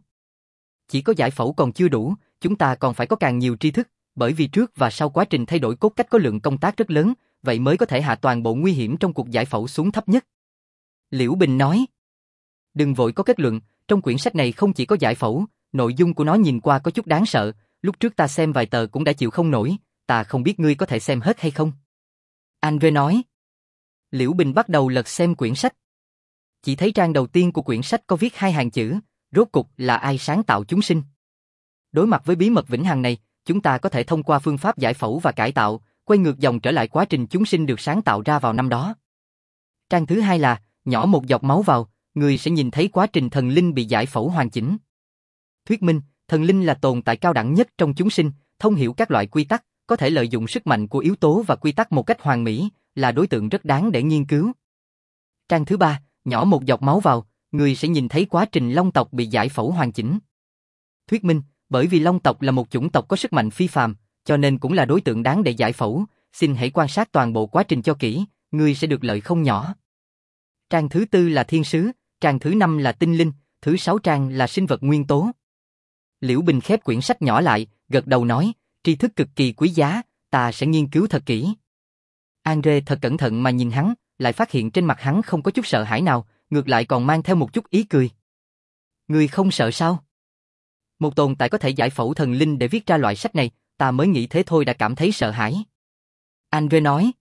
Chỉ có giải phẫu còn chưa đủ, chúng ta còn phải có càng nhiều tri thức, bởi vì trước và sau quá trình thay đổi cốt cách có lượng công tác rất lớn, vậy mới có thể hạ toàn bộ nguy hiểm trong cuộc giải phẫu xuống thấp nhất. Liễu Bình nói. Đừng vội có kết luận, trong quyển sách này không chỉ có giải phẫu, nội dung của nó nhìn qua có chút đáng sợ, lúc trước ta xem vài tờ cũng đã chịu không nổi, ta không biết ngươi có thể xem hết hay không. Andre nói. Liễu Bình bắt đầu lật xem quyển sách. Chỉ thấy trang đầu tiên của quyển sách có viết hai hàng chữ, rốt cục là ai sáng tạo chúng sinh. Đối mặt với bí mật vĩnh hằng này, chúng ta có thể thông qua phương pháp giải phẫu và cải tạo, quay ngược dòng trở lại quá trình chúng sinh được sáng tạo ra vào năm đó. Trang thứ hai là, nhỏ một giọt máu vào, người sẽ nhìn thấy quá trình thần linh bị giải phẫu hoàn chỉnh. Thuyết minh, thần linh là tồn tại cao đẳng nhất trong chúng sinh, thông hiểu các loại quy tắc, có thể lợi dụng sức mạnh của yếu tố và quy tắc một cách hoàn mỹ, là đối tượng rất đáng để nghiên cứu. Trang thứ ba, nhỏ một giọt máu vào, người sẽ nhìn thấy quá trình long tộc bị giải phẫu hoàn chỉnh. Thuyết minh, bởi vì long tộc là một chủng tộc có sức mạnh phi phàm, cho nên cũng là đối tượng đáng để giải phẫu, xin hãy quan sát toàn bộ quá trình cho kỹ, người sẽ được lợi không nhỏ. Trang thứ tư là thiên sứ, trang thứ năm là tinh linh, thứ sáu trang là sinh vật nguyên tố. Liễu Bình khép quyển sách nhỏ lại, gật đầu nói, tri thức cực kỳ quý giá, ta sẽ nghiên cứu thật kỹ. Andre thật cẩn thận mà nhìn hắn, lại phát hiện trên mặt hắn không có chút sợ hãi nào, ngược lại còn mang theo một chút ý cười. Ngươi không sợ sao? Một tồn tại có thể giải phẫu thần linh để viết ra loại sách này, ta mới nghĩ thế thôi đã cảm thấy sợ hãi. Andre nói.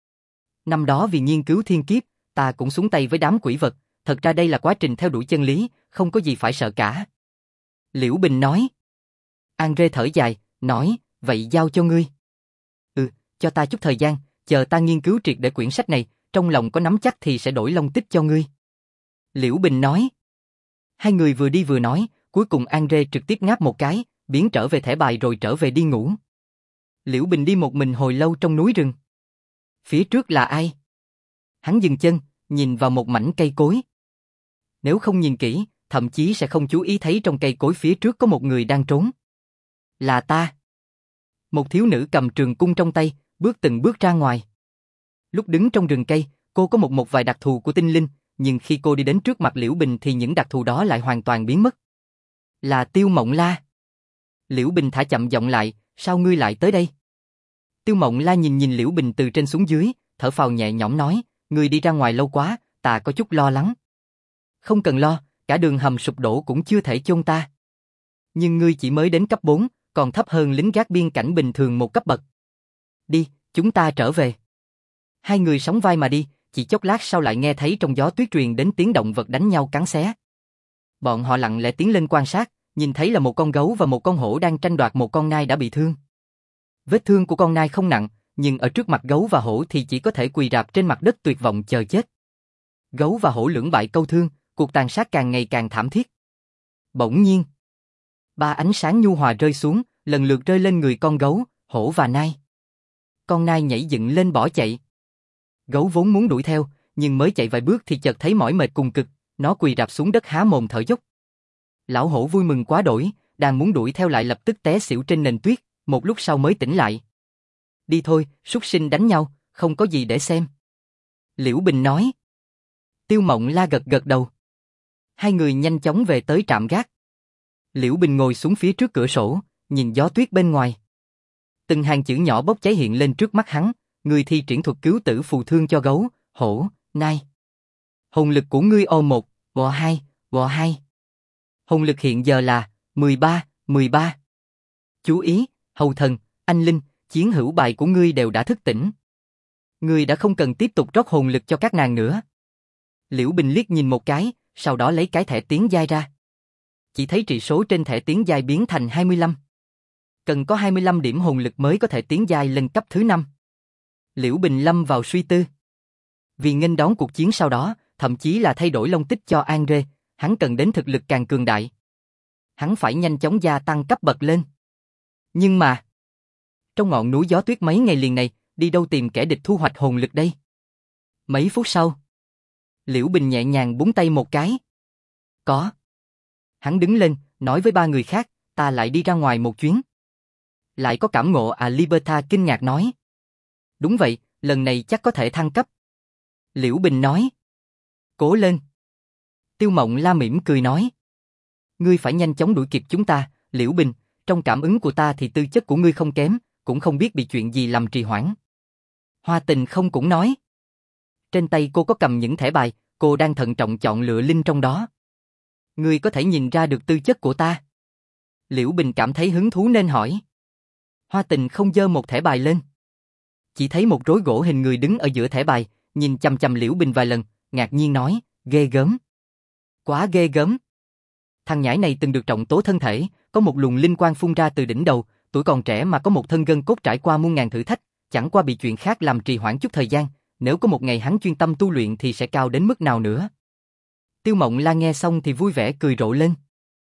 Năm đó vì nghiên cứu thiên kiếp, ta cũng xuống tay với đám quỷ vật, thật ra đây là quá trình theo đuổi chân lý, không có gì phải sợ cả. Liễu Bình nói. Andre thở dài, nói, vậy giao cho ngươi. Cho ta chút thời gian, chờ ta nghiên cứu triệt để quyển sách này, trong lòng có nắm chắc thì sẽ đổi long tích cho ngươi. Liễu Bình nói. Hai người vừa đi vừa nói, cuối cùng Andre trực tiếp ngáp một cái, biến trở về thẻ bài rồi trở về đi ngủ. Liễu Bình đi một mình hồi lâu trong núi rừng. Phía trước là ai? Hắn dừng chân, nhìn vào một mảnh cây cối. Nếu không nhìn kỹ, thậm chí sẽ không chú ý thấy trong cây cối phía trước có một người đang trốn. Là ta. Một thiếu nữ cầm trường cung trong tay, bước từng bước ra ngoài. Lúc đứng trong rừng cây, cô có một vài đặc thù của tinh linh, nhưng khi cô đi đến trước mặt Liễu Bình thì những đặc thù đó lại hoàn toàn biến mất. Là Tiêu Mộng La. Liễu Bình thả chậm giọng lại, sao ngươi lại tới đây? Tiêu Mộng La nhìn Liễu Bình từ trên xuống dưới, thở phào nhẹ nhõm nói, ngươi đi ra ngoài lâu quá, ta có chút lo lắng. Không cần lo, cả đường hầm sụp đổ cũng chưa thể chôn ta. Nhưng ngươi chỉ mới đến cấp 4, còn thấp hơn lính gác biên cảnh bình thường một cấp bậc. Đi, chúng ta trở về. Hai người sóng vai mà đi, chỉ chốc lát sau lại nghe thấy trong gió tuyết truyền đến tiếng động vật đánh nhau cắn xé. Bọn họ lặng lẽ tiến lên quan sát, nhìn thấy là một con gấu và một con hổ đang tranh đoạt một con nai đã bị thương. Vết thương của con nai không nặng, nhưng ở trước mặt gấu và hổ thì chỉ có thể quỳ rạp trên mặt đất tuyệt vọng chờ chết. Gấu và hổ lưỡng bại câu thương, cuộc tàn sát càng ngày càng thảm thiết. Bỗng nhiên, ba ánh sáng nhu hòa rơi xuống, lần lượt rơi lên người con gấu, hổ và nai. Con nai nhảy dựng lên bỏ chạy. Gấu vốn muốn đuổi theo, nhưng mới chạy vài bước thì chợt thấy mỏi mệt cùng cực, nó quỳ rạp xuống đất há mồm thở dốc. Lão hổ vui mừng quá đỗi, đang muốn đuổi theo lại lập tức té xỉu trên nền tuyết, một lúc sau mới tỉnh lại. Đi thôi, súc sinh đánh nhau, không có gì để xem. Liễu Bình nói. Tiêu Mộng La gật gật đầu. Hai người nhanh chóng về tới trạm gác. Liễu Bình ngồi xuống phía trước cửa sổ, nhìn gió tuyết bên ngoài. Từng hàng chữ nhỏ bốc cháy hiện lên trước mắt hắn, người thi triển thuật cứu tử phù thương cho gấu, hổ, nai. Hồn lực của ngươi O1, O2, O2. Hồn lực hiện giờ là 13, 13. Chú ý, hầu thần, anh linh, chiến hữu bài của ngươi đều đã thức tỉnh. Ngươi đã không cần tiếp tục rót hồn lực cho các nàng nữa. Liễu Bình liếc nhìn một cái, sau đó lấy cái thẻ tiến giai ra. Chỉ thấy trị số trên thẻ tiến giai biến thành 25. Cần có 25 điểm hồn lực mới có thể tiến giai lên cấp thứ 5. Liễu Bình lâm vào suy tư. Vì nghênh đón cuộc chiến sau đó, thậm chí là thay đổi long tích cho Andre, hắn cần đến thực lực càng cường đại. Hắn phải nhanh chóng gia tăng cấp bậc lên. Nhưng mà, trong ngọn núi gió tuyết mấy ngày liền này, đi đâu tìm kẻ địch thu hoạch hồn lực đây? Mấy phút sau, Liễu Bình nhẹ nhàng búng tay một cái. Có. Hắn đứng lên, nói với ba người khác, ta lại đi ra ngoài một chuyến. Lại có cảm ngộ à? Liberta kinh ngạc nói. Đúng vậy, lần này chắc có thể thăng cấp. Liễu Bình nói. Cố lên. Tiêu Mộng La mỉm cười nói. Ngươi phải nhanh chóng đuổi kịp chúng ta, Liễu Bình, trong cảm ứng của ta thì tư chất của ngươi không kém, cũng không biết bị chuyện gì làm trì hoãn. Hoa Tình không cũng nói. Trên tay cô có cầm những thẻ bài, cô đang thận trọng chọn lựa linh trong đó. Ngươi có thể nhìn ra được tư chất của ta. Liễu Bình cảm thấy hứng thú nên hỏi. Hoa Tình không giơ một thẻ bài lên. Chỉ thấy một rối gỗ hình người đứng ở giữa thẻ bài, nhìn chằm chằm Liễu Bình vài lần, ngạc nhiên nói, ghê gớm. Quá ghê gớm. Thằng nhãi này từng được trọng tố thân thể, có một luồng linh quang phun ra từ đỉnh đầu, tuổi còn trẻ mà có một thân gân cốt trải qua muôn ngàn thử thách, chẳng qua bị chuyện khác làm trì hoãn chút thời gian, nếu có một ngày hắn chuyên tâm tu luyện thì sẽ cao đến mức nào nữa. Tiêu Mộng La nghe xong thì vui vẻ cười rộ lên.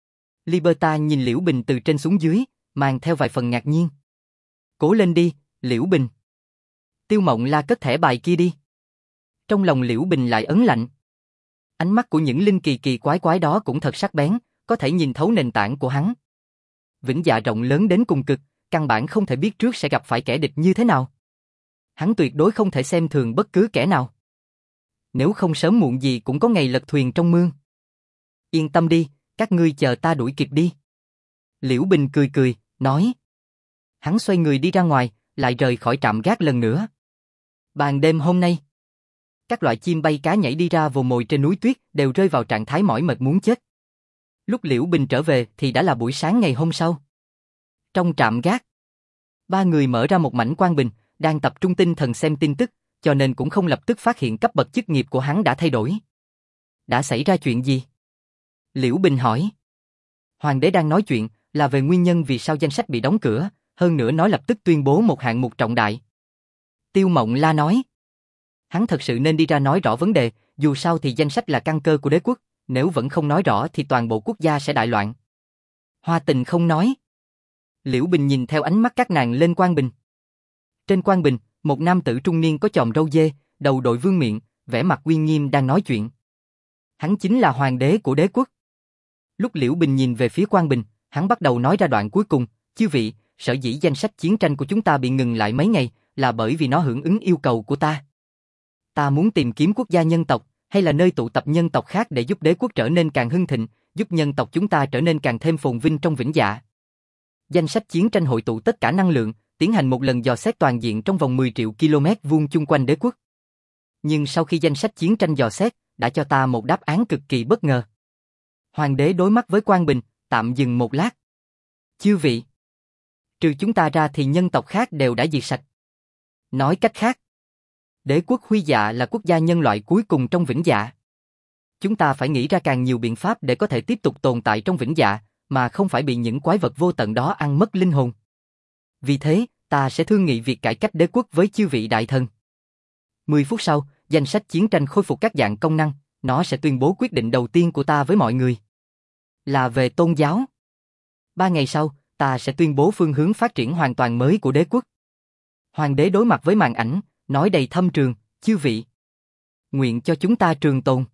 Liberta nhìn Liễu Bình từ trên xuống dưới, mang theo vài phần ngạc nhiên. Cố lên đi, Liễu Bình. Tiêu Mộng La cất thẻ bài kia đi. Trong lòng Liễu Bình lại ấn lạnh. Ánh mắt của những linh kỳ kỳ quái quái đó cũng thật sắc bén, có thể nhìn thấu nền tảng của hắn. Vĩnh Dạ rộng lớn đến cùng cực, căn bản không thể biết trước sẽ gặp phải kẻ địch như thế nào. Hắn tuyệt đối không thể xem thường bất cứ kẻ nào. Nếu không sớm muộn gì cũng có ngày lật thuyền trong mương. Yên tâm đi, các ngươi chờ ta đuổi kịp đi. Liễu Bình cười cười, nói. Hắn xoay người đi ra ngoài, lại rời khỏi trạm gác lần nữa. Ban đêm hôm nay, các loại chim bay cá nhảy đi ra vồ mồi trên núi tuyết đều rơi vào trạng thái mỏi mệt muốn chết. Lúc Liễu Bình trở về thì đã là buổi sáng ngày hôm sau. Trong trạm gác, ba người mở ra một mảnh quang bình, đang tập trung tinh thần xem tin tức, cho nên cũng không lập tức phát hiện cấp bậc chức nghiệp của hắn đã thay đổi. Đã xảy ra chuyện gì? Liễu Bình hỏi. Hoàng đế đang nói chuyện là về nguyên nhân vì sao danh sách bị đóng cửa, hơn nữa nói lập tức tuyên bố một hạng mục trọng đại. Tiêu Mộng La nói. Hắn thật sự nên đi ra nói rõ vấn đề, dù sao thì danh sách là căn cơ của đế quốc, nếu vẫn không nói rõ thì toàn bộ quốc gia sẽ đại loạn. Hoa Tình không nói. Liễu Bình nhìn theo ánh mắt các nàng lên quang bình. Trên quang bình, một nam tử trung niên có chòm râu dê, đầu đội vương miện, vẻ mặt uy nghiêm đang nói chuyện. Hắn chính là hoàng đế của đế quốc. Lúc Liễu Bình nhìn về phía quang bình, hắn bắt đầu nói ra đoạn cuối cùng, chư vị, sở dĩ danh sách chiến tranh của chúng ta bị ngừng lại mấy ngày, là bởi vì nó hưởng ứng yêu cầu của ta. Ta muốn tìm kiếm quốc gia nhân tộc, hay là nơi tụ tập nhân tộc khác để giúp đế quốc trở nên càng hưng thịnh, giúp nhân tộc chúng ta trở nên càng thêm phồn vinh trong vĩnh dạ. Danh sách chiến tranh hội tụ tất cả năng lượng, tiến hành một lần dò xét toàn diện trong vòng 10 triệu km vuông chung quanh đế quốc. Nhưng sau khi danh sách chiến tranh dò xét, đã cho ta một đáp án cực kỳ bất ngờ. Hoàng đế đối mắt với Quang Bình, tạm dừng một lát. Chư vị, trừ chúng ta ra thì nhân tộc khác đều đã diệt sạch. Nói cách khác, đế quốc Huy Dạ là quốc gia nhân loại cuối cùng trong vĩnh dạ. Chúng ta phải nghĩ ra càng nhiều biện pháp để có thể tiếp tục tồn tại trong vĩnh dạ, mà không phải bị những quái vật vô tận đó ăn mất linh hồn. Vì thế, ta sẽ thương nghị việc cải cách đế quốc với chư vị đại thần. 10 phút sau, danh sách chiến tranh khôi phục các dạng công năng, nó sẽ tuyên bố quyết định đầu tiên của ta với mọi người. Là về tôn giáo. 3 ngày sau, ta sẽ tuyên bố phương hướng phát triển hoàn toàn mới của đế quốc. Hoàng đế đối mặt với màn ảnh, nói đầy thâm trường, chư vị. Nguyện cho chúng ta trường tồn.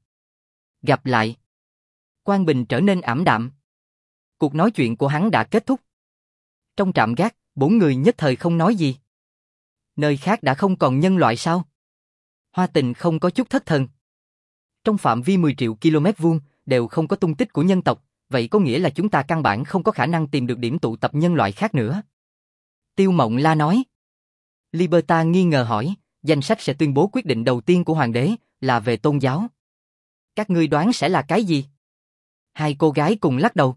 Gặp lại. Quang bình trở nên ảm đạm. Cuộc nói chuyện của hắn đã kết thúc. Trong trạm gác, 4 người nhất thời không nói gì. Nơi khác đã không còn nhân loại sao? Hoa Tình không có chút thất thần. Trong phạm vi 10 triệu km vuông đều không có tung tích của nhân tộc, vậy có nghĩa là chúng ta căn bản không có khả năng tìm được điểm tụ tập nhân loại khác nữa. Tiêu Mộng La nói. Liberta nghi ngờ hỏi, danh sách sẽ tuyên bố quyết định đầu tiên của hoàng đế, là về tôn giáo. Các ngươi đoán sẽ là cái gì? Hai cô gái cùng lắc đầu.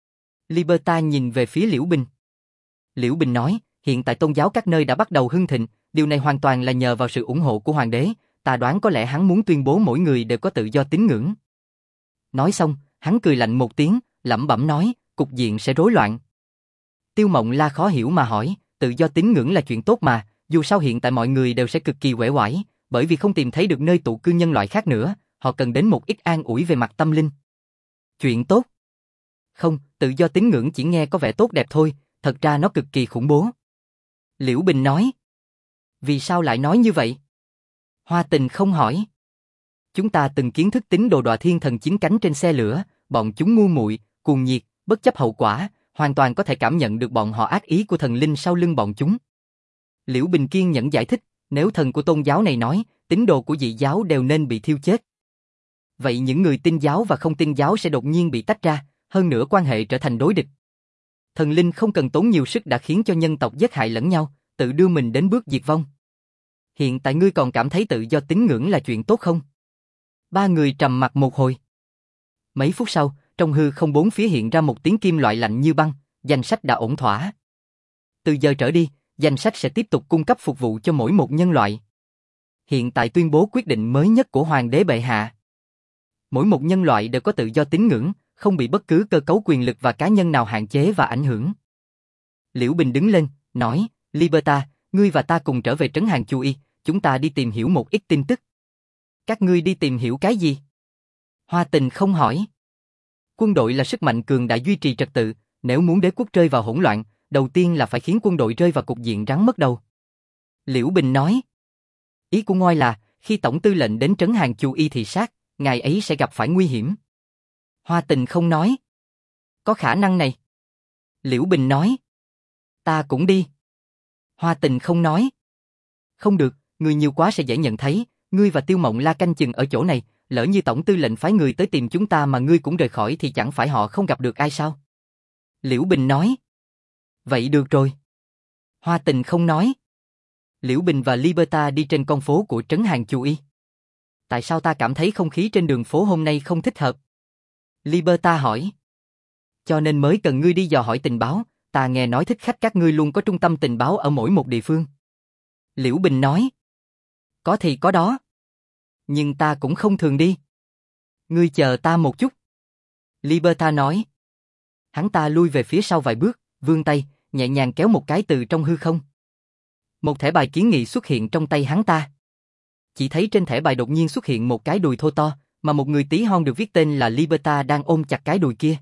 Liberta nhìn về phía Liễu Bình. Liễu Bình nói, hiện tại tôn giáo các nơi đã bắt đầu hưng thịnh, điều này hoàn toàn là nhờ vào sự ủng hộ của hoàng đế, ta đoán có lẽ hắn muốn tuyên bố mỗi người đều có tự do tín ngưỡng. Nói xong, hắn cười lạnh một tiếng, lẩm bẩm nói, cục diện sẽ rối loạn. Tiêu Mộng La khó hiểu mà hỏi, tự do tín ngưỡng là chuyện tốt mà, dù sao hiện tại mọi người đều sẽ cực kỳ uể oải, bởi vì không tìm thấy được nơi tụ cư nhân loại khác nữa, họ cần đến một ít an ủi về mặt tâm linh. Chuyện tốt? Không, tự do tín ngưỡng chỉ nghe có vẻ tốt đẹp thôi, thật ra nó cực kỳ khủng bố. Liễu Bình nói. Vì sao lại nói như vậy? Hoa Tình không hỏi. Chúng ta từng kiến thức tín đồ Đọa Thiên Thần chiến cánh trên xe lửa, bọn chúng ngu muội, cuồng nhiệt, bất chấp hậu quả, hoàn toàn có thể cảm nhận được bọn họ ác ý của thần linh sau lưng bọn chúng. Liễu Bình kiên nhẫn giải thích, nếu thần của tôn giáo này nói, tín đồ của dị giáo đều nên bị thiêu chết. Vậy những người tin giáo và không tin giáo sẽ đột nhiên bị tách ra, hơn nữa quan hệ trở thành đối địch. Thần linh không cần tốn nhiều sức đã khiến cho nhân tộc giết hại lẫn nhau, tự đưa mình đến bước diệt vong. Hiện tại ngươi còn cảm thấy tự do tín ngưỡng là chuyện tốt không? Ba người trầm mặc một hồi. Mấy phút sau, trong hư không bốn phía hiện ra một tiếng kim loại lạnh như băng, danh sách đã ổn thỏa. Từ giờ trở đi, danh sách sẽ tiếp tục cung cấp phục vụ cho mỗi một nhân loại. Hiện tại tuyên bố quyết định mới nhất của Hoàng đế bệ hạ. Mỗi một nhân loại đều có tự do tín ngưỡng, không bị bất cứ cơ cấu quyền lực và cá nhân nào hạn chế và ảnh hưởng. Liễu Bình đứng lên, nói, Liberta, ngươi và ta cùng trở về trấn Hàng Chu Y, chúng ta đi tìm hiểu một ít tin tức. Các ngươi đi tìm hiểu cái gì? Hoa Tình không hỏi. Quân đội là sức mạnh cường đại duy trì trật tự, nếu muốn đế quốc rơi vào hỗn loạn, đầu tiên là phải khiến quân đội rơi vào cục diện rắn mất đầu. Liễu Bình nói. Ý của ngôi là, khi tổng tư lệnh đến trấn Hàng Chu Y thị sát, ngài ấy sẽ gặp phải nguy hiểm. Hoa Tình không nói. Có khả năng này. Liễu Bình nói. Ta cũng đi. Hoa Tình không nói. Không được, người nhiều quá sẽ dễ nhận thấy, ngươi và Tiêu Mộng La canh chừng ở chỗ này, lỡ như tổng tư lệnh phái người tới tìm chúng ta mà ngươi cũng rời khỏi thì chẳng phải họ không gặp được ai sao? Liễu Bình nói. Vậy được rồi. Hoa Tình không nói. Liễu Bình và Liberta đi trên con phố của trấn Hàng Chu Y. Tại sao ta cảm thấy không khí trên đường phố hôm nay không thích hợp? Liberta hỏi. Cho nên mới cần ngươi đi dò hỏi tình báo, ta nghe nói thích khách các ngươi luôn có trung tâm tình báo ở mỗi một địa phương. Liễu Bình nói. Có thì có đó. Nhưng ta cũng không thường đi. Ngươi chờ ta một chút. Liberta nói. Hắn ta lui về phía sau vài bước, vươn tay, nhẹ nhàng kéo một cái từ trong hư không. Một thẻ bài kiến nghị xuất hiện trong tay hắn ta. Chỉ thấy trên thẻ bài đột nhiên xuất hiện một cái đùi thô to, mà một người tí hon được viết tên là Liberta đang ôm chặt cái đùi kia.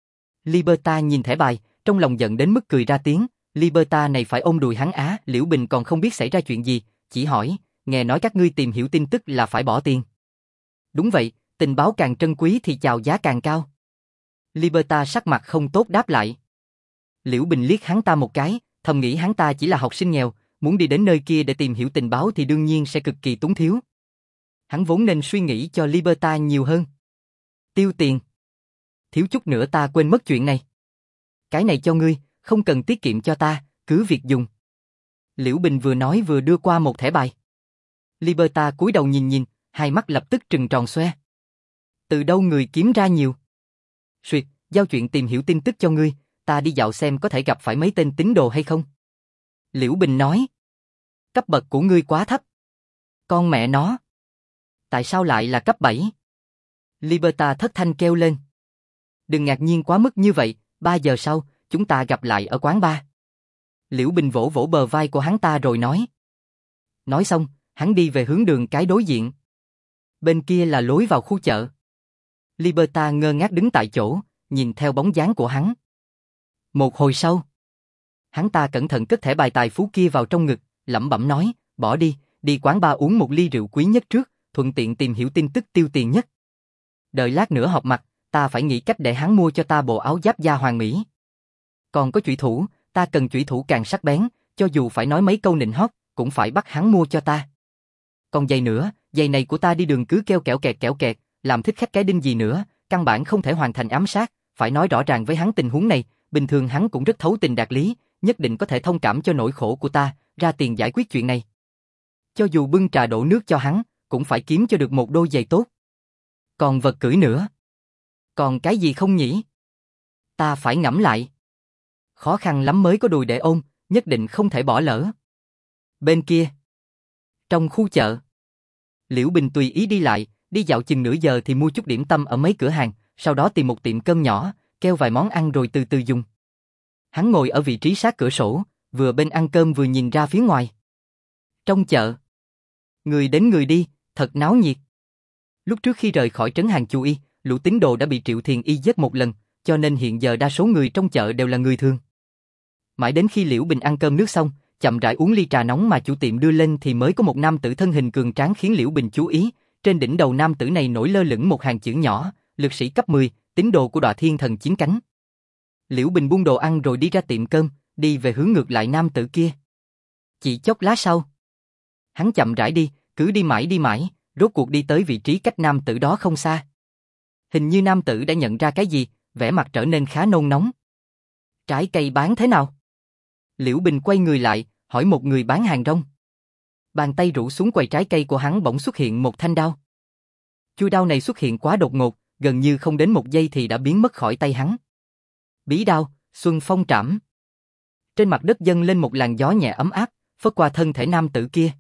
Liberta nhìn thẻ bài, trong lòng giận đến mức cười ra tiếng, Liberta này phải ôm đùi hắn á. Liễu Bình còn không biết xảy ra chuyện gì, chỉ hỏi, nghe nói các ngươi tìm hiểu tin tức là phải bỏ tiền. Đúng vậy, tình báo càng trân quý thì chào giá càng cao. Liberta sắc mặt không tốt đáp lại. Liễu Bình liếc hắn ta một cái, thầm nghĩ hắn ta chỉ là học sinh nghèo, muốn đi đến nơi kia để tìm hiểu tình báo thì đương nhiên sẽ cực kỳ túng thiếu. Hắn vốn nên suy nghĩ cho Liberta nhiều hơn. Tiêu tiền. Thiếu chút nữa ta quên mất chuyện này. Cái này cho ngươi, không cần tiết kiệm cho ta, cứ việc dùng. Liễu Bình vừa nói vừa đưa qua một thẻ bài. Liberta cúi đầu nhìn, hai mắt lập tức trừng tròn xoe. Từ đâu người kiếm ra nhiều? Suyệt, giao chuyện tìm hiểu tin tức cho ngươi, ta đi dạo xem có thể gặp phải mấy tên tín đồ hay không. Liễu Bình nói. Cấp bậc của ngươi quá thấp. Con mẹ nó. Tại sao lại là cấp 7? Liberta thất thanh kêu lên. Đừng ngạc nhiên quá mức như vậy, 3 giờ sau, chúng ta gặp lại ở quán bar. Liễu Bình vỗ vỗ bờ vai của hắn ta rồi nói. Nói xong, hắn đi về hướng đường cái đối diện. Bên kia là lối vào khu chợ. Liberta ngơ ngác đứng tại chỗ, nhìn theo bóng dáng của hắn. Một hồi sau, hắn ta cẩn thận cất thẻ bài tài phú kia vào trong ngực, lẩm bẩm nói, bỏ đi, đi quán bar uống một ly rượu quý nhất trước, thuận tiện tìm hiểu tin tức tiêu tiền nhất. Đợi lát nữa họp mặt, ta phải nghĩ cách để hắn mua cho ta bộ áo giáp da hoàng mỹ. Còn có chủy thủ, ta cần chủy thủ càng sắc bén, cho dù phải nói mấy câu nịnh hót, cũng phải bắt hắn mua cho ta. Còn giày nữa, giày này của ta đi đường cứ kêu kẹo kẹt, làm thích khách cái đinh gì nữa, căn bản không thể hoàn thành ám sát, phải nói rõ ràng với hắn tình huống này, bình thường hắn cũng rất thấu tình đạt lý, nhất định có thể thông cảm cho nỗi khổ của ta, ra tiền giải quyết chuyện này. Cho dù bưng trà đổ nước cho hắn, cũng phải kiếm cho được một đôi giày tốt. Còn vật cưỡi nữa. Còn cái gì không nhỉ? Ta phải ngẫm lại. Khó khăn lắm mới có đùi để ôm, nhất định không thể bỏ lỡ. Bên kia, trong khu chợ, Liễu Bình tùy ý đi lại, đi dạo chừng nửa giờ thì mua chút điểm tâm ở mấy cửa hàng, sau đó tìm một tiệm cơm nhỏ, kêu vài món ăn rồi từ từ dùng. Hắn ngồi ở vị trí sát cửa sổ, vừa bên ăn cơm vừa nhìn ra phía ngoài. Trong chợ, người đến người đi, thật náo nhiệt. Lúc trước khi rời khỏi trấn Hàng Chu Y, lũ tín đồ đã bị Triệu Thiền Y giết một lần, cho nên hiện giờ đa số người trong chợ đều là người thường. Mãi đến khi Liễu Bình ăn cơm nước xong, chậm rãi uống ly trà nóng mà chủ tiệm đưa lên thì mới có một nam tử thân hình cường tráng khiến Liễu Bình chú ý. Trên đỉnh đầu nam tử này nổi lơ lửng một hàng chữ nhỏ, lực sĩ cấp 10, tín đồ của Đọa Thiên Thần Chiến Cánh. Liễu Bình buông đồ ăn rồi đi ra tiệm cơm, đi về hướng ngược lại nam tử kia. Chỉ chốc lát sau, hắn chậm rãi đi, cứ đi mãi, rốt cuộc đi tới vị trí cách nam tử đó không xa. Hình như nam tử đã nhận ra cái gì, vẻ mặt trở nên khá nôn nóng. Trái cây bán thế nào? Liễu Bình quay người lại, hỏi một người bán hàng rong. Bàn tay rũ xuống quầy trái cây của hắn bỗng xuất hiện một thanh đao. Chuôi đao này xuất hiện quá đột ngột, gần như không đến một giây thì đã biến mất khỏi tay hắn. Bí đao, Xuân Phong Trảm. Trên mặt đất dâng lên một làn gió nhẹ ấm áp, phất qua thân thể nam tử kia.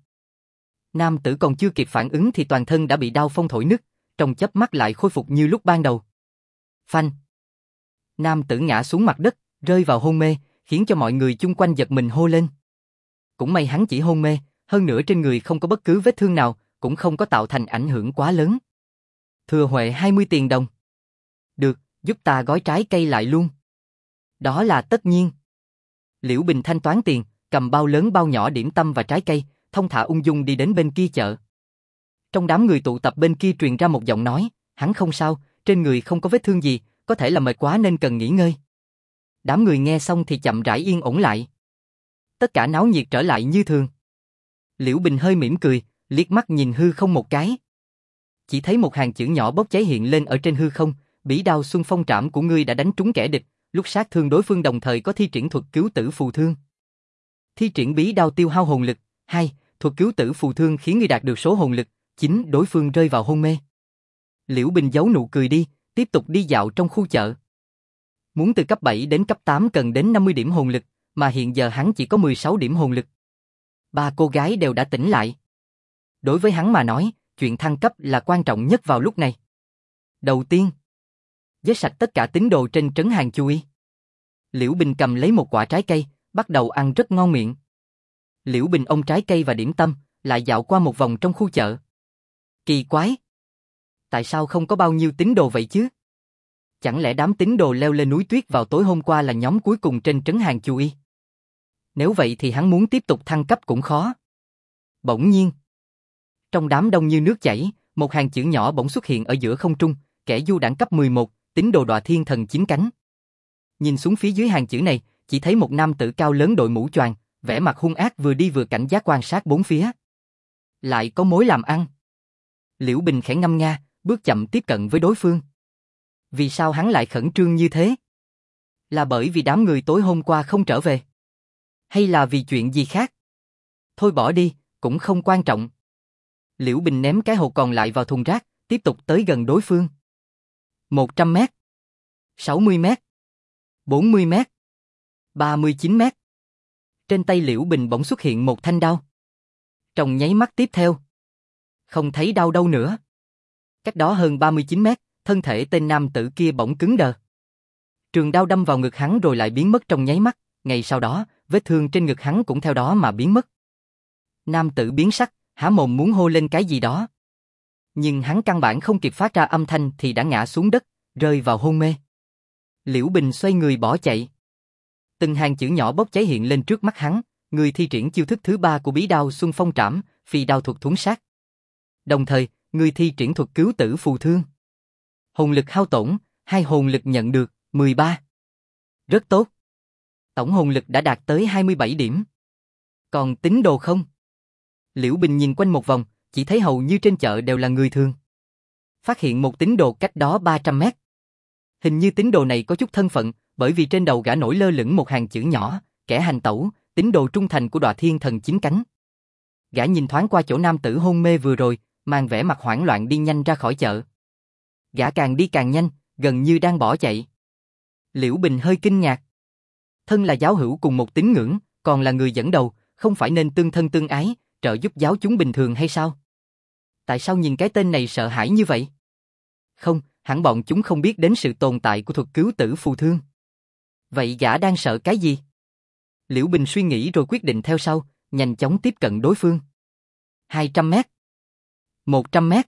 Nam tử còn chưa kịp phản ứng thì toàn thân đã bị đao phong thổi nứt, trong chớp mắt lại khôi phục như lúc ban đầu. Phanh. Nam tử ngã xuống mặt đất, rơi vào hôn mê, khiến cho mọi người chung quanh giật mình hô lên. Cũng may hắn chỉ hôn mê, hơn nữa trên người không có bất cứ vết thương nào, cũng không có tạo thành ảnh hưởng quá lớn. Thừa huệ 20 tiền đồng. Được, giúp ta gói trái cây lại luôn. Đó là tất nhiên. Liễu Bình thanh toán tiền, cầm bao lớn bao nhỏ điểm tâm và trái cây, thông thả ung dung đi đến bên kia chợ. Trong đám người tụ tập bên kia truyền ra một giọng nói, hắn không sao, trên người không có vết thương gì, có thể là mệt quá nên cần nghỉ ngơi. Đám người nghe xong thì chậm rãi yên ổn lại. Tất cả náo nhiệt trở lại như thường. Liễu Bình hơi mỉm cười, liếc mắt nhìn hư không một cái. Chỉ thấy một hàng chữ nhỏ bốc cháy hiện lên ở trên hư không, bỉ đao Xuân Phong Trảm của ngươi đã đánh trúng kẻ địch, lúc sát thương đối phương đồng thời có thi triển thuật cứu tử phù thương. Thi triển bí đao tiêu hao hồn lực, 2, thuật cứu tử phù thương khiến ngươi đạt được số hồn lực, 9, đối phương rơi vào hôn mê. Liễu Bình giấu nụ cười đi, tiếp tục đi dạo trong khu chợ. Muốn từ cấp 7 đến cấp 8 cần đến 50 điểm hồn lực, mà hiện giờ hắn chỉ có 16 điểm hồn lực. 3 cô gái đều đã tỉnh lại. Đối với hắn mà nói, chuyện thăng cấp là quan trọng nhất vào lúc này. Đầu tiên, giết sạch tất cả tín đồ trên trấn Hàng Chu Y. Liễu Bình cầm lấy một quả trái cây, bắt đầu ăn rất ngon miệng. Liễu Bình ôm trái cây và điểm tâm, lại dạo qua một vòng trong khu chợ. Kỳ quái! Tại sao không có bao nhiêu tín đồ vậy chứ? Chẳng lẽ đám tín đồ leo lên núi tuyết vào tối hôm qua là nhóm cuối cùng trên trấn Hàng Chu Y? Nếu vậy thì hắn muốn tiếp tục thăng cấp cũng khó. Bỗng nhiên, trong đám đông như nước chảy, một hàng chữ nhỏ bỗng xuất hiện ở giữa không trung, kẻ du đảng cấp 11, tín đồ Đọa Thiên Thần Chiến Cánh. Nhìn xuống phía dưới hàng chữ này, chỉ thấy một nam tử cao lớn đội mũ choàng, vẻ mặt hung ác vừa đi vừa cảnh giác quan sát bốn phía. Lại có mối làm ăn. Liễu Bình khẽ ngâm nga, bước chậm tiếp cận với đối phương. Vì sao hắn lại khẩn trương như thế? Là bởi vì đám người tối hôm qua không trở về? Hay là vì chuyện gì khác? Thôi bỏ đi, cũng không quan trọng. Liễu Bình ném cái hộp còn lại vào thùng rác, tiếp tục tới gần đối phương. 100 mét, 60 mét, 40 mét, 39 mét. Trên tay Liễu Bình bỗng xuất hiện một thanh đao. Trong nháy mắt tiếp theo, không thấy đau đâu nữa. Cách đó hơn 39 mét, thân thể tên nam tử kia bỗng cứng đờ. Trường đao đâm vào ngực hắn rồi lại biến mất trong nháy mắt, ngay sau đó, vết thương trên ngực hắn cũng theo đó mà biến mất. Nam tử biến sắc, há mồm muốn hô lên cái gì đó. Nhưng hắn căn bản không kịp phát ra âm thanh thì đã ngã xuống đất, rơi vào hôn mê. Liễu Bình xoay người bỏ chạy. Từng hàng chữ nhỏ bốc cháy hiện lên trước mắt hắn, người thi triển chiêu thức thứ 3 của bí đao Xuân Phong Trảm, phi đao thuật thuấn sát. Đồng thời, người thi triển thuật cứu tử phù thương. Hồn lực hao tổn, 2 hồn lực nhận được, 13. Rất tốt. Tổng hồn lực đã đạt tới 27 điểm. Còn tín đồ không? Liễu Bình nhìn quanh một vòng, chỉ thấy hầu như trên chợ đều là người thường. Phát hiện một tín đồ cách đó 300 mét. Hình như tín đồ này có chút thân phận, bởi vì trên đầu gã nổi lơ lửng một hàng chữ nhỏ, kẻ hành tẩu, tín đồ trung thành của Đoạ Thiên Thần 9 cánh. Gã nhìn thoáng qua chỗ nam tử hôn mê vừa rồi, mang vẻ mặt hoảng loạn đi nhanh ra khỏi chợ. Gã càng đi càng nhanh, gần như đang bỏ chạy. Liễu Bình hơi kinh ngạc. Thân là giáo hữu cùng một tín ngưỡng, còn là người dẫn đầu, không phải nên tương thân tương ái, trợ giúp giáo chúng bình thường hay sao? Tại sao nhìn cái tên này sợ hãi như vậy? Không, hẳn bọn chúng không biết đến sự tồn tại của thuật cứu tử phù thương. Vậy gã đang sợ cái gì? Liễu Bình suy nghĩ rồi quyết định theo sau, nhanh chóng tiếp cận đối phương. 200 mét, 100 mét,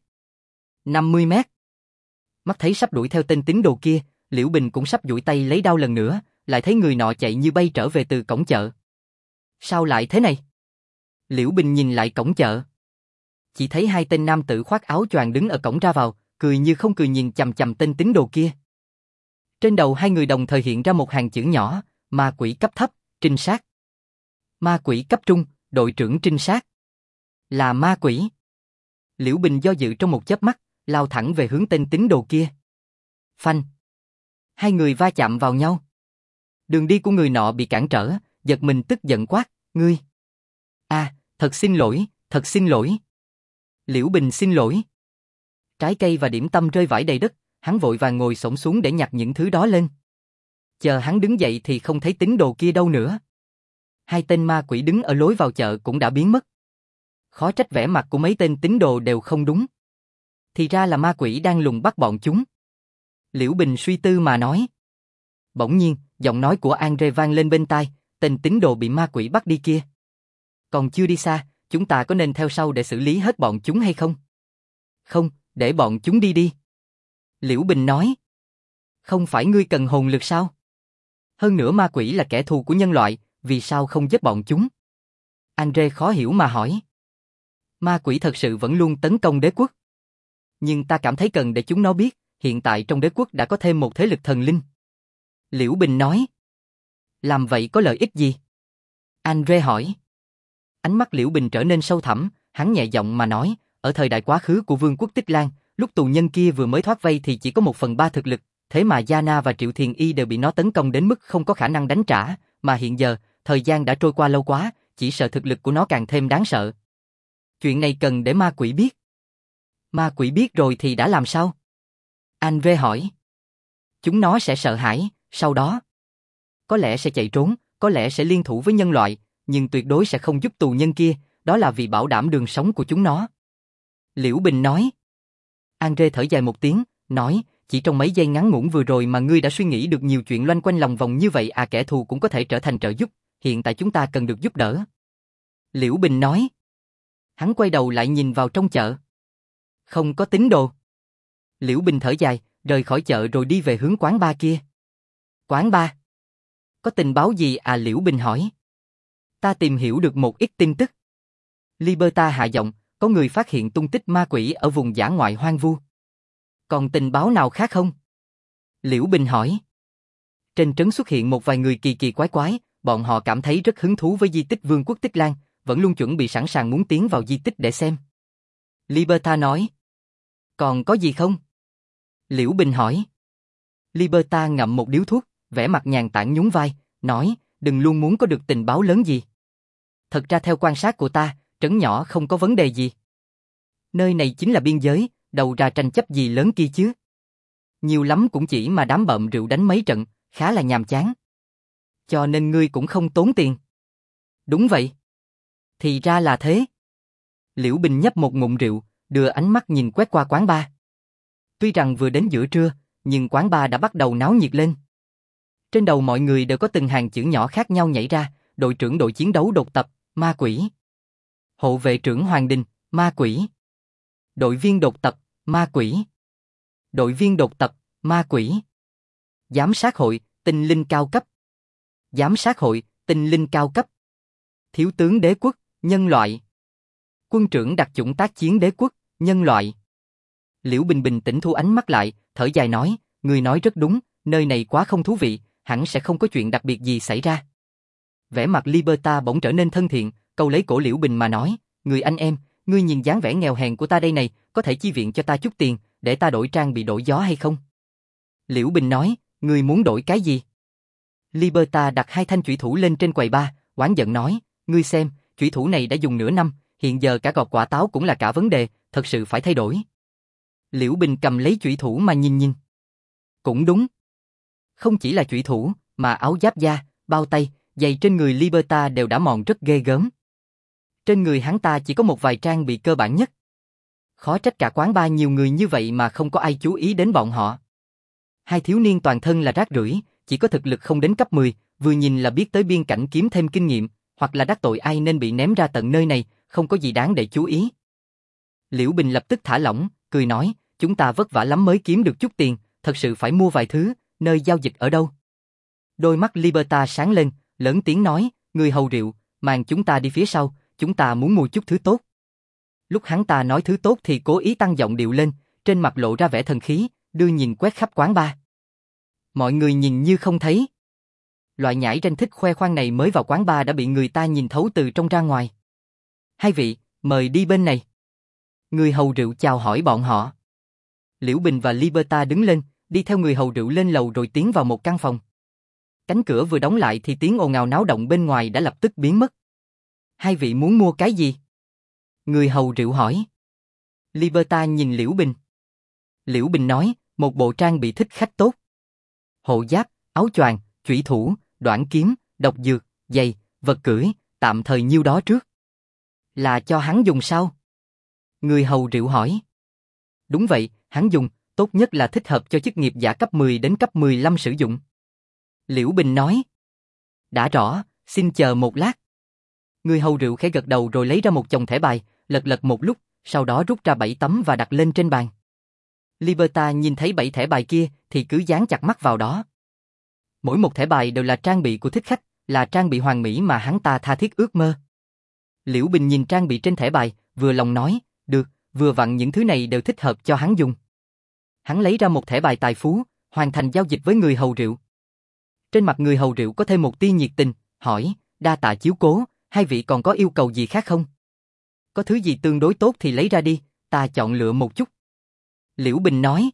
50 mét. Mắt thấy sắp đuổi theo tên tín đồ kia, Liễu Bình cũng sắp duỗi tay lấy đao lần nữa, lại thấy người nọ chạy như bay trở về từ cổng chợ. Sao lại thế này? Liễu Bình nhìn lại cổng chợ. Chỉ thấy 2 tên nam tử khoác áo choàng đứng ở cổng ra vào, cười như không cười nhìn chằm chằm tên tín đồ kia. Trên đầu 2 người đồng thời hiện ra một hàng chữ nhỏ, ma quỷ cấp thấp, trinh sát. Ma quỷ cấp trung, đội trưởng trinh sát. Là ma quỷ. Liễu Bình do dự trong một chớp mắt, lao thẳng về hướng tên tín đồ kia. Phanh. 2 người va chạm vào nhau. Đường đi của người nọ bị cản trở, giật mình tức giận quát, ngươi. Thật xin lỗi, thật xin lỗi. Liễu Bình xin lỗi. Trái cây và điểm tâm rơi vãi đầy đất, hắn vội vàng ngồi xổm xuống để nhặt những thứ đó lên. Chờ hắn đứng dậy thì không thấy tín đồ kia đâu nữa. 2 tên ma quỷ đứng ở lối vào chợ cũng đã biến mất. Khó trách vẻ mặt của mấy tên tín đồ đều không đúng. Thì ra là ma quỷ đang lùng bắt bọn chúng. Liễu Bình suy tư mà nói. Bỗng nhiên, giọng nói của Andre vang lên bên tai, tên tín đồ bị ma quỷ bắt đi kia. Còn chưa đi xa, chúng ta có nên theo sau để xử lý hết bọn chúng hay không? Không, để bọn chúng đi đi. Liễu Bình nói. Không phải ngươi cần hồn lực sao? Hơn nữa ma quỷ là kẻ thù của nhân loại, vì sao không giết bọn chúng? Andre khó hiểu mà hỏi. Ma quỷ thật sự vẫn luôn tấn công đế quốc. Nhưng ta cảm thấy cần để chúng nó biết, hiện tại trong đế quốc đã có thêm một thế lực thần linh. Liễu Bình nói. Làm vậy có lợi ích gì? Andre hỏi. Ánh mắt Liễu Bình trở nên sâu thẳm, hắn nhẹ giọng mà nói, ở thời đại quá khứ của Vương quốc Tích Lan, lúc tù nhân kia vừa mới thoát vây thì chỉ có 1/3 thực lực, thế mà Giana và Triệu Thiền Y đều bị nó tấn công đến mức không có khả năng đánh trả, mà hiện giờ, thời gian đã trôi qua lâu quá, chỉ sợ thực lực của nó càng thêm đáng sợ. Chuyện này cần để ma quỷ biết. Ma quỷ biết rồi thì đã làm sao? Andre hỏi. Chúng nó sẽ sợ hãi, sau đó có lẽ sẽ chạy trốn, có lẽ sẽ liên thủ với nhân loại, nhưng tuyệt đối sẽ không giúp tù nhân kia, đó là vì bảo đảm đường sống của chúng nó. Liễu Bình nói. Andre thở dài một tiếng, nói, chỉ trong mấy giây ngắn ngủn vừa rồi mà ngươi đã suy nghĩ được nhiều chuyện loanh quanh lòng vòng như vậy à, kẻ thù cũng có thể trở thành trợ giúp, hiện tại chúng ta cần được giúp đỡ. Liễu Bình nói. Hắn quay đầu lại nhìn vào trong chợ. Không có tín đồ. Liễu Bình thở dài, rời khỏi chợ rồi đi về hướng quán bar kia. Quán bar? Có tình báo gì à, Liễu Bình hỏi. Ta tìm hiểu được một ít tin tức. Liberta hạ giọng, có người phát hiện tung tích ma quỷ ở vùng dã ngoại hoang vu. Còn tình báo nào khác không? Liễu Bình hỏi. Trên trấn xuất hiện một vài người kỳ kỳ quái quái, bọn họ cảm thấy rất hứng thú với di tích Vương quốc Tích Lan, vẫn luôn chuẩn bị sẵn sàng muốn tiến vào di tích để xem. Liberta nói. Còn có gì không? Liễu Bình hỏi. Liberta ngậm một điếu thuốc, vẻ mặt nhàn tản nhún vai, nói, đừng luôn muốn có được tình báo lớn gì. Thật ra theo quan sát của ta, trấn nhỏ không có vấn đề gì. Nơi này chính là biên giới, đầu ra tranh chấp gì lớn kia chứ. Nhiều lắm cũng chỉ mà đám bợm rượu đánh mấy trận, khá là nhàm chán. Cho nên ngươi cũng không tốn tiền. Đúng vậy. Thì ra là thế. Liễu Bình nhấp một ngụm rượu, đưa ánh mắt nhìn quét qua quán bar. Tuy rằng vừa đến giữa trưa, nhưng quán bar đã bắt đầu náo nhiệt lên. Trên đầu mọi người đều có từng hàng chữ nhỏ khác nhau nhảy ra, đội trưởng đội chiến đấu đột tập, ma quỷ. Hộ vệ trưởng Hoàng Đình, ma quỷ. Đội viên đột tập, ma quỷ. Đội viên đột tập, ma quỷ. Giám sát hội, tinh linh cao cấp. Giám sát hội, tinh linh cao cấp. Thiếu tướng đế quốc, nhân loại. Quân trưởng đặc chủng tác chiến đế quốc, nhân loại. Liễu Bình bình tĩnh thu ánh mắt lại, thở dài nói, người nói rất đúng, nơi này quá không thú vị, hẳn sẽ không có chuyện đặc biệt gì xảy ra. Vẻ mặt Liberta bỗng trở nên thân thiện, câu lấy cổ Liễu Bình mà nói, người anh em, ngươi nhìn dáng vẻ nghèo hèn của ta đây này, có thể chi viện cho ta chút tiền, để ta đổi trang bị đổi gió hay không? Liễu Bình nói, ngươi muốn đổi cái gì? Liberta đặt hai thanh chủy thủ lên trên quầy bar, oán giận nói, ngươi xem, chủy thủ này đã dùng nửa năm, hiện giờ cả gọt quả táo cũng là cả vấn đề, thật sự phải thay đổi. Liễu Bình cầm lấy chủy thủ mà nhìn nhìn. Cũng đúng. Không chỉ là chủy thủ, mà áo giáp da, bao tay, giày trên người Liberta đều đã mòn rất ghê gớm. Trên người hắn ta chỉ có một vài trang bị cơ bản nhất. Khó trách cả quán bar nhiều người như vậy mà không có ai chú ý đến bọn họ. Hai thiếu niên toàn thân là rác rưởi, chỉ có thực lực không đến cấp 10, vừa nhìn là biết tới biên cảnh kiếm thêm kinh nghiệm, hoặc là đắc tội ai nên bị ném ra tận nơi này, không có gì đáng để chú ý. Liễu Bình lập tức thả lỏng, cười nói, chúng ta vất vả lắm mới kiếm được chút tiền, thật sự phải mua vài thứ, nơi giao dịch ở đâu? Đôi mắt Liberta sáng lên, lớn tiếng nói, người hầu rượu, màn chúng ta đi phía sau, chúng ta muốn mua chút thứ tốt. Lúc hắn ta nói thứ tốt thì cố ý tăng giọng điệu lên, trên mặt lộ ra vẻ thần khí, đưa nhìn quét khắp quán bar. Mọi người nhìn như không thấy. Loại nhãi ranh thích khoe khoang này mới vào quán bar đã bị người ta nhìn thấu từ trong ra ngoài. Hai vị, mời đi bên này. Người hầu rượu chào hỏi bọn họ. Liễu Bình và Liberta đứng lên, đi theo người hầu rượu lên lầu rồi tiến vào một căn phòng. Cánh cửa vừa đóng lại thì tiếng ồn ào náo động bên ngoài đã lập tức biến mất. Hai vị muốn mua cái gì? Người hầu rượu hỏi. Liberta nhìn Liễu Bình. Liễu Bình nói, một bộ trang bị thích khách tốt. Hộ giáp, áo choàng, chủy thủ, đoản kiếm, độc dược, giày, vật cưỡi, tạm thời nhiêu đó trước. Là cho hắn dùng sao? Người hầu rượu hỏi. Đúng vậy, hắn dùng, tốt nhất là thích hợp cho chức nghiệp giả cấp 10 đến cấp 15 sử dụng. Liễu Bình nói. Đã rõ, xin chờ một lát. Người hầu rượu khẽ gật đầu rồi lấy ra một chồng thẻ bài, lật lật một lúc, sau đó rút ra 7 tấm và đặt lên trên bàn. Liberta nhìn thấy 7 thẻ bài kia thì cứ dán chặt mắt vào đó. Mỗi một thẻ bài đều là trang bị của thích khách, là trang bị hoàn mỹ mà hắn ta tha thiết ước mơ. Liễu Bình nhìn trang bị trên thẻ bài, vừa lòng nói, được, vừa vặn những thứ này đều thích hợp cho hắn dùng. Hắn lấy ra một thẻ bài tài phú, hoàn thành giao dịch với người hầu rượu. Trên mặt người hầu rượu có thêm một tia nhiệt tình, hỏi, đa tạ chiếu cố, hai vị còn có yêu cầu gì khác không? Có thứ gì tương đối tốt thì lấy ra đi, ta chọn lựa một chút. Liễu Bình nói,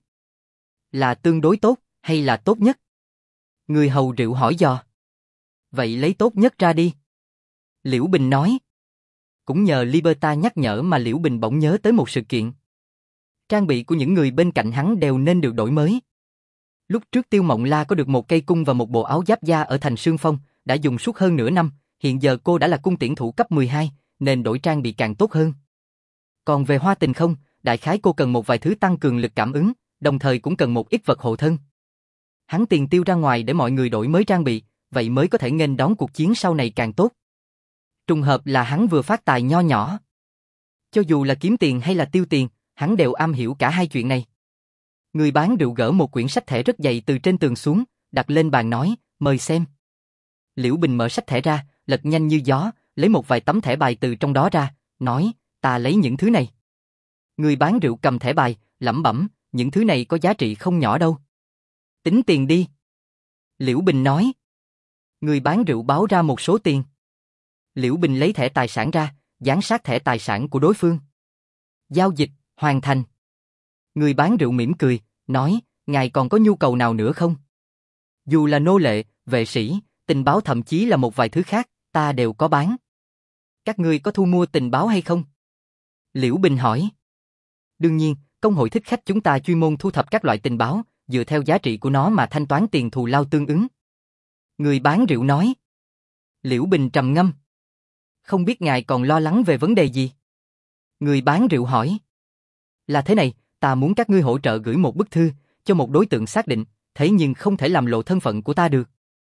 là tương đối tốt, hay là tốt nhất? Người hầu rượu hỏi dò. Vậy lấy tốt nhất ra đi. Liễu Bình nói. Cũng nhờ Liberta nhắc nhở mà Liễu Bình bỗng nhớ tới một sự kiện. Trang bị của những người bên cạnh hắn đều nên được đổi mới. Lúc trước Tiêu Mộng La có được một cây cung và một bộ áo giáp da ở thành Sương Phong, đã dùng suốt hơn nửa năm, hiện giờ cô đã là cung tiễn thủ cấp 12, nên đổi trang bị càng tốt hơn. Còn về Hoa Tình không, đại khái cô cần một vài thứ tăng cường lực cảm ứng, đồng thời cũng cần một ít vật hộ thân. Hắn tiền tiêu ra ngoài để mọi người đổi mới trang bị, vậy mới có thể nghênh đón cuộc chiến sau này càng tốt. Trùng hợp là hắn vừa phát tài nho nhỏ. Cho dù là kiếm tiền hay là tiêu tiền, hắn đều am hiểu cả hai chuyện này. Người bán rượu gỡ một quyển sách thẻ rất dày từ trên tường xuống, đặt lên bàn nói, mời xem. Liễu Bình mở sách thẻ ra, lật nhanh như gió, lấy một vài tấm thẻ bài từ trong đó ra, nói, ta lấy những thứ này. Người bán rượu cầm thẻ bài, lẩm bẩm, những thứ này có giá trị không nhỏ đâu. Tính tiền đi. Liễu Bình nói. Người bán rượu báo ra một số tiền. Liễu Bình lấy thẻ tài sản ra, dán sát thẻ tài sản của đối phương. Giao dịch, hoàn thành. Người bán rượu mỉm cười, nói, ngài còn có nhu cầu nào nữa không? Dù là nô lệ, vệ sĩ, tình báo thậm chí là một vài thứ khác, ta đều có bán. Các ngươi có thu mua tình báo hay không? Liễu Bình hỏi. Đương nhiên, công hội thích khách chúng ta chuyên môn thu thập các loại tình báo, dựa theo giá trị của nó mà thanh toán tiền thù lao tương ứng. Người bán rượu nói. Liễu Bình trầm ngâm. Không biết ngài còn lo lắng về vấn đề gì? Người bán rượu hỏi. Là thế này, ta muốn các ngươi hỗ trợ gửi một bức thư, cho một đối tượng xác định, thế nhưng không thể làm lộ thân phận của ta được.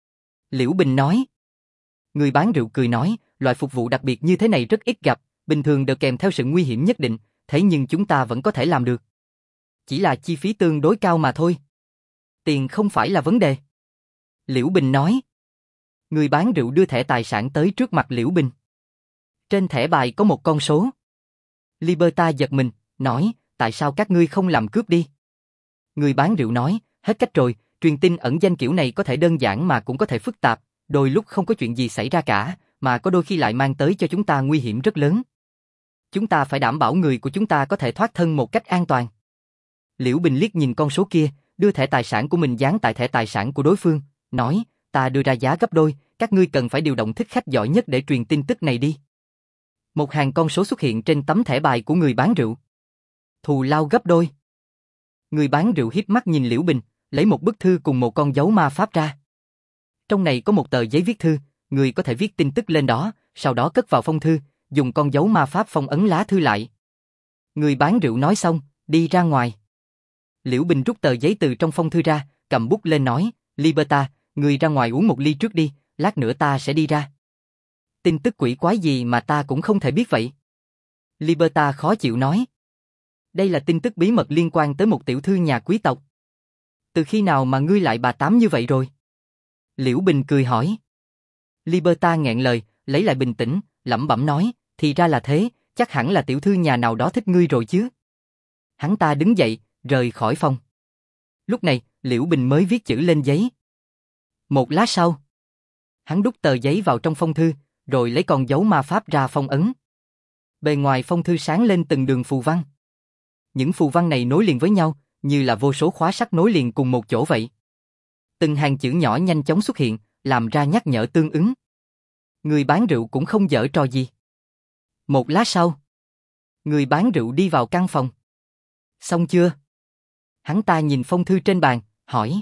Liễu Bình nói. Người bán rượu cười nói, loại phục vụ đặc biệt như thế này rất ít gặp, bình thường đều kèm theo sự nguy hiểm nhất định, thế nhưng chúng ta vẫn có thể làm được. Chỉ là chi phí tương đối cao mà thôi. Tiền không phải là vấn đề. Liễu Bình nói. Người bán rượu đưa thẻ tài sản tới trước mặt Liễu Bình. Trên thẻ bài có một con số. Liberta giật mình, nói, tại sao các ngươi không làm cướp đi? Người bán rượu nói, hết cách rồi, truyền tin ẩn danh kiểu này có thể đơn giản mà cũng có thể phức tạp, đôi lúc không có chuyện gì xảy ra cả, mà có đôi khi lại mang tới cho chúng ta nguy hiểm rất lớn. Chúng ta phải đảm bảo người của chúng ta có thể thoát thân một cách an toàn. Liễu Bình liếc nhìn con số kia, đưa thẻ tài sản của mình dán tại thẻ tài sản của đối phương, nói, ta đưa ra giá gấp đôi, các ngươi cần phải điều động thích khách giỏi nhất để truyền tin tức này đi. Một hàng con số xuất hiện trên tấm thẻ bài của người bán rượu. Thù lao gấp đôi. Người bán rượu híp mắt nhìn Liễu Bình, lấy một bức thư cùng một con dấu ma pháp ra. Trong này có một tờ giấy viết thư, người có thể viết tin tức lên đó, sau đó cất vào phong thư, dùng con dấu ma pháp phong ấn lá thư lại. Người bán rượu nói xong, đi ra ngoài. Liễu Bình rút tờ giấy từ trong phong thư ra, cầm bút lên nói, Liberta, người ra ngoài uống một ly trước đi, lát nữa ta sẽ đi ra. Tin tức quỷ quái gì mà ta cũng không thể biết vậy? Liberta khó chịu nói. Đây là tin tức bí mật liên quan tới một tiểu thư nhà quý tộc. Từ khi nào mà ngươi lại bà tám như vậy rồi? Liễu Bình cười hỏi. Liberta nghẹn lời, lấy lại bình tĩnh, lẩm bẩm nói, thì ra là thế, chắc hẳn là tiểu thư nhà nào đó thích ngươi rồi chứ. Hắn ta đứng dậy, rời khỏi phòng. Lúc này, Liễu Bình mới viết chữ lên giấy. Một lát sau, hắn đút tờ giấy vào trong phong thư, rồi lấy con dấu ma pháp ra phong ấn. Bề ngoài phong thư sáng lên từng đường phù văn. Những phù văn này nối liền với nhau, như là vô số khóa sắt nối liền cùng một chỗ vậy. Từng hàng chữ nhỏ nhanh chóng xuất hiện, làm ra nhắc nhở tương ứng. Người bán rượu cũng không giở trò gì. Một lát sau, người bán rượu đi vào căn phòng. Xong chưa? Hắn ta nhìn phong thư trên bàn, hỏi.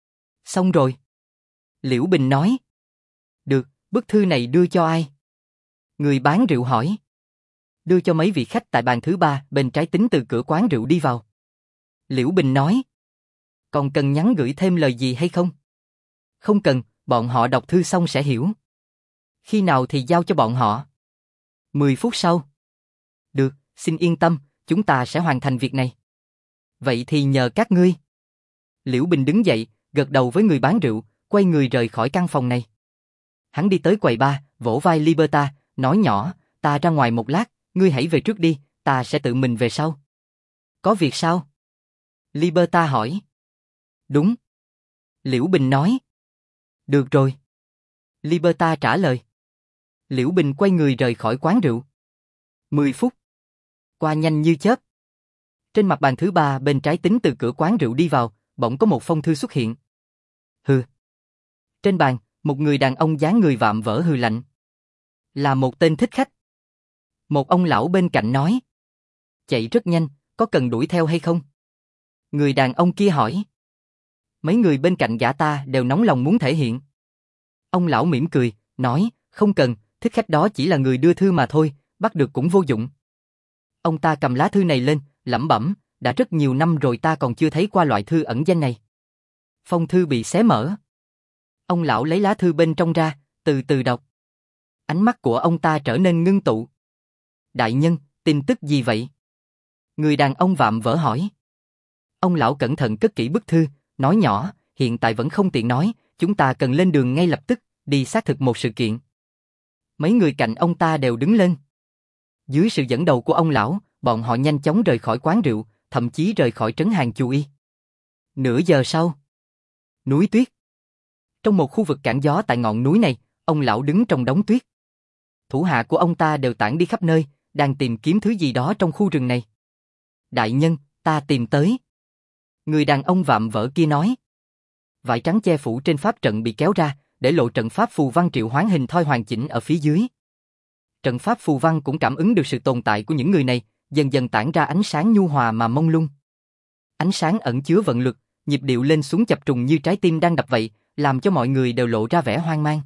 Xong rồi. Liễu Bình nói. Được, bức thư này đưa cho ai? Người bán rượu hỏi. Đưa cho mấy vị khách tại bàn thứ 3, bên trái tính từ cửa quán rượu đi vào. Liễu Bình nói. Còn cần nhắn gửi thêm lời gì hay không? Không cần, bọn họ đọc thư xong sẽ hiểu. Khi nào thì giao cho bọn họ? 10 phút sau. Được, xin yên tâm, chúng ta sẽ hoàn thành việc này. Vậy thì nhờ các ngươi. Liễu Bình đứng dậy, gật đầu với người bán rượu, quay người rời khỏi căn phòng này. Hắn đi tới quầy bar, vỗ vai Liberta, nói nhỏ, ta ra ngoài một lát, ngươi hãy về trước đi, ta sẽ tự mình về sau. Có việc sao? Liberta hỏi. Đúng. Liễu Bình nói. Được rồi. Liberta trả lời. Liễu Bình quay người rời khỏi quán rượu. 10 phút. Qua nhanh như chớp. Trên mặt bàn thứ 3 bên trái tính từ cửa quán rượu đi vào, bỗng có một phong thư xuất hiện. Hừ. Trên bàn, một người đàn ông dáng người vạm vỡ hừ lạnh. Là một tên thích khách. Một ông lão bên cạnh nói. Chạy rất nhanh, có cần đuổi theo hay không? Người đàn ông kia hỏi. Mấy người bên cạnh gã ta đều nóng lòng muốn thể hiện. Ông lão mỉm cười, nói, không cần, thích khách đó chỉ là người đưa thư mà thôi, bắt được cũng vô dụng. Ông ta cầm lá thư này lên, lẩm bẩm, đã rất nhiều năm rồi ta còn chưa thấy qua loại thư ẩn danh này. Phong thư bị xé mở. Ông lão lấy lá thư bên trong ra, từ từ đọc. Ánh mắt của ông ta trở nên ngưng tụ. Đại nhân, tin tức gì vậy? Người đàn ông vạm vỡ hỏi. Ông lão cẩn thận cất kỹ bức thư, nói nhỏ, hiện tại vẫn không tiện nói, chúng ta cần lên đường ngay lập tức, đi xác thực một sự kiện. Mấy người cạnh ông ta đều đứng lên. Dưới sự dẫn đầu của ông lão, bọn họ nhanh chóng rời khỏi quán rượu, thậm chí rời khỏi trấn Hàng Chù Y. Nửa giờ sau, núi tuyết. Trong một khu vực cản gió tại ngọn núi này, ông lão đứng trong đống tuyết. Thủ hạ của ông ta đều tản đi khắp nơi, đang tìm kiếm thứ gì đó trong khu rừng này. Đại nhân, ta tìm tới. Người đàn ông vạm vỡ kia nói. Vải trắng che phủ trên pháp trận bị kéo ra, để lộ trận pháp phù văn triệu hoán hình thoi hoàn chỉnh ở phía dưới. Trận pháp phù văn cũng cảm ứng được sự tồn tại của những người này, dần dần tản ra ánh sáng nhu hòa mà mông lung. Ánh sáng ẩn chứa vận lực, nhịp điệu lên xuống chập trùng như trái tim đang đập vậy, làm cho mọi người đều lộ ra vẻ hoang mang.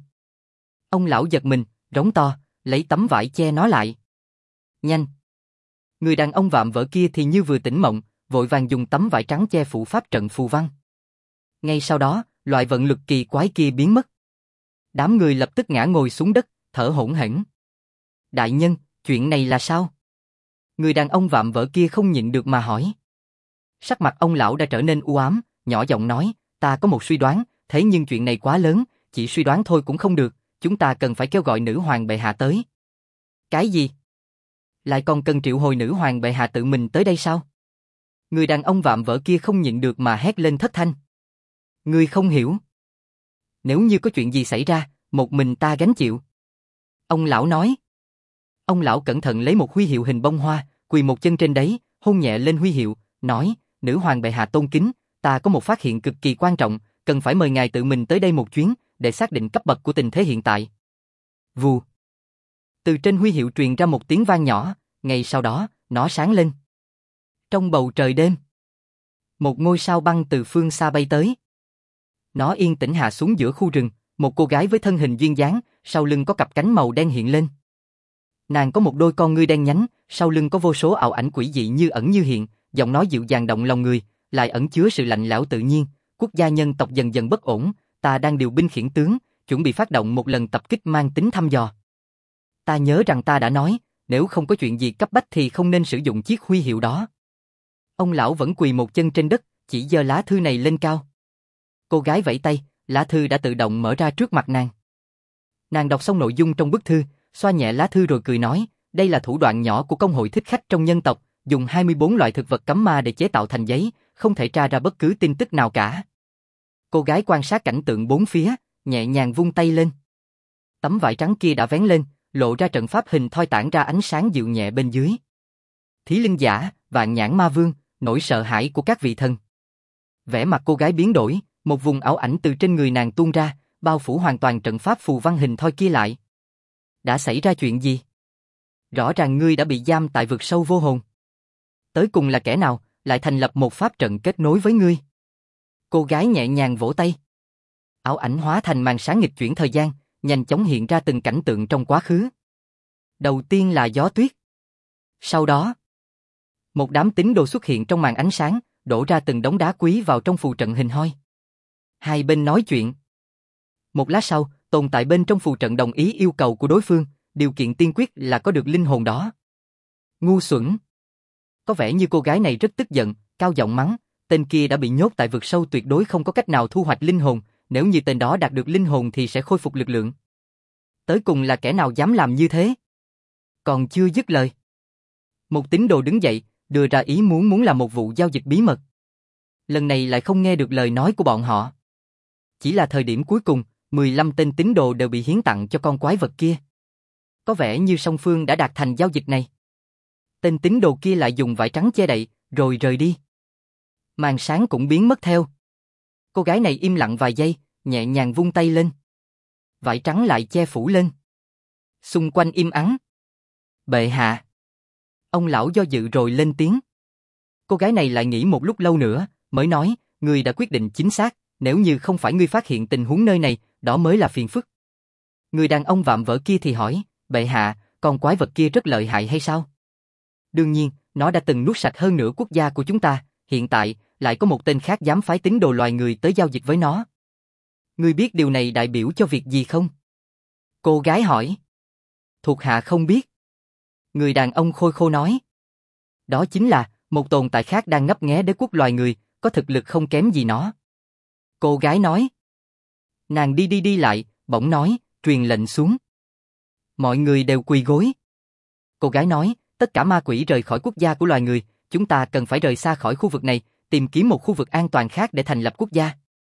Ông lão giật mình, rống to, lấy tấm vải che nó lại. Nhanh! Người đàn ông vạm vỡ kia thì như vừa tỉnh mộng, vội vàng dùng tấm vải trắng che phủ pháp trận phù văn. Ngay sau đó, loại vận lực kỳ quái kia biến mất. Đám người lập tức ngã ngồi xuống đất, thở hổn hển. Đại nhân, chuyện này là sao? Người đàn ông vạm vỡ kia không nhịn được mà hỏi. Sắc mặt ông lão đã trở nên u ám, nhỏ giọng nói, ta có một suy đoán, thế nhưng chuyện này quá lớn, chỉ suy đoán thôi cũng không được, chúng ta cần phải kêu gọi nữ hoàng bệ hạ tới. Cái gì? Lại còn cần triệu hồi nữ hoàng bệ hạ tự mình tới đây sao? Người đàn ông vạm vỡ kia không nhịn được mà hét lên thất thanh. Ngươi không hiểu. Nếu như có chuyện gì xảy ra, một mình ta gánh chịu. Ông lão nói. Ông lão cẩn thận lấy một huy hiệu hình bông hoa, quỳ một chân trên đấy, hôn nhẹ lên huy hiệu, nói, nữ hoàng bệ hạ tôn kính, ta có một phát hiện cực kỳ quan trọng, cần phải mời ngài tự mình tới đây một chuyến, để xác định cấp bậc của tình thế hiện tại. Vù. Từ trên huy hiệu truyền ra một tiếng vang nhỏ, ngay sau đó, nó sáng lên. Trong bầu trời đêm, một ngôi sao băng từ phương xa bay tới. Nó yên tĩnh hạ xuống giữa khu rừng, một cô gái với thân hình duyên dáng, sau lưng có cặp cánh màu đen hiện lên. Nàng có một đôi con ngươi đen nhánh, sau lưng có vô số ảo ảnh quỷ dị như ẩn như hiện, giọng nói dịu dàng động lòng người, lại ẩn chứa sự lạnh lẽo tự nhiên. Quốc gia nhân tộc dần dần bất ổn, ta đang điều binh khiển tướng, chuẩn bị phát động một lần tập kích mang tính thăm dò. Ta nhớ rằng ta đã nói, nếu không có chuyện gì cấp bách thì không nên sử dụng chiếc huy hiệu đó. Ông lão vẫn quỳ một chân trên đất, chỉ giơ lá thư này lên cao. Cô gái vẫy tay, lá thư đã tự động mở ra trước mặt nàng. Nàng đọc xong nội dung trong bức thư, xoa nhẹ lá thư rồi cười nói, đây là thủ đoạn nhỏ của công hội thích khách trong nhân tộc, dùng 24 loại thực vật cấm ma để chế tạo thành giấy, không thể tra ra bất cứ tin tức nào cả. Cô gái quan sát cảnh tượng bốn phía, nhẹ nhàng vung tay lên. Tấm vải trắng kia đã vén lên, lộ ra trận pháp hình thoi tản ra ánh sáng dịu nhẹ bên dưới. Thí linh giả, vạn nhãn ma vương, nỗi sợ hãi của các vị thần. Vẻ mặt cô gái biến đổi, một vùng ảo ảnh từ trên người nàng tuôn ra, bao phủ hoàn toàn trận pháp phù văn hình thoi kia lại. Đã xảy ra chuyện gì? Rõ ràng ngươi đã bị giam tại vực sâu vô hồn. Tới cùng là kẻ nào, lại thành lập một pháp trận kết nối với ngươi? Cô gái nhẹ nhàng vỗ tay. Ảo ảnh hóa thành màn sáng nghịch chuyển thời gian, nhanh chóng hiện ra từng cảnh tượng trong quá khứ. Đầu tiên là gió tuyết. Sau đó, một đám tín đồ xuất hiện trong màn ánh sáng, đổ ra từng đống đá quý vào trong phù trận hình hoi. Hai bên nói chuyện. Một lát sau, tồn tại bên trong phù trận đồng ý yêu cầu của đối phương, điều kiện tiên quyết là có được linh hồn đó. Ngu xuẩn. Có vẻ như cô gái này rất tức giận, cao giọng mắng, tên kia đã bị nhốt tại vực sâu tuyệt đối không có cách nào thu hoạch linh hồn, nếu như tên đó đạt được linh hồn thì sẽ khôi phục lực lượng. Tới cùng là kẻ nào dám làm như thế? Còn chưa dứt lời. Một tín đồ đứng dậy, đưa ra ý muốn làm một vụ giao dịch bí mật. Lần này lại không nghe được lời nói của bọn họ. Chỉ là thời điểm cuối cùng, 15 tên tín đồ đều bị hiến tặng cho con quái vật kia. Có vẻ như song phương đã đạt thành giao dịch này. Tên tín đồ kia lại dùng vải trắng che đậy, rồi rời đi. Màn sáng cũng biến mất theo. Cô gái này im lặng vài giây, nhẹ nhàng vung tay lên. Vải trắng lại che phủ lên. Xung quanh im ắng. Bệ hạ. Ông lão do dự rồi lên tiếng. Cô gái này lại nghĩ một lúc lâu nữa, mới nói, ngươi đã quyết định chính xác, nếu như không phải ngươi phát hiện tình huống nơi này, đó mới là phiền phức. Người đàn ông vạm vỡ kia thì hỏi, bệ hạ, con quái vật kia rất lợi hại hay sao? Đương nhiên, nó đã từng nuốt sạch hơn nửa quốc gia của chúng ta, hiện tại, lại có một tên khác dám phái tín đồ loài người tới giao dịch với nó. Ngươi biết điều này đại biểu cho việc gì không? Cô gái hỏi. Thuộc hạ không biết. Người đàn ông khôi khô nói. Đó chính là, một tồn tại khác đang ngấp nghé đế quốc loài người, có thực lực không kém gì nó. Cô gái nói. Nàng đi lại, bỗng nói, truyền lệnh xuống. Mọi người đều quỳ gối. Cô gái nói, tất cả ma quỷ rời khỏi quốc gia của loài người, chúng ta cần phải rời xa khỏi khu vực này, tìm kiếm một khu vực an toàn khác để thành lập quốc gia.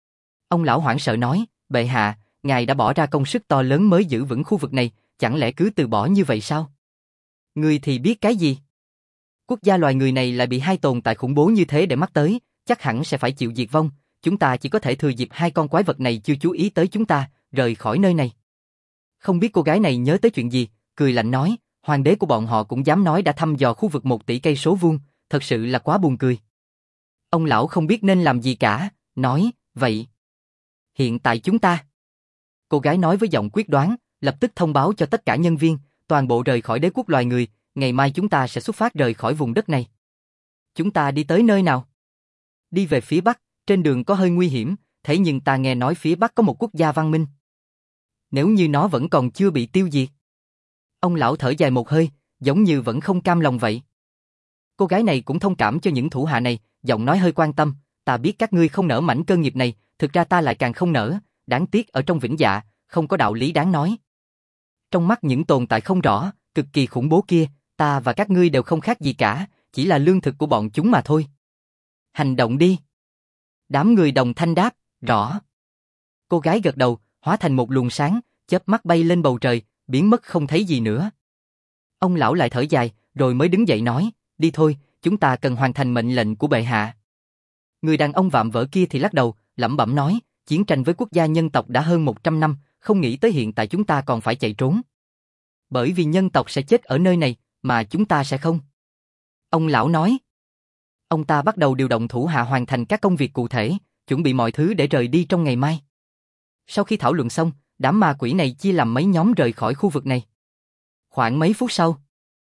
Ông lão hoảng sợ nói, bệ hạ, ngài đã bỏ ra công sức to lớn mới giữ vững khu vực này, chẳng lẽ cứ từ bỏ như vậy sao? Ngươi thì biết cái gì? Quốc gia loài người này lại bị hai tồn tại khủng bố như thế để mắt tới, chắc hẳn sẽ phải chịu diệt vong, chúng ta chỉ có thể thừa dịp hai con quái vật này chưa chú ý tới chúng ta, rời khỏi nơi này. Không biết cô gái này nhớ tới chuyện gì, cười lạnh nói, hoàng đế của bọn họ cũng dám nói đã thăm dò khu vực 1 tỷ cây số vuông, thật sự là quá buồn cười. Ông lão không biết nên làm gì cả, nói, vậy. Hiện tại chúng ta. Cô gái nói với giọng quyết đoán, lập tức thông báo cho tất cả nhân viên, toàn bộ rời khỏi đế quốc loài người, ngày mai chúng ta sẽ xuất phát rời khỏi vùng đất này. Chúng ta đi tới nơi nào? Đi về phía Bắc, trên đường có hơi nguy hiểm, thế nhưng ta nghe nói phía Bắc có một quốc gia văn minh. Nếu như nó vẫn còn chưa bị tiêu diệt. Ông lão thở dài một hơi, giống như vẫn không cam lòng vậy. Cô gái này cũng thông cảm cho những thủ hạ này, giọng nói hơi quan tâm, ta biết các ngươi không nỡ mảnh cơ nghiệp này, thực ra ta lại càng không nỡ, đáng tiếc ở trong Vĩnh Dạ, không có đạo lý đáng nói. Trong mắt những tồn tại không rõ, cực kỳ khủng bố kia, ta và các ngươi đều không khác gì cả, chỉ là lương thực của bọn chúng mà thôi. Hành động đi. Đám người đồng thanh đáp, rõ. Cô gái gật đầu, hóa thành một luồng sáng, chớp mắt bay lên bầu trời, biến mất không thấy gì nữa. Ông lão lại thở dài, rồi mới đứng dậy nói, đi thôi, chúng ta cần hoàn thành mệnh lệnh của bệ hạ. Người đàn ông vạm vỡ kia thì lắc đầu, lẩm bẩm nói, chiến tranh với quốc gia nhân tộc đã hơn 100 năm, không nghĩ tới hiện tại chúng ta còn phải chạy trốn. Bởi vì nhân tộc sẽ chết ở nơi này, mà chúng ta sẽ không. Ông lão nói. Ông ta bắt đầu điều động thủ hạ hoàn thành các công việc cụ thể, chuẩn bị mọi thứ để rời đi trong ngày mai. Sau khi thảo luận xong, đám ma quỷ này chia làm mấy nhóm rời khỏi khu vực này. Khoảng mấy phút sau,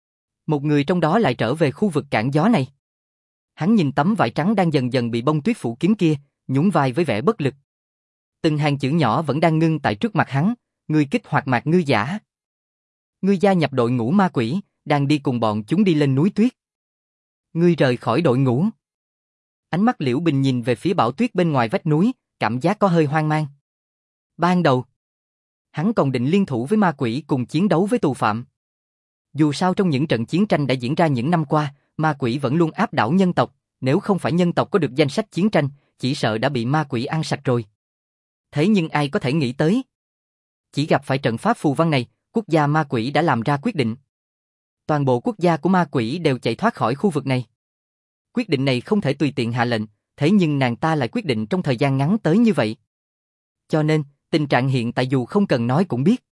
một người trong đó lại trở về khu vực cản gió này. Hắn nhìn tấm vải trắng đang dần dần bị bông tuyết phủ kín kia, nhún vai với vẻ bất lực. Từng hàng chữ nhỏ vẫn đang ngưng tại trước mặt hắn, ngươi kích hoạt mạc ngư giả. Ngươi gia nhập đội ngũ ma quỷ, đang đi cùng bọn chúng đi lên núi tuyết. Ngươi rời khỏi đội ngũ. Ánh mắt Liễu Bình nhìn về phía bão tuyết bên ngoài vách núi, cảm giác có hơi hoang mang. Ban đầu, hắn còn định liên thủ với ma quỷ cùng chiến đấu với tù phạm. Dù sao trong những trận chiến tranh đã diễn ra những năm qua, ma quỷ vẫn luôn áp đảo nhân tộc, nếu không phải nhân tộc có được danh sách chiến tranh, chỉ sợ đã bị ma quỷ ăn sạch rồi. Thế nhưng ai có thể nghĩ tới? Chỉ gặp phải trận pháp phù văn này, quốc gia ma quỷ đã làm ra quyết định. Toàn bộ quốc gia của ma quỷ đều chạy thoát khỏi khu vực này. Quyết định này không thể tùy tiện hạ lệnh, thế nhưng nàng ta lại quyết định trong thời gian ngắn tới như vậy. Cho nên, tình trạng hiện tại dù không cần nói cũng biết.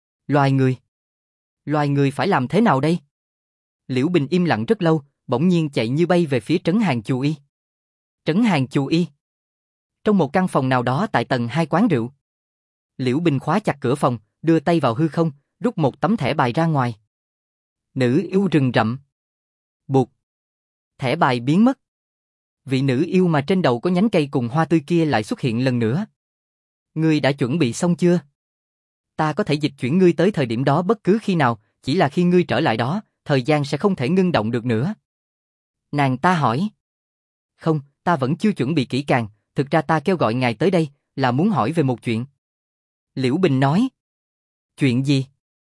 Loài người phải làm thế nào đây? Liễu Bình im lặng rất lâu, bỗng nhiên chạy như bay về phía trấn Hàng Chù Y. Trấn Hàng Chù Y. Trong một căn phòng nào đó tại tầng 2 quán rượu. Liễu Bình khóa chặt cửa phòng, đưa tay vào hư không, rút một tấm thẻ bài ra ngoài. Nữ yêu rừng rậm. Buộc. Thẻ bài biến mất. Vị nữ yêu mà trên đầu có nhánh cây cùng hoa tươi kia lại xuất hiện lần nữa. Ngươi đã chuẩn bị xong chưa? Ta có thể dịch chuyển ngươi tới thời điểm đó bất cứ khi nào, chỉ là khi ngươi trở lại đó, thời gian sẽ không thể ngưng động được nữa. Nàng ta hỏi. Không, ta vẫn chưa chuẩn bị kỹ càng, thực ra ta kêu gọi ngài tới đây, là muốn hỏi về một chuyện. Liễu Bình nói. Chuyện gì?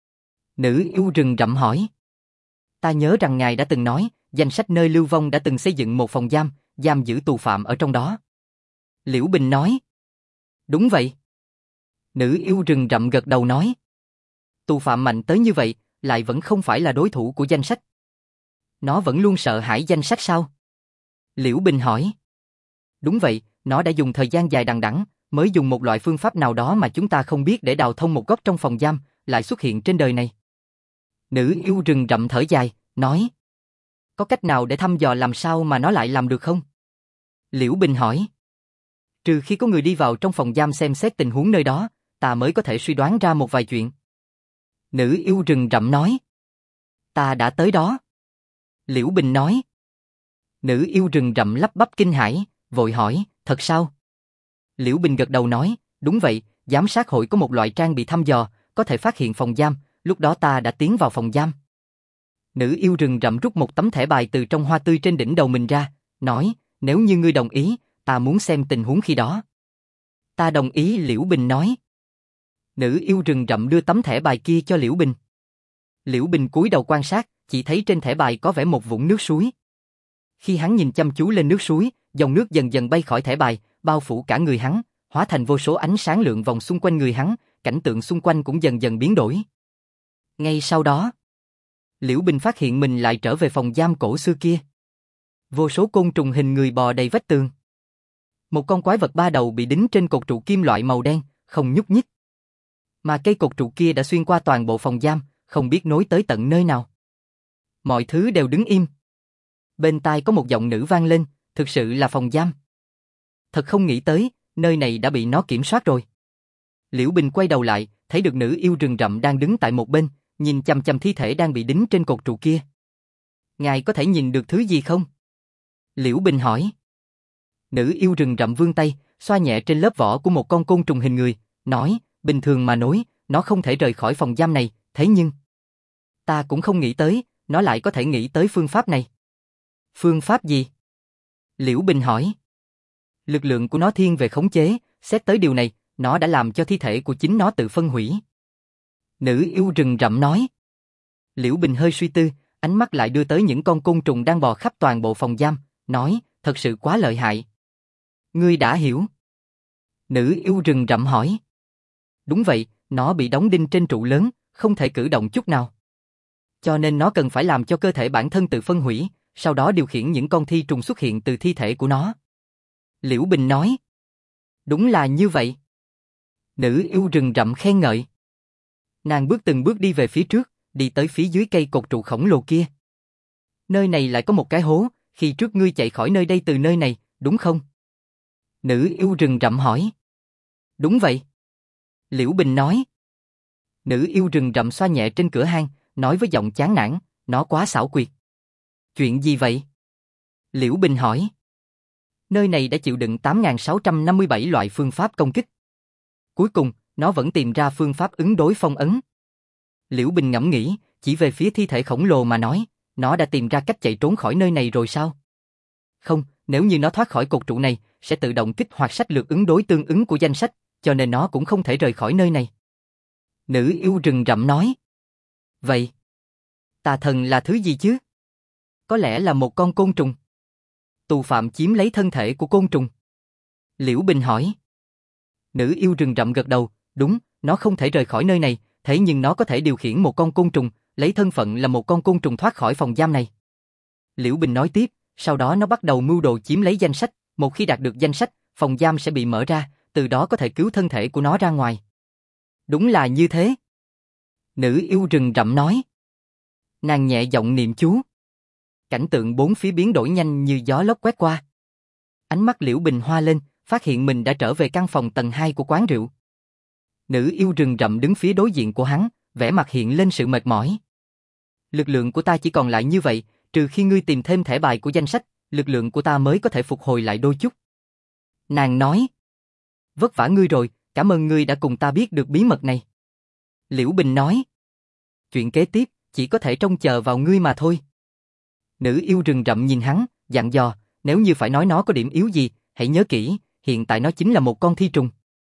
Nữ yêu rừng rậm hỏi. Ta nhớ rằng ngài đã từng nói, danh sách nơi lưu vong đã từng xây dựng một phòng giam, giam giữ tù phạm ở trong đó. Liễu Bình nói. Đúng vậy. Nữ yêu rừng rậm gật đầu nói. Tù phạm mạnh tới như vậy, lại vẫn không phải là đối thủ của danh sách. Nó vẫn luôn sợ hãi danh sách sao? Liễu Bình hỏi. Đúng vậy, nó đã dùng thời gian dài đằng đẵng, mới dùng một loại phương pháp nào đó mà chúng ta không biết để đào thông một góc trong phòng giam, lại xuất hiện trên đời này. Nữ yêu rừng rậm thở dài, nói. Có cách nào để thăm dò làm sao mà nó lại làm được không? Liễu Bình hỏi. Trừ khi có người đi vào trong phòng giam xem xét tình huống nơi đó, ta mới có thể suy đoán ra một vài chuyện. Nữ yêu rừng rậm nói. Ta đã tới đó. Liễu Bình nói. Nữ yêu rừng rậm lắp bắp kinh hãi, vội hỏi, thật sao? Liễu Bình gật đầu nói, đúng vậy, giám sát hội có một loại trang bị thăm dò, có thể phát hiện phòng giam, lúc đó ta đã tiến vào phòng giam. Nữ yêu rừng rậm rút một tấm thẻ bài từ trong hoa tươi trên đỉnh đầu mình ra, nói, nếu như ngươi đồng ý, ta muốn xem tình huống khi đó. Ta đồng ý, Liễu Bình nói. Nữ yêu rừng rậm đưa tấm thẻ bài kia cho Liễu Bình. Liễu Bình cúi đầu quan sát, chỉ thấy trên thẻ bài có vẽ một vũng nước suối. Khi hắn nhìn chăm chú lên nước suối, dòng nước dần dần bay khỏi thẻ bài, bao phủ cả người hắn, hóa thành vô số ánh sáng lượn vòng xung quanh người hắn, cảnh tượng xung quanh cũng dần dần biến đổi. Ngay sau đó, Liễu Bình phát hiện mình lại trở về phòng giam cổ xưa kia. Vô số côn trùng hình người bò đầy vách tường. Một con quái vật ba đầu bị đính trên cột trụ kim loại màu đen, không nhúc nhích. Mà cây cột trụ kia đã xuyên qua toàn bộ phòng giam, không biết nối tới tận nơi nào. Mọi thứ đều đứng im. Bên tai có một giọng nữ vang lên, thực sự là phòng giam. Thật không nghĩ tới, nơi này đã bị nó kiểm soát rồi. Liễu Bình quay đầu lại, thấy được nữ yêu rừng rậm đang đứng tại một bên, nhìn chằm chằm thi thể đang bị đính trên cột trụ kia. Ngài có thể nhìn được thứ gì không? Liễu Bình hỏi. Nữ yêu rừng rậm vươn tay, xoa nhẹ trên lớp vỏ của một con côn trùng hình người, nói, bình thường mà nói, nó không thể rời khỏi phòng giam này, thế nhưng ta cũng không nghĩ tới, nó lại có thể nghĩ tới phương pháp này. Phương pháp gì? Liễu Bình hỏi. Lực lượng của nó thiên về khống chế, xét tới điều này, nó đã làm cho thi thể của chính nó tự phân hủy. Nữ yêu rừng rậm nói. Liễu Bình hơi suy tư, ánh mắt lại đưa tới những con côn trùng đang bò khắp toàn bộ phòng giam, nói, thật sự quá lợi hại. Ngươi đã hiểu. Nữ yêu rừng rậm hỏi. Đúng vậy, nó bị đóng đinh trên trụ lớn, không thể cử động chút nào. Cho nên nó cần phải làm cho cơ thể bản thân tự phân hủy, sau đó điều khiển những con thi trùng xuất hiện từ thi thể của nó. Liễu Bình nói. Đúng là như vậy. Nữ yêu rừng rậm khen ngợi. Nàng bước từng bước đi về phía trước, đi tới phía dưới cây cột trụ khổng lồ kia. Nơi này lại có một cái hố, khi trước ngươi chạy khỏi nơi đây từ nơi này, đúng không? Nữ yêu rừng rậm hỏi. Đúng vậy. Liễu Bình nói. Nữ yêu rừng rậm xoa nhẹ trên cửa hang, nói với giọng chán nản, nó quá xảo quyệt. Chuyện gì vậy? Liễu Bình hỏi. Nơi này đã chịu đựng 8.657 loại phương pháp công kích. Cuối cùng, nó vẫn tìm ra phương pháp ứng đối phong ấn. Liễu Bình ngẫm nghĩ, chỉ về phía thi thể khổng lồ mà nói, nó đã tìm ra cách chạy trốn khỏi nơi này rồi sao? Không, nếu như nó thoát khỏi cột trụ này, sẽ tự động kích hoạt sách lược ứng đối tương ứng của danh sách, cho nên nó cũng không thể rời khỏi nơi này. Nữ yêu rừng rậm nói. Vậy, tà thần là thứ gì chứ? Có lẽ là một con côn trùng. Tù phạm chiếm lấy thân thể của côn trùng. Liễu Bình hỏi. Nữ yêu rừng rậm gật đầu, đúng, nó không thể rời khỏi nơi này, thế nhưng nó có thể điều khiển một con côn trùng, lấy thân phận là một con côn trùng thoát khỏi phòng giam này. Liễu Bình nói tiếp, sau đó nó bắt đầu mưu đồ chiếm lấy danh sách, một khi đạt được danh sách, phòng giam sẽ bị mở ra, từ đó có thể cứu thân thể của nó ra ngoài. Đúng là như thế. Nữ yêu rừng rậm nói. Nàng nhẹ giọng niệm chú. Cảnh tượng bốn phía biến đổi nhanh như gió lốc quét qua. Ánh mắt Liễu Bình hoa lên, phát hiện mình đã trở về căn phòng tầng 2 của quán rượu. Nữ yêu rừng rậm đứng phía đối diện của hắn, vẻ mặt hiện lên sự mệt mỏi. Lực lượng của ta chỉ còn lại như vậy, trừ khi ngươi tìm thêm thẻ bài của danh sách, lực lượng của ta mới có thể phục hồi lại đôi chút. Nàng nói. Vất vả ngươi rồi, cảm ơn ngươi đã cùng ta biết được bí mật này. Liễu Bình nói. Chuyện kế tiếp, chỉ có thể trông chờ vào ngươi mà thôi. Nữ yêu rừng rậm nhìn hắn, dặn dò, nếu như phải nói nó có điểm yếu gì, hãy nhớ kỹ, hiện tại nó chính là một con thi trùng.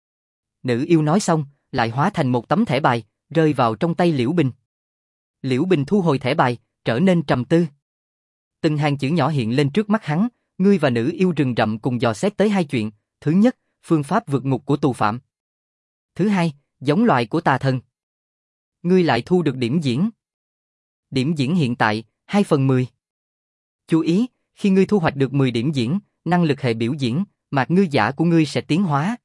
Nữ yêu nói xong, lại hóa thành một tấm thẻ bài, rơi vào trong tay Liễu Bình. Liễu Bình thu hồi thẻ bài, trở nên trầm tư. Từng hàng chữ nhỏ hiện lên trước mắt hắn, ngươi và nữ yêu rừng rậm cùng dò xét tới hai chuyện, thứ nhất, phương pháp vượt ngục của tù phạm. Thứ hai, giống loài của tà thần. Ngươi lại thu được điểm diễn. Điểm diễn hiện tại, 2/10. Chú ý, khi ngươi thu hoạch được 10 điểm diễn, năng lực hệ biểu diễn, mạc ngư giả của ngươi sẽ tiến hóa.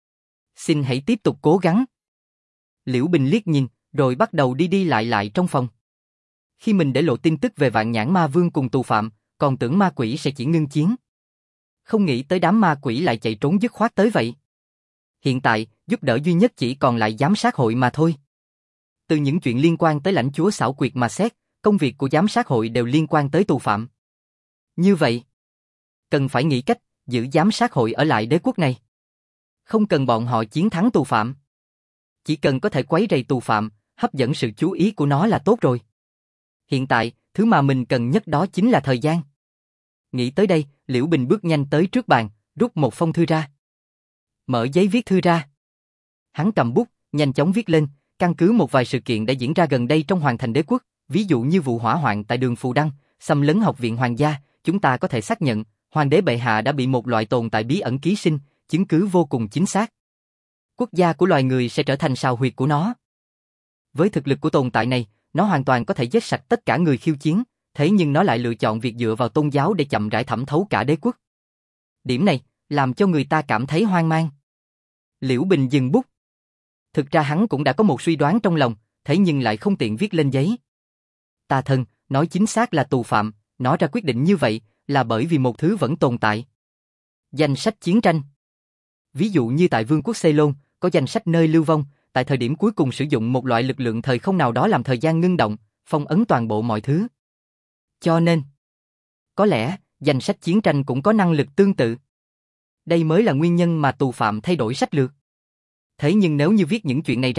Xin hãy tiếp tục cố gắng. Liễu Bình liếc nhìn, rồi bắt đầu đi đi lại lại trong phòng. Khi mình để lộ tin tức về Vạn Nhãn Ma Vương cùng tù phạm, còn tưởng ma quỷ sẽ chỉ ngưng chiến. Không nghĩ tới đám ma quỷ lại chạy trốn dứt khoát tới vậy. Hiện tại, giúp đỡ duy nhất chỉ còn lại giám sát hội mà thôi. Từ những chuyện liên quan tới lãnh chúa xảo quyệt mà xét, công việc của giám sát hội đều liên quan tới tù phạm. Như vậy, cần phải nghĩ cách giữ giám sát hội ở lại đế quốc này. Không cần bọn họ chiến thắng tù phạm. Chỉ cần có thể quấy rầy tù phạm, hấp dẫn sự chú ý của nó là tốt rồi. Hiện tại, thứ mà mình cần nhất đó chính là thời gian. Nghĩ tới đây, Liễu Bình bước nhanh tới trước bàn, rút một phong thư ra. Mở giấy viết thư ra. Hắn cầm bút, nhanh chóng viết lên, căn cứ một vài sự kiện đã diễn ra gần đây trong Hoàng thành đế quốc, ví dụ như vụ hỏa hoạn tại đường Phù Đăng, xâm lấn học viện hoàng gia, chúng ta có thể xác nhận, hoàng đế bệ hạ đã bị một loại tồn tại bí ẩn ký sinh, chứng cứ vô cùng chính xác. Quốc gia của loài người sẽ trở thành sào huyệt của nó. Với thực lực của tồn tại này, nó hoàn toàn có thể giết sạch tất cả người khiêu chiến, thế nhưng nó lại lựa chọn việc dựa vào tôn giáo để chậm rãi thẩm thấu cả đế quốc. Điểm này, làm cho người ta cảm thấy hoang mang. Liễu Bình dừng bút. Thực ra hắn cũng đã có một suy đoán trong lòng, thế nhưng lại không tiện viết lên giấy. Tà thần, nói chính xác là tù phạm, nó ra quyết định như vậy, là bởi vì một thứ vẫn tồn tại. Danh sách chiến tranh. Ví dụ như tại Vương quốc Ceylon, có danh sách nơi lưu vong, tại thời điểm cuối cùng sử dụng một loại lực lượng thời không nào đó làm thời gian ngưng động, phong ấn toàn bộ mọi thứ. Cho nên, có lẽ, danh sách chiến tranh cũng có năng lực tương tự. Đây mới là nguyên nhân mà tù phạm thay đổi sách lược. Thế nhưng nếu như viết những chuyện này ra,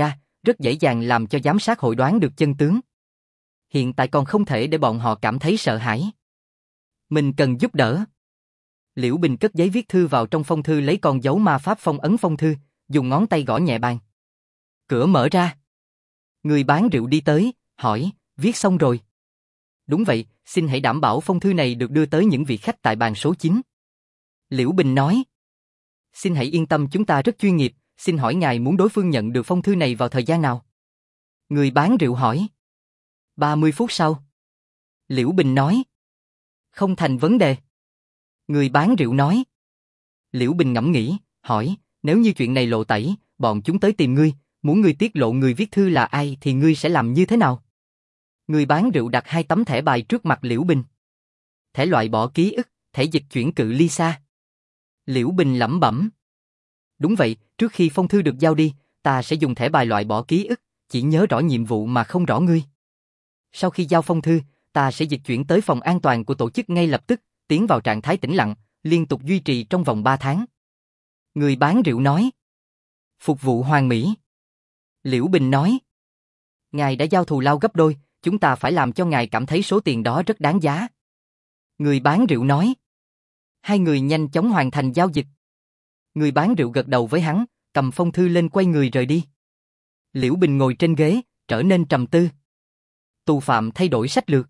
rất dễ dàng làm cho giám sát hội đoán được chân tướng. Hiện tại còn không thể để bọn họ cảm thấy sợ hãi. Mình cần giúp đỡ. Liễu Bình cất giấy viết thư vào trong phong thư, lấy con dấu ma pháp phong ấn phong thư, dùng ngón tay gõ nhẹ bàn. Cửa mở ra. Người bán rượu đi tới, hỏi, viết xong rồi. Đúng vậy, xin hãy đảm bảo phong thư này được đưa tới những vị khách tại bàn số 9. Liễu Bình nói. Xin hãy yên tâm, chúng ta rất chuyên nghiệp, xin hỏi ngài muốn đối phương nhận được phong thư này vào thời gian nào? Người bán rượu hỏi. 30 phút sau. Liễu Bình nói. Không thành vấn đề. Người bán rượu nói. Liễu Bình ngẫm nghĩ, hỏi, nếu như chuyện này lộ tẩy, bọn chúng tới tìm ngươi, muốn ngươi tiết lộ người viết thư là ai thì ngươi sẽ làm như thế nào? Người bán rượu đặt 2 tấm thẻ bài trước mặt Liễu Bình. Thẻ loại bỏ ký ức, thẻ dịch chuyển cự ly xa. Liễu Bình lẩm bẩm. Đúng vậy, trước khi phong thư được giao đi, ta sẽ dùng thẻ bài loại bỏ ký ức, chỉ nhớ rõ nhiệm vụ mà không rõ ngươi. Sau khi giao phong thư, ta sẽ dịch chuyển tới phòng an toàn của tổ chức ngay lập tức, tiến vào trạng thái tĩnh lặng, liên tục duy trì trong vòng 3 tháng. Người bán rượu nói. Phục vụ hoàn mỹ. Liễu Bình nói. Ngài đã giao thù lao gấp đôi, chúng ta phải làm cho ngài cảm thấy số tiền đó rất đáng giá. Người bán rượu nói. Hai người nhanh chóng hoàn thành giao dịch. Người bán rượu gật đầu với hắn, cầm phong thư lên quay người rời đi. Liễu Bình ngồi trên ghế, trở nên trầm tư. Tù phạm thay đổi sách lược.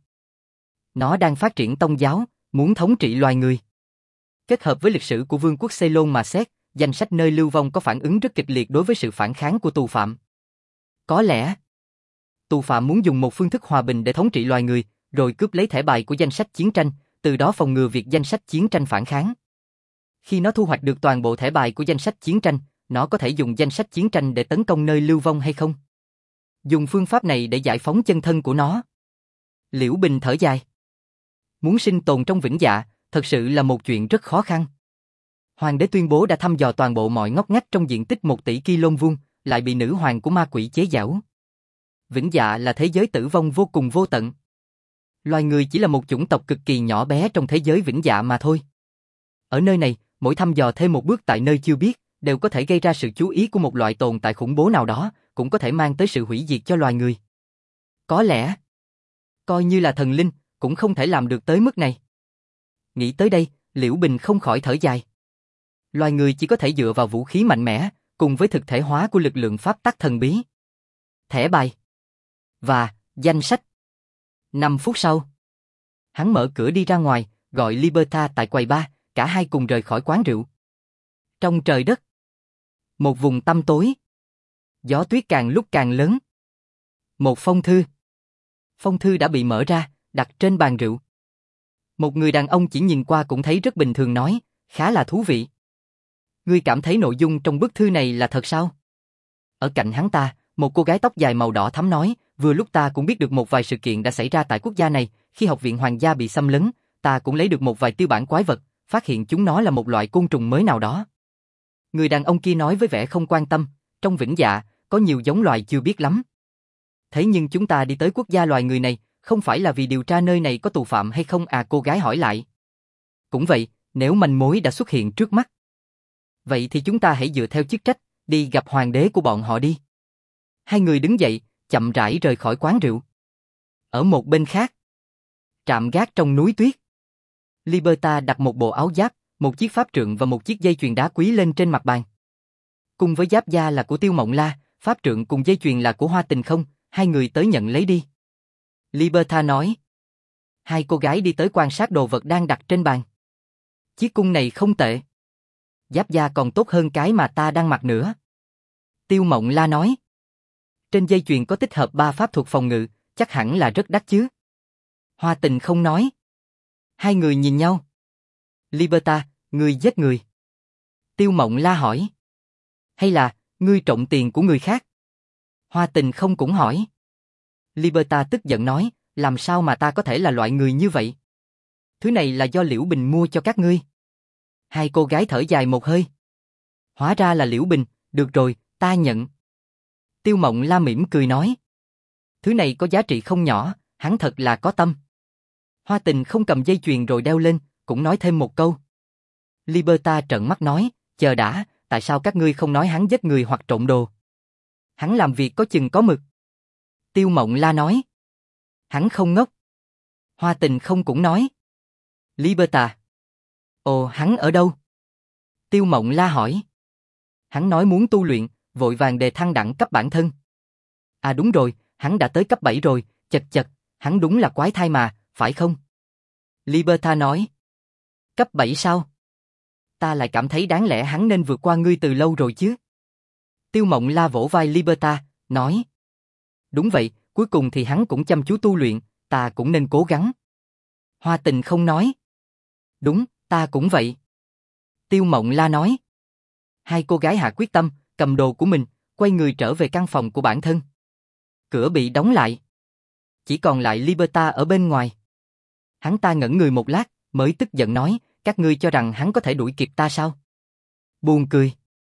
Nó đang phát triển tông giáo, muốn thống trị loài người. Kết hợp với lịch sử của vương quốc Ceylon mà xét, danh sách nơi lưu vong có phản ứng rất kịch liệt đối với sự phản kháng của tù phạm. Có lẽ, tù phạm muốn dùng một phương thức hòa bình để thống trị loài người, rồi cướp lấy thẻ bài của danh sách chiến tranh, từ đó phòng ngừa việc danh sách chiến tranh phản kháng. Khi nó thu hoạch được toàn bộ thẻ bài của danh sách chiến tranh, nó có thể dùng danh sách chiến tranh để tấn công nơi lưu vong hay không? Dùng phương pháp này để giải phóng chân thân của nó. Liễu Bình thở dài. Muốn sinh tồn trong vĩnh dạ, thật sự là một chuyện rất khó khăn. Hoàng đế tuyên bố đã thăm dò toàn bộ mọi ngóc ngách trong diện tích 1 tỷ km vuông, lại bị nữ hoàng của ma quỷ chế giễu. Vĩnh dạ là thế giới tử vong vô cùng vô tận. Loài người chỉ là một chủng tộc cực kỳ nhỏ bé trong thế giới vĩnh dạ mà thôi. Ở nơi này, mỗi thăm dò thêm một bước tại nơi chưa biết, đều có thể gây ra sự chú ý của một loại tồn tại khủng bố nào đó, cũng có thể mang tới sự hủy diệt cho loài người. Có lẽ, coi như là thần linh, cũng không thể làm được tới mức này. Nghĩ tới đây, Liễu Bình không khỏi thở dài. Loài người chỉ có thể dựa vào vũ khí mạnh mẽ, cùng với thực thể hóa của lực lượng pháp tắc thần bí. Thẻ bài và danh sách. 5 phút sau, hắn mở cửa đi ra ngoài, gọi Liberta tại quầy bar, cả hai cùng rời khỏi quán rượu. Trong trời đất, một vùng tăm tối, gió tuyết càng lúc càng lớn. Một phong thư. Phong thư đã bị mở ra, đặt trên bàn rượu. Một người đàn ông chỉ nhìn qua cũng thấy rất bình thường nói, khá là thú vị. Ngươi cảm thấy nội dung trong bức thư này là thật sao? Ở cạnh hắn ta, một cô gái tóc dài màu đỏ thắm nói, vừa lúc ta cũng biết được một vài sự kiện đã xảy ra tại quốc gia này, khi học viện hoàng gia bị xâm lấn, ta cũng lấy được một vài tiêu bản quái vật, phát hiện chúng nó là một loại côn trùng mới nào đó. Người đàn ông kia nói với vẻ không quan tâm, trong vĩnh dạ, có nhiều giống loài chưa biết lắm. Thế nhưng chúng ta đi tới quốc gia loài người này, không phải là vì điều tra nơi này có tù phạm hay không à, cô gái hỏi lại. Cũng vậy, nếu manh mối đã xuất hiện trước mắt, vậy thì chúng ta hãy dựa theo chức trách, đi gặp hoàng đế của bọn họ đi. Hai người đứng dậy, chậm rãi rời khỏi quán rượu. Ở một bên khác, trạm gác trong núi tuyết. Liberta đặt một bộ áo giáp, một chiếc pháp trượng và một chiếc dây chuyền đá quý lên trên mặt bàn. Cùng với giáp da là của Tiêu Mộng La, pháp trượng cùng dây chuyền là của Hoa Tình Không, hai người tới nhận lấy đi. Liberta nói. Hai cô gái đi tới quan sát đồ vật đang đặt trên bàn. Chiếc cung này không tệ. Giáp da còn tốt hơn cái mà ta đang mặc nữa. Tiêu Mộng La nói. Trên dây chuyền có tích hợp 3 pháp thuật phòng ngự, chắc hẳn là rất đắt chứ. Hoa Tình Không nói. Hai người nhìn nhau. Liberta, ngươi giết người. Tiêu Mộng La hỏi. Hay là, ngươi trộm tiền của người khác? Hoa Tình Không cũng hỏi. Liberta tức giận nói, làm sao mà ta có thể là loại người như vậy? Thứ này là do Liễu Bình mua cho các ngươi. Hai cô gái thở dài một hơi. Hóa ra là Liễu Bình, được rồi, ta nhận. Tiêu Mộng La mỉm cười nói. Thứ này có giá trị không nhỏ, hắn thật là có tâm. Hoa Tình Không cầm dây chuyền rồi đeo lên, cũng nói thêm một câu. Liberta trợn mắt nói, chờ đã, tại sao các ngươi không nói hắn giết người hoặc trộm đồ? Hắn làm việc có chừng có mực. Tiêu Mộng La nói. Hắn không ngốc. Hoa Tình không cũng nói. Liberta. Ồ, hắn ở đâu? Tiêu Mộng La hỏi. Hắn nói muốn tu luyện, vội vàng đề thăng đẳng cấp bản thân. À đúng rồi, hắn đã tới cấp 7 rồi, chật chật, hắn đúng là quái thai mà, phải không? Liberta nói. Cấp 7 sao? Ta lại cảm thấy đáng lẽ hắn nên vượt qua ngươi từ lâu rồi chứ. Tiêu Mộng La vỗ vai Liberta, nói. Đúng vậy, cuối cùng thì hắn cũng chăm chú tu luyện, ta cũng nên cố gắng. Hoa Tình không nói. Đúng, ta cũng vậy. Tiêu Mộng La nói. Hai cô gái hạ quyết tâm, cầm đồ của mình, quay người trở về căn phòng của bản thân. Cửa bị đóng lại. Chỉ còn lại Liberta ở bên ngoài. Hắn ta ngẩn người một lát, mới tức giận nói, các ngươi cho rằng hắn có thể đuổi kịp ta sao? Buồn cười.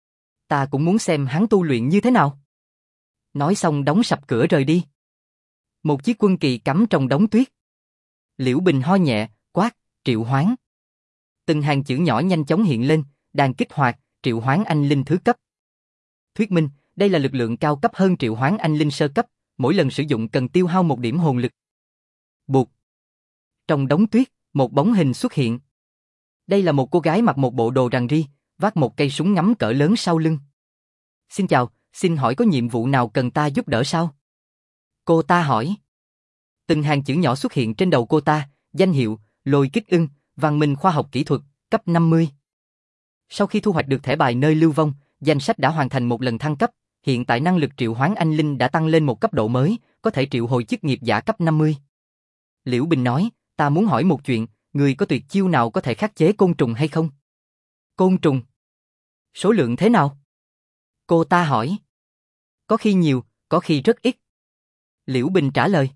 Ta cũng muốn xem hắn tu luyện như thế nào. Nói xong đóng sập cửa rời đi. Một chiếc quân kỳ cắm trong đống tuyết. Liễu Bình ho nhẹ, quát, triệu hoán. Từng hàng chữ nhỏ nhanh chóng hiện lên, đang kích hoạt, triệu hoán anh linh thứ cấp. Thuyết minh, đây là lực lượng cao cấp hơn triệu hoán anh linh sơ cấp, mỗi lần sử dụng cần tiêu hao 1 điểm hồn lực. Bụt. Trong đống tuyết, một bóng hình xuất hiện. Đây là một cô gái mặc một bộ đồ rằn ri, vác một cây súng ngắm cỡ lớn sau lưng. Xin chào, xin hỏi có nhiệm vụ nào cần ta giúp đỡ sao? Cô ta hỏi. Từng hàng chữ nhỏ xuất hiện trên đầu cô ta, danh hiệu, Lôi Kích Ưng, văn minh khoa học kỹ thuật, cấp 50. Sau khi thu hoạch được thẻ bài nơi lưu vong, danh sách đã hoàn thành một lần thăng cấp, hiện tại năng lực triệu hoán anh linh đã tăng lên một cấp độ mới, có thể triệu hồi chức nghiệp giả cấp 50. Liễu Bình nói, ta muốn hỏi một chuyện, người có tuyệt chiêu nào có thể khắc chế côn trùng hay không? Côn trùng? Số lượng thế nào? Cô ta hỏi. Có khi nhiều, có khi rất ít. Liễu Bình trả lời.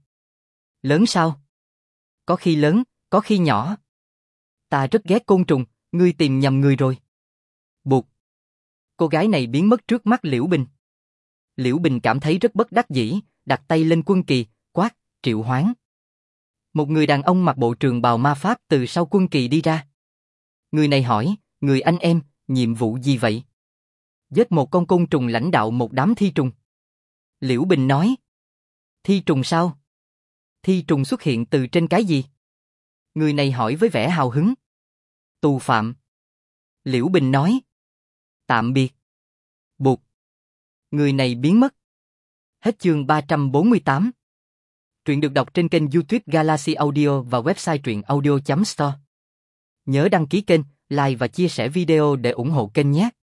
Lớn sao? Có khi lớn, có khi nhỏ. Ta rất ghét côn trùng, ngươi tìm nhầm người rồi. Bụt. Cô gái này biến mất trước mắt Liễu Bình. Liễu Bình cảm thấy rất bất đắc dĩ, đặt tay lên quân kỳ, quát, triệu hoán. Một người đàn ông mặc bộ trường bào ma pháp từ sau quân kỳ đi ra. Người này hỏi, người anh em, nhiệm vụ gì vậy? Giết một con côn trùng lãnh đạo một đám thi trùng. Liễu Bình nói. Thi trùng sao? Thi trùng xuất hiện từ trên cái gì? Người này hỏi với vẻ hào hứng. Tù phạm. Liễu Bình nói. Tạm biệt. Bụt. Người này biến mất. Hết chương 348. Truyện được đọc trên kênh YouTube Galaxy Audio và website truyện audio.store. Nhớ đăng ký kênh, like và chia sẻ video để ủng hộ kênh nhé.